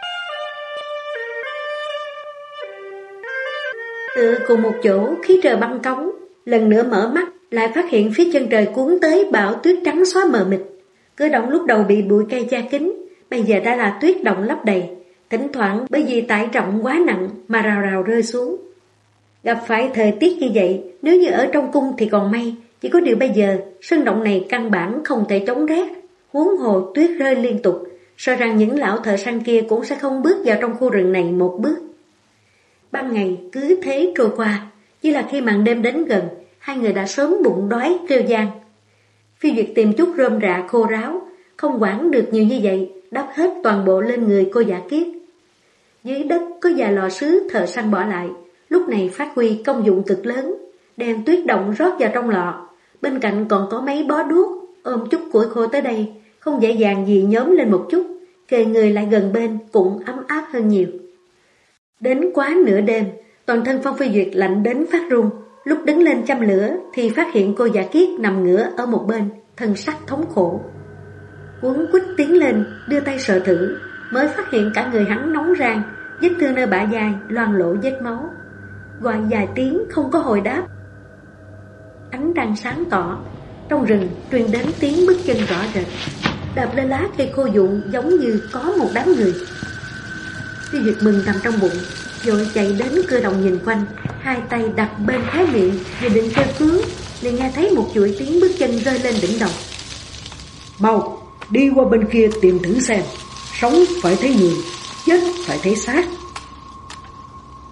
Tựa cùng một chỗ, khí trời băng cống, lần nữa mở mắt, lại phát hiện phía chân trời cuốn tới bão tuyết trắng xóa mờ mịt. Cửa động lúc đầu bị bụi cây che kín, bây giờ đã là tuyết động lấp đầy, thỉnh thoảng bởi vì tải trọng quá nặng mà rào rào rơi xuống. Gặp phải thời tiết như vậy, nếu như ở trong cung thì còn may, chỉ có điều bây giờ sân động này căn bản không thể chống rét, huống hồ tuyết rơi liên tục, sợ rằng những lão thợ săn kia cũng sẽ không bước vào trong khu rừng này một bước. Ban ngày cứ thế trôi qua, chỉ là khi màn đêm đến gần, hai người đã sớm bụng đói kêu vang. Phi Duyệt tìm chút rơm rạ khô ráo, không quản được nhiều như vậy, đắp hết toàn bộ lên người cô Dạ Kiết. Dưới đất có vài lò sứ thợ săn bỏ lại, lúc này phát huy công dụng cực lớn, đem tuyết động rót vào trong lọ. Bên cạnh còn có mấy bó đuốc, ôm chút củi khô tới đây, không dễ dàng gì nhóm lên một chút, kề người lại gần bên cũng ấm áp hơn nhiều. Đến quá nửa đêm, toàn thân Phong Phi Duyệt lạnh đến phát run, lúc đứng lên châm lửa thì phát hiện cô Dạ Kiết nằm ngửa ở một bên, thân sắc thống khổ. Quấn quýt tiến lên, đưa tay sờ thử, mới phát hiện cả người hắn nóng rang, vết thương nơi bả vai loang lổ vết máu. Gọi vài tiếng không có hồi đáp. Ánh trăng sáng tỏ, trong rừng truyền đến tiếng bước chân rõ rệt, đạp lên lá cây khô rụng giống như có một đám người. Phi Duyệt mừng thầm trong bụng, vội chạy đến cửa động nhìn quanh, hai tay đặt bên thái miệng vì định kêu cứu, liền nghe thấy một chuỗi tiếng bước chân rơi lên đỉnh đầu. Mau, đi qua bên kia tìm thử xem, sống phải thấy người, chết phải thấy xác.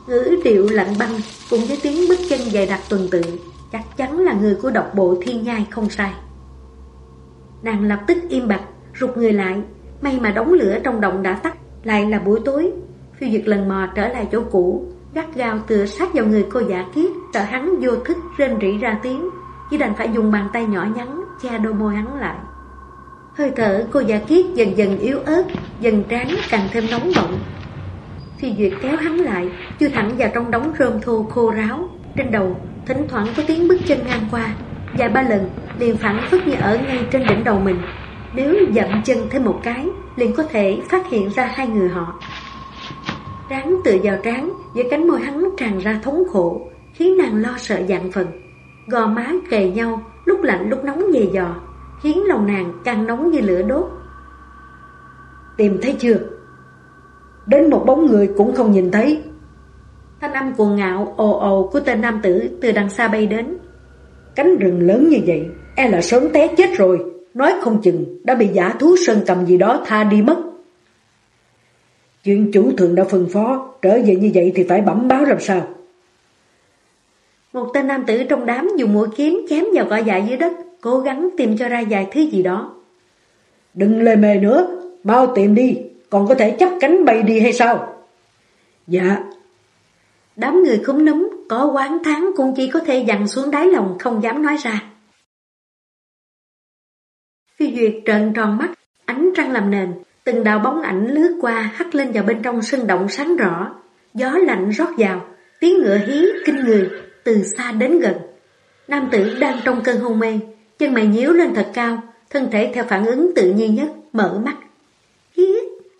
ngữ điệu lạnh băng cùng với tiếng bước chân dày đặc tuần tự, chắc chắn là người của độc bộ thiên nhai không sai. Nàng lập tức im bặt, rụt người lại. May mà đống lửa trong động đã tắt, lại là buổi tối. Phiêu Duyệt lần mò trở lại chỗ cũ, gắt gao tựa sát vào người cô Dạ Kiết, sợ hắn vô thức rên rỉ ra tiếng, chỉ đành phải dùng bàn tay nhỏ nhắn che đôi môi hắn lại. Hơi thở cô Dạ Kiết dần dần yếu ớt, dần trán càng thêm nóng bỏng. Phiêu Duyệt kéo hắn lại, chui thẳng vào trong đống rơm thô khô ráo. Trên đầu thỉnh thoảng có tiếng bước chân ngang qua, vài ba lần liền phảng phất như ở ngay trên đỉnh đầu mình. Nếu dậm chân thêm một cái, liền có thể phát hiện ra hai người họ. Trán tựa vào trán, giữa cánh môi hắn tràn ra thống khổ, khiến nàng lo sợ vạn phần. Gò má kề nhau, lúc lạnh lúc nóng dày dò, khiến lòng nàng càng nóng như lửa đốt. Tìm thấy chưa? Đến một bóng người cũng không nhìn thấy. Thanh âm cuồng ngạo ồ ồ của tên nam tử từ đằng xa bay đến. Cánh rừng lớn như vậy, e là sớm té chết rồi, nói không chừng đã bị dã thú sơn cầm gì đó tha đi mất. Chuyện chủ thượng đã phân phó, trở về như vậy thì phải bẩm báo làm sao? Một tên nam tử trong đám dùng mũi kiếm chém vào cỏ dại dưới đất, cố gắng tìm cho ra vài thứ gì đó. Đừng lề mề nữa, mau tìm đi, còn có thể chắp cánh bay đi hay sao? Dạ. Đám người khúm núm, có oán thán cũng chỉ có thể dằn xuống đáy lòng không dám nói ra. Phi Duyệt trợn tròn mắt, ánh trăng làm nền, từng đạo bóng ảnh lướt qua hắt lên vào bên trong sân động sáng rõ. Gió lạnh rót vào, tiếng ngựa hí kinh người, từ xa đến gần. Nam tử đang trong cơn hôn mê, chân mày nhíu lên thật cao, thân thể theo phản ứng tự nhiên nhất, mở mắt. Hiết!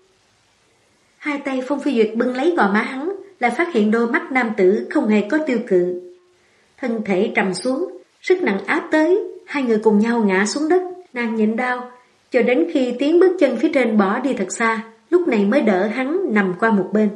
Hai tay Phong Phi Duyệt bưng lấy gò má hắn, lại phát hiện đôi mắt nam tử không hề có tiêu cự. Thân thể trầm xuống, sức nặng áp tới, hai người cùng nhau ngã xuống đất. Nàng nhịn đau, cho đến khi tiếng bước chân phía trên bỏ đi thật xa, lúc này mới đỡ hắn nằm qua một bên.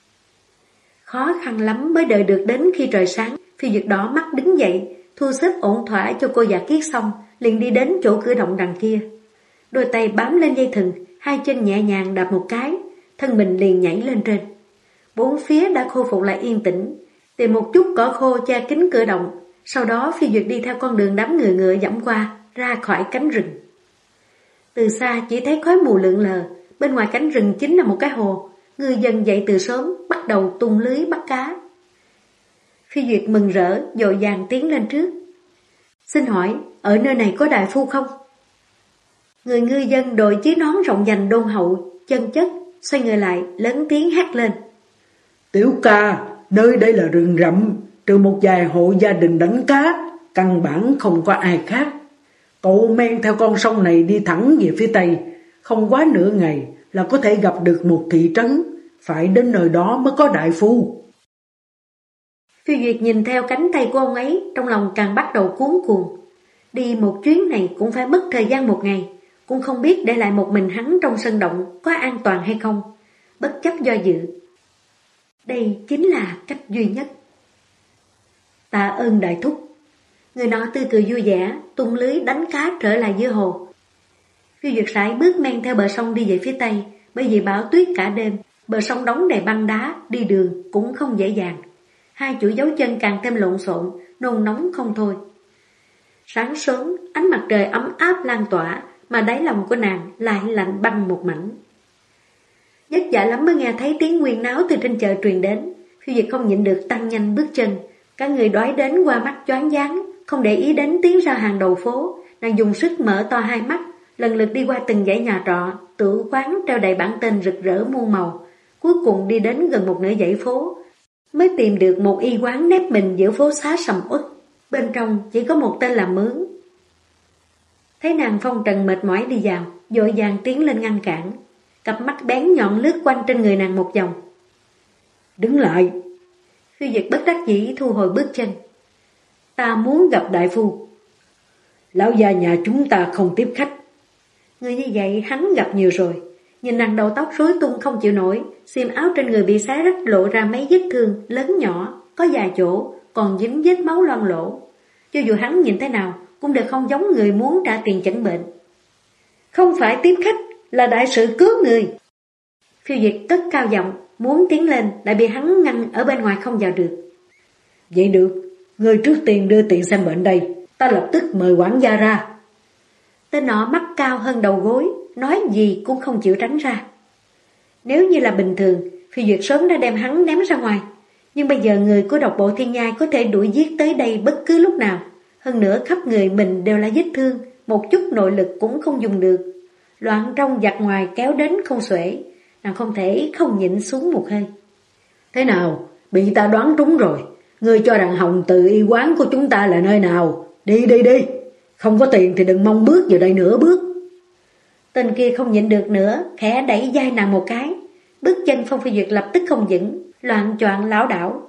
Khó khăn lắm mới đợi được đến khi trời sáng. Phi Duyệt đỏ mắt đứng dậy, thu xếp ổn thỏa cho cô Dạ Kiết xong, liền đi đến chỗ cửa động đằng kia. Đôi tay bám lên dây thừng, hai chân nhẹ nhàng đạp một cái, thân mình liền nhảy lên trên. Bốn phía đã khôi phục lại yên tĩnh, tìm một chút cỏ khô che kín cửa động. Sau đó Phi Duyệt đi theo con đường đám người ngựa dẫm qua, ra khỏi cánh rừng. Từ xa chỉ thấy khói mù lượn lờ, bên ngoài cánh rừng chính là một cái hồ. Ngư dân dậy từ sớm, bắt đầu tung lưới bắt cá. Phi Duyệt mừng rỡ, vội vàng tiến lên trước. Xin hỏi, ở nơi này có đại phu không? Người ngư dân đội chiếc nón rộng vành đôn hậu, chân chất, xoay người lại, lớn tiếng hét lên. Tiểu ca, nơi đây là rừng rậm, trừ một vài hộ gia đình đánh cá, căn bản không có ai khác. Cậu men theo con sông này đi thẳng về phía tây, không quá nửa ngày là có thể gặp được một thị trấn, phải đến nơi đó mới có đại phu. Phi Duyệt nhìn theo cánh tay của ông ấy, trong lòng càng bắt đầu cuống cuồng. Đi một chuyến này cũng phải mất thời gian một ngày, cũng không biết để lại một mình hắn trong sân động có an toàn hay không. Bất chấp do dự, đây chính là cách duy nhất. Tạ ơn đại thúc. Người nọ tươi cười vui vẻ, tung lưới đánh cá trở lại giữa hồ. Phi Duyệt sải bước men theo bờ sông đi về phía tây, bởi vì bão tuyết cả đêm, bờ sông đóng đầy băng đá, đi đường cũng không dễ dàng. Hai chuỗi dấu chân càng thêm lộn xộn, nôn nóng không thôi. Sáng sớm, ánh mặt trời ấm áp lan tỏa, mà đáy lòng của nàng lại lạnh băng một mảnh. Vất vả lắm mới nghe thấy tiếng huyên náo từ trên chợ truyền đến. Phi Duyệt không nhịn được tăng nhanh bước chân. Cả người đói đến qua mắt choáng váng, không để ý đến tiếng rao hàng đầu phố. Nàng dùng sức mở to hai mắt, lần lượt đi qua từng dãy nhà trọ, tử quán treo đầy bản tên rực rỡ muôn màu. Cuối cùng đi đến gần một nửa dãy phố, mới tìm được một y quán nép mình giữa phố xá sầm uất. Bên trong chỉ có một tên làm mướn. Thấy nàng phong trần mệt mỏi đi vào, vội vàng tiến lên ngăn cản. Cặp mắt bén nhọn lướt quanh trên người nàng một vòng. Đứng lại. Phi Duyệt bất đắc dĩ thu hồi bước chân. Ta muốn gặp đại phu. Lão gia nhà chúng ta không tiếp khách. Người như vậy hắn gặp nhiều rồi. Nhìn nàng đầu tóc rối tung không chịu nổi, xiêm áo trên người bị xé rách lộ ra mấy vết thương lớn nhỏ, có vài chỗ còn dính vết máu loang lổ. Cho dù hắn nhìn thế nào cũng đều không giống người muốn trả tiền chẩn bệnh. Không phải tiếp khách, là đại sự cứu người. Phiêu Duyệt cất cao giọng, muốn tiến lên lại bị hắn ngăn ở bên ngoài không vào được. Vậy được, ngươi trước tiên đưa tiền xem bệnh đây, ta lập tức mời quản gia ra. Tên nọ mắt cao hơn đầu gối, nói gì cũng không chịu tránh ra. Nếu như là bình thường, Phi Duyệt sớm đã đem hắn ném ra ngoài. Nhưng bây giờ người của độc bộ thiên nhai có thể đuổi giết tới đây bất cứ lúc nào. Hơn nữa khắp người mình đều là vết thương, một chút nội lực cũng không dùng được. Loạn trong giặc ngoài kéo đến không xuể, nàng không thể không nhịn xuống một hơi. Thế nào, bị ta đoán trúng rồi. Ngươi cho rằng Hồng Từ y quán của chúng ta là nơi nào? Đi đi đi, không có tiền thì đừng mong bước vào đây nửa bước. Tên kia không nhịn được nữa, khẽ đẩy vai nàng một cái. Bước chân Phong Phi Duyệt lập tức không vững, loạng choạng lảo đảo.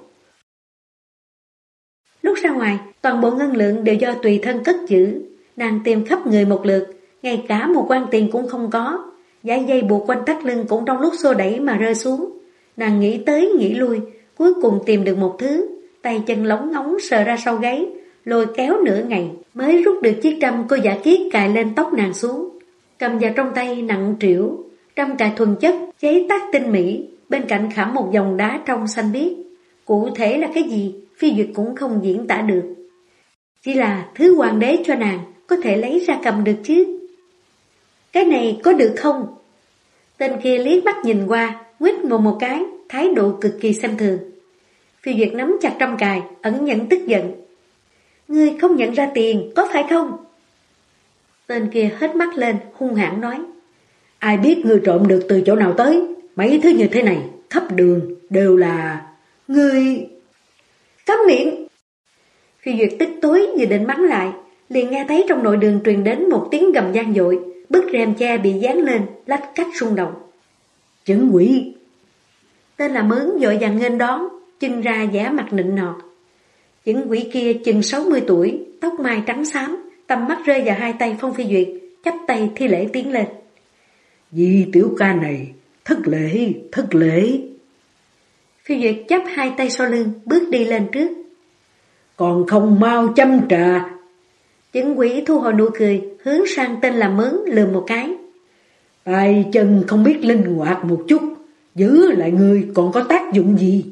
Lúc ra ngoài, toàn bộ ngân lượng đều do tùy thân cất giữ. Nàng tìm khắp người một lượt, ngay cả một quan tiền cũng không có. Dải dây buộc quanh thắt lưng cũng trong lúc xô đẩy mà rơi xuống. Nàng nghĩ tới nghĩ lui, cuối cùng tìm được một thứ. Tay chân lóng ngóng sờ ra sau gáy, lôi kéo nửa ngày mới rút được chiếc trâm cô giả kiết cài lên tóc nàng xuống. Cầm vào trong tay nặng trĩu, trâm cài thuần chất, cháy tắt tinh mỹ, bên cạnh khảm một dòng đá trong xanh biếc. Cụ thể là cái gì, Phi Duyệt cũng không diễn tả được. Chỉ là thứ hoàng đế cho nàng, có thể lấy ra cầm được chứ. Cái này có được không? Tên kia liếc mắt nhìn qua, nguyết một cái, thái độ cực kỳ xem thường. Phi Duyệt nắm chặt trâm cài, ẩn nhẫn tức giận. Ngươi không nhận ra tiền, có phải không? Tên kia hết mắt lên, hung hãn nói. Ai biết ngươi trộm được từ chỗ nào tới? Mấy thứ như thế này, khắp đường, đều là... Ngươi... Câm miệng! Phi Duyệt tức tối vừa định mắng lại, liền nghe thấy trong nội đường truyền đến một tiếng gầm vang dội, bức rèm che bị dán lên, lách cách rung động. Chứng quỷ! Tên là Mướn vội vàng nghênh đón, chưng ra vẻ mặt nịnh nọt. Chứng quỷ kia chừng 60 tuổi, tóc mai trắng xám, tầm mắt rơi vào hai tay Phong Phi Duyệt, chắp tay thi lễ tiến lên. Vì tiểu ca này, thất lễ, thất lễ. Phi Duyệt chắp hai tay sau lưng, bước đi lên trước. Còn không mau châm trà. Chứng quỷ thu hồi nụ cười, hướng sang tên là Mướn lườm một cái. Tay chân không biết linh hoạt một chút, giữ lại người còn có tác dụng gì?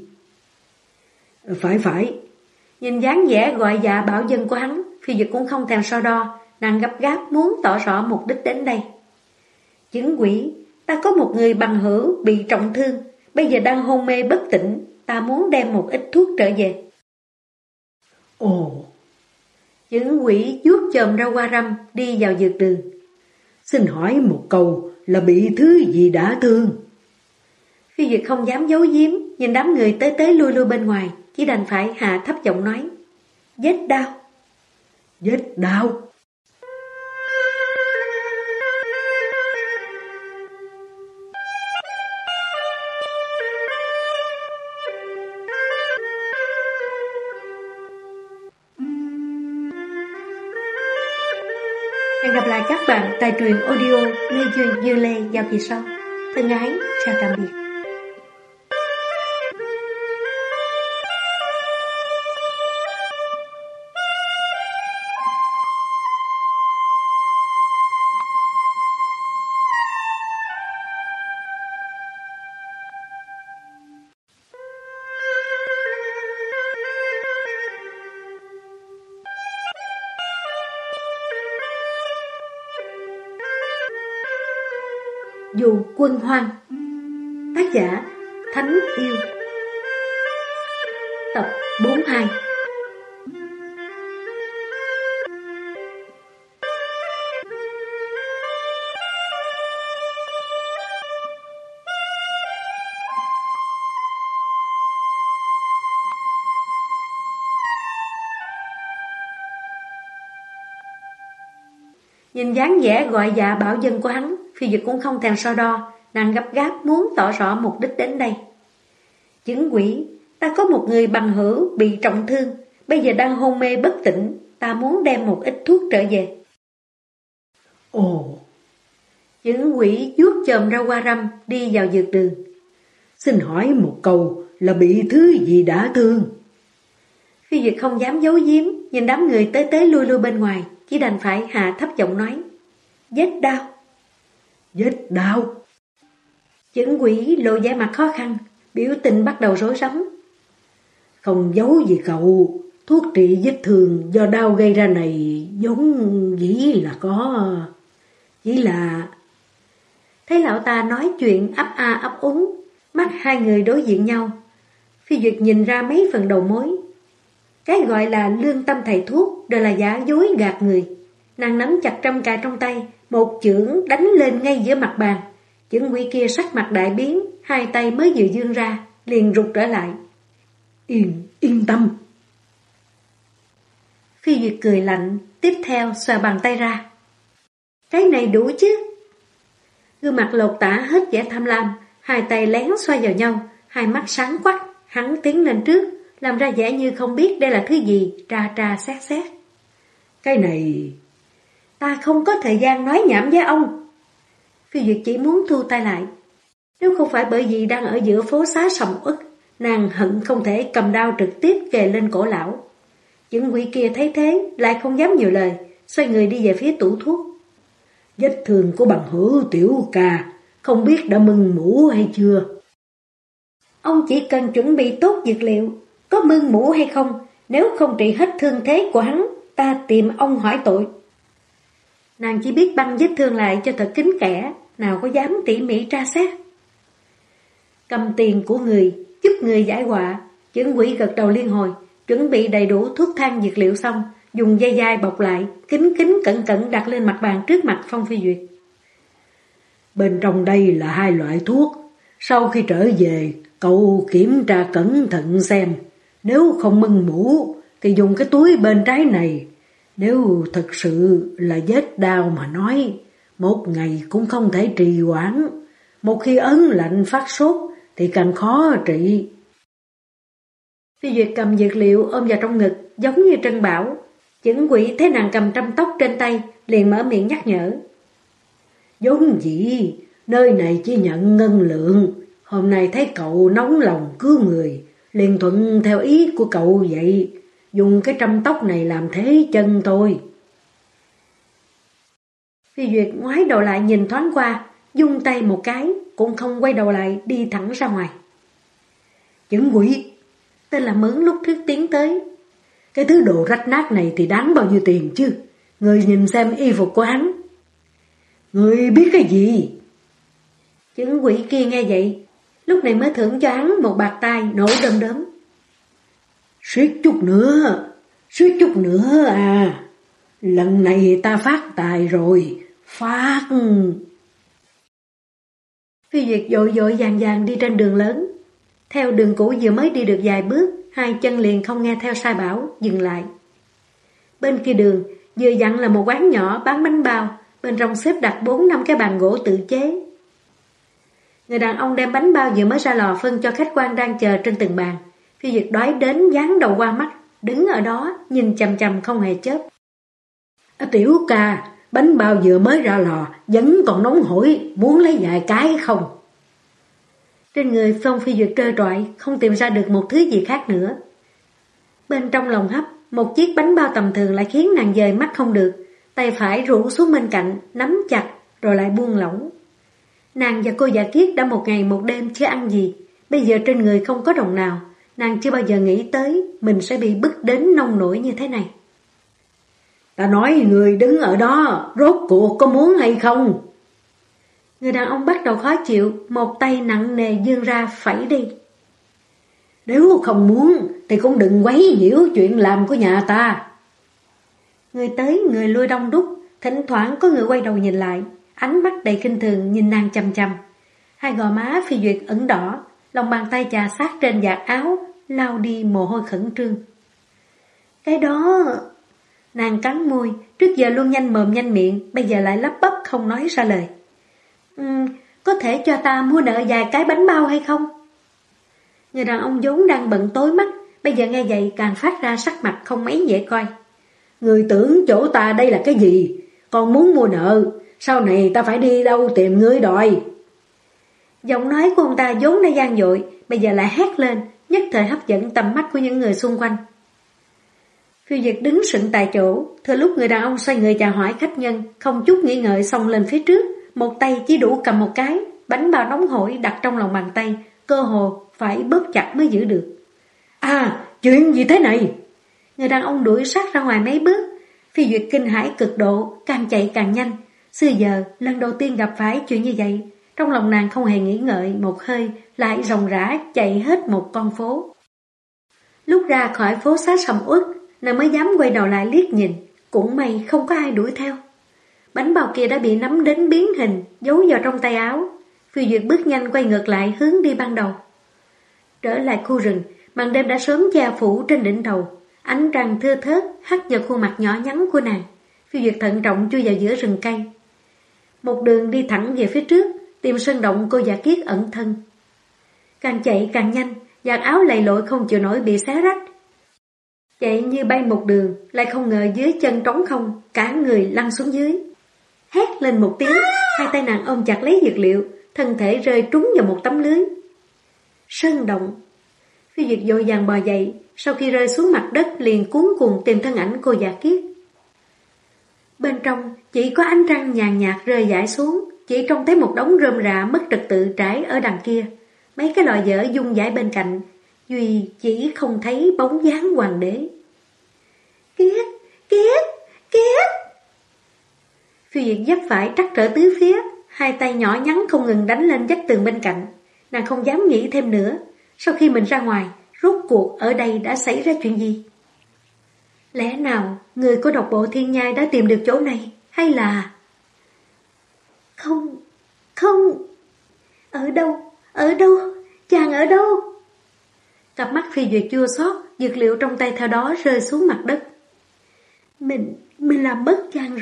Phải. Nhìn dáng vẻ gọi dạ bảo dân của hắn, Phi Duyệt cũng không thèm so đo, nàng gấp gáp muốn tỏ rõ mục đích đến đây. Chứng quỷ, ta có một người bằng hữu bị trọng thương, bây giờ đang hôn mê bất tỉnh, ta muốn đem một ít thuốc trở về. Ồ! Chứng quỷ vuốt chồm ra qua râm, đi vào dược đường. Xin hỏi một câu là bị thứ gì đã thương? Phi Duyệt không dám giấu giếm, nhìn đám người tới lui bên ngoài, chỉ đành phải hạ thấp giọng nói. Vết đau. Vết đau? Hẹn gặp lại các bạn tại truyện audio Lê Duyên Dư Lê vào kỳ sau. Thân ái, chào tạm biệt. Dù quân hoang. Tác giả Thánh Yêu. Tập 42. Nhìn dáng vẻ gọi dạ bảo dân của hắn, Phi Duyệt cũng không thèm so đo, nàng gấp gáp muốn tỏ rõ mục đích đến đây. Chứng quỷ, ta có một người bằng hữu bị trọng thương, bây giờ đang hôn mê bất tỉnh, ta muốn đem một ít thuốc trở về. Ồ! Chứng quỷ vuốt chồm ra qua râm, đi vào dược đường. Xin hỏi một câu là bị thứ gì đã thương? Phi Duyệt không dám giấu giếm, nhìn đám người tới lui bên ngoài, chỉ đành phải hạ thấp giọng nói. Vết đau. Vết đau? Chứng quỷ lộ vẻ mặt khó khăn, biểu tình bắt đầu rối rắm. Không giấu gì cậu, thuốc trị vết thương do đau gây ra này giống dĩ là có. Chỉ là... Thấy lão ta nói chuyện ấp a ấp úng, mắt hai người đối diện nhau. Phi Duyệt nhìn ra mấy phần đầu mối. Cái gọi là lương tâm thầy thuốc đều là giả dối gạt người. Nàng nắm chặt trâm cài trong tay, một chưởng đánh lên ngay giữa mặt bàn. Chưởng quỷ kia sắc mặt đại biến, hai tay mới vừa vươn ra, liền rụt trở lại. Yên tâm. Phi Duyệt cười lạnh, tiếp theo xòe bàn tay ra. Cái này đủ chứ? Gương mặt lột tả hết vẻ tham lam, hai tay lén xoay vào nhau, hai mắt sáng quắc, hắn tiến lên trước, làm ra vẻ như không biết đây là thứ gì, tra xét. Cái này... Ta không có thời gian nói nhảm với ông. Phi Duyệt chỉ muốn thu tay lại. Nếu không phải bởi vì đang ở giữa phố xá sầm uất, nàng hận không thể cầm đao trực tiếp kề lên cổ lão. Những quỷ kia thấy thế, lại không dám nhiều lời, xoay người đi về phía tủ thuốc. Vết thương của bằng hữu Tiểu Ca, không biết đã mưng mũ hay chưa? Ông chỉ cần chuẩn bị tốt dược liệu, có mưng mũ hay không, nếu không trị hết thương thế của hắn, ta tìm ông hỏi tội. Nàng chỉ biết băng vết thương lại cho thật kín kẽ, nào có dám tỉ mỉ tra xét. Cầm tiền của người, giúp người giải họa, chứng quỷ gật đầu liên hồi, chuẩn bị đầy đủ thuốc thang dược liệu xong, dùng dây dai bọc lại, kín cẩn cẩn đặt lên mặt bàn trước mặt Phong Phi Duyệt. Bên trong đây là 2 loại thuốc, sau khi trở về, cậu kiểm tra cẩn thận xem, nếu không mưng mũ thì dùng cái túi bên trái này. Nếu thật sự là vết đau mà nói, 1 ngày cũng không thể trì hoãn. Một khi ấn lạnh phát sốt thì càng khó trị. Phi Duyệt cầm dược liệu ôm vào trong ngực, giống như Trân Bảo. Chứng quỷ thấy nàng cầm trăm tóc trên tay, liền mở miệng nhắc nhở. Vốn dĩ, nơi này chỉ nhận ngân lượng. Hôm nay thấy cậu nóng lòng cứu người, liền thuận theo ý của cậu vậy. Dùng cái trăm tóc này làm thế chân tôi. Phi Duyệt ngoái đầu lại nhìn thoáng qua, dung tay một cái, cũng không quay đầu lại, đi thẳng ra ngoài. Chứng quỷ, tên là Mướn lúc trước tiến tới. Cái thứ đồ rách nát này thì đáng bao nhiêu tiền chứ? Người nhìn xem y phục của hắn. Người biết cái gì? Chứng quỷ kia nghe vậy, lúc này mới thưởng cho hắn một bạt tai nổi đom đóm. Suýt chút nữa à. Lần này ta phát tài rồi. Phát. Phi Duyệt vội vàng đi trên đường lớn. Theo đường cũ vừa mới đi được vài bước, hai chân liền không nghe theo sai bảo, dừng lại. Bên kia đường, vừa dặn là một quán nhỏ bán bánh bao, bên trong xếp đặt 4-5 cái bàn gỗ tự chế. Người đàn ông đem bánh bao vừa mới ra lò phân cho khách quan đang chờ trên từng bàn. Phi Duyệt đoái đến dán đầu qua mắt, đứng ở đó nhìn chằm không hề chớp. Tiểu Ca, bánh bao vừa mới ra lò, vẫn còn nóng hổi, muốn lấy vài cái không? Trên người Phong Phi Duyệt trơ trọi, không tìm ra được một thứ gì khác nữa. Bên trong lòng hấp, một chiếc bánh bao tầm thường lại khiến nàng dời mắt không được, tay phải rũ xuống bên cạnh, nắm chặt, rồi lại buông lỏng. Nàng và cô già Kiết đã 1 ngày 1 đêm chưa ăn gì, bây giờ trên người không có đồng nào, nàng chưa bao giờ nghĩ tới mình sẽ bị bức đến nông nổi như thế này. Ta nói người đứng ở đó, rốt cuộc có muốn hay không? Người đàn ông bắt đầu khó chịu, một tay nặng nề vươn ra phẩy đi. Nếu không muốn thì cũng đừng quấy nhiễu chuyện làm của nhà ta. Người tới người lui đông đúc, thỉnh thoảng có người quay đầu nhìn lại, ánh mắt đầy khinh thường nhìn nàng chằm. Hai gò má Phi Duyệt ửng đỏ, lòng bàn tay chà sát trên vạt áo, lau đi mồ hôi khẩn trương. Cái đó... Nàng cắn môi, trước giờ luôn nhanh mồm nhanh miệng, bây giờ lại lắp bắp không nói ra lời. Có thể cho ta mua nợ vài cái bánh bao hay không? Người đàn ông vốn đang bận tối mắt, bây giờ nghe vậy càng phát ra sắc mặt không mấy dễ coi. Người tưởng chỗ ta đây là cái gì? Còn muốn mua nợ, sau này ta phải đi đâu tìm ngươi đòi? Giọng nói của ông ta vốn đã gian dội, bây giờ lại hét lên, nhất thời hấp dẫn tầm mắt của những người xung quanh. Phi Duyệt đứng sững tại chỗ, thừa lúc người đàn ông xoay người chào hỏi khách nhân, không chút nghĩ ngợi xông lên phía trước, một tay chỉ đủ cầm một cái, bánh bao nóng hổi đặt trong lòng bàn tay, cơ hồ phải bóp chặt mới giữ được. À, chuyện gì thế này? Người đàn ông đuổi sát ra ngoài mấy bước. Phi Duyệt kinh hãi cực độ, càng chạy càng nhanh. Xưa giờ, lần đầu tiên gặp phải chuyện như vậy. Trong lòng nàng không hề nghĩ ngợi một hơi, lại ròng rã chạy hết một con phố. Lúc ra khỏi phố xá sầm uất, nàng mới dám quay đầu lại liếc nhìn. Cũng may không có ai đuổi theo. Bánh bao kia đã bị nắm đến biến hình, giấu vào trong tay áo. Phi Duyệt bước nhanh quay ngược lại hướng đi ban đầu. Trở lại khu rừng, màn đêm đã sớm che phủ trên đỉnh đầu. Ánh trăng thưa thớt hắt vào khuôn mặt nhỏ nhắn của nàng. Phi Duyệt thận trọng chui vào giữa rừng cây. Một đường đi thẳng về phía trước, tìm sơn động cô Dạ Kiết ẩn thân. Càng chạy càng nhanh, vạt áo lầy lội không chịu nổi bị xé rách. Chạy như bay một đường, lại không ngờ dưới chân trống không, cả người lăn xuống dưới. Hét lên một tiếng, hai tay nàng ôm chặt lấy dược liệu, thân thể rơi trúng vào một tấm lưới. Sơn động. Phi Duyệt vội vàng bò dậy, sau khi rơi xuống mặt đất liền cuống cuồng tìm thân ảnh cô Dạ Kiết. Bên trong chỉ có ánh trăng nhàn nhạt rơi rải xuống, chỉ trông thấy một đống rơm rạ mất trật tự trải ở đằng kia, mấy cái lò dở dung dãi bên cạnh, duy chỉ không thấy bóng dáng hoàng đế. Kiết, Kiết, Kiết. Phi Duyệt dấp phải trắc trở tứ phía, hai tay nhỏ nhắn không ngừng đánh lên vách tường bên cạnh. Nàng không dám nghĩ thêm nữa. Sau khi mình ra ngoài, rốt cuộc ở đây đã xảy ra chuyện gì? Lẽ nào người của độc bộ thiên nhai đã tìm được chỗ này, hay là... Không, không. Ở đâu, chàng ở đâu? Cặp mắt Phi Duyệt chua xót, dược liệu trong tay theo đó rơi xuống mặt đất. Mình làm mất chàng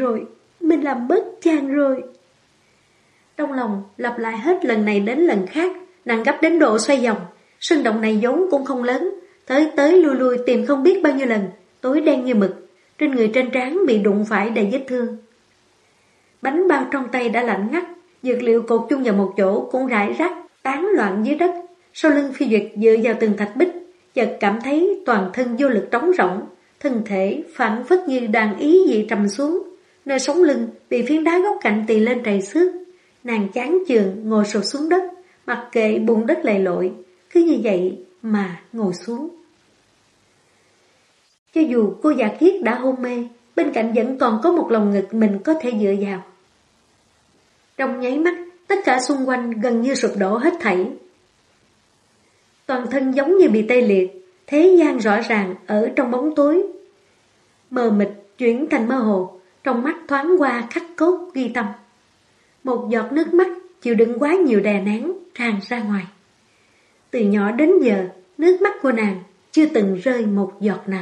rồi. Trong lòng lặp lại hết lần này đến lần khác, nàng gấp đến độ xoay vòng. Sơn động này vốn cũng không lớn, tới lui tìm không biết bao nhiêu lần, tối đen như mực, trên người trên trán bị đụng phải đầy vết thương. Bánh bao trong tay đã lạnh ngắt, dược liệu cột chung vào một chỗ cũng rải rác, tán loạn dưới đất. Sau lưng Phi Duyệt dựa vào từng thạch bích, chợt cảm thấy toàn thân vô lực trống rỗng, thân thể phảng phất như đang ý dị trầm xuống, nơi sống lưng bị phiến đá góc cạnh tì lên trầy xước. Nàng chán chường ngồi sụp xuống đất, mặc kệ bùn đất lầy lội, cứ như vậy mà ngồi xuống. Cho dù cô Dạ Kiết đã hôn mê, bên cạnh vẫn còn có một lồng ngực mình có thể dựa vào. Trong nháy mắt, tất cả xung quanh gần như sụp đổ hết thảy. Toàn thân giống như bị tê liệt, thế gian rõ ràng ở trong bóng tối. Mờ mịt chuyển thành mơ hồ, trong mắt thoáng qua khắc cốt ghi tâm. Một giọt nước mắt chịu đựng quá nhiều đè nén tràn ra ngoài. Từ nhỏ đến giờ, nước mắt của nàng chưa từng rơi một giọt nào.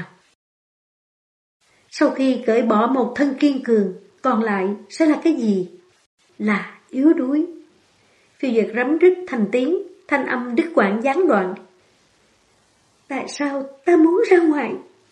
Sau khi cởi bỏ một thân kiên cường, còn lại sẽ là cái gì? Là yếu đuối. Phi Duyệt rắm rít thành tiếng, thanh âm đứt quãng gián đoạn. Tại sao ta muốn ra ngoài?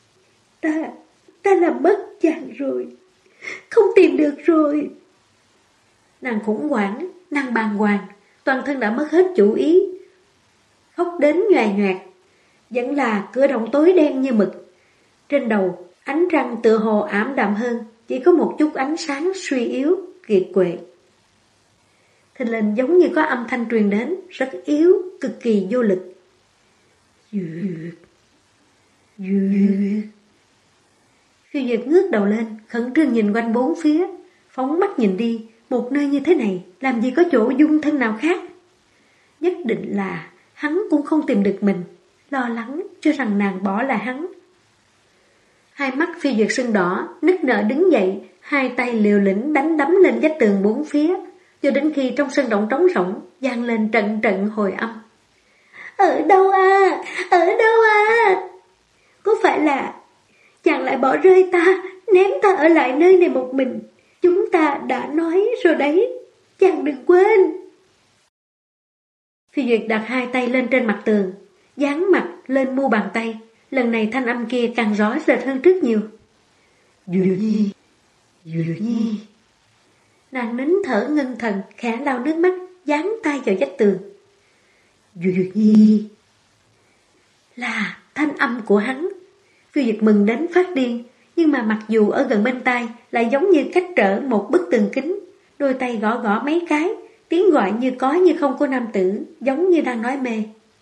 Ta làm mất chàng rồi, không tìm được rồi. Nàng khủng hoảng, nàng bàng hoàng, toàn thân đã mất hết chủ ý. Khóc đến nhoài nhoẹt, vẫn là cửa động tối đen như mực. Trên đầu, ánh trăng tựa hồ ảm đạm hơn, chỉ có một chút ánh sáng suy yếu, kiệt quệ. Thình lình giống như có âm thanh truyền đến, rất yếu, cực kỳ vô lực. Duyệt. Phi Duyệt ngước đầu lên, khẩn trương nhìn quanh bốn phía, phóng mắt nhìn đi, một nơi như thế này, làm gì có chỗ dung thân nào khác. Nhất định là hắn cũng không tìm được mình, lo lắng cho rằng nàng bỏ lại hắn. Hai mắt Phi Duyệt sưng đỏ, nức nở đứng dậy, hai tay liều lĩnh đánh đấm lên vách tường bốn phía, cho đến khi trong sân động trống rỗng vang lên trận trận hồi âm. Ở đâu à? Có phải là chàng lại bỏ rơi ta, ném ta ở lại nơi này một mình? Chúng ta đã nói rồi đấy, chàng đừng quên. Phi Duyệt đặt hai tay lên trên mặt tường, dán mặt lên mu bàn tay. Lần này thanh âm kia càng rõ rệt hơn trước nhiều. Duyệt Nhi. Nàng nín thở ngưng thần, khẽ lau nước mắt, dán tay vào vách tường. Duyệt Nhi. Là thanh âm của hắn. Phi Duyệt mừng đến phát điên, nhưng mà mặc dù ở gần bên tai lại giống như cách trở một bức tường kính. Đôi tay gõ mấy cái, tiếng gọi như có như không của nam tử, giống như đang nói mê.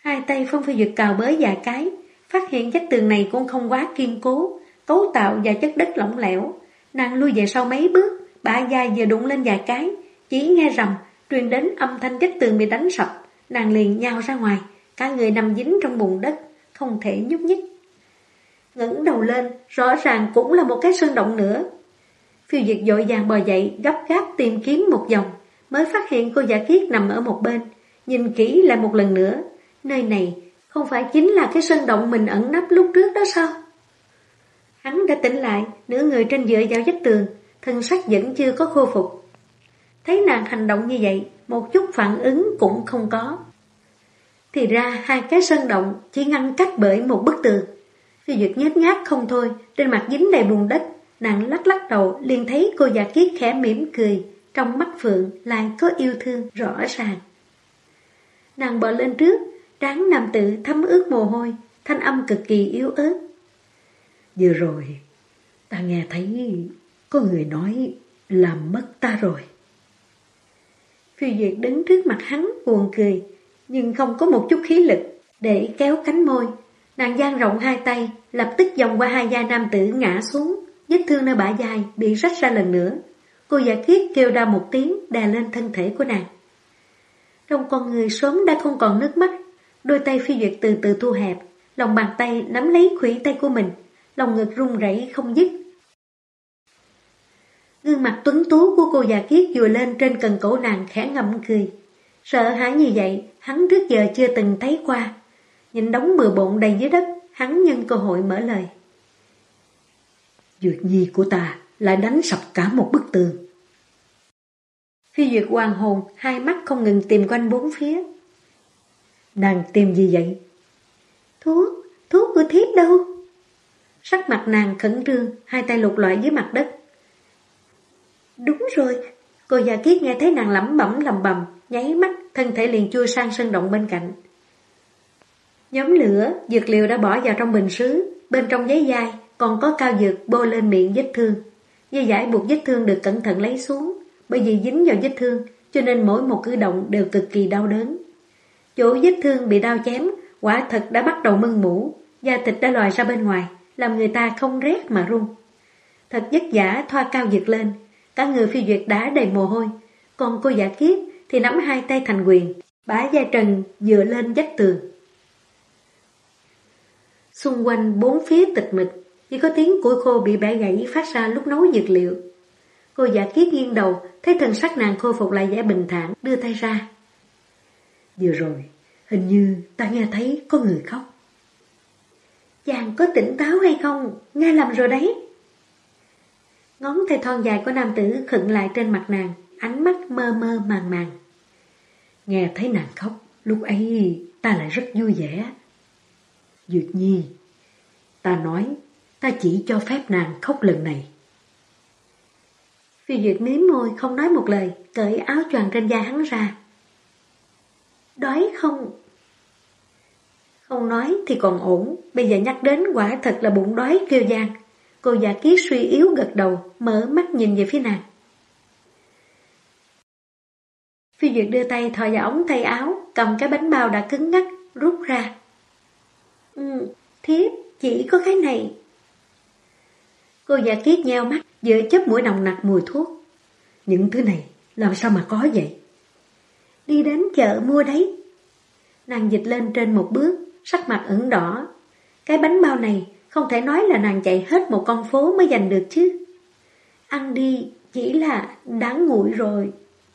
Hai tay Phong Phi Duyệt cào bới vài cái, phát hiện vách tường này cũng không quá kiên cố, cấu tạo và chất đất lỏng lẻo. Nàng lui về sau mấy bước, bả vai vừa đụng lên vài cái, chỉ nghe rầm, truyền đến âm thanh vách tường bị đánh sập. Nàng liền nhào ra ngoài, cả người nằm dính trong bùn đất, không thể nhúc nhích. Ngẩng đầu lên, rõ ràng cũng là một cái sơn động nữa. Phiêu Duyệt vội vàng bò dậy, gấp gáp tìm kiếm một vòng, mới phát hiện cô Dạ Kiết nằm ở một bên. Nhìn kỹ lại một lần nữa, nơi này không phải chính là cái sơn động mình ẩn nấp lúc trước đó sao? Hắn đã tỉnh lại, nửa người trên dựa vào vách tường, thân sắc vẫn chưa có khôi phục. Thấy nàng hành động như vậy, một chút phản ứng cũng không có. Thì ra hai cái sơn động chỉ ngăn cách bởi một bức tường. Phiêu Duyệt nhếch nhác không thôi, trên mặt dính đầy bùn đất. Nàng lắc lắc đầu, liền thấy cô Dạ Kiết khẽ mỉm cười, trong mắt phượng lại có yêu thương rõ ràng. Nàng bò lên trước, trán nam tử thấm ướt mồ hôi, thanh âm cực kỳ yếu ớt. Vừa rồi, ta nghe thấy có người nói làm mất ta rồi. Phiêu Duyệt đứng trước mặt hắn buồn cười, nhưng không có một chút khí lực để kéo cánh môi. Nàng dang rộng hai tay, lập tức vòng qua hai vai nam tử ngã xuống, vết thương nơi bả vai bị rách ra lần nữa. Cô Dạ Kiết kêu đau một tiếng đè lên thân thể của nàng. Trong con người sớm đã không còn nước mắt, đôi tay Phi Duyệt từ từ thu hẹp, lòng bàn tay nắm lấy khuỷu tay của mình, lòng ngực run rẩy không dứt. Gương mặt tuấn tú của cô Dạ Kiết dùa lên trên cần cổ nàng khẽ ngậm cười. Sợ hãi như vậy, hắn trước giờ chưa từng thấy qua. Nhìn đống bừa bộn đầy dưới đất, hắn nhân cơ hội mở lời. Duyệt nhi của ta lại đánh sập cả một bức tường. Phi Duyệt hoàng hồn, hai mắt không ngừng tìm quanh bốn phía. Nàng tìm gì vậy? Thuốc của thiếp đâu? Sắc mặt nàng khẩn trương, hai tay lục lọi dưới mặt đất. Đúng rồi, cô Dạ Kiết nghe thấy nàng lẩm bẩm lầm bầm, nháy mắt, thân thể liền chui sang sơn động bên cạnh. Nhóm lửa, dược liệu đã bỏ vào trong bình sứ, bên trong giấy dai còn có cao dược bôi lên miệng vết thương. Dây dải buộc vết thương được cẩn thận lấy xuống, bởi vì dính vào vết thương, cho nên mỗi một cử động đều cực kỳ đau đớn. Chỗ vết thương bị đao chém, quả thật đã bắt đầu mưng mủ, da thịt đã lòi ra bên ngoài, làm người ta không rét mà run. Thật vất vả thoa cao dược lên, cả người Phi Duyệt đã đầy mồ hôi, còn cô Dạ Kiết thì nắm hai tay thành quyền, bả vai trần dựa lên vách tường. Xung quanh bốn phía tịch mịch, chỉ có tiếng củi khô bị bẻ gãy phát ra lúc nấu dược liệu. Cô Dạ Kiết nghiêng đầu, thấy thần sắc nàng khôi phục lại vẻ bình thản, đưa tay ra. Vừa rồi, hình như ta nghe thấy có người khóc. Chàng có tỉnh táo hay không? Nghe lầm rồi đấy. Ngón tay thon dài của nam tử khựng lại trên mặt nàng, ánh mắt mơ mơ màng màng. Nghe thấy nàng khóc, lúc ấy ta lại rất vui vẻ. Duyệt nhi, ta nói, ta chỉ cho phép nàng khóc lần này. Phi Duyệt mím môi không nói một lời, cởi áo choàng trên vai hắn ra. Đói không? Không nói thì còn ổn, bây giờ nhắc đến quả thật là bụng đói kêu vang. Cô Dạ Kiết suy yếu gật đầu, mở mắt nhìn về phía nàng. Phi Duyệt đưa tay thò vào ống tay áo, cầm cái bánh bao đã cứng ngắc, rút ra. Thiếp chỉ có cái này. Cô Dạ Kiết nheo mắt, vừa chớp mũi nồng nặc mùi thuốc. Những thứ này làm sao mà có vậy? Đi đến chợ mua đấy. Nàng dịch lên trên một bước, sắc mặt ửng đỏ. Cái bánh bao này không thể nói là nàng chạy hết một con phố mới giành được chứ. Ăn đi, chỉ là đáng nguội rồi.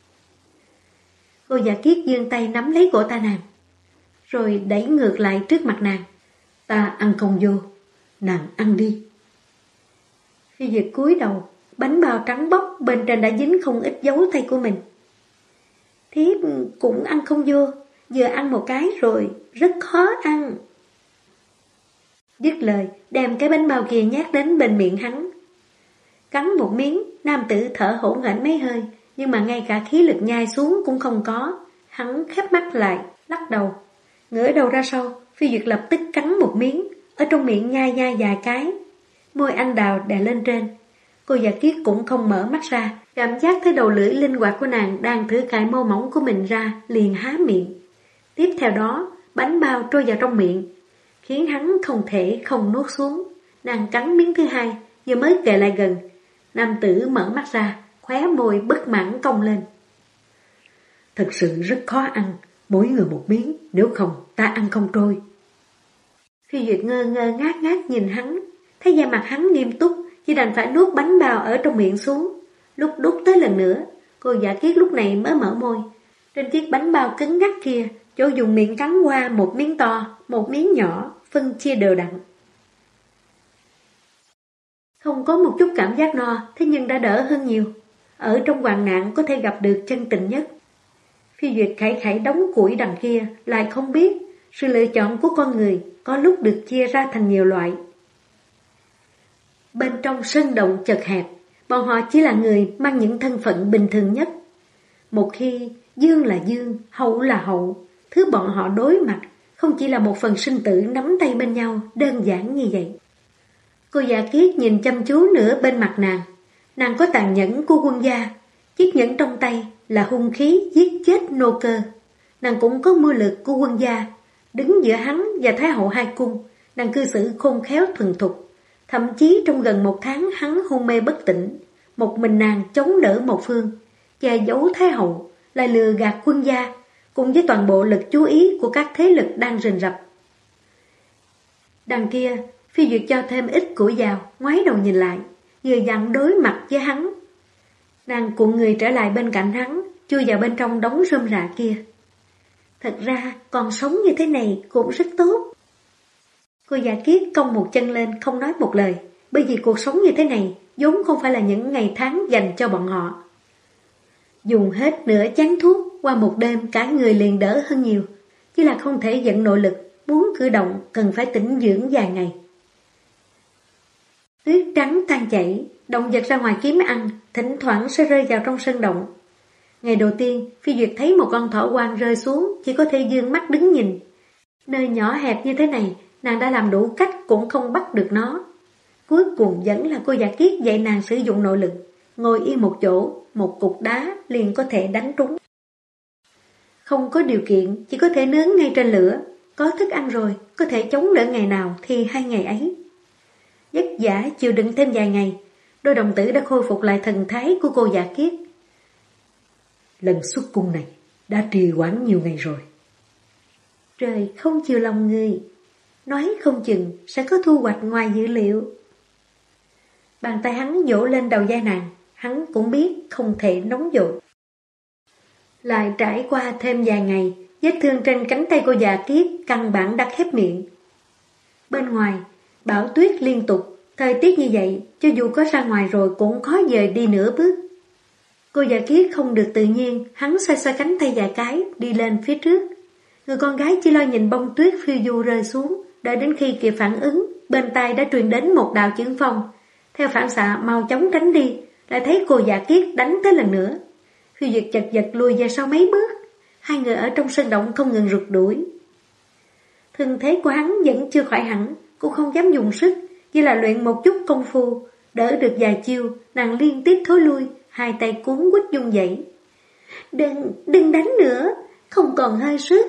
Cô Dạ Kiết giương tay nắm lấy cổ tay nàng, rồi đẩy ngược lại trước mặt nàng. Ta ăn không vô, nàng ăn đi. Phi Duyệt cúi đầu, bánh bao trắng bóc bên trên đã dính không ít dấu tay của mình. Thiếp cũng ăn không vô, vừa ăn một cái rồi, rất khó ăn. Dứt lời, đem cái bánh bao kia nhét đến bên miệng hắn. Cắn một miếng, nam tử thở hổn hển mấy hơi, nhưng mà ngay cả khí lực nhai xuống cũng không có. Hắn khép mắt lại, lắc đầu. Ngửa đầu ra sau, Phi Duyệt lập tức cắn một miếng, ở trong miệng nhai vài cái. Môi anh đào đè lên trên. Cô Dạ Kiết cũng không mở mắt ra, cảm giác thấy đầu lưỡi linh hoạt của nàng đang thử cài mô mỏng của mình ra, liền há miệng. Tiếp theo đó, bánh bao trôi vào trong miệng, khiến hắn không thể không nuốt xuống. Nàng cắn miếng thứ hai, vừa mới kề lại gần, nam tử mở mắt ra, khóe môi bất mãn cong lên. Thật sự rất khó ăn, mỗi người một miếng, nếu không ta ăn không trôi. Phi Duyệt ngơ ngơ ngác ngác nhìn hắn, thấy da mặt hắn nghiêm túc, chỉ đành phải nuốt bánh bao ở trong miệng xuống. Lúc đút tới lần nữa, cô Dạ Kiết lúc này mới mở môi. Trên chiếc bánh bao cứng ngắc kia, chỗ dùng miệng cắn qua một miếng to, một miếng nhỏ, phân chia đều đặn. Không có một chút cảm giác no, thế nhưng đã đỡ hơn nhiều. Ở trong hoạn nạn có thể gặp được chân tình nhất. Phi Duyệt khải khải đóng củi đằng kia, lại không biết sự lựa chọn của con người có lúc được chia ra thành nhiều loại. Bên trong sân động chật hẹp, bọn họ chỉ là người mang những thân phận bình thường nhất. Một khi dương là dương, hậu là hậu, thứ bọn họ đối mặt không chỉ là một phần sinh tử nắm tay bên nhau đơn giản như vậy. Cô Dạ Kiết nhìn chăm chú nữa bên mặt nàng có tàn nhẫn của quân gia, chiếc nhẫn trong tay là hung khí giết chết nô cơ. Nàng cũng có mưu lược của quân gia, đứng giữa hắn và Thái hậu hai cung, nàng cư xử khôn khéo thuần thục. Thậm chí trong gần 1 tháng hắn hôn mê bất tỉnh, một mình nàng chống đỡ một phương, che giấu Thái hậu, lại lừa gạt quân gia, cùng với toàn bộ lực chú ý của các thế lực đang rình rập. Đằng kia, Phi Duyệt cho thêm ít củi vào, ngoái đầu nhìn lại, vừa dặn đối mặt với hắn. Nàng cuộn người trở lại bên cạnh hắn, chui vào bên trong đống rơm rạ kia. Thật ra, còn sống như thế này cũng rất tốt. Cô Dạ Kiết cong một chân lên không nói một lời, bởi vì cuộc sống như thế này vốn không phải là những ngày tháng dành cho bọn họ. Dùng hết nửa chén thuốc, qua một đêm cả người liền đỡ hơn nhiều, chỉ là không thể vận nội lực, muốn cử động cần phải tĩnh dưỡng vài ngày. Tuyết trắng tan chảy, động vật ra ngoài kiếm ăn, thỉnh thoảng sẽ rơi vào trong sân động. Ngày đầu tiên, Phi Duyệt thấy một con thỏ hoang rơi xuống, chỉ có thể dương mắt đứng nhìn. Nơi nhỏ hẹp như thế này, nàng đã làm đủ cách cũng không bắt được nó. Cuối cùng vẫn là cô Dạ Kiết dạy nàng sử dụng nội lực, ngồi yên một chỗ, một cục đá liền có thể đánh trúng. Không có điều kiện, chỉ có thể nướng ngay trên lửa, có thức ăn rồi, có thể chống đỡ ngày nào thì 2 ngày ấy. Vất vả chịu đựng thêm vài ngày, đôi đồng tử đã khôi phục lại thần thái của cô Dạ Kiết. Lần xuất cung này đã trì hoãn nhiều ngày rồi. Trời không chiều lòng người, nói không chừng sẽ có thu hoạch ngoài dự liệu. Bàn tay hắn vỗ lên đầu vai nàng, hắn cũng biết không thể nóng vội. Lại trải qua thêm vài ngày, vết thương trên cánh tay cô Dạ Kiết căn bản đã khép miệng. Bên ngoài, bão tuyết liên tục, thời tiết như vậy, cho dù có ra ngoài rồi cũng khó dời đi nửa bước. Cô Dạ Kiết không được tự nhiên, hắn xoay xoay cánh tay vài cái, đi lên phía trước. Người con gái chỉ lo nhìn bông tuyết phiêu du rơi xuống, đợi đến khi kịp phản ứng, bên tai đã truyền đến một đạo chưởng phong. Theo phản xạ mau chóng tránh đi, lại thấy cô Dạ Kiết đánh tới lần nữa. Phi Duyệt chật vật lùi về sau mấy bước, hai người ở trong sân động không ngừng rượt đuổi. Thân thế của hắn vẫn chưa khỏi hẳn, cô không dám dùng sức, chỉ là luyện một chút công phu, đỡ được vài chiêu, nàng liên tiếp thối lui, hai tay cuốn quýt run dậy. Đừng đánh nữa, không còn hơi sức.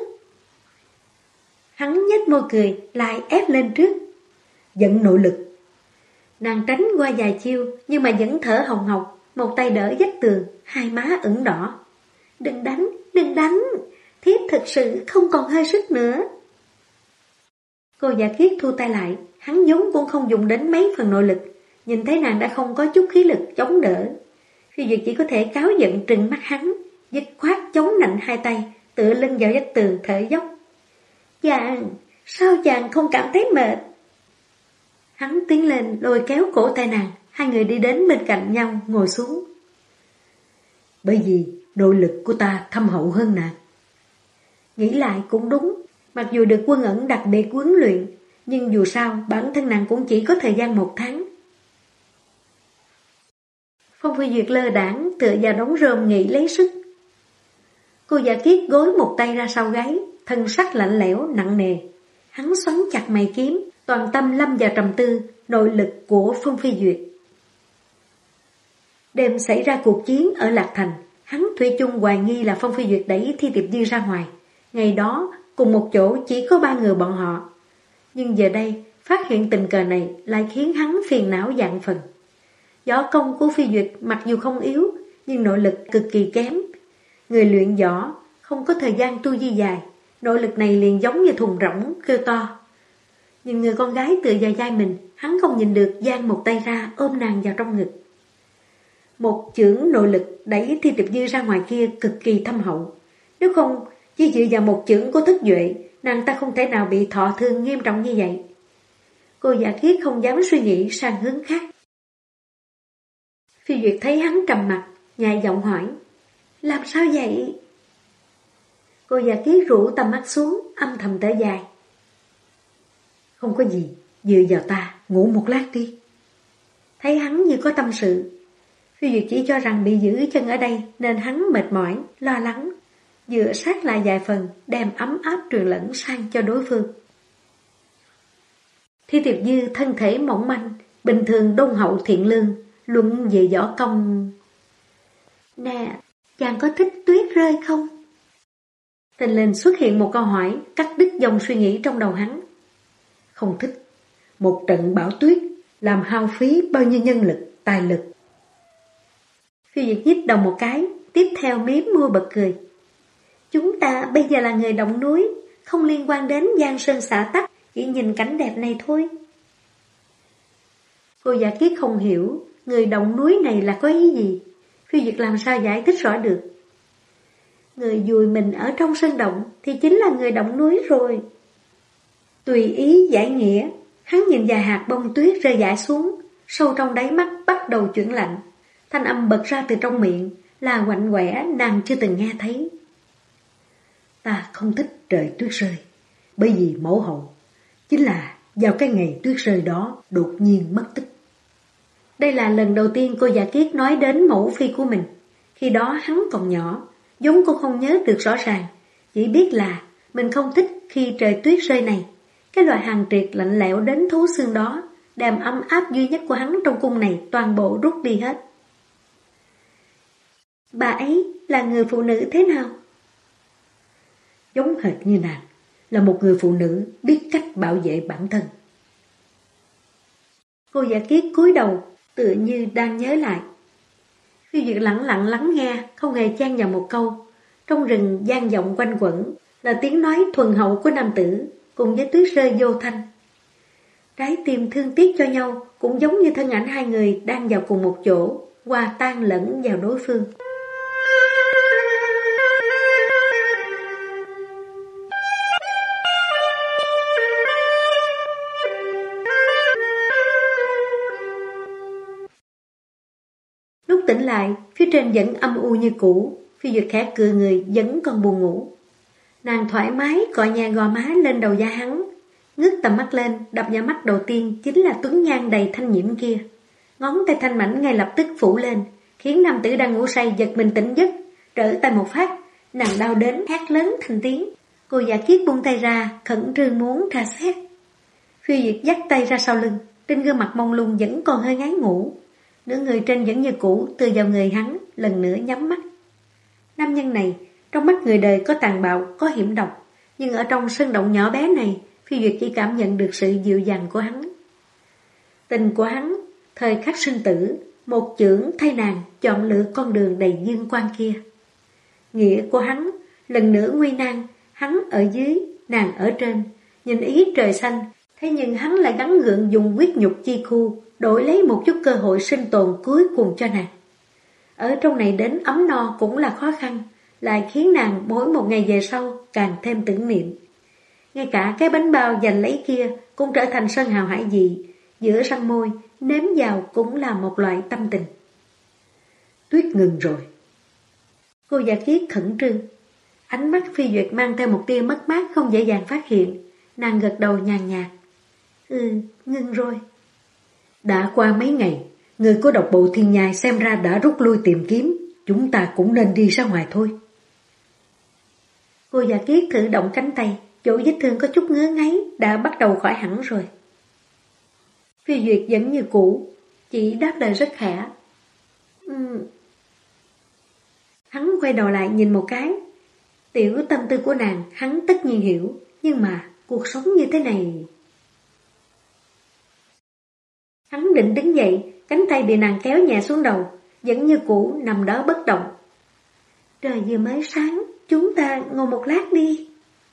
Hắn nhếch môi cười, lại ép lên trước. Dẫn nội lực. Nàng tránh qua vài chiêu, nhưng mà vẫn thở hồng hộc, một tay đỡ vách tường, hai má ửng đỏ. Đừng đánh, thiếp thật sự không còn hơi sức nữa. Cô Dạ Kiết thu tay lại, hắn vốn cũng không dùng đến mấy phần nội lực, nhìn thấy nàng đã không có chút khí lực chống đỡ. Phi Duyệt chỉ có thể cáo giận trừng mắt hắn, dứt khoát chống nạnh hai tay, tựa lưng vào vách tường thở dốc. Chàng, sao chàng không cảm thấy mệt? Hắn tiến lên lôi kéo cổ tay nàng, hai người đi đến bên cạnh nhau ngồi xuống. Bởi vì nội lực của ta thâm hậu hơn nàng. Nghĩ lại cũng đúng, mặc dù được Quân Ẩn đặc biệt huấn luyện, nhưng dù sao bản thân nàng cũng chỉ có thời gian 1 tháng. Phong Phi Duyệt lơ đãng tựa vào đống rơm nghỉ lấy sức. Cô Dạ Kiết gối một tay ra sau gáy, thân sắc lạnh lẽo nặng nề. Hắn xoắn chặt mày kiếm, toàn tâm lâm vào trầm tư, nội lực của Phong Phi Duyệt. Đêm xảy ra cuộc chiến ở Lạc Thành, hắn thủy chung hoài nghi là Phong Phi Duyệt đẩy Thi Tiệp Dư ra ngoài. Ngày đó, cùng một chỗ chỉ có 3 người bọn họ. Nhưng giờ đây, phát hiện tình cờ này lại khiến hắn phiền não vạn phần. Võ công của Phi Duyệt mặc dù không yếu, nhưng nội lực cực kỳ kém. Người luyện võ không có thời gian tu di dài, nội lực này liền giống như thùng rỗng kêu to. Nhưng người con gái tựa vào vai mình, hắn không nhìn được, giang một tay ra ôm nàng vào trong ngực. Một chưởng nội lực đẩy Thi Tiệp Dư ra ngoài kia cực kỳ thâm hậu. Nếu không chỉ dựa vào một chưởng của Thức Duệ, nàng ta không thể nào bị thọ thương nghiêm trọng như vậy. Cô Giả Kiết không dám suy nghĩ sang hướng khác. Phi Duyệt thấy hắn trầm mặt, nhẹ giọng hỏi: làm sao vậy? Cô Giả Kiết rũ tầm mắt xuống, âm thầm thở dài: không có gì, dựa vào ta, ngủ một lát đi. Thấy hắn như có tâm sự, Phi Duyệt chỉ cho rằng bị giữ chân ở đây nên hắn mệt mỏi, lo lắng, dựa sát lại vài phần, đem ấm áp truyền lẫn sang cho đối phương. Thi Tiệp Dư thân thể mỏng manh, bình thường đôn hậu thiện lương, luận về võ công. Nè, chàng có thích tuyết rơi không? Tình lên xuất hiện một câu hỏi, cắt đứt dòng suy nghĩ trong đầu hắn. Không thích. Một trận bão tuyết làm hao phí bao nhiêu nhân lực, tài lực. Phi Duyệt nhích đầu một cái, tiếp theo mím môi bật cười. Chúng ta bây giờ là người động núi, không liên quan đến giang sơn xã tắc, chỉ nhìn cảnh đẹp này thôi. Cô Giả Kiết không hiểu người động núi này là có ý gì. Phi Duyệt làm sao giải thích rõ được. Người vùi mình ở trong sơn động thì chính là người động núi rồi. Tùy ý giải nghĩa, hắn nhìn vài hạt bông tuyết rơi rải xuống, sâu trong đáy mắt bắt đầu chuyển lạnh. Thanh âm bật ra từ trong miệng là quạnh quẻ nàng chưa từng nghe thấy. Ta không thích trời tuyết rơi, bởi vì mẫu hậu chính là vào cái ngày tuyết rơi đó đột nhiên mất tích. Đây là lần đầu tiên cô Giả Kiết nói đến mẫu phi của mình. Khi đó hắn còn nhỏ, giống cô không nhớ được rõ ràng, chỉ biết là mình không thích khi trời tuyết rơi này. Cái loại hàng triệt lạnh lẽo đến thấu xương đó, đem ấm áp duy nhất của hắn trong cung này toàn bộ rút đi hết. Bà ấy là người phụ nữ thế nào? Giống hệt như nàng, là một người phụ nữ biết cách bảo vệ bản thân. Cô Giả Kiết cúi đầu, tựa như đang nhớ lại. Phi Duyệt lặng lặng lắng nghe, không hề chen vào một câu. Trong rừng vang vọng quanh quẩn là tiếng nói thuần hậu của nam tử, cùng với tuyết rơi vô thanh. Trái tim thương tiếc cho nhau, cũng giống như thân ảnh hai người đang vào cùng một chỗ, hòa tan lẫn vào đối phương. Lúc tỉnh lại, phía trên vẫn âm u như cũ. Phi Duyệt khẽ cười người, vẫn còn buồn ngủ. Nàng thoải mái cọ nhà gò má lên đầu da hắn, ngước tầm mắt lên, đập vào mắt đầu tiên chính là tuấn nhan đầy thanh nhiễm kia. Ngón tay thanh mảnh ngay lập tức phủ lên, khiến nam tử đang ngủ say giật mình tỉnh giấc. Trở tay một phát, nàng đau đến hét lớn thành tiếng. Cô Giả Kiết buông tay ra, khẩn trương muốn tra xét. Phi Duyệt dắt tay ra sau lưng, trên gương mặt mông lung vẫn còn hơi ngái ngủ. Nửa người trên vẫn như cũ, tựa vào người hắn, lần nữa nhắm mắt. Nam nhân này, trong mắt người đời có tàn bạo, có hiểm độc, nhưng ở trong sơn động nhỏ bé này, Phi Duyệt chỉ cảm nhận được sự dịu dàng của hắn. Tình của hắn, thời khắc sinh tử, một chưởng thay nàng chọn lựa con đường đầy dương quang kia. Nghĩa của hắn, lần nữa nguy nan, hắn ở dưới, nàng ở trên, nhìn ý trời xanh, thế nhưng hắn lại gắng gượng dùng huyết nhục chi khu, đổi lấy một chút cơ hội sinh tồn cuối cùng cho nàng. Ở trong này đến ấm no cũng là khó khăn, lại khiến nàng mỗi một ngày về sau càng thêm tưởng niệm. Ngay cả cái bánh bao giành lấy kia cũng trở thành sơn hào hải vị, giữa răng môi, nếm vào cũng là một loại tâm tình. Tuyết ngừng rồi. Cô Giả Kiết khẩn trương. Ánh mắt Phi Duyệt mang theo một tia mất mát không dễ dàng phát hiện. Nàng gật đầu nhàn nhạt. Ngừng rồi. Đã qua mấy ngày, người của độc bộ thiên nhai xem ra đã rút lui tìm kiếm. Chúng ta cũng nên đi ra ngoài thôi. Cô Giả Kiết thử động cánh tay, chỗ vết thương có chút ngứa ngáy đã bắt đầu khỏi hẳn rồi. Phi Duyệt vẫn như cũ, chỉ đáp lời rất khẽ. Hắn quay đầu lại nhìn một cái. Tiểu tâm tư của nàng hắn tất nhiên hiểu, nhưng mà cuộc sống như thế này... Hắn định đứng dậy, cánh tay bị nàng kéo nhẹ xuống đầu, vẫn như cũ nằm đó bất động. Trời vừa mới sáng, chúng ta ngồi một lát đi.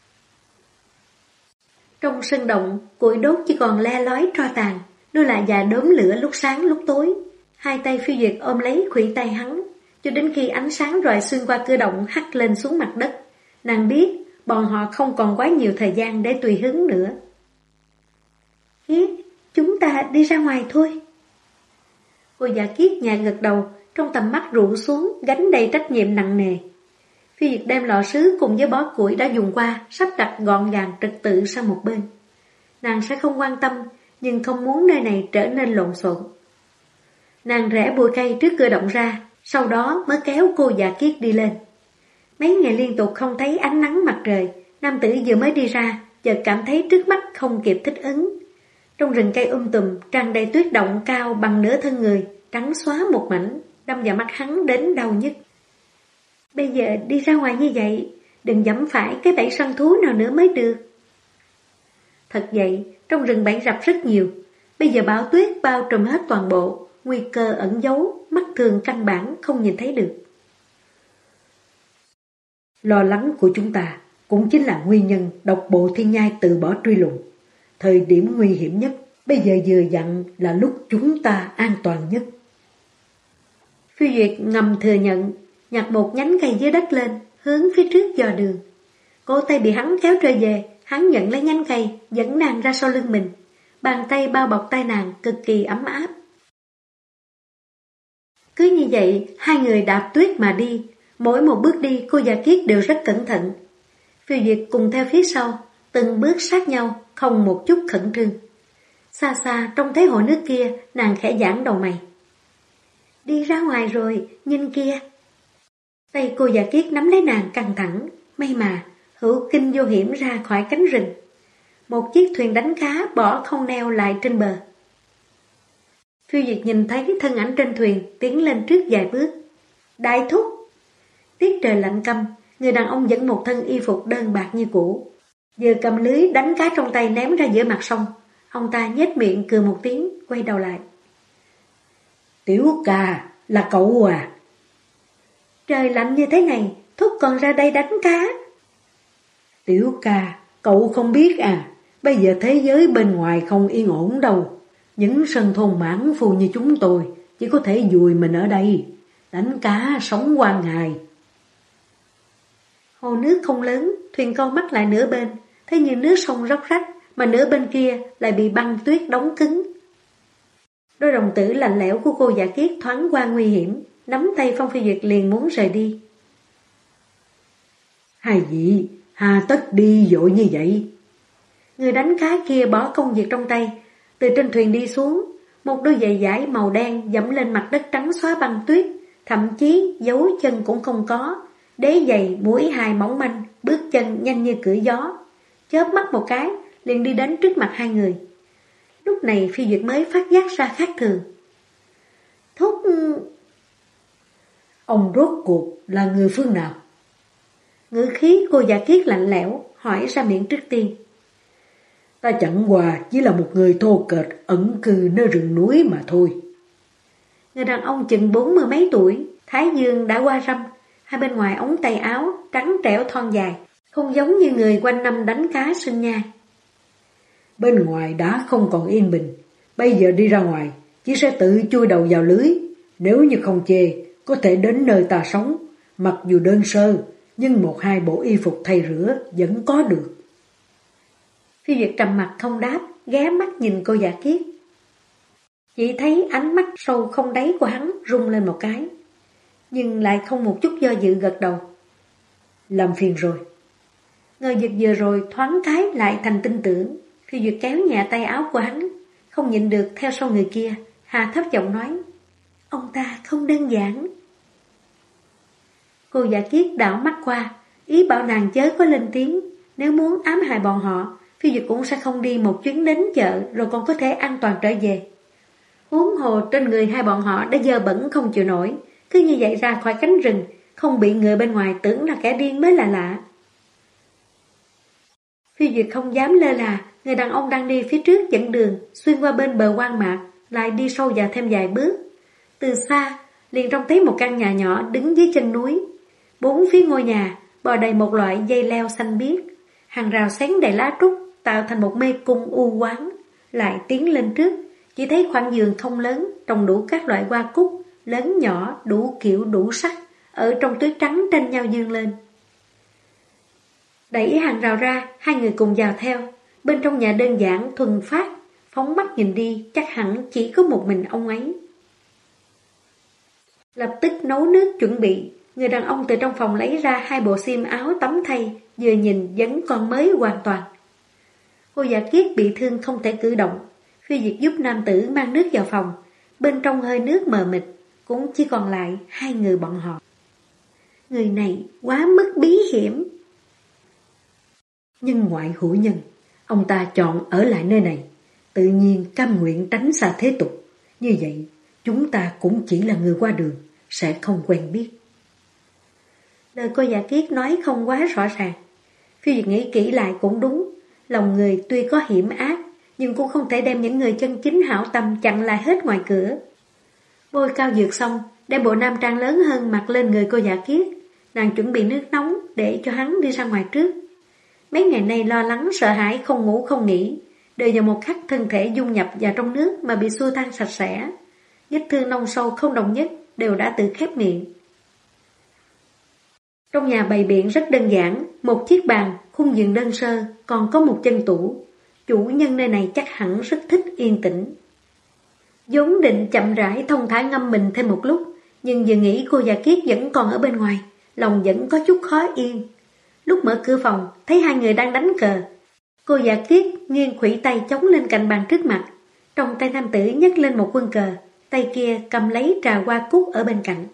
Trong sân động, củi đốt chỉ còn le lói tro tàn, đưa lại vài đốm lửa lúc sáng lúc tối. Hai tay Phi Duyệt ôm lấy khuỷu tay hắn, cho đến khi ánh sáng rọi xuyên qua cửa động hắt lên xuống mặt đất. Nàng biết bọn họ không còn quá nhiều thời gian để tùy hứng nữa. Kiết, chúng ta đi ra ngoài thôi. Cô Dạ Kiết nhẹ gật đầu, trong tầm mắt rũ xuống, gánh đầy trách nhiệm nặng nề. Phi Duyệt đem lò sứ cùng với bó củi đã dùng qua, sắp đặt gọn gàng trật tự sang một bên. Nàng sẽ không quan tâm, nhưng không muốn nơi này trở nên lộn xộn. Nàng rẽ bụi cây trước cửa động ra, sau đó mới kéo cô Dạ Kiết đi lên. Mấy ngày liên tục không thấy ánh nắng mặt trời, nam tử vừa mới đi ra, chợt cảm thấy trước mắt không kịp thích ứng. Trong rừng cây tùm, tràn đầy tuyết động cao bằng nửa thân người, trắng xóa một mảnh, đâm vào mắt hắn đến đau nhức. Bây giờ đi ra ngoài như vậy, đừng dẫm phải cái bẫy săn thú nào nữa mới được. Thật vậy, trong rừng bẫy rập rất nhiều, bây giờ bão tuyết bao trùm hết toàn bộ, nguy cơ ẩn giấu, mắt thường căn bản không nhìn thấy được. Lo lắng của chúng ta cũng chính là nguyên nhân độc bộ thiên nhai từ bỏ truy lùng. Thời điểm nguy hiểm nhất, bây giờ vừa dặn là lúc chúng ta an toàn nhất. Phi Duyệt ngầm thừa nhận, nhặt một nhánh cây dưới đất lên, hướng phía trước dò đường. Cổ tay bị hắn kéo trở về, hắn nhận lấy nhánh cây, dẫn nàng ra sau lưng mình. Bàn tay bao bọc tay nàng cực kỳ ấm áp. Cứ như vậy, hai người đạp tuyết mà đi. Mỗi một bước đi, cô Dạ Kiết đều rất cẩn thận. Phi Duyệt cùng theo phía sau, từng bước sát nhau, không một chút khẩn trương. Xa xa, trông thấy hồ nước kia, nàng khẽ giãn đầu mày. Đi ra ngoài rồi, nhìn kia. Tay cô Dạ Kiết nắm lấy nàng căng thẳng, may mà, hữu kinh vô hiểm ra khỏi cánh rừng. Một chiếc thuyền đánh cá bỏ không neo lại trên bờ. Phi Duyệt nhìn thấy thân ảnh trên thuyền tiến lên trước vài bước. Đại thúc! Tiết trời lạnh căm, người đàn ông dẫn một thân y phục đơn bạc như cũ. Vừa cầm lưới đánh cá trong tay ném ra giữa mặt sông. Ông ta nhếch miệng cười một tiếng, quay đầu lại. Tiểu ca, là cậu à? Trời lạnh như thế này, thúc còn ra đây đánh cá. Tiểu ca, cậu không biết à, bây giờ thế giới bên ngoài không yên ổn đâu. Những sân thôn mãn phu như chúng tôi chỉ có thể vùi mình ở đây, đánh cá sống qua ngày. Hồ nước không lớn, thuyền câu mắc lại nửa bên, thế nhưng nước sông róc rách, mà nửa bên kia lại bị băng tuyết đóng cứng. Đôi đồng tử lạnh lẽo của cô Dạ Kiết thoáng qua nguy hiểm, nắm tay Phong Phi Duyệt liền muốn rời đi. Hai vị, hà tất đi vội như vậy? Người đánh cá kia bỏ công việc trong tay, từ trên thuyền đi xuống, một đôi giày vải màu đen dẫm lên mặt đất trắng xóa băng tuyết, thậm chí dấu chân cũng không có, đế giày mũi hài mỏng manh, bước chân nhanh như cưỡi gió. Chớp mắt một cái, liền đi đến trước mặt hai người. Lúc này Phi Duyệt mới phát giác ra khác thường. Thúc... Ông rốt cuộc là người phương nào? Ngữ khí cô Dạ Kiết lạnh lẽo, hỏi ra miệng trước tiên. Ta chẳng qua chỉ là một người thô kệch ẩn cư nơi rừng núi mà thôi. Người đàn ông chừng 40 mấy tuổi, thái dương đã qua râm, hai bên ngoài ống tay áo trắng trẻo thon dài, không giống như người quanh năm đánh cá sinh nhai. Bên ngoài đã không còn yên bình, bây giờ đi ra ngoài chỉ sẽ tự chui đầu vào lưới. Nếu như không chê, có thể đến nơi ta sống, mặc dù đơn sơ, nhưng một hai bộ y phục thay rửa vẫn có được. Phi Duyệt trầm mặt không đáp, ghé mắt nhìn cô Dạ Kiết. Chỉ thấy ánh mắt sâu không đáy của hắn rung lên một cái, nhưng lại không một chút do dự gật đầu. Làm phiền rồi. Ngờ giật vừa rồi thoáng cái lại thành tin tưởng. Phi Duyệt kéo nhẹ tay áo của hắn, không nhịn được theo sau người kia, hạ thấp giọng nói. Ông ta không đơn giản. Cô Dạ Kiết đảo mắt qua, ý bảo nàng chớ có lên tiếng. Nếu muốn ám hại bọn họ, Phi Duyệt cũng sẽ không đi một chuyến đến chợ rồi còn có thể an toàn trở về. Huống hồ trên người hai bọn họ đã dơ bẩn không chịu nổi, cứ như vậy ra khỏi cánh rừng, không bị người bên ngoài tưởng là kẻ điên mới là lạ. Phi Duyệt không dám lơ là, người đàn ông đang đi phía trước dẫn đường, xuyên qua bên bờ hoang mạc, lại đi sâu vào thêm vài bước. Từ xa, liền trông thấy một căn nhà nhỏ đứng dưới chân núi. Bốn phía ngôi nhà bò đầy một loại dây leo xanh biếc, hàng rào xén đầy lá trúc tạo thành một mê cung u ám. Lại tiến lên trước, chỉ thấy khoảng vườn không lớn, trồng đủ các loại hoa cúc, lớn nhỏ, đủ kiểu đủ sắc, ở trong túi trắng tranh nhau dương lên. Đẩy hàng rào ra, hai người cùng vào theo. Bên trong nhà đơn giản thuần phát, phóng mắt nhìn đi chắc hẳn chỉ có một mình ông ấy. Lập tức nấu nước chuẩn bị, người đàn ông từ trong phòng lấy ra 2 bộ xiêm áo tắm thay, vừa nhìn vẫn còn mới hoàn toàn. Cô Dạ Kiết bị thương không thể cử động, Phi Duyệt giúp nam tử mang nước vào phòng, bên trong hơi nước mờ mịt, cũng chỉ còn lại 2 người bọn họ. Người này quá mức bí hiểm. Nhưng ngoại hữu nhân, ông ta chọn ở lại nơi này, tự nhiên cam nguyện tránh xa thế tục. Như vậy, chúng ta cũng chỉ là người qua đường, sẽ không quen biết. Lời cô Dạ Kiết nói không quá rõ ràng. Phi Duyệt nghĩ kỹ lại cũng đúng. Lòng người tuy có hiểm ác, nhưng cũng không thể đem những người chân chính hảo tâm chặn lại hết ngoài cửa. Bôi cao dược xong, đem bộ nam trang lớn hơn mặc lên người cô Dạ Kiết. Nàng chuẩn bị nước nóng để cho hắn đi ra ngoài trước. Mấy ngày nay lo lắng sợ hãi không ngủ không nghỉ, đều vào một khắc thân thể dung nhập vào trong nước mà bị xua tan sạch sẽ. Vết thương nông sâu không đồng nhất đều đã tự khép miệng. Trong nhà bày biện rất đơn giản, một chiếc bàn, khung giường đơn sơ, còn có một chân tủ. Chủ nhân nơi này chắc hẳn rất thích yên tĩnh. Vốn định chậm rãi thông thả ngâm mình thêm một lúc, nhưng vừa nghĩ cô Dạ Kiết vẫn còn ở bên ngoài, lòng vẫn có chút khó yên. Lúc mở cửa phòng, thấy 2 người đang đánh cờ. Cô Dạ Kiết nghiêng khuỷu tay chống lên cạnh bàn trước mặt. Trong tay nam tử nhấc lên một quân cờ, tay kia cầm lấy trà hoa cúc ở bên cạnh.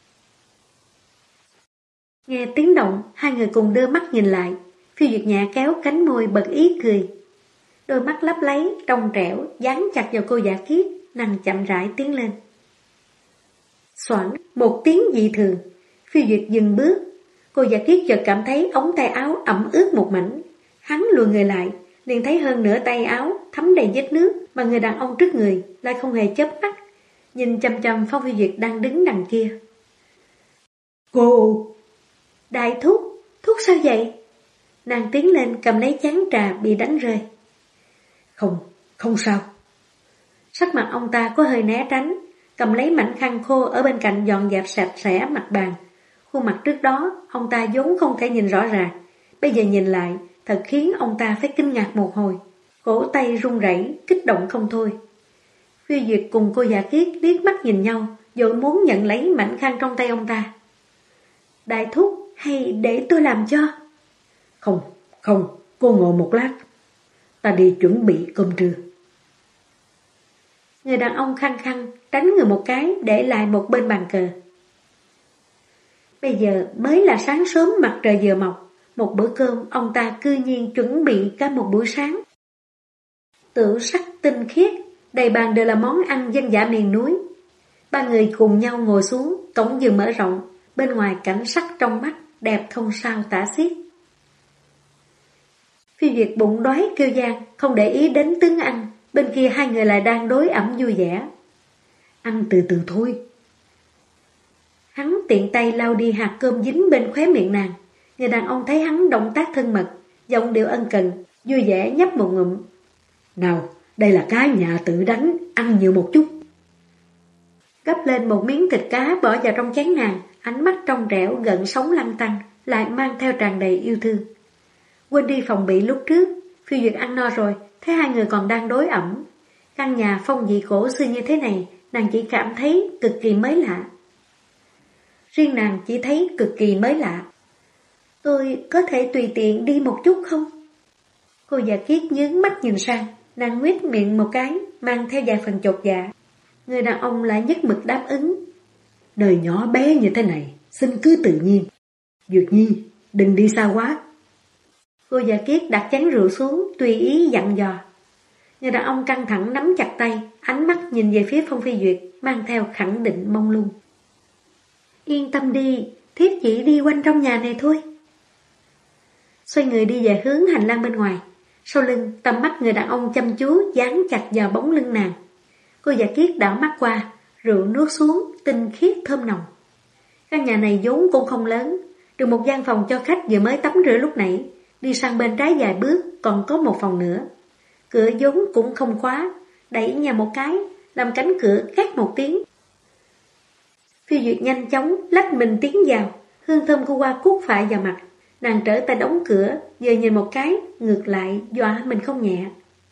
Nghe tiếng động, 2 người cùng đưa mắt nhìn lại. Phi Duyệt nhẹ kéo cánh môi bật ý cười. Đôi mắt lấp láy, trong trẻo, dán chặt vào cô Dạ Kiết, nàng chậm rãi tiến lên. Xoảng, một tiếng dị thường. Phi Duyệt dừng bước. Cô Dạ Kiết chợt cảm thấy ống tay áo ẩm ướt một mảnh. Hắn lùi người lại, liền thấy hơn nửa tay áo thấm đầy vết nước, mà người đàn ông trước người lại không hề chớp mắt, nhìn chăm chăm Phong Phi Duyệt đang đứng đằng kia. Cô... Đại thúc, thúc sao vậy? Nàng tiến lên cầm lấy chén trà bị đánh rơi. Không sao. Sắc mặt ông ta có hơi né tránh, cầm lấy mảnh khăn khô ở bên cạnh dọn dẹp sạch sẽ mặt bàn. Khuôn mặt trước đó, ông ta vốn không thể nhìn rõ ràng. Bây giờ nhìn lại, thật khiến ông ta phải kinh ngạc một hồi. Cổ tay run rẩy, kích động không thôi. Phi Duyệt cùng cô Dạ Kiết liếc mắt nhìn nhau, vội muốn nhận lấy mảnh khăn trong tay ông ta. Đại thúc, hay để tôi làm cho? Không, cô ngồi một lát. Ta đi chuẩn bị cơm trưa. Người đàn ông khăng khăng tránh người một cái để lại một bên bàn cờ. Bây giờ mới là sáng sớm mặt trời vừa mọc, một bữa cơm ông ta cư nhiên chuẩn bị cả một buổi sáng. Tửu sắc tinh khiết, đầy bàn đều là món ăn dân dã miền núi. 3 người cùng nhau ngồi xuống, cổng giường mở rộng, bên ngoài cảnh sắc trong mắt, đẹp không sao tả xiết. Phi Duyệt bụng đói kêu gian, không để ý đến tướng ăn, bên kia 2 người lại đang đối ẩm vui vẻ. Ăn từ từ thôi. Hắn tiện tay lau đi hạt cơm dính bên khóe miệng nàng. Người đàn ông thấy hắn động tác thân mật, giọng điệu ân cần, vui vẻ nhấp một ngụm. Nào, đây là cá nhà tự đánh, ăn nhiều một chút. Gấp lên một miếng thịt cá bỏ vào trong chén nàng, ánh mắt trong trẻo gợn sóng lăn tăn, lại mang theo tràn đầy yêu thương. Quên đi phòng bị lúc trước, Phi Duyệt ăn no rồi, thấy 2 người còn đang đối ẩm. Căn nhà phong vị cổ xưa như thế này, nàng chỉ cảm thấy cực kỳ mới lạ. Riêng nàng chỉ thấy cực kỳ mới lạ. Tôi có thể tùy tiện đi một chút không? Cô Dạ Kiết nhướng mắt nhìn sang, nàng nguyết miệng một cái, mang theo vài phần chột dạ. Người đàn ông lại nhất mực đáp ứng. Đời nhỏ bé như thế này, xin cứ tự nhiên. Duyệt Nhi, đừng đi xa quá. Cô Dạ Kiết đặt chén rượu xuống, tùy ý dặn dò. Người đàn ông căng thẳng nắm chặt tay, ánh mắt nhìn về phía Phong Phi Duyệt, mang theo khẳng định mông lung. Yên tâm đi, thiếp chỉ đi quanh trong nhà này thôi. xoay người đi về hướng hành lang bên ngoài. Sau lưng, tầm mắt người đàn ông chăm chú dán chặt vào bóng lưng nàng. Cô Dạ Kiết đảo mắt qua, rượu nuốt xuống, tinh khiết thơm nồng. Căn nhà này vốn cũng không lớn, được một gian phòng cho khách vừa mới tắm rửa lúc nãy. Đi sang bên trái vài bước còn có một phòng nữa. Cửa vốn cũng không khóa, đẩy nhà một cái, làm cánh cửa két một tiếng. Phiêu Duyệt nhanh chóng lách mình tiến vào, hương thơm của hoa cúc phả vào mặt. Nàng trở tay đóng cửa, vừa nhìn một cái, ngược lại dọa mình không nhẹ.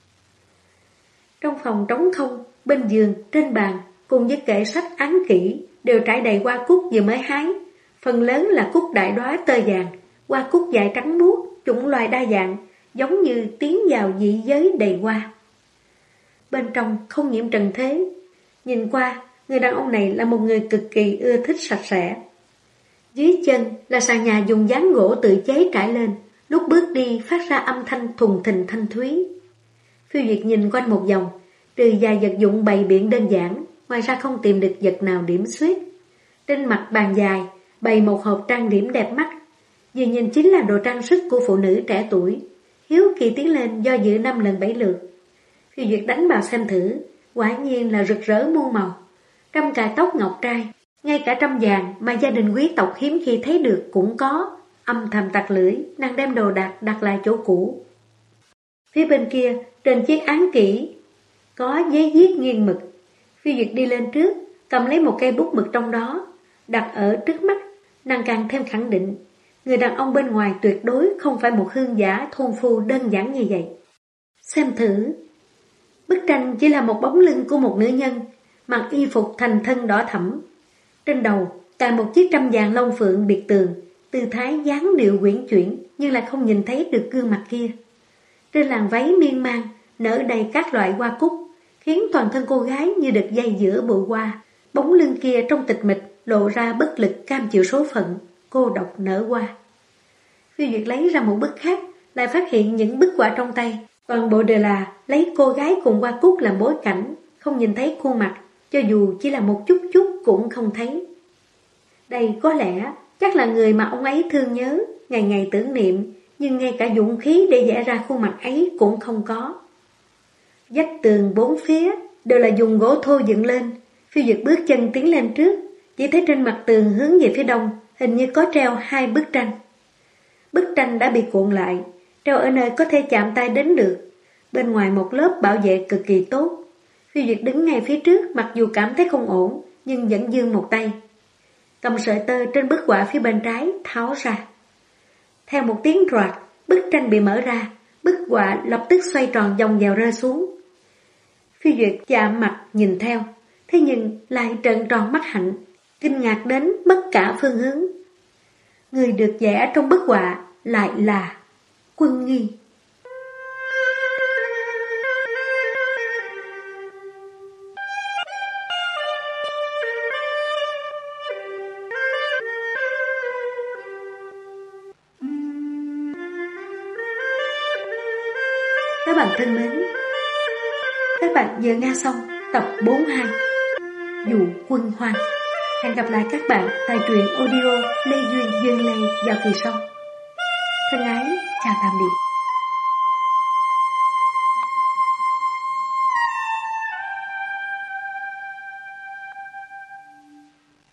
Trong phòng trống không, bên giường, trên bàn, cùng với kệ sách án kỹ, đều trải đầy hoa cúc vừa mới hái. Phần lớn là cúc đại đóa tơ vàng, hoa cúc dài trắng muốt, chủng loài đa dạng, giống như tiến vào dị giới đầy hoa. Bên trong không nhiễm trần thế. Nhìn qua, người đàn ông này là một người cực kỳ ưa thích sạch sẽ. Dưới chân là sàn nhà dùng dáng gỗ tự chế trải lên, lúc bước đi phát ra âm thanh thùng thình thanh thúy. Phiêu Duyệt nhìn quanh một vòng, trừ vài vật dụng bày biện đơn giản, ngoài ra không tìm được vật nào điểm xuyết. Trên mặt bàn dài, bày một hộp trang điểm đẹp mắt, vừa nhìn chính là đồ trang sức của phụ nữ trẻ tuổi. Hiếu kỳ tiến lên do dự 5 lần 7 lượt. Phiêu Duyệt đánh vào xem thử, quả nhiên là rực rỡ muôn màu. Trăm cài tóc ngọc trai, ngay cả trăm vàng mà gia đình quý tộc hiếm khi thấy được cũng có. Âm thầm tặc lưỡi, nàng đem đồ đạc đặt lại chỗ cũ. Phía bên kia, trên chiếc án kỹ, có giấy viết nghiêng mực. Phiêu Duyệt đi lên trước, cầm lấy một cây bút mực trong đó, đặt ở trước mắt, nàng càng thêm khẳng định. Người đàn ông bên ngoài tuyệt đối không phải một hương giả thôn phu đơn giản như vậy. Xem thử. Bức tranh chỉ là một bóng lưng của một nữ nhân, mặc y phục thành thân đỏ thẫm. Trên đầu cài một chiếc trăm vàng long phượng biệt tường, tư thái dáng điệu uyển chuyển nhưng lại không nhìn thấy được gương mặt kia. Trên làn váy miên man nở đầy các loại hoa cúc, khiến toàn thân cô gái như được dây giữa bụi hoa. Bóng lưng kia trong tịch mịch lộ ra bất lực cam chịu số phận, cô độc nở hoa. Phiêu Duyệt lấy ra một bức khác, lại phát hiện những bức họa trong tay toàn bộ đều là lấy cô gái cùng hoa cúc làm bối cảnh, không nhìn thấy khuôn mặt, cho dù chỉ là một chút chút cũng không thấy. Đây có lẽ chắc là người mà ông ấy thương nhớ, ngày ngày tưởng niệm, nhưng ngay cả dũng khí để vẽ ra khuôn mặt ấy cũng không có. Vách tường bốn phía đều là dùng gỗ thô dựng lên. Phiêu Duyệt bước chân tiến lên trước, chỉ thấy trên mặt tường hướng về phía đông hình như có treo 2 bức tranh. Bức tranh đã bị cuộn lại, treo ở nơi có thể chạm tay đến được. Bên ngoài một lớp bảo vệ cực kỳ tốt. Phiêu Duyệt đứng ngay phía trước, mặc dù cảm thấy không ổn, nhưng vẫn giương một tay, cầm sợi tơ trên bức họa phía bên trái tháo ra. Theo một tiếng roạt, bức tranh bị mở ra, bức họa lập tức xoay tròn vòng vào rơi xuống. Phiêu Duyệt chạm mặt nhìn theo, thế nhưng lại trợn tròn mắt hạnh, kinh ngạc đến bất cả phương hướng. Người được vẽ trong bức họa lại là Quân Nghi. Các bạn thân mến, các bạn vừa nghe xong tập 42 Dụ Quân Hoang. Hẹn gặp lại các bạn tại truyện audio Lê Duyên Dương Lê vào kỳ sau. Thân ái, chào tạm biệt.